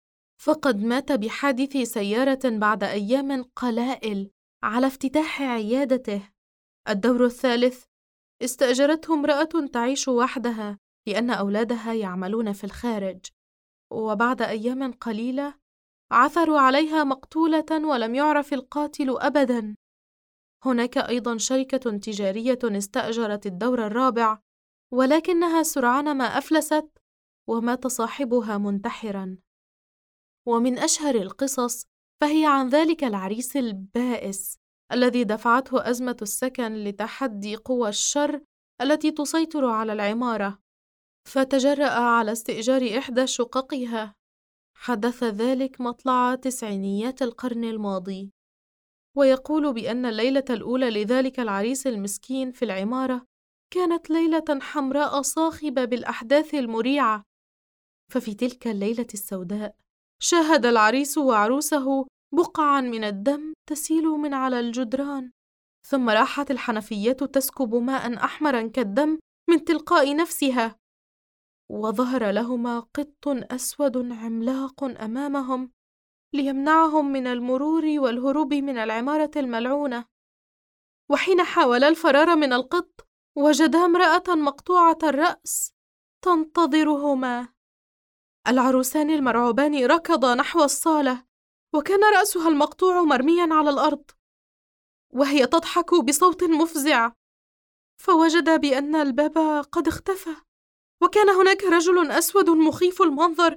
فقد مات بحادث سيارة بعد أيام قلائل على افتتاح عيادته. الدور الثالث استأجرته امرأة تعيش وحدها لأن أولادها يعملون في الخارج، وبعد أيام قليلة عثروا عليها مقتولة ولم يعرف القاتل أبداً. هناك أيضاً شركة تجارية استأجرت الدور الرابع، ولكنها سرعان ما أفلست ومات صاحبها منتحراً. ومن أشهر القصص فهي عن ذلك العريس البائس الذي دفعته أزمة السكن لتحدي قوى الشر التي تسيطر على العمارة، فتجرأ على استئجار إحدى شققها. حدث ذلك مطلع تسعينيات القرن الماضي، ويقول بأن الليلة الأولى لذلك العريس المسكين في العمارة كانت ليلة حمراء صاخبة بالأحداث المريعة. ففي تلك الليلة السوداء شاهد العريس وعروسه بقعاً من الدم تسيل من على الجدران، ثم راحت الحنفية تسكب ماء أحمراً كالدم من تلقاء نفسها، وظهر لهما قط أسود عملاق أمامهم ليمنعهم من المرور والهروب من العمارة الملعونة. وحين حاولا الفرار من القط وجدا امرأة مقطوعة الرأس تنتظرهما. العروسان المرعوبان ركضا نحو الصالة، وكان رأسها المقطوع مرميا على الأرض وهي تضحك بصوت مفزع، فوجدا بأن الباب قد اختفى، وكان هناك رجل أسود مخيف المنظر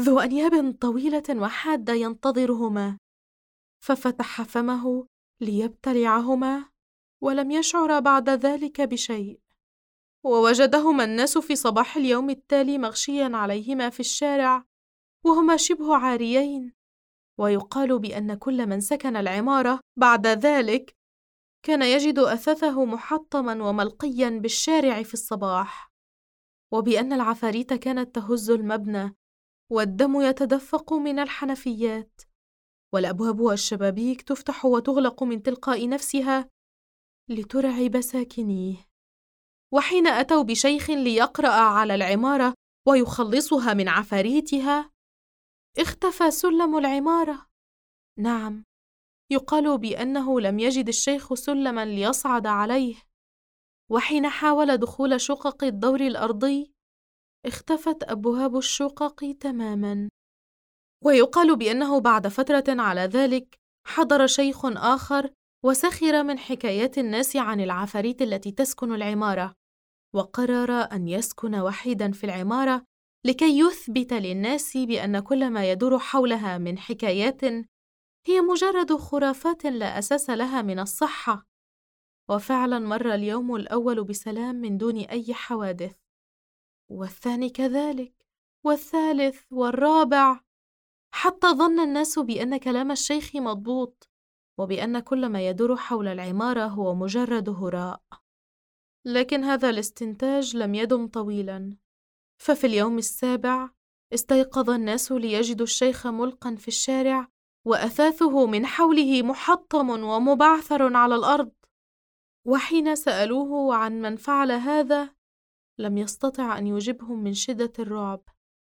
ذو أنياب طويلة وحادة ينتظرهما، ففتح فمه ليبتلعهما ولم يشعر بعد ذلك بشيء. ووجدهما الناس في صباح اليوم التالي مغشيا عليهما في الشارع وهما شبه عاريين، ويقال بأن كل من سكن العمارة بعد ذلك كان يجد أثاثه محطما وملقيا بالشارع في الصباح، وبأن العفاريت كانت تهز المبنى والدم يتدفق من الحنفيات، والأبواب والشبابيك تفتح وتغلق من تلقاء نفسها لترعب ساكنيه. وحين أتوا بشيخ ليقرأ على العمارة ويخلصها من عفاريتها، اختفى سلم العمارة. نعم، يقال بأنه لم يجد الشيخ سلما ليصعد عليه، وحين حاول دخول شقق الدور الأرضي اختفت أبواب الشقق تماما. ويقال بأنه بعد فترة على ذلك حضر شيخ آخر وسخر من حكايات الناس عن العفاريت التي تسكن العمارة، وقرر أن يسكن وحيدا في العمارة لكي يثبت للناس بأن كل ما يدور حولها من حكايات هي مجرد خرافات لا أساس لها من الصحة. وفعلا مر اليوم الأول بسلام من دون أي حوادث، والثاني كذلك، والثالث والرابع، حتى ظن الناس بأن كلام الشيخ مضبوط، وبأن كل ما يدور حول العمارة هو مجرد هراء. لكن هذا الاستنتاج لم يدم طويلا، ففي اليوم السابع استيقظ الناس ليجدوا الشيخ ملقا في الشارع وأثاثه من حوله محطم ومبعثر على الأرض. وحين سألوه عن من فعل هذا لم يستطع أن يجبهم من شدة الرعب،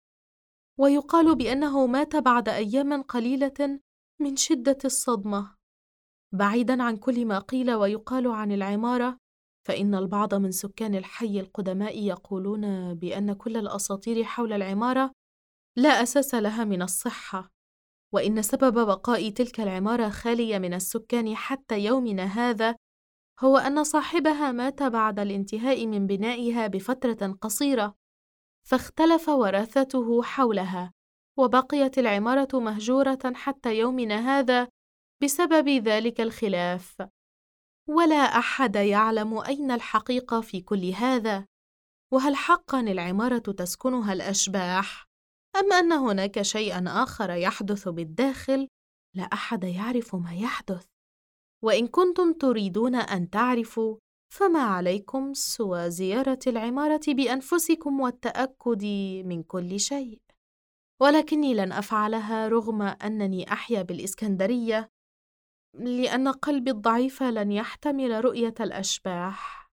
ويقال بأنه مات بعد أيام قليلة من شدة الصدمة. بعيداً عن كل ما قيل ويقال عن العمارة، فإن البعض من سكان الحي القدماء يقولون بأن كل الأساطير حول العمارة لا أساس لها من الصحة، وإن سبب بقاء تلك العمارة خالية من السكان حتى يومنا هذا هو أن صاحبها مات بعد الانتهاء من بنائها بفترة قصيرة، فاختلف ورثته حولها، وبقيت العمارة مهجورة حتى يومنا هذا بسبب ذلك الخلاف. ولا أحد يعلم أين الحقيقة في كل هذا، وهل حقاً العمارة تسكنها الأشباح أم أن هناك شيئاً آخر يحدث بالداخل لا أحد يعرف ما يحدث. وإن كنتم تريدون أن تعرفوا فما عليكم سوى زيارة العمارة بأنفسكم والتأكد من كل شيء، ولكني لن أفعلها رغم أنني أحيا بالإسكندرية، لأن قلبي الضعيف لن يحتمل رؤية الأشباح.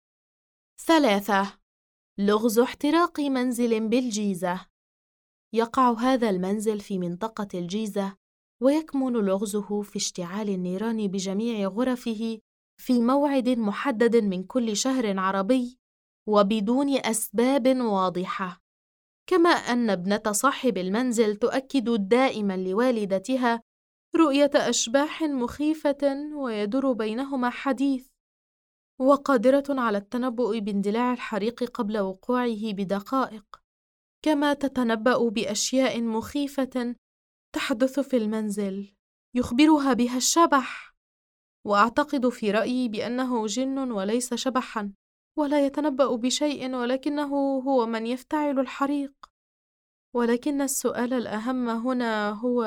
3. لغز احتراق منزل بالجيزة. يقع هذا المنزل في منطقة الجيزة، ويكمن لغزه في اشتعال النيران بجميع غرفه في موعد محدد من كل شهر عربي وبدون أسباب واضحة، كما أن ابنة صاحب المنزل تؤكد دائما لوالدتها رؤية أشباح مخيفة ويدور بينهما حديث، وقادرة على التنبؤ باندلاع الحريق قبل وقوعه بدقائق، كما تتنبأ بأشياء مخيفة تحدث في المنزل يخبرها بها الشبح. وأعتقد في رأيي بأنه جن وليس شبحا، ولا يتنبأ بشيء ولكنه هو من يفتعل الحريق. ولكن السؤال الأهم هنا هو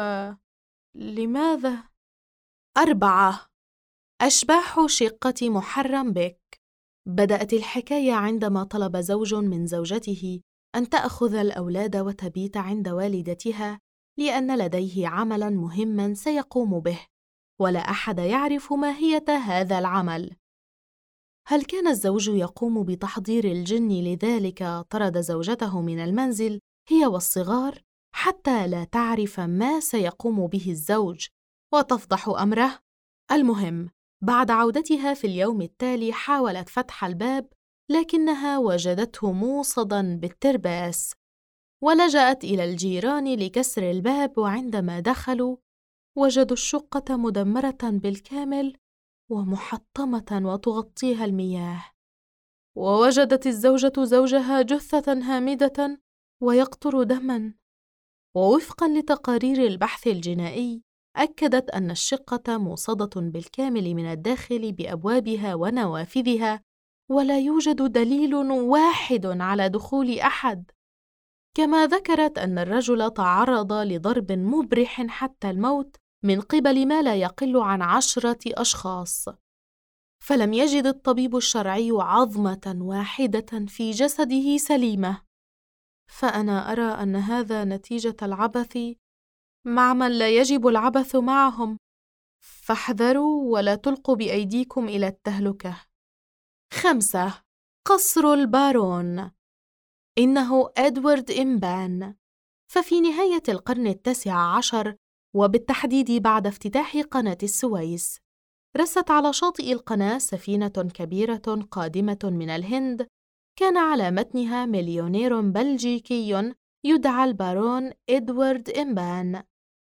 لماذا؟ 4. أشباح شقة محرم بك. بدأت الحكاية عندما طلب زوج من زوجته أن تأخذ الأولاد وتبيت عند والدتها، لأن لديه عملاً مهماً سيقوم به، ولا أحد يعرف ماهية هذا العمل. هل كان الزوج يقوم بتحضير الجن لذلك طرد زوجته من المنزل هي والصغار حتى لا تعرف ما سيقوم به الزوج وتفضح أمره؟ المهم، بعد عودتها في اليوم التالي حاولت فتح الباب، لكنها وجدته موصداً بالترباس، ولجأت إلى الجيران لكسر الباب، وعندما دخلوا وجدوا الشقة مدمرة بالكامل ومحطمة وتغطيها المياه، ووجدت الزوجة زوجها جثة هامدة ويقطر دماً. ووفقاً لتقارير البحث الجنائي، أكدت أن الشقة موصدة بالكامل من الداخل بأبوابها ونوافذها، ولا يوجد دليل واحد على دخول أحد. كما ذكرت أن الرجل تعرض لضرب مبرح حتى الموت من قبل ما لا يقل عن 10 أشخاص، فلم يجد الطبيب الشرعي عظمة واحدة في جسده سليمة. فأنا أرى أن هذا نتيجة العبث مع من لا يجب العبث معهم، فاحذروا ولا تلقوا بأيديكم إلى التهلكة. 5. قصر البارون. إنه إدوارد إمبان. ففي نهاية القرن 19 وبالتحديد بعد افتتاح قناة السويس، رست على شاطئ القناة سفينة كبيرة قادمة من الهند، كان على متنها مليونير بلجيكي يدعى البارون إدوارد إمبان.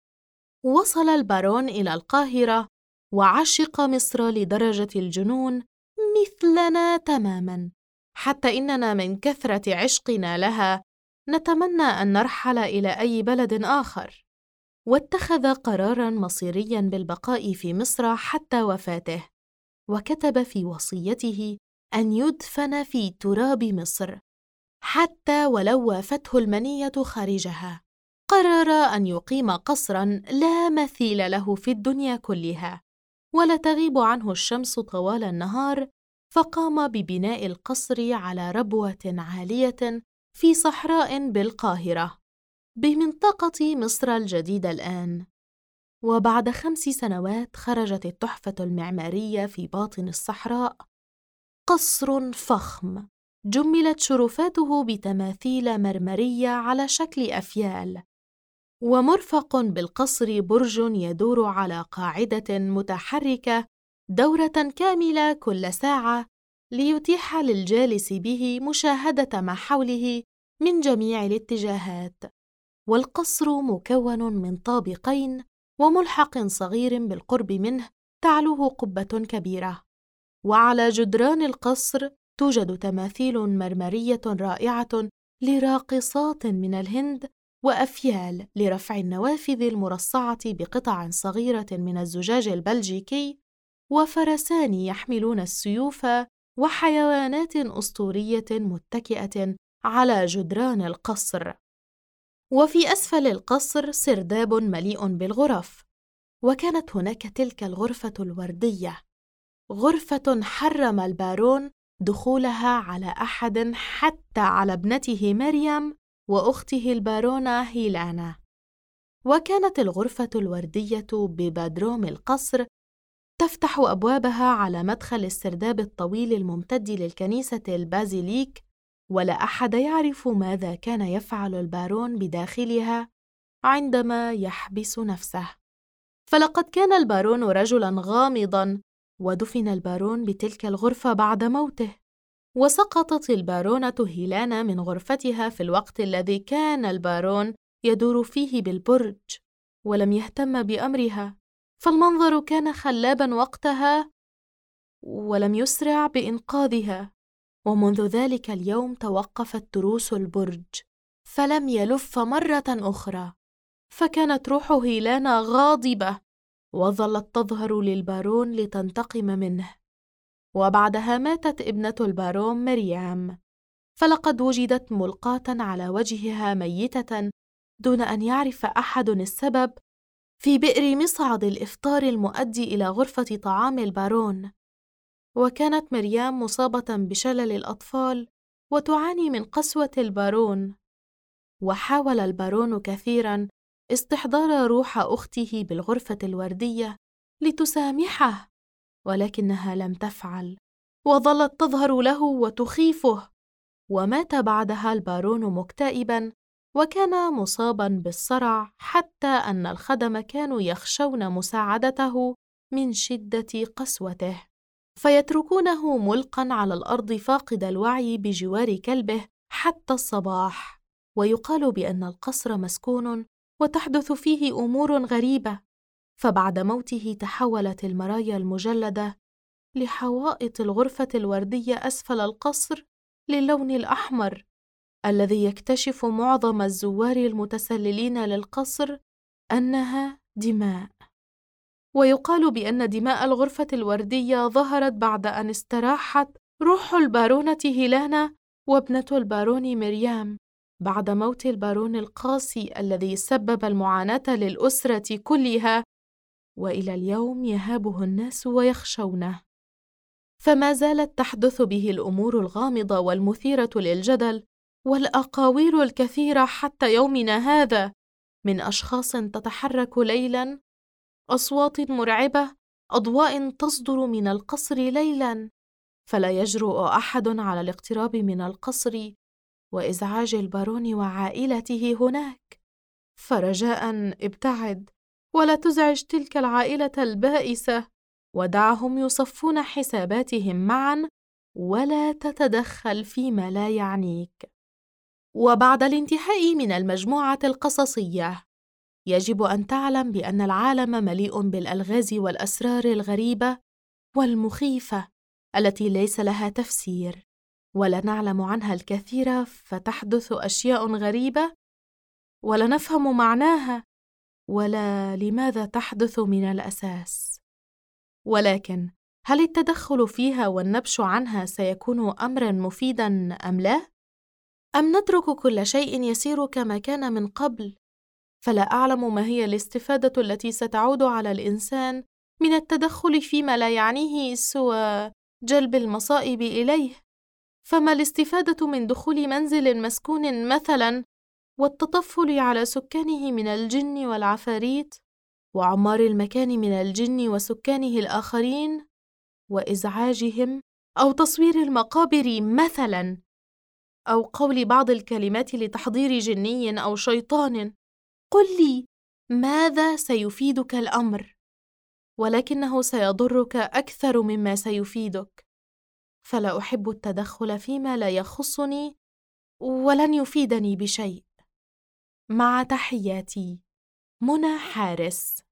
وصل البارون إلى القاهرة وعشق مصر لدرجة الجنون مثلنا تماماً، حتى إننا من كثرة عشقنا لها نتمنى أن نرحل إلى أي بلد آخر، واتخذ قراراً مصيرياً بالبقاء في مصر حتى وفاته، وكتب في وصيته أن يدفن في تراب مصر حتى ولو وافته المنية خارجها. قرر أن يقيم قصراً لا مثيل له في الدنيا كلها، ولا تغيب عنه الشمس طوال النهار، فقام ببناء القصر على ربوة عالية في صحراء بالقاهرة بمنطقة مصر الجديدة الآن. وبعد 5 سنوات خرجت التحفة المعمارية في باطن الصحراء، قصر فخم جملت شرفاته بتماثيل مرمرية على شكل أفيال، ومرفق بالقصر برج يدور على قاعدة متحركة دورة كاملة كل ساعة ليتيح للجالس به مشاهدة ما حوله من جميع الاتجاهات. والقصر مكون من طابقين وملحق صغير بالقرب منه تعلوه قبة كبيرة، وعلى جدران القصر توجد تماثيل مرمرية رائعة لراقصات من الهند، وأفيال لرفع النوافذ المرصعة بقطع صغيرة من الزجاج البلجيكي، وفرسان يحملون السيوف، وحيوانات أسطورية متكئة على جدران القصر. وفي أسفل القصر سرداب مليء بالغرف، وكانت هناك تلك الغرفة الوردية، غرفة حرم البارون دخولها على أحد حتى على ابنته مريم وأخته البارونة هيلانا. وكانت الغرفة الوردية ببدروم القصر تفتح أبوابها على مدخل السرداب الطويل الممتد للكنيسة البازيليك، ولا أحد يعرف ماذا كان يفعل البارون بداخلها عندما يحبس نفسه. فلقد كان البارون رجلاً غامضاً، ودفن البارون بتلك الغرفة بعد موته. وسقطت البارونة هيلانا من غرفتها في الوقت الذي كان البارون يدور فيه بالبرج، ولم يهتم بأمرها، فالمنظر كان خلاباً وقتها، ولم يسرع بإنقاذها. ومنذ ذلك اليوم توقفت تروس البرج فلم يلف مرة أخرى، فكانت روح هيلانا غاضبة، وظلت تظهر للبارون لتنتقم منه. وبعدها ماتت ابنة البارون مريم، فلقد وجدت ملقاة على وجهها ميتة دون أن يعرف أحد السبب في بئر مصعد الإفطار المؤدي إلى غرفة طعام البارون. وكانت مريم مصابة بشلل الأطفال وتعاني من قسوة البارون، وحاول البارون كثيراً استحضار روح أخته بالغرفة الوردية لتسامحه، ولكنها لم تفعل، وظلت تظهر له وتخيفه. ومات بعدها البارون مكتئباً، وكان مصاباً بالصرع، حتى أن الخدم كانوا يخشون مساعدته من شدة قسوته، فيتركونه ملقاً على الأرض فاقد الوعي بجوار كلبه حتى الصباح. ويقال بأن القصر مسكون وتحدث فيه أمور غريبة، فبعد موته تحولت المرايا المجلدة لحوائط الغرفة الوردية أسفل القصر للون الأحمر، الذي يكتشف معظم الزوار المتسللين للقصر أنها دماء. ويقال بأن دماء الغرفة الوردية ظهرت بعد أن استراحت روح البارونة هيلانا وابنة البارون مريام بعد موت البارون القاسي الذي سبب المعاناة للأسرة كلها، وإلى اليوم يهابه الناس ويخشونه. فما زالت تحدث به الأمور الغامضة والمثيرة للجدل والأقاويل الكثيرة حتى يومنا هذا، من أشخاص تتحرك ليلاً، أصوات مرعبة، أضواء تصدر من القصر ليلاً، فلا يجرؤ أحد على الاقتراب من القصر وإزعاج البارون وعائلته هناك. فرجاءً ابتعد ولا تزعج تلك العائلة البائسة، ودعهم يصفون حساباتهم معاً ولا تتدخل فيما لا يعنيك. وبعد الانتهاء من المجموعة القصصية، يجب أن تعلم بأن العالم مليء بالألغاز والأسرار الغريبة والمخيفة التي ليس لها تفسير، ولا نعلم عنها الكثير، فتحدث أشياء غريبة ولا نفهم معناها ولا لماذا تحدث من الأساس. ولكن هل التدخل فيها والنبش عنها سيكون أمراً مفيداً أم لا؟ أم نترك كل شيء يسير كما كان من قبل؟ فلا أعلم ما هي الاستفادة التي ستعود على الإنسان من التدخل فيما لا يعنيه سوى جلب المصائب إليه. فما الاستفادة من دخول منزل مسكون مثلاً والتطفل على سكانه من الجن والعفاريت، وعمار المكان من الجن وسكانه الآخرين، وإزعاجهم، أو تصوير المقابر مثلاً، أو قول بعض الكلمات لتحضير جني أو شيطان؟ قل لي، ماذا سيفيدك الأمر؟ ولكنه سيضرك أكثر مما سيفيدك، فلا أحب التدخل فيما لا يخصني ولن يفيدني بشيء. مع تحياتي، منى حارس.